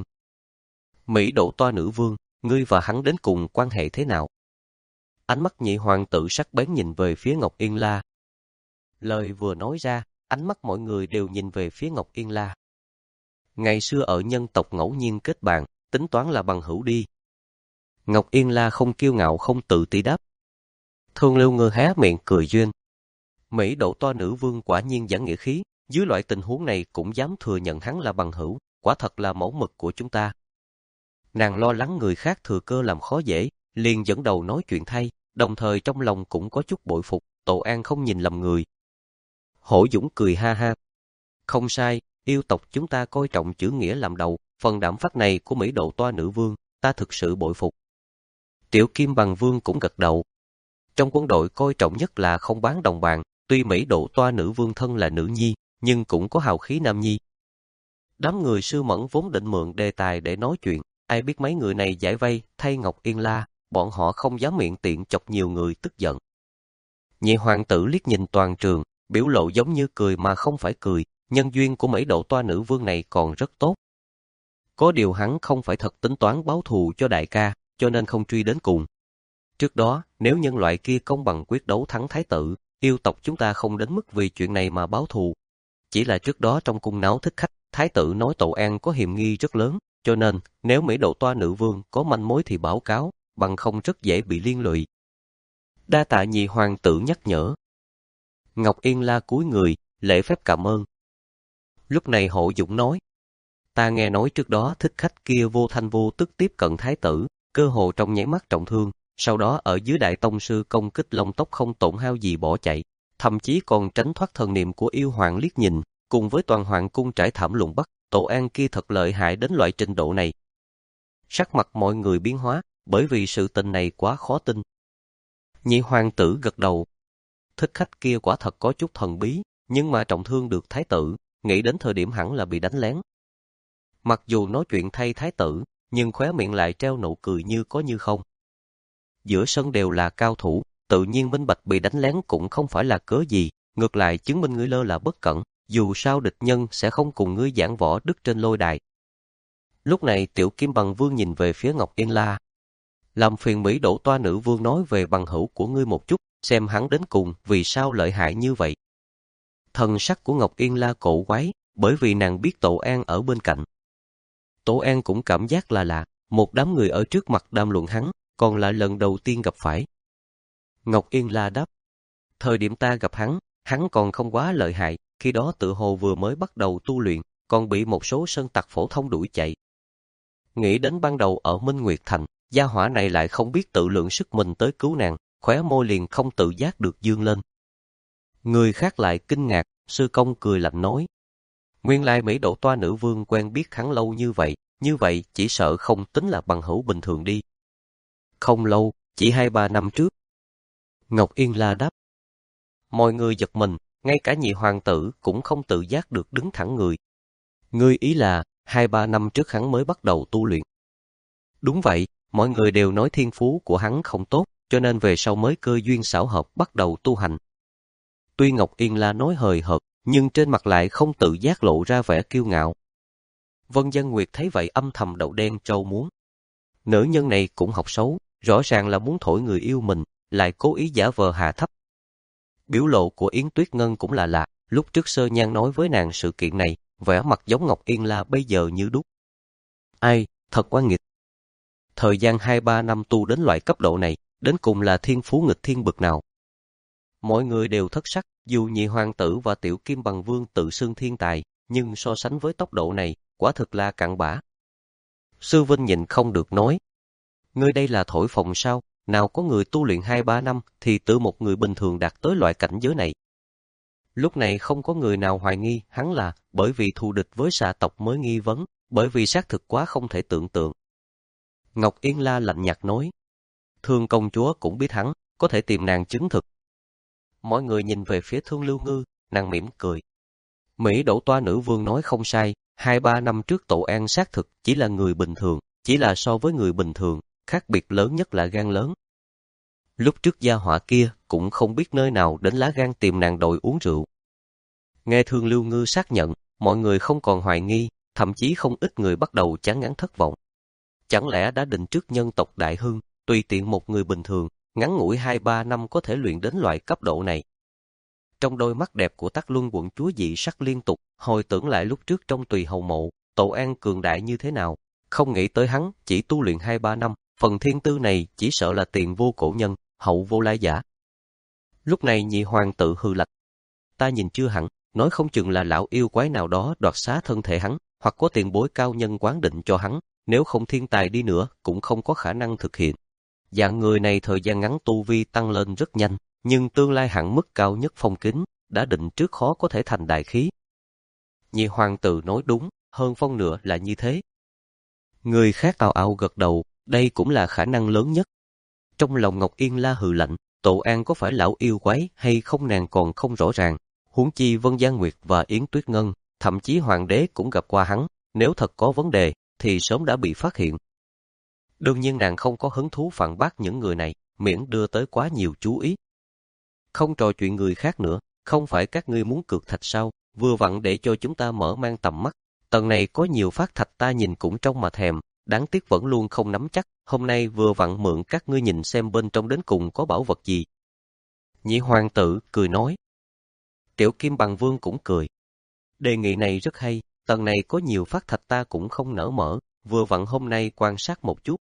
Mỹ Độ Toa Nữ Vương, ngươi và hắn đến cùng quan hệ thế nào? Ánh mắt nhị hoàng tử sắc bén nhìn về phía Ngọc Yên La. Lời vừa nói ra, ánh mắt mọi người đều nhìn về phía Ngọc Yên La. Ngày xưa ở nhân tộc ngẫu nhiên kết bạn, tính toán là bằng hữu đi. Ngọc Yên La không kiêu ngạo không tự ti đáp. Thương Lưu Ngư há miệng cười duyên. Mỹ Độ Toa Nữ Vương quả nhiên giảng nghĩa khí, dưới loại tình huống này cũng dám thừa nhận hắn là bằng hữu, quả thật là mẫu mực của chúng ta. Nàng lo lắng người khác thừa cơ làm khó dễ, liền dẫn đầu nói chuyện thay, đồng thời trong lòng cũng có chút bội phục, Tổ An không nhìn lầm người. Hổ Dũng cười ha ha. Không sai, yêu tộc chúng ta coi trọng chữ nghĩa làm đầu, phần đảm phách này của Mỹ Độ Toa Nữ Vương, ta thực sự bội phục. Tiểu Kim Bằng Vương cũng gật đầu. Trong quân đội coi trọng nhất là không bán đồng bạn, tuy Mỹ Độ Toa Nữ Vương thân là nữ nhi, nhưng cũng có hào khí nam nhi. Đám người Sư Mẫn vốn định mượn đề tài để nói chuyện, ai biết mấy người này giải vây thay Ngọc Yên La, bọn họ không dám miệng tiện chọc nhiều người tức giận. Nhị hoàng tử liếc nhìn toàn trường, biểu lộ giống như cười mà không phải cười, nhân duyên của Mỹ Độ Toa Nữ Vương này còn rất tốt. Có điều hắn không phải thật tính toán báo thù cho đại ca, cho nên không truy đến cùng. Trước đó, nếu nhân loại kia công bằng quyết đấu thắng thái tử, yêu tộc chúng ta không đến mức vì chuyện này mà báo thù. Chỉ là trước đó trong cung náo thích khách, thái tử nói Tổ An có hiểm nghi rất lớn, cho nên nếu Mỹ Độ Toa Nữ Vương có manh mối thì báo cáo, bằng không rất dễ bị liên lụy. Đa tạ nhị hoàng tử nhắc nhở. Ngọc Yên La cúi người, lễ phép cảm ơn. Lúc này Hộ Dũng nói, ta nghe nói trước đó thích khách kia vô thanh vô tức tiếp cận thái tử, cơ hồ trong nháy mắt trọng thương, sau đó ở dưới đại tông sư công kích long tốc không tổn hao gì bỏ chạy, thậm chí còn tránh thoát thần niệm của yêu hoàng liếc nhìn, cùng với toàn hoàng cung trải thảm lùng bắt, Tổ An kia thật lợi hại đến loại trình độ này. Sắc mặt mọi người biến hóa, bởi vì sự tình này quá khó tin. Nhị hoàng tử gật đầu. Thích khách kia quả thật có chút thần bí, nhưng mà trọng thương được thái tử, nghĩ đến thời điểm hẳn là bị đánh lén. Mặc dù nói chuyện thay thái tử, nhưng khóe miệng lại treo nụ cười như có như không. Giữa sân đều là cao thủ, tự nhiên minh bạch bị đánh lén cũng không phải là cớ gì, ngược lại chứng minh ngươi lơ là bất cẩn, dù sao địch nhân sẽ không cùng ngươi giảng võ đức trên lôi đài. Lúc này Tiểu Kim Bằng Vương nhìn về phía Ngọc Yên La. Làm phiền Mỹ Độ Toa Nữ Vương nói về bằng hữu của ngươi một chút, xem hắn đến cùng vì sao lợi hại như vậy. Thần sắc của Ngọc Yên La cổ quái, bởi vì nàng biết Tổ An ở bên cạnh. Tổ An cũng cảm giác là lạ, một đám người ở trước mặt đàm luận hắn, còn là lần đầu tiên gặp phải. Ngọc Yên La đáp, thời điểm ta gặp hắn, hắn còn không quá lợi hại, khi đó tự hồ vừa mới bắt đầu tu luyện, còn bị một số sơn tặc phổ thông đuổi chạy. Nghĩ đến ban đầu ở Minh Nguyệt Thành, gia hỏa này lại không biết tự lượng sức mình tới cứu nàng, khóe môi liền không tự giác được dương lên. Người khác lại kinh ngạc, sư công cười lạnh nói. Nguyên lai Mỹ Độ Toa Nữ Vương quen biết hắn lâu như vậy, như vậy chỉ sợ không tính là bằng hữu bình thường đi. Không lâu, chỉ hai ba năm trước. Ngọc Yên La đáp. Mọi người giật mình, ngay cả nhị hoàng tử cũng không tự giác được đứng thẳng người. Ngươi ý là, hai ba năm trước hắn mới bắt đầu tu luyện. Đúng vậy, mọi người đều nói thiên phú của hắn không tốt, cho nên về sau mới cơ duyên xảo hợp bắt đầu tu hành. Tuy Ngọc Yên La nói hời hợt, nhưng trên mặt lại không tự giác lộ ra vẻ kiêu ngạo. Vân Dân Nguyệt thấy vậy âm thầm đậu đen trâu muống. Nữ nhân này cũng học xấu, rõ ràng là muốn thổi người yêu mình, lại cố ý giả vờ hạ thấp. Biểu lộ của Yến Tuyết Ngân cũng là lạ, lúc trước Sơ Nhan nói với nàng sự kiện này, vẻ mặt giống Ngọc Yên La bây giờ như đúc. Ai, thật quá nghịch. Thời gian hai ba năm tu đến loại cấp độ này, đến cùng là thiên phú nghịch thiên bực nào. Mọi người đều thất sắc, dù nhị hoàng tử và Tiểu Kim Bằng Vương tự xưng thiên tài, nhưng so sánh với tốc độ này, quả thực là cặn bã. Sư Vinh nhìn không được nói. Ngươi đây là thổi phồng sao, nào có người tu luyện hai ba năm thì tự một người bình thường đạt tới loại cảnh giới này. Lúc này không có người nào hoài nghi hắn là bởi vì thù địch với xà tộc mới nghi vấn, bởi vì xác thực quá không thể tưởng tượng. Ngọc Yên La lạnh nhạt nói. Thương công chúa cũng biết hắn, có thể tìm nàng chứng thực. Mọi người nhìn về phía Thương Lưu Ngư, nàng mỉm cười. Mỹ Đỗ Toa nữ vương nói không sai, hai ba năm trước Tổ An xác thực chỉ là người bình thường, chỉ là so với người bình thường, khác biệt lớn nhất là gan lớn. Lúc trước gia họa kia cũng không biết nơi nào đến lá gan tìm nàng đội uống rượu. Nghe Thương Lưu Ngư xác nhận, mọi người không còn hoài nghi, thậm chí không ít người bắt đầu chán ngán thất vọng. Chẳng lẽ đã định trước nhân tộc đại hưng, tùy tiện một người bình thường, ngắn ngủi hai ba năm có thể luyện đến loại cấp độ này. Trong đôi mắt đẹp của Tắc Luân quận chúa dị sắc liên tục, hồi tưởng lại lúc trước trong Tùy Hầu Mộ, Tổ An cường đại như thế nào, không nghĩ tới hắn chỉ tu luyện hai ba năm, phần thiên tư này chỉ sợ là tiền vô cổ nhân, hậu vô lai giả. Lúc này nhị hoàng tự hừ lạnh. Ta nhìn chưa hẳn, nói không chừng là lão yêu quái nào đó đoạt xá thân thể hắn, hoặc có tiền bối cao nhân quán định cho hắn, nếu không thiên tài đi nữa cũng không có khả năng thực hiện. Dạng người này thời gian ngắn tu vi tăng lên rất nhanh, nhưng tương lai hạn mức cao nhất phong kính, đã định trước khó có thể thành đại khí. Nhị hoàng tử nói đúng, hơn phân nửa là như thế. Người khác ào ào gật đầu, đây cũng là khả năng lớn nhất. Trong lòng Ngọc Yên La hừ lạnh, Tổ An có phải lão yêu quái hay không nàng còn không rõ ràng, huống chi Vân Giang Nguyệt và Yến Tuyết Ngân, thậm chí hoàng đế cũng gặp qua hắn, nếu thật có vấn đề, thì sớm đã bị phát hiện. Đương nhiên nàng không có hứng thú phản bác những người này, miễn đưa tới quá nhiều chú ý. Không trò chuyện người khác nữa, không phải các ngươi muốn cược thạch sao, vừa vặn để cho chúng ta mở mang tầm mắt. Tầng này có nhiều phát thạch ta nhìn cũng trong mà thèm, đáng tiếc vẫn luôn không nắm chắc, hôm nay vừa vặn mượn các ngươi nhìn xem bên trong đến cùng có bảo vật gì. Nhị hoàng tử cười nói. Tiểu Kim Bằng Vương cũng cười. Đề nghị này rất hay, tầng này có nhiều phát thạch ta cũng không nỡ mở, vừa vặn hôm nay quan sát một chút.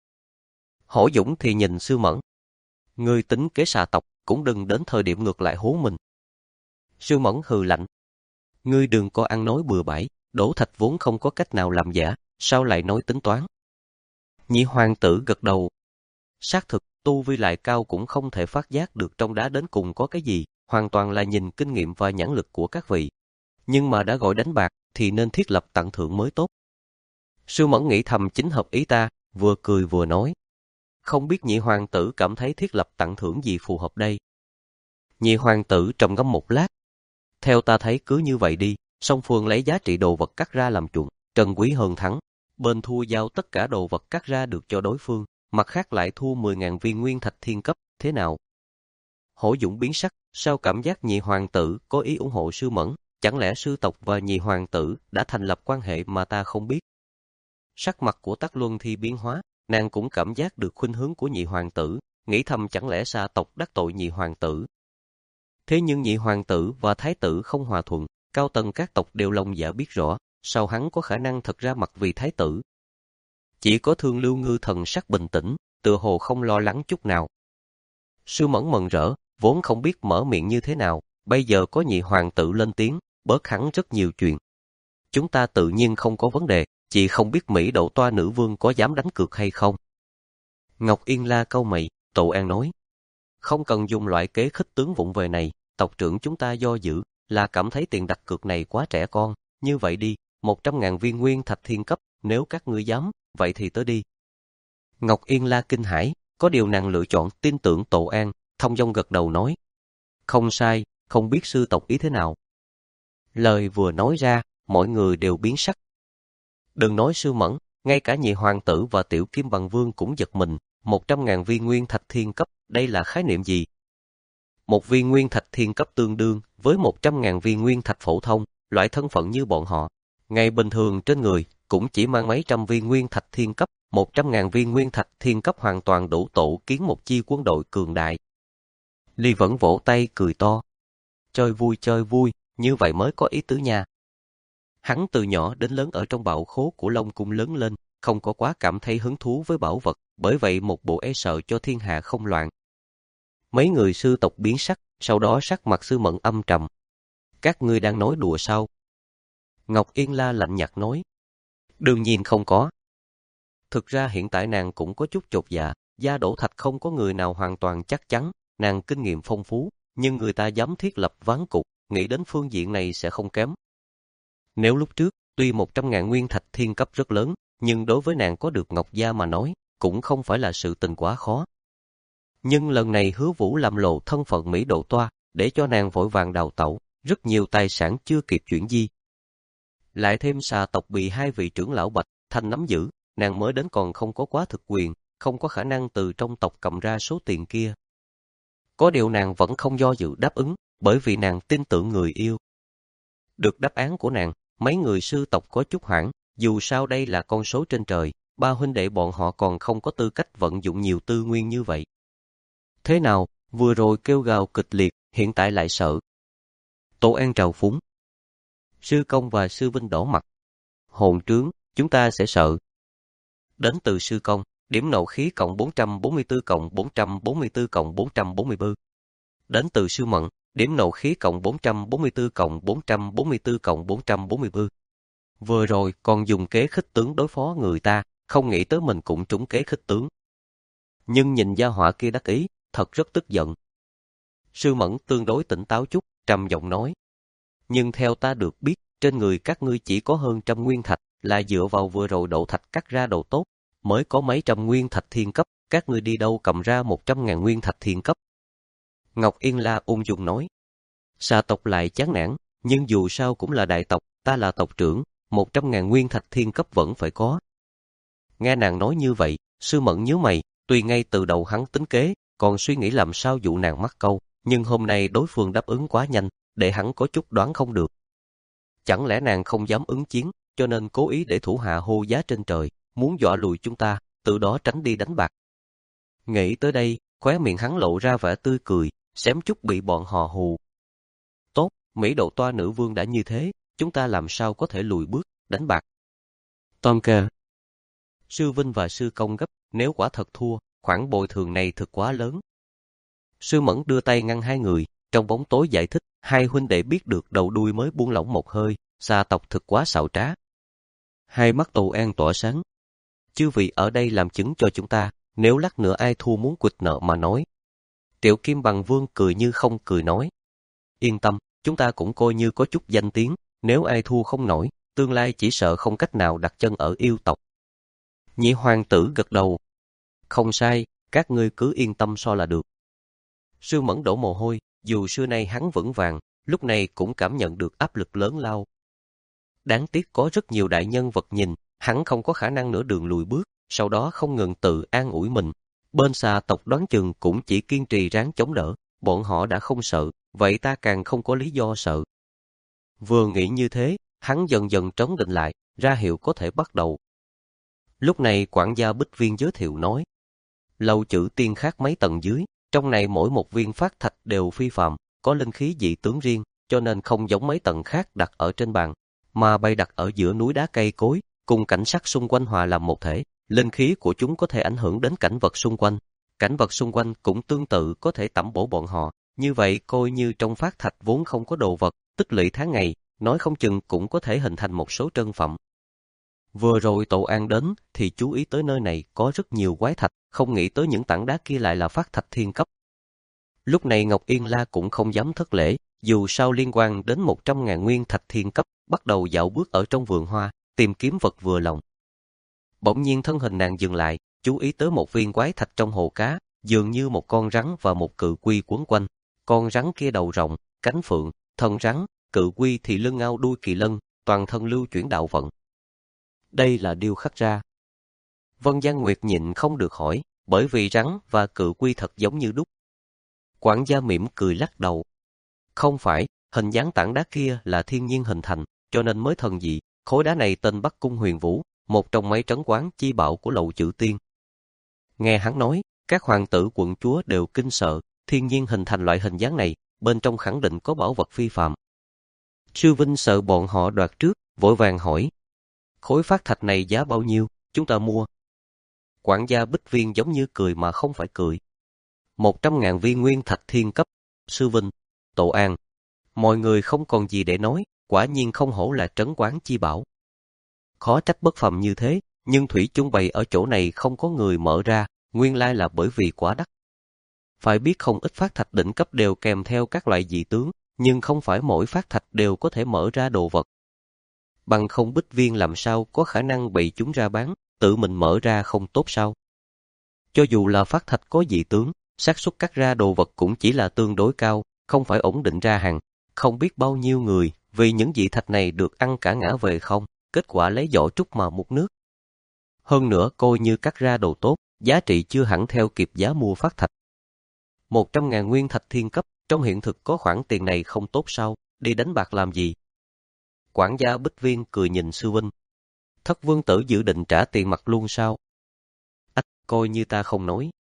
Hổ Dũng thì nhìn Sư Mẫn. Ngươi tính kế xà tộc, cũng đừng đến thời điểm ngược lại hố mình. Sư Mẫn hừ lạnh. Ngươi đừng có ăn nói bừa bãi, đổ thạch vốn không có cách nào làm giả, sao lại nói tính toán. Nhị hoàng tử gật đầu. Xác thực, tu vi lại cao cũng không thể phát giác được trong đá đến cùng có cái gì, hoàn toàn là nhìn kinh nghiệm và nhãn lực của các vị. Nhưng mà đã gọi đánh bạc, thì nên thiết lập tặng thưởng mới tốt. Sư Mẫn nghĩ thầm chính hợp ý ta, vừa cười vừa nói. Không biết nhị hoàng tử cảm thấy thiết lập tặng thưởng gì phù hợp đây. Nhị hoàng tử trầm ngâm một lát. Theo ta thấy cứ như vậy đi, song phương lấy giá trị đồ vật cắt ra làm chuộng, trần quý hơn thắng. Bên thua giao tất cả đồ vật cắt ra được cho đối phương, mặt khác lại thua mười ngàn viên nguyên thạch thiên cấp, thế nào? Hổ Dũng biến sắc, sao cảm giác nhị hoàng tử có ý ủng hộ Sư Mẫn, chẳng lẽ sư tộc và nhị hoàng tử đã thành lập quan hệ mà ta không biết? Sắc mặt của Tắc Luân Thi biến hóa, nàng cũng cảm giác được khuynh hướng của nhị hoàng tử, nghĩ thầm chẳng lẽ xa tộc đắc tội nhị hoàng tử. Thế nhưng nhị hoàng tử và thái tử không hòa thuận, cao tầng các tộc đều lòng dạ biết rõ, sao hắn có khả năng thật ra mặt vì thái tử. Chỉ có Thương Lưu Ngư thần sắc bình tĩnh, tựa hồ không lo lắng chút nào. Sư Mẫn mừng rỡ, vốn không biết mở miệng như thế nào, bây giờ có nhị hoàng tử lên tiếng, bớt hắn rất nhiều chuyện. Chúng ta tự nhiên không có vấn đề, chỉ không biết Mỹ Đỗ Toa nữ vương có dám đánh cược hay không. Ngọc Yên La cau mày, Tổ An nói. Không cần dùng loại kế khích tướng vụng về này, tộc trưởng chúng ta do dự, là cảm thấy tiền đặt cược này quá trẻ con, như vậy đi, một trăm ngàn viên nguyên thạch thiên cấp, nếu các ngươi dám, vậy thì tới đi. Ngọc Yên La kinh hãi, có điều nàng lựa chọn tin tưởng Tổ An, thông dong gật đầu nói. Không sai, không biết sư tộc ý thế nào. Lời vừa nói ra, mọi người đều biến sắc. Đừng nói Sư Mẫn, ngay cả nhị hoàng tử và Tiểu Kim Bằng Vương cũng giật mình, một trăm ngàn viên nguyên thạch thiên cấp, đây là khái niệm gì? Một viên nguyên thạch thiên cấp tương đương với một trăm ngàn viên nguyên thạch phổ thông, loại thân phận như bọn họ. Ngày bình thường trên người, cũng chỉ mang mấy trăm viên nguyên thạch thiên cấp, một trăm ngàn viên nguyên thạch thiên cấp hoàn toàn đủ tổ kiến một chi quân đội cường đại. Ly vẫn vỗ tay cười to. Chơi vui chơi vui, như vậy mới có ý tứ nha. Hắn từ nhỏ đến lớn ở trong bảo khố của Long Cung lớn lên, không có quá cảm thấy hứng thú với bảo vật, bởi vậy một bộ e sợ cho thiên hạ không loạn. Mấy người sư tộc biến sắc, sau đó sắc mặt Sư Mẫn âm trầm. Các ngươi đang nói đùa sao? Ngọc Yên La lạnh nhạt nói. Đương nhiên không có. Thực ra hiện tại nàng cũng có chút chột dạ, gia đổ thạch không có người nào hoàn toàn chắc chắn, nàng kinh nghiệm phong phú, nhưng người ta dám thiết lập ván cục, nghĩ đến phương diện này sẽ không kém. Nếu lúc trước, tuy một trăm ngàn nguyên thạch thiên cấp rất lớn, nhưng đối với nàng có được Ngọc Gia mà nói, cũng không phải là sự tình quá khó. Nhưng lần này Hứa Vũ làm lộ thân phận Mỹ Độ Toa, để cho nàng vội vàng đào tẩu, rất nhiều tài sản chưa kịp chuyển di. Lại thêm xà tộc bị hai vị trưởng lão Bạch Thanh nắm giữ, nàng mới đến còn không có quá thực quyền, không có khả năng từ trong tộc cầm ra số tiền kia. Có điều nàng vẫn không do dự đáp ứng, bởi vì nàng tin tưởng người yêu. Được đáp án của nàng, mấy người sư tộc có chút hoảng, dù sao đây là con số trên trời, ba huynh đệ bọn họ còn không có tư cách vận dụng nhiều tư nguyên như vậy. Thế nào, vừa rồi kêu gào kịch liệt, hiện tại lại sợ. Tổ An trào phúng. Sư Công và Sư Vinh đỏ mặt. Hồn trướng, chúng ta sẽ sợ. Đến từ Sư Công, điểm nộ khí cộng bốn trăm bốn mươi tư cộng bốn trăm bốn mươi tư cộng bốn trăm bốn mươi tư. Đến từ Sư Mận, điểm nộ khí cộng bốn trăm bốn mươi tư cộng bốn trăm bốn mươi tư cộng bốn trăm bốn mươi tư. Vừa rồi còn dùng kế khích tướng đối phó người ta, không nghĩ tới mình cũng trúng kế khích tướng. Nhưng nhìn gia họa kia đắc ý, thật rất tức giận. Sư Mẫn tương đối tỉnh táo chút, trầm giọng nói. Nhưng theo ta được biết, trên người các ngươi chỉ có hơn trăm nguyên thạch, là dựa vào vừa rồi độ thạch cắt ra đồ tốt, mới có mấy trăm nguyên thạch thiên cấp, các ngươi đi đâu cầm ra một trăm ngàn nguyên thạch thiên cấp. Ngọc Yên La ung dung nói. Xà tộc lại chán nản, nhưng dù sao cũng là đại tộc, ta là tộc trưởng, một trăm ngàn nguyên thạch thiên cấp vẫn phải có. Nghe nàng nói như vậy, Sư Mẫn nhíu mày, tuy ngay từ đầu hắn tính kế, còn suy nghĩ làm sao dụ nàng mắc câu, nhưng hôm nay đối phương đáp ứng quá nhanh, để hắn có chút đoán không được. Chẳng lẽ nàng không dám ứng chiến, cho nên cố ý để thủ hạ hô giá trên trời, muốn dọa lùi chúng ta, từ đó tránh đi đánh bạc. Nghĩ tới đây, khóe miệng hắn lộ ra vẻ tươi cười, xém chút bị bọn họ hù. Tốt, Mỹ Độ Toa nữ vương đã như thế, chúng ta làm sao có thể lùi bước, đánh bạc. Tonka. Sư Vinh và Sư Công gấp, nếu quả thật thua, khoản bồi thường này thực quá lớn. Sư Mẫn đưa tay ngăn hai người, trong bóng tối giải thích, hai huynh đệ biết được đầu đuôi mới buông lỏng một hơi, xà tộc thực quá xảo trá. Hai mắt Tổ An tỏa sáng. Chư vị ở đây làm chứng cho chúng ta, nếu lát nữa ai thua muốn quỵt nợ mà nói. Triệu Kim Bằng Vương cười như không cười nói. Yên tâm, chúng ta cũng coi như có chút danh tiếng, nếu ai thua không nổi, tương lai chỉ sợ không cách nào đặt chân ở yêu tộc. Nhị hoàng tử gật đầu. Không sai, các ngươi cứ yên tâm so là được. Sư Mẫn đổ mồ hôi, dù xưa nay hắn vững vàng, lúc này cũng cảm nhận được áp lực lớn lao. Đáng tiếc có rất nhiều đại nhân vật nhìn, hắn không có khả năng nửa đường lùi bước, sau đó không ngừng tự an ủi mình. Bên xà tộc đoán chừng cũng chỉ kiên trì ráng chống đỡ, bọn họ đã không sợ, vậy ta càng không có lý do sợ. Vừa nghĩ như thế, hắn dần dần trấn định lại, ra hiệu có thể bắt đầu. Lúc này quản gia Bích Viên giới thiệu nói, lầu chữ tiên khác mấy tầng dưới, trong này mỗi một viên phát thạch đều phi phàm, có linh khí dị tướng riêng, cho nên không giống mấy tầng khác đặt ở trên bàn, mà bày đặt ở giữa núi đá cây cối, cùng cảnh sắc xung quanh hòa làm một thể, linh khí của chúng có thể ảnh hưởng đến cảnh vật xung quanh. Cảnh vật xung quanh cũng tương tự có thể tẩm bổ bọn họ, như vậy coi như trong phát thạch vốn không có đồ vật, tích lũy tháng ngày, nói không chừng cũng có thể hình thành một số trân phẩm. Vừa rồi Tổ An đến thì chú ý tới nơi này có rất nhiều quái thạch, không nghĩ tới những tảng đá kia lại là phát thạch thiên cấp. Lúc này Ngọc Yên La cũng không dám thất lễ, dù sao liên quan đến một trăm ngàn nguyên thạch thiên cấp, bắt đầu dạo bước ở trong vườn hoa, tìm kiếm vật vừa lòng. Bỗng nhiên thân hình nàng dừng lại, chú ý tới một viên quái thạch trong hồ cá, dường như một con rắn và một cự quy quấn quanh. Con rắn kia đầu rộng, cánh phượng, thân rắn, cự quy thì lưng ngao đuôi kỳ lân, toàn thân lưu chuyển đạo vận. Đây là điêu khắc ra. Vân Giang Nguyệt nhịn không được hỏi, bởi vì rắn và cự quy thật giống như đúc. Quản gia mỉm cười lắc đầu. Không phải, hình dáng tảng đá kia là thiên nhiên hình thành, cho nên mới thần dị. Khối đá này tên Bắc Cung Huyền Vũ, một trong mấy trấn quán chi bảo của Lậu Chữ Tiên. Nghe hắn nói, các hoàng tử quận chúa đều kinh sợ, thiên nhiên hình thành loại hình dáng này, bên trong khẳng định có bảo vật phi phàm. Sư Vinh sợ bọn họ đoạt trước, vội vàng hỏi. Khối phát thạch này giá bao nhiêu, chúng ta mua. Quản gia Bích Viên giống như cười mà không phải cười. Một trăm ngàn viên nguyên thạch thiên cấp. Sư Vinh, Tổ An. Mọi người không còn gì để nói, quả nhiên không hổ là trấn quán chi bảo. Khó trách bất phàm như thế, nhưng thủy chung bày ở chỗ này không có người mở ra, nguyên lai là bởi vì quá đắt. Phải biết không ít phát thạch đỉnh cấp đều kèm theo các loại dị tướng, nhưng không phải mỗi phát thạch đều có thể mở ra đồ vật. Bằng không Bích Viên làm sao có khả năng bị chúng ra bán, tự mình mở ra không tốt sao. Cho dù là phát thạch có dị tướng, xác suất cắt ra đồ vật cũng chỉ là tương đối cao, không phải ổn định ra hàng. Không biết bao nhiêu người vì những dị thạch này được ăn cả ngã về không, kết quả lấy vỏ trúc mà múc nước. Hơn nữa coi như cắt ra đồ tốt, giá trị chưa hẳn theo kịp giá mua phát thạch. Một trăm ngàn nguyên thạch thiên cấp, trong hiện thực có khoản tiền này không tốt sao, đi đánh bạc làm gì? Quản gia Bích Viên cười nhìn sư huynh. Thất vương tử dự định trả tiền mặt luôn sao? Ách, coi như ta không nói.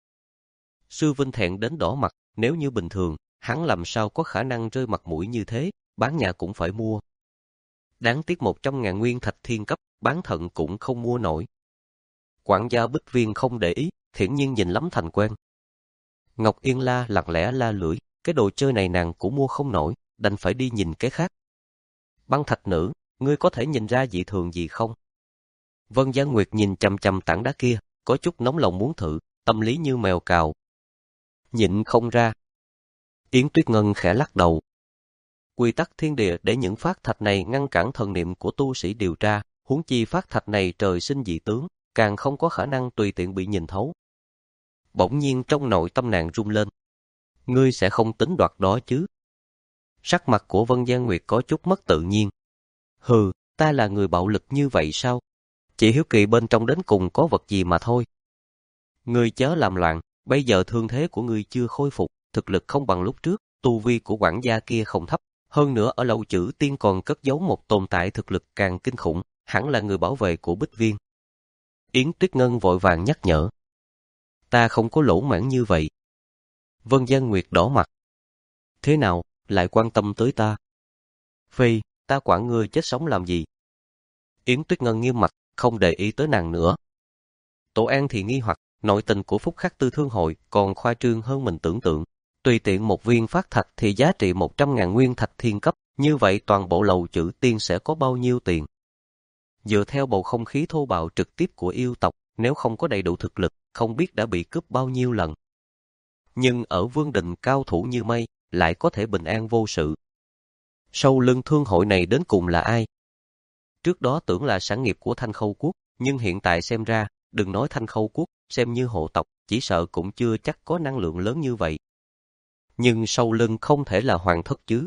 Sư Vinh thẹn đến đỏ mặt, nếu như bình thường, hắn làm sao có khả năng rơi mặt mũi như thế, bán nhà cũng phải mua. Đáng tiếc một trăm ngàn nguyên thạch thiên cấp, bán thận cũng không mua nổi. Quản gia Bích Viên không để ý, thiển nhiên nhìn lắm thành quen. Ngọc Yên La lặng lẽ la lưỡi, cái đồ chơi này nàng cũng mua không nổi, đành phải đi nhìn cái khác. Băng thạch nữ, ngươi có thể nhìn ra dị thường gì không? Vân Giang Nguyệt nhìn chằm chằm tảng đá kia, có chút nóng lòng muốn thử, tâm lý như mèo cào. Nhịn không ra. Yến Tuyết Ngân khẽ lắc đầu. Quy tắc thiên địa để những phát thạch này ngăn cản thần niệm của tu sĩ điều tra, huống chi phát thạch này trời sinh dị tướng, càng không có khả năng tùy tiện bị nhìn thấu. Bỗng nhiên trong nội tâm nàng rung lên. Ngươi sẽ không tính đoạt đó chứ? Sắc mặt của Vân Giang Nguyệt có chút mất tự nhiên. Hừ, ta là người bạo lực như vậy sao? Chỉ hiếu kỳ bên trong đến cùng có vật gì mà thôi. Ngươi chớ làm loạn, bây giờ thương thế của ngươi chưa khôi phục, thực lực không bằng lúc trước, tu vi của quản gia kia không thấp. Hơn nữa ở Lậu Chữ Tiên còn cất giấu một tồn tại thực lực càng kinh khủng, hẳn là người bảo vệ của Bích Viên. Yến Tuyết Ngân vội vàng nhắc nhở. Ta không có lỗ mãn như vậy. Vân Giang Nguyệt đỏ mặt. Thế nào, lại quan tâm tới ta? Phi, ta quản ngươi chết sống làm gì? Yến Tuyết Ngân nghiêm mặt, không để ý tới nàng nữa. Tổ An thì nghi hoặc, nội tình của Phúc Khắc Tư Thương Hội còn khoa trương hơn mình tưởng tượng. Tùy tiện một viên phát thạch thì giá trị một trăm ngàn nguyên thạch thiên cấp, như vậy toàn bộ Lầu Chữ Tiên sẽ có bao nhiêu tiền? Dựa theo bầu không khí thô bạo trực tiếp của yêu tộc, nếu không có đầy đủ thực lực, không biết đã bị cướp bao nhiêu lần. Nhưng ở Vương Định cao thủ như mây, lại có thể bình an vô sự. Sau lưng thương hội này đến cùng là ai? Trước đó tưởng là sản nghiệp của Thanh Khâu Quốc, nhưng hiện tại xem ra, đừng nói Thanh Khâu Quốc, xem như hộ tộc, chỉ sợ cũng chưa chắc có năng lượng lớn như vậy. Nhưng sau lưng không thể là Hoàng Thất chứ.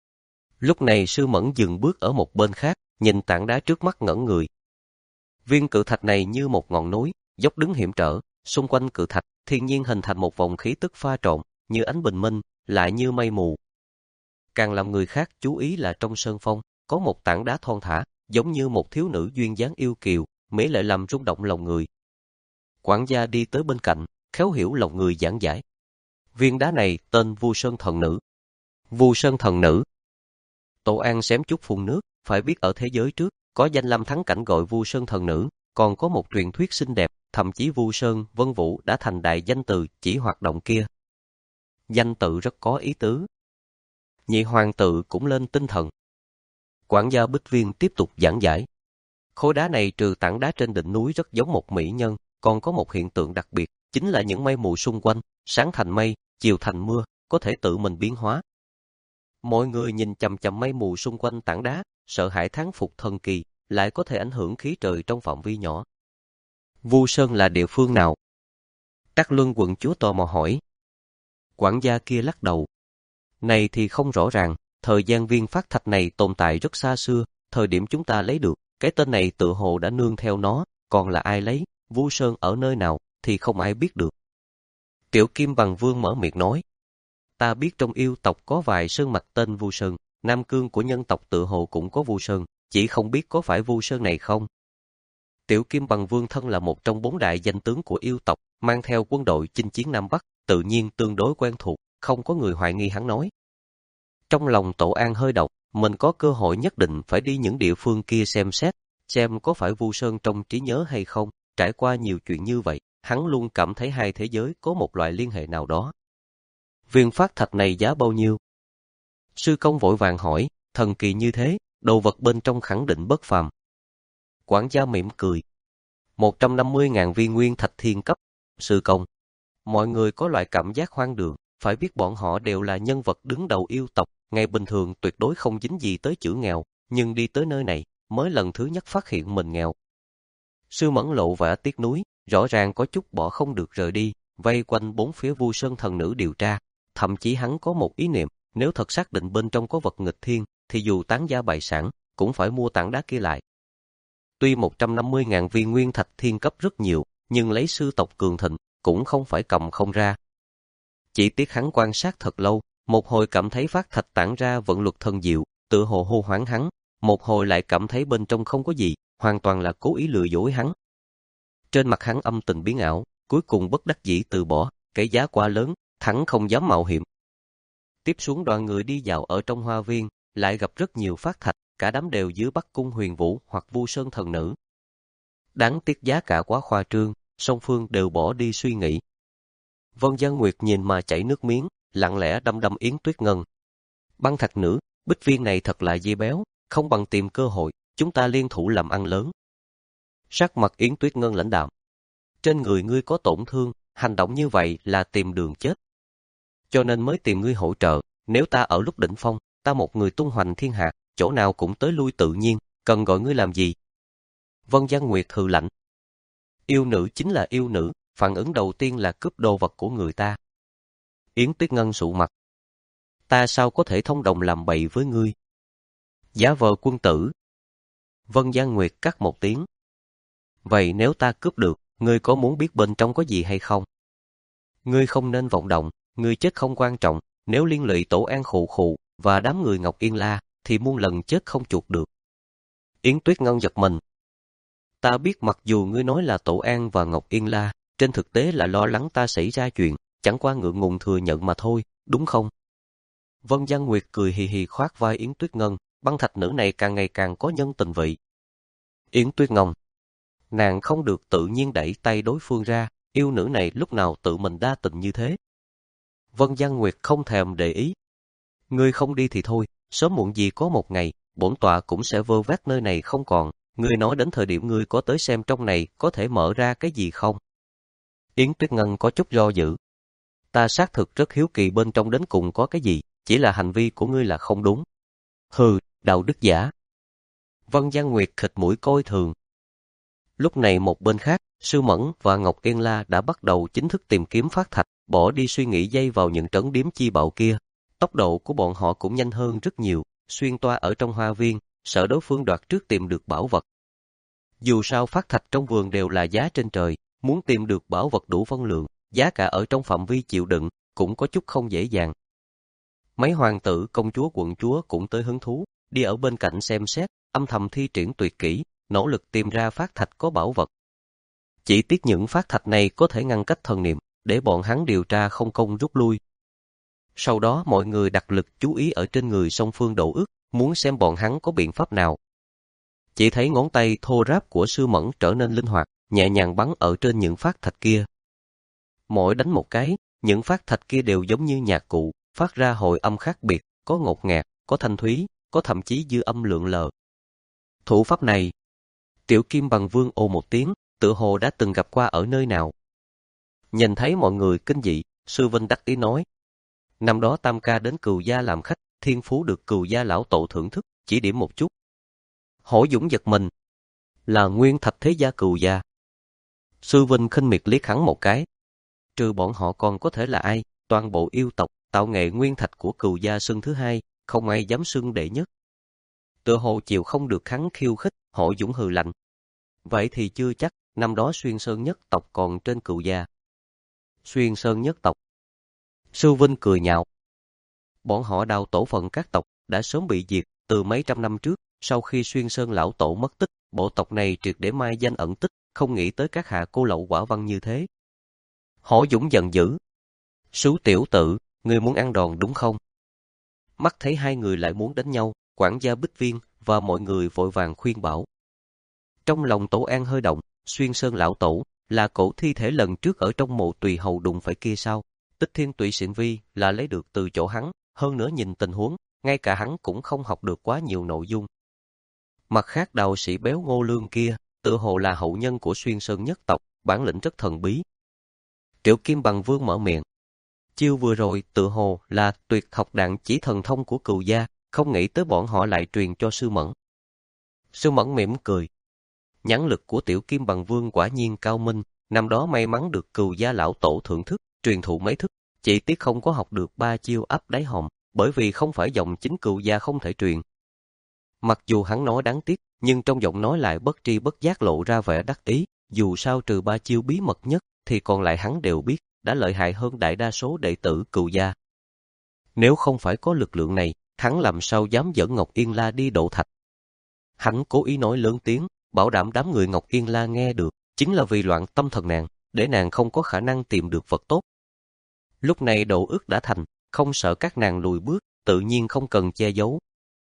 Lúc này Sư Mẫn dừng bước ở một bên khác, nhìn tảng đá trước mắt ngẩn người. Viên cự thạch này như một ngọn núi, dốc đứng hiểm trở, xung quanh cự thạch, thiên nhiên hình thành một vòng khí tức pha trộn, như ánh bình minh, lại như mây mù. Càng làm người khác chú ý là trong sơn phong, có một tảng đá thon thả, giống như một thiếu nữ duyên dáng yêu kiều, mỹ lệ làm rung động lòng người. Quản gia đi tới bên cạnh, khéo hiểu lòng người giảng giải. Viên đá này tên Vu Sơn Thần Nữ. Vu Sơn Thần Nữ. Tổ An xém chút phun nước, phải biết ở thế giới trước, có danh lam thắng cảnh gọi Vu Sơn Thần Nữ, còn có một truyền thuyết xinh đẹp, thậm chí Vu Sơn, Vân Vũ đã thành đại danh từ chỉ hoạt động kia. Danh tự rất có ý tứ. Nhị hoàng tự cũng lên tinh thần. Quản gia Bích Viên tiếp tục giảng giải. Khối đá này trừ tảng đá trên đỉnh núi rất giống một mỹ nhân, còn có một hiện tượng đặc biệt, chính là những mây mù xung quanh, sáng thành mây, chiều thành mưa, có thể tự mình biến hóa. Mọi người nhìn chằm chằm mây mù xung quanh tảng đá, sợ hãi thán phục thần kỳ, lại có thể ảnh hưởng khí trời trong phạm vi nhỏ. Vu Sơn là địa phương nào? Trắc Luân quận chúa tò mò hỏi. Quản gia kia lắc đầu. Này thì không rõ ràng, thời gian viên phát thạch này tồn tại rất xa xưa, thời điểm chúng ta lấy được, cái tên này tự hồ đã nương theo nó, còn là ai lấy, Vu Sơn ở nơi nào, thì không ai biết được. Tiểu Kim Bằng Vương mở miệng nói. Ta biết trong yêu tộc có vài sơn mạch tên Vu Sơn, Nam Cương của nhân tộc tự hồ cũng có Vu Sơn, chỉ không biết có phải Vu Sơn này không. Tiểu Kim Bằng Vương thân là một trong bốn đại danh tướng của yêu tộc, mang theo quân đội chinh chiến Nam Bắc, tự nhiên tương đối quen thuộc, không có người hoài nghi hắn nói. Trong lòng Tổ An hơi động, mình có cơ hội nhất định phải đi những địa phương kia xem xét, xem có phải Vu Sơn trong trí nhớ hay không. Trải qua nhiều chuyện như vậy, hắn luôn cảm thấy hai thế giới có một loại liên hệ nào đó. Viên phát thạch này giá bao nhiêu? Sư công vội vàng hỏi, thần kỳ như thế, đồ vật bên trong khẳng định bất phàm. Quản gia mỉm cười. một trăm năm mươi ngàn viên nguyên thạch thiên cấp. Sư công. Mọi người có loại cảm giác hoang đường, phải biết bọn họ đều là nhân vật đứng đầu yêu tộc, ngày bình thường tuyệt đối không dính gì tới chữ nghèo, nhưng đi tới nơi này, mới lần thứ nhất phát hiện mình nghèo. Sư Mẫn lộ vẻ tiếc nuối, rõ ràng có chút bỏ không được rời đi, vây quanh bốn phía Vu Sơn thần nữ điều tra. Thậm chí hắn có một ý niệm, nếu thật xác định bên trong có vật nghịch thiên, thì dù tán gia bại sản, cũng phải mua tảng đá kia lại. Tuy một trăm năm mươi ngàn viên nguyên thạch thiên cấp rất nhiều, nhưng lấy sư tộc cường thịnh, cũng không phải cầm không ra. Chỉ tiếc hắn quan sát thật lâu, một hồi cảm thấy phát thạch tản ra vận luật thần diệu, tự hồ hô hoáng hắn, một hồi lại cảm thấy bên trong không có gì, hoàn toàn là cố ý lừa dối hắn. Trên mặt hắn âm tình biến ảo, cuối cùng bất đắc dĩ từ bỏ, cái giá quá lớn, hắn không dám mạo hiểm. Tiếp xuống đoàn người đi dạo ở trong hoa viên, lại gặp rất nhiều phát thạch, cả đám đều dưới Bắc Cung Huyền Vũ hoặc Vu Sơn thần nữ. Đáng tiếc giá cả quá khoa trương, song phương đều bỏ đi suy nghĩ. Vân Giang Nguyệt nhìn mà chảy nước miếng, lặng lẽ đăm đăm Yến Tuyết Ngân. Băng thạch nữ, bích viên này thật là dê béo, không bằng tìm cơ hội, chúng ta liên thủ làm ăn lớn. Sắc mặt Yến Tuyết Ngân lãnh đạm. Trên người ngươi có tổn thương, hành động như vậy là tìm đường chết. Cho nên mới tìm ngươi hỗ trợ, nếu ta ở lúc đỉnh phong, ta một người tung hoành thiên hạ, chỗ nào cũng tới lui tự nhiên, cần gọi ngươi làm gì? Vân Giang Nguyệt hừ lạnh. Yêu nữ chính là yêu nữ, phản ứng đầu tiên là cướp đồ vật của người ta. Yến Tuyết Ngân sụ mặt. Ta sao có thể thông đồng làm bậy với ngươi? Giả vờ quân tử. Vân Giang Nguyệt cắt một tiếng. Vậy nếu ta cướp được, ngươi có muốn biết bên trong có gì hay không? Ngươi không nên vọng động, ngươi chết không quan trọng, nếu liên lụy Tổ An khụ khụ và đám người Ngọc Yên La, thì muôn lần chết không chuộc được. Yến Tuyết Ngân giật mình. Ta biết mặc dù ngươi nói là Tổ An và Ngọc Yên La, trên thực tế là lo lắng ta xảy ra chuyện, chẳng qua ngượng ngùng thừa nhận mà thôi, đúng không? Vân Giang Nguyệt cười hì hì khoác vai Yến Tuyết Ngân, băng thạch nữ này càng ngày càng có nhân tình vị. Yến Tuyết Ngân. Nàng không được tự nhiên đẩy tay đối phương ra, yêu nữ này lúc nào tự mình đa tình như thế. Vân Giang Nguyệt không thèm để ý. Ngươi không đi thì thôi, sớm muộn gì có một ngày, bổn tọa cũng sẽ vơ vét nơi này không còn, ngươi nói đến thời điểm ngươi có tới xem trong này có thể mở ra cái gì không? Yến Tuyết Ngân có chút do dự. Ta xác thực rất hiếu kỳ bên trong đến cùng có cái gì, chỉ là hành vi của ngươi là không đúng. Hừ, đạo đức giả. Vân Giang Nguyệt khịt mũi coi thường. Lúc này một bên khác, Sư Mẫn và Ngọc Yên La đã bắt đầu chính thức tìm kiếm phát thạch, bỏ đi suy nghĩ dây vào những trấn điếm chi bạo kia. Tốc độ của bọn họ cũng nhanh hơn rất nhiều, xuyên toa ở trong hoa viên, sợ đối phương đoạt trước tìm được bảo vật. Dù sao phát thạch trong vườn đều là giá trên trời, muốn tìm được bảo vật đủ phân lượng, giá cả ở trong phạm vi chịu đựng, cũng có chút không dễ dàng. Mấy hoàng tử, công chúa, quận chúa cũng tới hứng thú, đi ở bên cạnh xem xét, âm thầm thi triển tuyệt kỹ, nỗ lực tìm ra phát thạch có bảo vật. Chỉ tiếc những phát thạch này có thể ngăn cách thần niệm, để bọn hắn điều tra không công rút lui. Sau đó mọi người đặt lực chú ý ở trên người song phương đổ ước, muốn xem bọn hắn có biện pháp nào. Chỉ thấy ngón tay thô ráp của Sư Mẫn trở nên linh hoạt, nhẹ nhàng bắn ở trên những phát thạch kia. Mỗi đánh một cái, những phát thạch kia đều giống như nhạc cụ, phát ra hồi âm khác biệt, có ngột ngạt, có thanh thúy, có thậm chí dư âm lượn lờ. Thủ pháp này, Tiểu Kim Bằng Vương ồ một tiếng, tự hồ đã từng gặp qua ở nơi nào. Nhìn thấy mọi người kinh dị, Sư Vinh đắc ý nói. Năm đó Tam Ca đến Cừu Gia làm khách, thiên phú được Cừu Gia lão tổ thưởng thức, chỉ điểm một chút. Hổ Dũng giật mình. Là nguyên thạch thế gia Cừu Gia. Sư Vinh khinh miệt liếc hắn một cái. Trừ bọn họ còn có thể là ai, toàn bộ yêu tộc, tạo nghệ nguyên thạch của Cừu Gia xưng thứ hai, không ai dám xưng đệ nhất. Tựa hồ chịu không được hắn khiêu khích, Hổ Dũng hừ lạnh. Vậy thì chưa chắc, năm đó Xuyên Sơn nhất tộc còn trên Cừu Gia. Xuyên Sơn nhất tộc. Sư Vinh cười nhạo. Bọn họ đào tổ phận các tộc, đã sớm bị diệt, từ mấy trăm năm trước, sau khi Xuyên Sơn lão tổ mất tích, bộ tộc này triệt để mai danh ẩn tích, không nghĩ tới các hạ cô lậu quả văn như thế. Hổ Dũng giận dữ. Sú tiểu tử, ngươi muốn ăn đòn đúng không? Mắt thấy hai người lại muốn đánh nhau, quản gia Bích Viên và mọi người vội vàng khuyên bảo. Trong lòng Tổ An hơi động, Xuyên Sơn lão tổ là cổ thi thể lần trước ở trong mộ Tùy Hầu đụng phải kia sao? Tích Thiên Tụy Xịn Vi là lấy được từ chỗ hắn, hơn nữa nhìn tình huống, ngay cả hắn cũng không học được quá nhiều nội dung. Mặt khác đạo sĩ béo Ngô Lương kia, tự hồ là hậu nhân của Xuyên Sơn nhất tộc, bản lĩnh rất thần bí. Tiểu Kim Bằng Vương mở miệng. Chiêu vừa rồi tự hồ là tuyệt học đạn chỉ thần thông của Cừu Gia, không nghĩ tới bọn họ lại truyền cho Sư Mẫn. Sư Mẫn mỉm cười. Nhãn lực của Tiểu Kim Bằng Vương quả nhiên cao minh, năm đó may mắn được Cừu gia lão tổ thưởng thức, truyền thụ mấy thức, chỉ tiếc không có học được ba chiêu áp đáy hòm, bởi vì không phải dòng chính Cừu gia không thể truyền. Mặc dù hắn nói đáng tiếc, nhưng trong giọng nói lại bất tri bất giác lộ ra vẻ đắc ý, dù sao trừ ba chiêu bí mật nhất, thì còn lại hắn đều biết, đã lợi hại hơn đại đa số đệ tử Cừu gia. Nếu không phải có lực lượng này, hắn làm sao dám dẫn Ngọc Yên La đi độ thạch. Hắn cố ý nói lớn tiếng, bảo đảm đám người Ngọc Yên La nghe được, chính là vì loạn tâm thần nàng, để nàng không có khả năng tìm được vật tốt. Lúc này độ ước đã thành, không sợ các nàng lùi bước, tự nhiên không cần che giấu.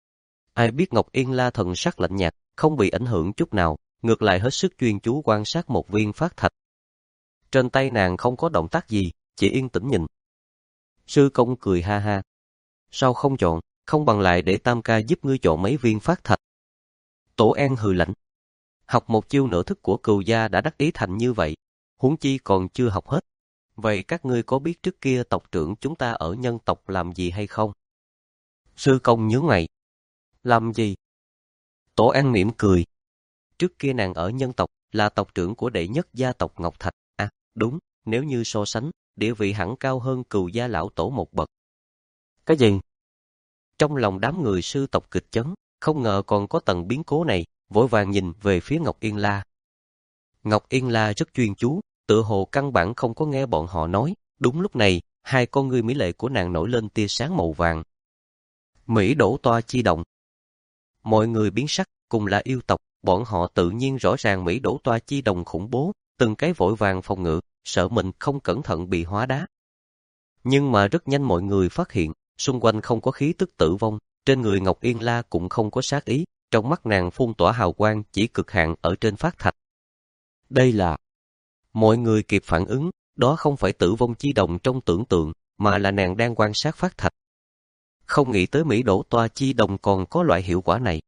Ai biết Ngọc Yên La thần sắc lạnh nhạt, không bị ảnh hưởng chút nào, ngược lại hết sức chuyên chú quan sát một viên phát thạch. Trên tay nàng không có động tác gì, chỉ yên tĩnh nhìn. Sư công cười ha ha. Sao không chọn, không bằng lại để Tam ca giúp ngươi chọn mấy viên phát thạch. Tổ An hừ lạnh. Học một chiêu nửa thức của Cừu gia đã đắc ý thành như vậy, huống chi còn chưa học hết. Vậy các ngươi có biết trước kia tộc trưởng chúng ta ở nhân tộc làm gì hay không? Sư công nhướng mày. Làm gì? Tổ An mỉm cười. Trước kia nàng ở nhân tộc là tộc trưởng của đệ nhất gia tộc Ngọc Thạch. À, đúng, nếu như so sánh, địa vị hẳn cao hơn Cừu gia lão tổ một bậc. Cái gì? Trong lòng đám người sư tộc kịch chấn, không ngờ còn có tầng biến cố này, vội vàng nhìn về phía Ngọc Yên La. Ngọc Yên La rất chuyên chú, tựa hồ căn bản không có nghe bọn họ nói. Đúng lúc này, hai con ngươi mỹ lệ của nàng nổi lên tia sáng màu vàng. Mỹ đổ toa chi động. Mọi người biến sắc, cùng là yêu tộc, bọn họ tự nhiên rõ ràng Mỹ đổ toa chi đồng khủng bố, từng cái vội vàng phòng ngự, sợ mình không cẩn thận bị hóa đá. Nhưng mà rất nhanh mọi người phát hiện, xung quanh không có khí tức tử vong, trên người Ngọc Yên La cũng không có sát ý, trong mắt nàng phun tỏa hào quang chỉ cực hạn ở trên phát thạch. Đây là... Mọi người kịp phản ứng, đó không phải tử vong chi đồng trong tưởng tượng, mà là nàng đang quan sát phát thạch. Không nghĩ tới Mỹ đổ toa chi đồng còn có loại hiệu quả này.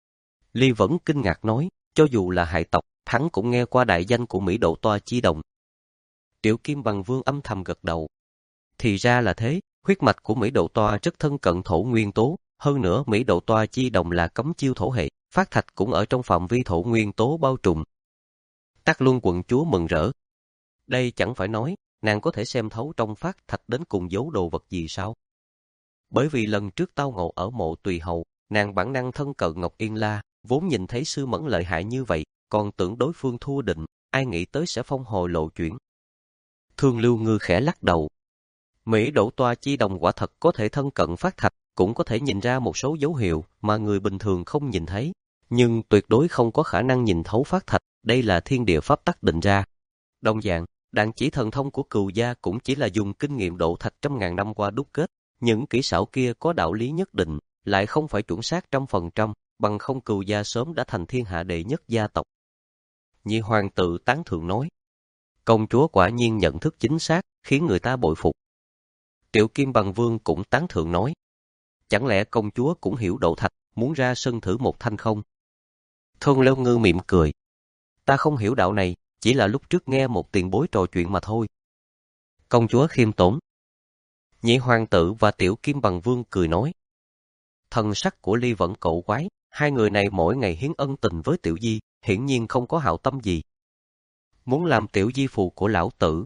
Ly vẫn kinh ngạc nói, cho dù là hại tộc, hắn cũng nghe qua đại danh của Mỹ đổ toa chi đồng. Triệu Kim Bằng Vương âm thầm gật đầu. Thì ra là thế, huyết mạch của Mỹ đổ toa rất thân cận thổ nguyên tố, hơn nữa Mỹ đổ toa chi đồng là cấm chiêu thổ hệ, phát thạch cũng ở trong phạm vi thổ nguyên tố bao trùm. Tắc Luân quận chúa mừng rỡ. Đây chẳng phải nói, nàng có thể xem thấu trong phát thạch đến cùng giấu đồ vật gì sao? Bởi vì lần trước tao ngộ ở mộ Tùy Hầu, nàng bản năng thân cận Ngọc Yên La, vốn nhìn thấy Sư Mẫn lợi hại như vậy, còn tưởng đối phương thua định, ai nghĩ tới sẽ phong hồi lộ chuyển. Thương Lưu Ngư khẽ lắc đầu. Mỹ đổ toa chi đồng quả thật có thể thân cận phát thạch, cũng có thể nhìn ra một số dấu hiệu mà người bình thường không nhìn thấy, nhưng tuyệt đối không có khả năng nhìn thấu phát thạch, đây là thiên địa pháp tắc định ra. Đồng dạng, đạn chỉ thần thông của Cừu gia cũng chỉ là dùng kinh nghiệm độ thạch trăm ngàn năm qua đúc kết, những kỹ xảo kia có đạo lý nhất định, lại không phải chuẩn xác trăm phần trăm, bằng không Cừu gia sớm đã thành thiên hạ đệ nhất gia tộc. Nhị hoàng tự tán thưởng nói, công chúa quả nhiên nhận thức chính xác, khiến người ta bội phục. Triệu Kim Bằng Vương cũng tán thưởng nói, chẳng lẽ công chúa cũng hiểu độ thạch, muốn ra sân thử một thanh không? Thương Lưu Ngư mỉm cười, ta không hiểu đạo này, chỉ là lúc trước nghe một tiền bối trò chuyện mà thôi. Công chúa khiêm tốn. Nhị hoàng tử và Tiểu Kim Bằng Vương cười nói, thần sắc của Ly vẫn cậu quái, hai người này mỗi ngày hiến ân tình với Tiểu Di, hiển nhiên không có hảo tâm gì. Muốn làm Tiểu Di phù của lão tử.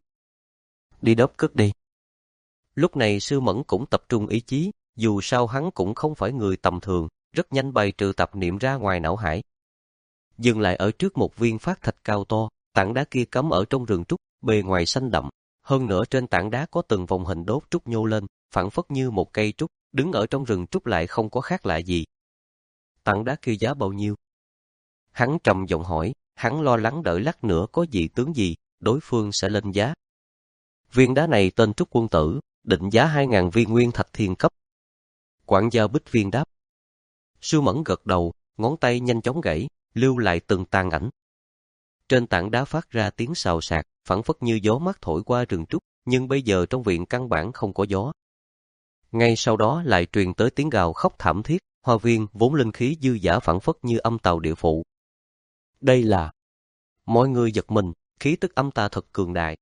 Đi đớp cất đi. Lúc này Sư Mẫn cũng tập trung ý chí, dù sao hắn cũng không phải người tầm thường, rất nhanh bày trừ tập niệm ra ngoài não hải. Dừng lại ở trước một viên phát thạch cao to, tảng đá kia cắm ở trong rừng trúc, bề ngoài xanh đậm, hơn nữa trên tảng đá có từng vòng hình đốt trúc nhô lên, phảng phất như một cây trúc, đứng ở trong rừng trúc lại không có khác lạ gì. Tảng đá kia giá bao nhiêu? Hắn trầm giọng hỏi, hắn lo lắng đợi lát nữa có dị tướng gì, đối phương sẽ lên giá. Viên đá này tên Trúc Quân Tử, định giá hai ngàn viên nguyên thạch thiên cấp. Quản gia Bích Viên đáp. Sư Mẫn gật đầu, ngón tay nhanh chóng gãy, lưu lại từng tàn ảnh. Trên tảng đá phát ra tiếng xào xạc, phảng phất như gió mát thổi qua rừng trúc, nhưng bây giờ trong viện căn bản không có gió. Ngay sau đó lại truyền tới tiếng gào khóc thảm thiết, hoa viên vốn linh khí dư dả phảng phất như âm tàu địa phụ. Đây là... Mọi người giật mình, khí tức âm tà thật cường đại.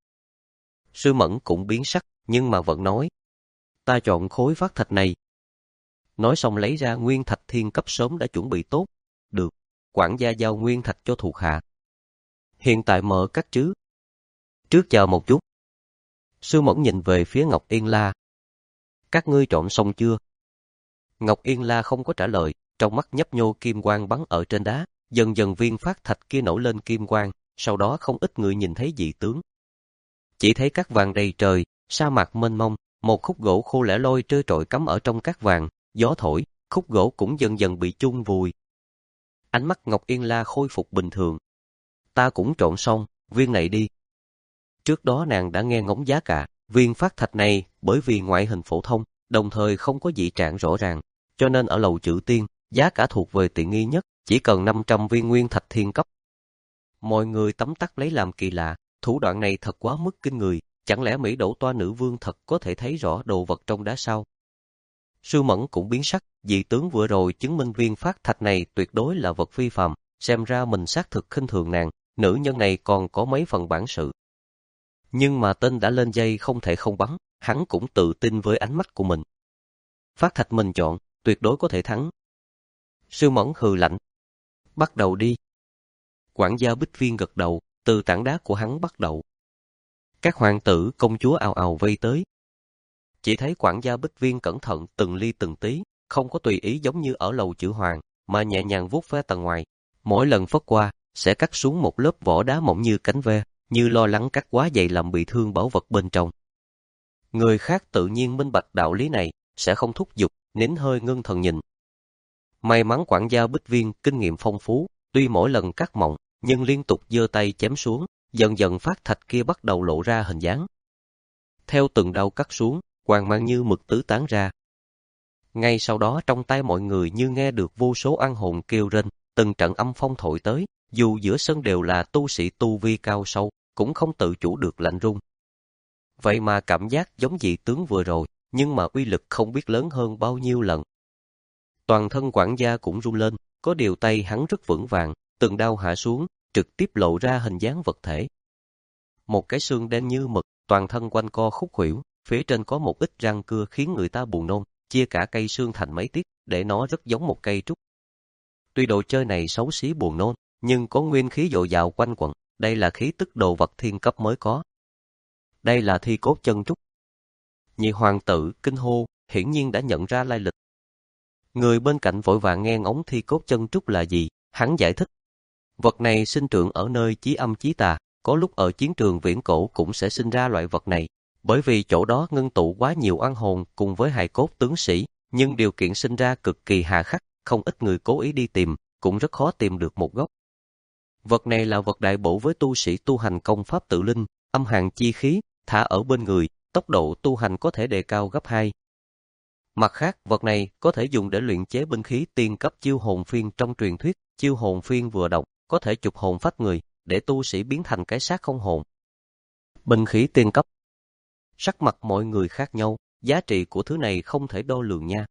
Sư Mẫn cũng biến sắc, nhưng mà vẫn nói. Ta chọn khối phát thạch này. Nói xong lấy ra nguyên thạch thiên cấp sớm đã chuẩn bị tốt. Được, quản gia giao nguyên thạch cho thuộc hạ. Hiện tại mở cắt chứ. Trước chờ một chút. Sư Mẫn nhìn về phía Ngọc Yên La. Các ngươi trộn xong chưa? Ngọc Yên La không có trả lời, trong mắt nhấp nhô kim quang bắn ở trên đá, dần dần viên phát thạch kia nổi lên kim quang, sau đó không ít người nhìn thấy dị tướng. Chỉ thấy cát vàng đầy trời, sa mạc mênh mông, một khúc gỗ khô lẻ loi trơ trọi cắm ở trong cát vàng, gió thổi, khúc gỗ cũng dần dần bị chôn vùi. Ánh mắt Ngọc Yên La khôi phục bình thường. Ta cũng trộn xong, viên này đi. Trước đó nàng đã nghe ngóng giá cả, viên phát thạch này bởi vì ngoại hình phổ thông, đồng thời không có dị trạng rõ ràng, cho nên ở lầu Chữ Tiên, giá cả thuộc về tiện nghi nhất, chỉ cần năm trăm viên nguyên thạch thiên cấp. Mọi người tấm tắc lấy làm kỳ lạ, thủ đoạn này thật quá mức kinh người, chẳng lẽ Mỹ Đỗ Toa nữ vương thật có thể thấy rõ đồ vật trong đá sao? Sư Mẫn cũng biến sắc, dị tướng vừa rồi chứng minh viên phát thạch này tuyệt đối là vật phi phàm, xem ra mình xác thực khinh thường nàng, nữ nhân này còn có mấy phần bản sự. Nhưng mà tên đã lên dây không thể không bắn, hắn cũng tự tin với ánh mắt của mình. Phát thạch mình chọn, tuyệt đối có thể thắng. Sư Mẫn hừ lạnh. Bắt đầu đi. Quản gia Bích Viên gật đầu, từ tảng đá của hắn bắt đầu. Các hoàng tử công chúa ào ào vây tới. Chỉ thấy quản gia Bích Viên cẩn thận từng ly từng tí, không có tùy ý giống như ở lầu Chữ Hoàng, mà nhẹ nhàng vuốt ve tầng ngoài. Mỗi lần phất qua, sẽ cắt xuống một lớp vỏ đá mỏng như cánh ve, như lo lắng cắt quá dày làm bị thương bảo vật bên trong. Người khác tự nhiên minh bạch đạo lý này, sẽ không thúc giục, nín hơi ngưng thần nhìn. May mắn quản gia Bích Viên kinh nghiệm phong phú, tuy mỗi lần cắt mỏng, nhưng liên tục giơ tay chém xuống, dần dần phát thạch kia bắt đầu lộ ra hình dáng. Theo từng đao cắt xuống, quang mang như mực tứ tán ra. Ngay sau đó trong tay mọi người như nghe được vô số oan hồn kêu rên, từng trận âm phong thổi tới, dù giữa sân đều là tu sĩ tu vi cao sâu, cũng không tự chủ được lạnh run. Vậy mà cảm giác giống dị tướng vừa rồi, nhưng mà uy lực không biết lớn hơn bao nhiêu lần. Toàn thân quản gia cũng run lên, có điều tay hắn rất vững vàng, từng đao hạ xuống, trực tiếp lộ ra hình dáng vật thể. Một cái xương đen như mực, toàn thân quanh co khúc khuỷu, phía trên có một ít răng cưa khiến người ta buồn nôn, chia cả cây xương thành mấy tiết, để nó rất giống một cây trúc. Tuy đồ chơi này xấu xí buồn nôn, nhưng có nguyên khí dồi dào quanh quẩn, đây là khí tức đồ vật thiên cấp mới có. Đây là thi cốt chân trúc. Nhị hoàng tử kinh hô, hiển nhiên đã nhận ra lai lịch. Người bên cạnh vội vàng nghe ngóng thi cốt chân trúc là gì, hắn giải thích. Vật này sinh trưởng ở nơi chí âm chí tà, có lúc ở chiến trường viễn cổ cũng sẽ sinh ra loại vật này, bởi vì chỗ đó ngưng tụ quá nhiều oan hồn cùng với hài cốt tướng sĩ, nhưng điều kiện sinh ra cực kỳ hà khắc, không ít người cố ý đi tìm, cũng rất khó tìm được một gốc. Vật này là vật đại bổ với tu sĩ tu hành công pháp tự linh, âm hàn chi khí, thả ở bên người, tốc độ tu hành có thể đề cao gấp hai. Mặt khác, vật này có thể dùng để luyện chế binh khí tiên cấp chiêu hồn phiên trong truyền thuyết, chiêu hồn phiên vừa độc, có thể chụp hồn phách người, để tu sĩ biến thành cái xác không hồn. Binh khí tiên cấp. Sắc mặt mọi người khác nhau, giá trị của thứ này không thể đo lường nha.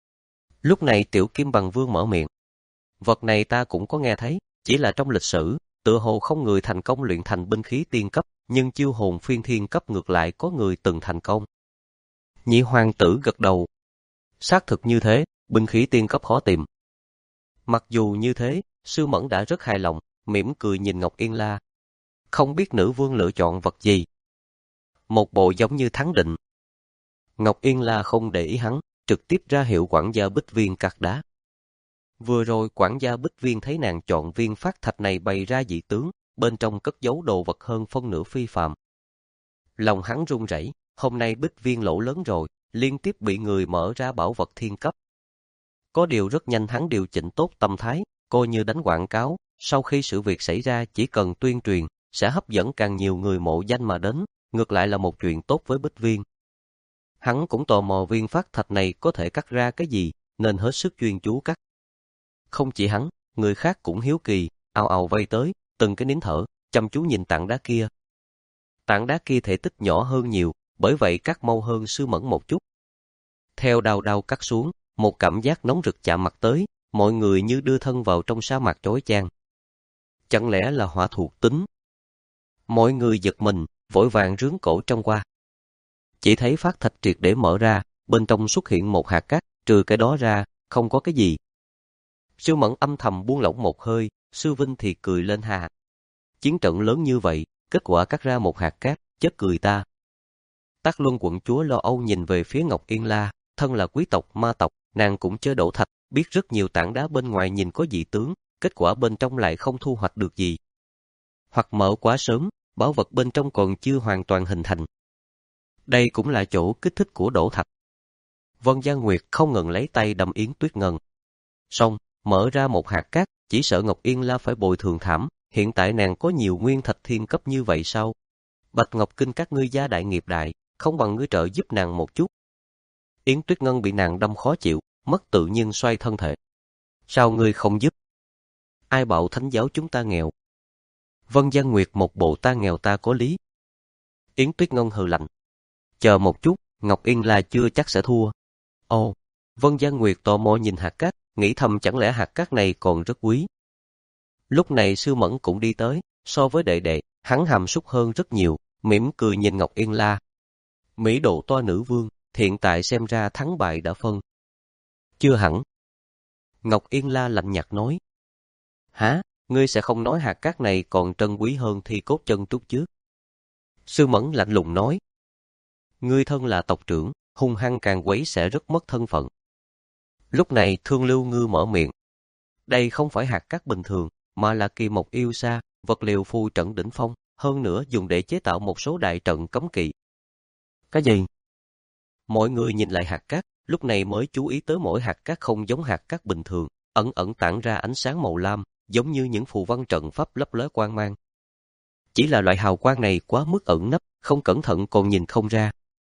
Lúc này Tiểu Kim Bằng Vương mở miệng. Vật này ta cũng có nghe thấy, chỉ là trong lịch sử, tựa hồ không người thành công luyện thành binh khí tiên cấp, nhưng chiêu hồn phiên thiên cấp ngược lại có người từng thành công. Nhị hoàng tử gật đầu. Xác thực như thế, binh khí tiên cấp khó tìm. Mặc dù như thế, Sư Mẫn đã rất hài lòng, mỉm cười nhìn Ngọc Yên La. Không biết nữ vương lựa chọn vật gì. Một bộ giống như thắng định. Ngọc Yên La không để ý hắn, trực tiếp ra hiệu quản gia Bích Viên cắt đá. Vừa rồi quản gia Bích Viên thấy nàng chọn viên phát thạch này bày ra dị tướng, bên trong cất giấu đồ vật hơn phân nửa phi phàm. Lòng hắn run rẩy, hôm nay Bích Viên lỗ lớn rồi, liên tiếp bị người mở ra bảo vật thiên cấp. Có điều rất nhanh hắn điều chỉnh tốt tâm thái, coi như đánh quảng cáo, sau khi sự việc xảy ra chỉ cần tuyên truyền, sẽ hấp dẫn càng nhiều người mộ danh mà đến, ngược lại là một chuyện tốt với Bích Viên. Hắn cũng tò mò viên phát thạch này có thể cắt ra cái gì, nên hết sức chuyên chú cắt. Không chỉ hắn, người khác cũng hiếu kỳ, ào ào vây tới, từng cái nín thở, chăm chú nhìn tảng đá kia. Tảng đá kia thể tích nhỏ hơn nhiều, bởi vậy cắt mau hơn Sư Mẫn một chút. Theo đao đao cắt xuống, một cảm giác nóng rực chạm mặt tới, mọi người như đưa thân vào trong sa mạc chói chang. Chẳng lẽ là hỏa thuộc tính? Mọi người giật mình, vội vàng rướn cổ trông qua. Chỉ thấy phát thạch triệt để mở ra, bên trong xuất hiện một hạt cát, trừ cái đó ra, không có cái gì. Sư Mẫn âm thầm buông lỏng một hơi, Sư Vinh thì cười lên hà. Chiến trận lớn như vậy, kết quả cắt ra một hạt cát, chất cười ta. Tắc Luân quận chúa lo âu nhìn về phía Ngọc Yên La, thân là quý tộc ma tộc, nàng cũng chơi đổ thạch, biết rất nhiều tảng đá bên ngoài nhìn có dị tướng, kết quả bên trong lại không thu hoạch được gì. Hoặc mở quá sớm, bảo vật bên trong còn chưa hoàn toàn hình thành. Đây cũng là chỗ kích thích của đổ thạch. Vân Gia Nguyệt không ngừng lấy tay đâm Yến Tuyết Ngân. Xong, mở ra một hạt cát, chỉ sợ Ngọc Yên La phải bồi thường thảm, hiện tại nàng có nhiều nguyên thạch thiên cấp như vậy sao? Bạch Ngọc Kinh các ngươi gia đại nghiệp đại, không bằng ngươi trợ giúp nàng một chút. Yến Tuyết Ngân bị nàng đâm khó chịu, mất tự nhiên xoay thân thể. Sao ngươi không giúp? Ai bảo thánh giáo chúng ta nghèo? Vân Gia Nguyệt một bộ ta nghèo ta có lý. Yến Tuyết Ngân hừ lạnh. Chờ một chút, Ngọc Yên La chưa chắc sẽ thua. Ồ, Vân Gia Nguyệt tò mò nhìn hạt cát, nghĩ thầm chẳng lẽ hạt cát này còn rất quý. Lúc này Sư Mẫn cũng đi tới, so với đệ đệ, hắn hàm súc hơn rất nhiều, mỉm cười nhìn Ngọc Yên La. Mỹ độ toa nữ vương, hiện tại xem ra thắng bại đã phân. Chưa hẳn. Ngọc Yên La lạnh nhạt nói. Hả, ngươi sẽ không nói hạt cát này còn trân quý hơn thi cốt chân trúc chứ? Sư Mẫn lạnh lùng nói. Ngươi thân là tộc trưởng, hung hăng càng quấy sẽ rất mất thân phận. Lúc này Thương Lưu Ngư mở miệng. Đây không phải hạt cát bình thường, mà là kỳ mộc yêu sa, vật liệu phù trận đỉnh phong, hơn nữa dùng để chế tạo một số đại trận cấm kỵ. Cái gì? Mọi người nhìn lại hạt cát, lúc này mới chú ý tới mỗi hạt cát không giống hạt cát bình thường, ẩn ẩn tản ra ánh sáng màu lam, giống như những phù văn trận pháp lấp lóe quang mang. Chỉ là loại hào quang này quá mức ẩn nấp, không cẩn thận còn nhìn không ra.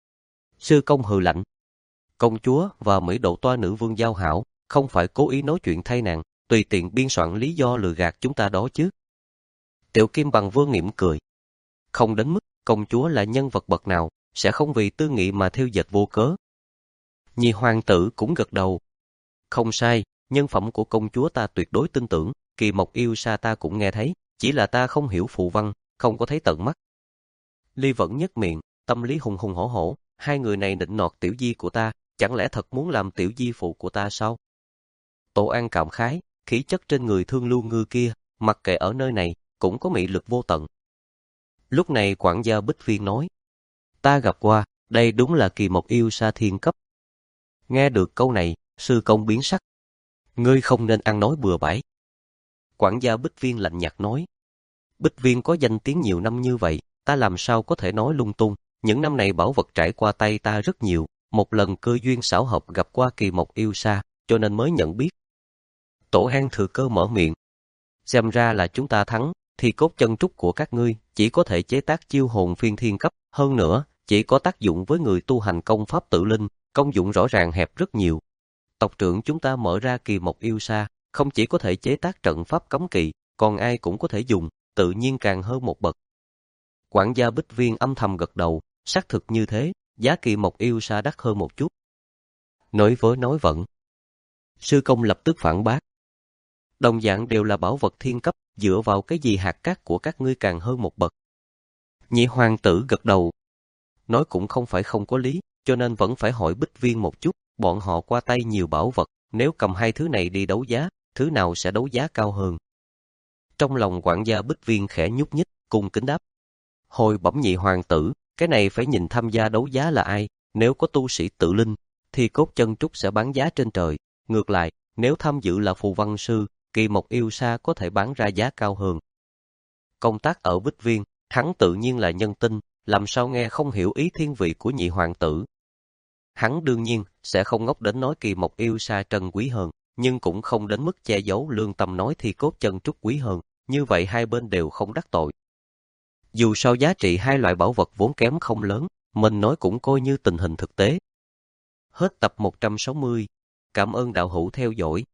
Sư công hừ lạnh. Công chúa và Mỹ độ toa nữ vương giao hảo, không phải cố ý nói chuyện thay nàng, tùy tiện biên soạn lý do lừa gạt chúng ta đó chứ. Tiểu Kim Bằng Vương mỉm cười. Không đến mức, công chúa là nhân vật bậc nào, sẽ không vì tư nghị mà theo dệt vô cớ. Nhị hoàng tử cũng gật đầu. Không sai, nhân phẩm của công chúa ta tuyệt đối tin tưởng, kỳ mộc yêu sa ta cũng nghe thấy, chỉ là ta không hiểu phù văn, không có thấy tận mắt. Ly Vẫn nhếch miệng, tâm lý hùng hùng hổ hổ, hai người này nịnh nọt tiểu di của ta, chẳng lẽ thật muốn làm tiểu di phụ của ta sao? Tổ An cảm khái, khí chất trên người Thương Lưu Ngư kia, mặc kệ ở nơi này, cũng có mị lực vô tận. Lúc này quản gia Bích Viên nói, ta gặp qua, đây đúng là kỳ mộc yêu sa thiên cấp. Nghe được câu này, sư công biến sắc. Ngươi không nên ăn nói bừa bãi. Quản gia Bích Viên lạnh nhạt nói, Bích Viên có danh tiếng nhiều năm như vậy, ta làm sao có thể nói lung tung, những năm này bảo vật trải qua tay ta rất nhiều, một lần cơ duyên xảo hợp gặp qua kỳ mộc yêu sa, cho nên mới nhận biết. Tổ An thừa cơ mở miệng. Xem ra là chúng ta thắng, thì cốt chân trúc của các ngươi chỉ có thể chế tác chiêu hồn phiên thiên cấp, hơn nữa, chỉ có tác dụng với người tu hành công pháp tự linh, công dụng rõ ràng hẹp rất nhiều. Tộc trưởng chúng ta mở ra kỳ mộc yêu sa, không chỉ có thể chế tác trận pháp cấm kỵ, còn ai cũng có thể dùng, tự nhiên càng hơn một bậc. Quản gia Bích Viên âm thầm gật đầu, xác thực như thế, giá kỳ mộc yêu sa đắt hơn một chút. Nói với nói vận. Sư công lập tức phản bác. Đồng dạng đều là bảo vật thiên cấp, dựa vào cái gì hạt cát của các ngươi càng hơn một bậc. Nhị hoàng tử gật đầu. Nói cũng không phải không có lý, cho nên vẫn phải hỏi Bích Viên một chút, bọn họ qua tay nhiều bảo vật, nếu cầm hai thứ này đi đấu giá, thứ nào sẽ đấu giá cao hơn. Trong lòng quản gia Bích Viên khẽ nhúc nhích, cung kính đáp. Hồi bẩm nhị hoàng tử, cái này phải nhìn tham gia đấu giá là ai, nếu có tu sĩ tự linh, thì cốt chân trúc sẽ bán giá trên trời. Ngược lại, nếu tham dự là phù văn sư, kỳ mộc yêu sa có thể bán ra giá cao hơn. Công tác ở Bích Viên, hắn tự nhiên là nhân tinh, làm sao nghe không hiểu ý thiên vị của nhị hoàng tử. Hắn đương nhiên sẽ không ngốc đến nói kỳ mộc yêu sa trân quý hơn, nhưng cũng không đến mức che giấu lương tâm nói thì cốt chân trúc quý hơn, như vậy hai bên đều không đắc tội. Dù sao giá trị hai loại bảo vật vốn kém không lớn, mình nói cũng coi như tình hình thực tế. Hết tập một trăm sáu mươi. Cảm ơn đạo hữu theo dõi.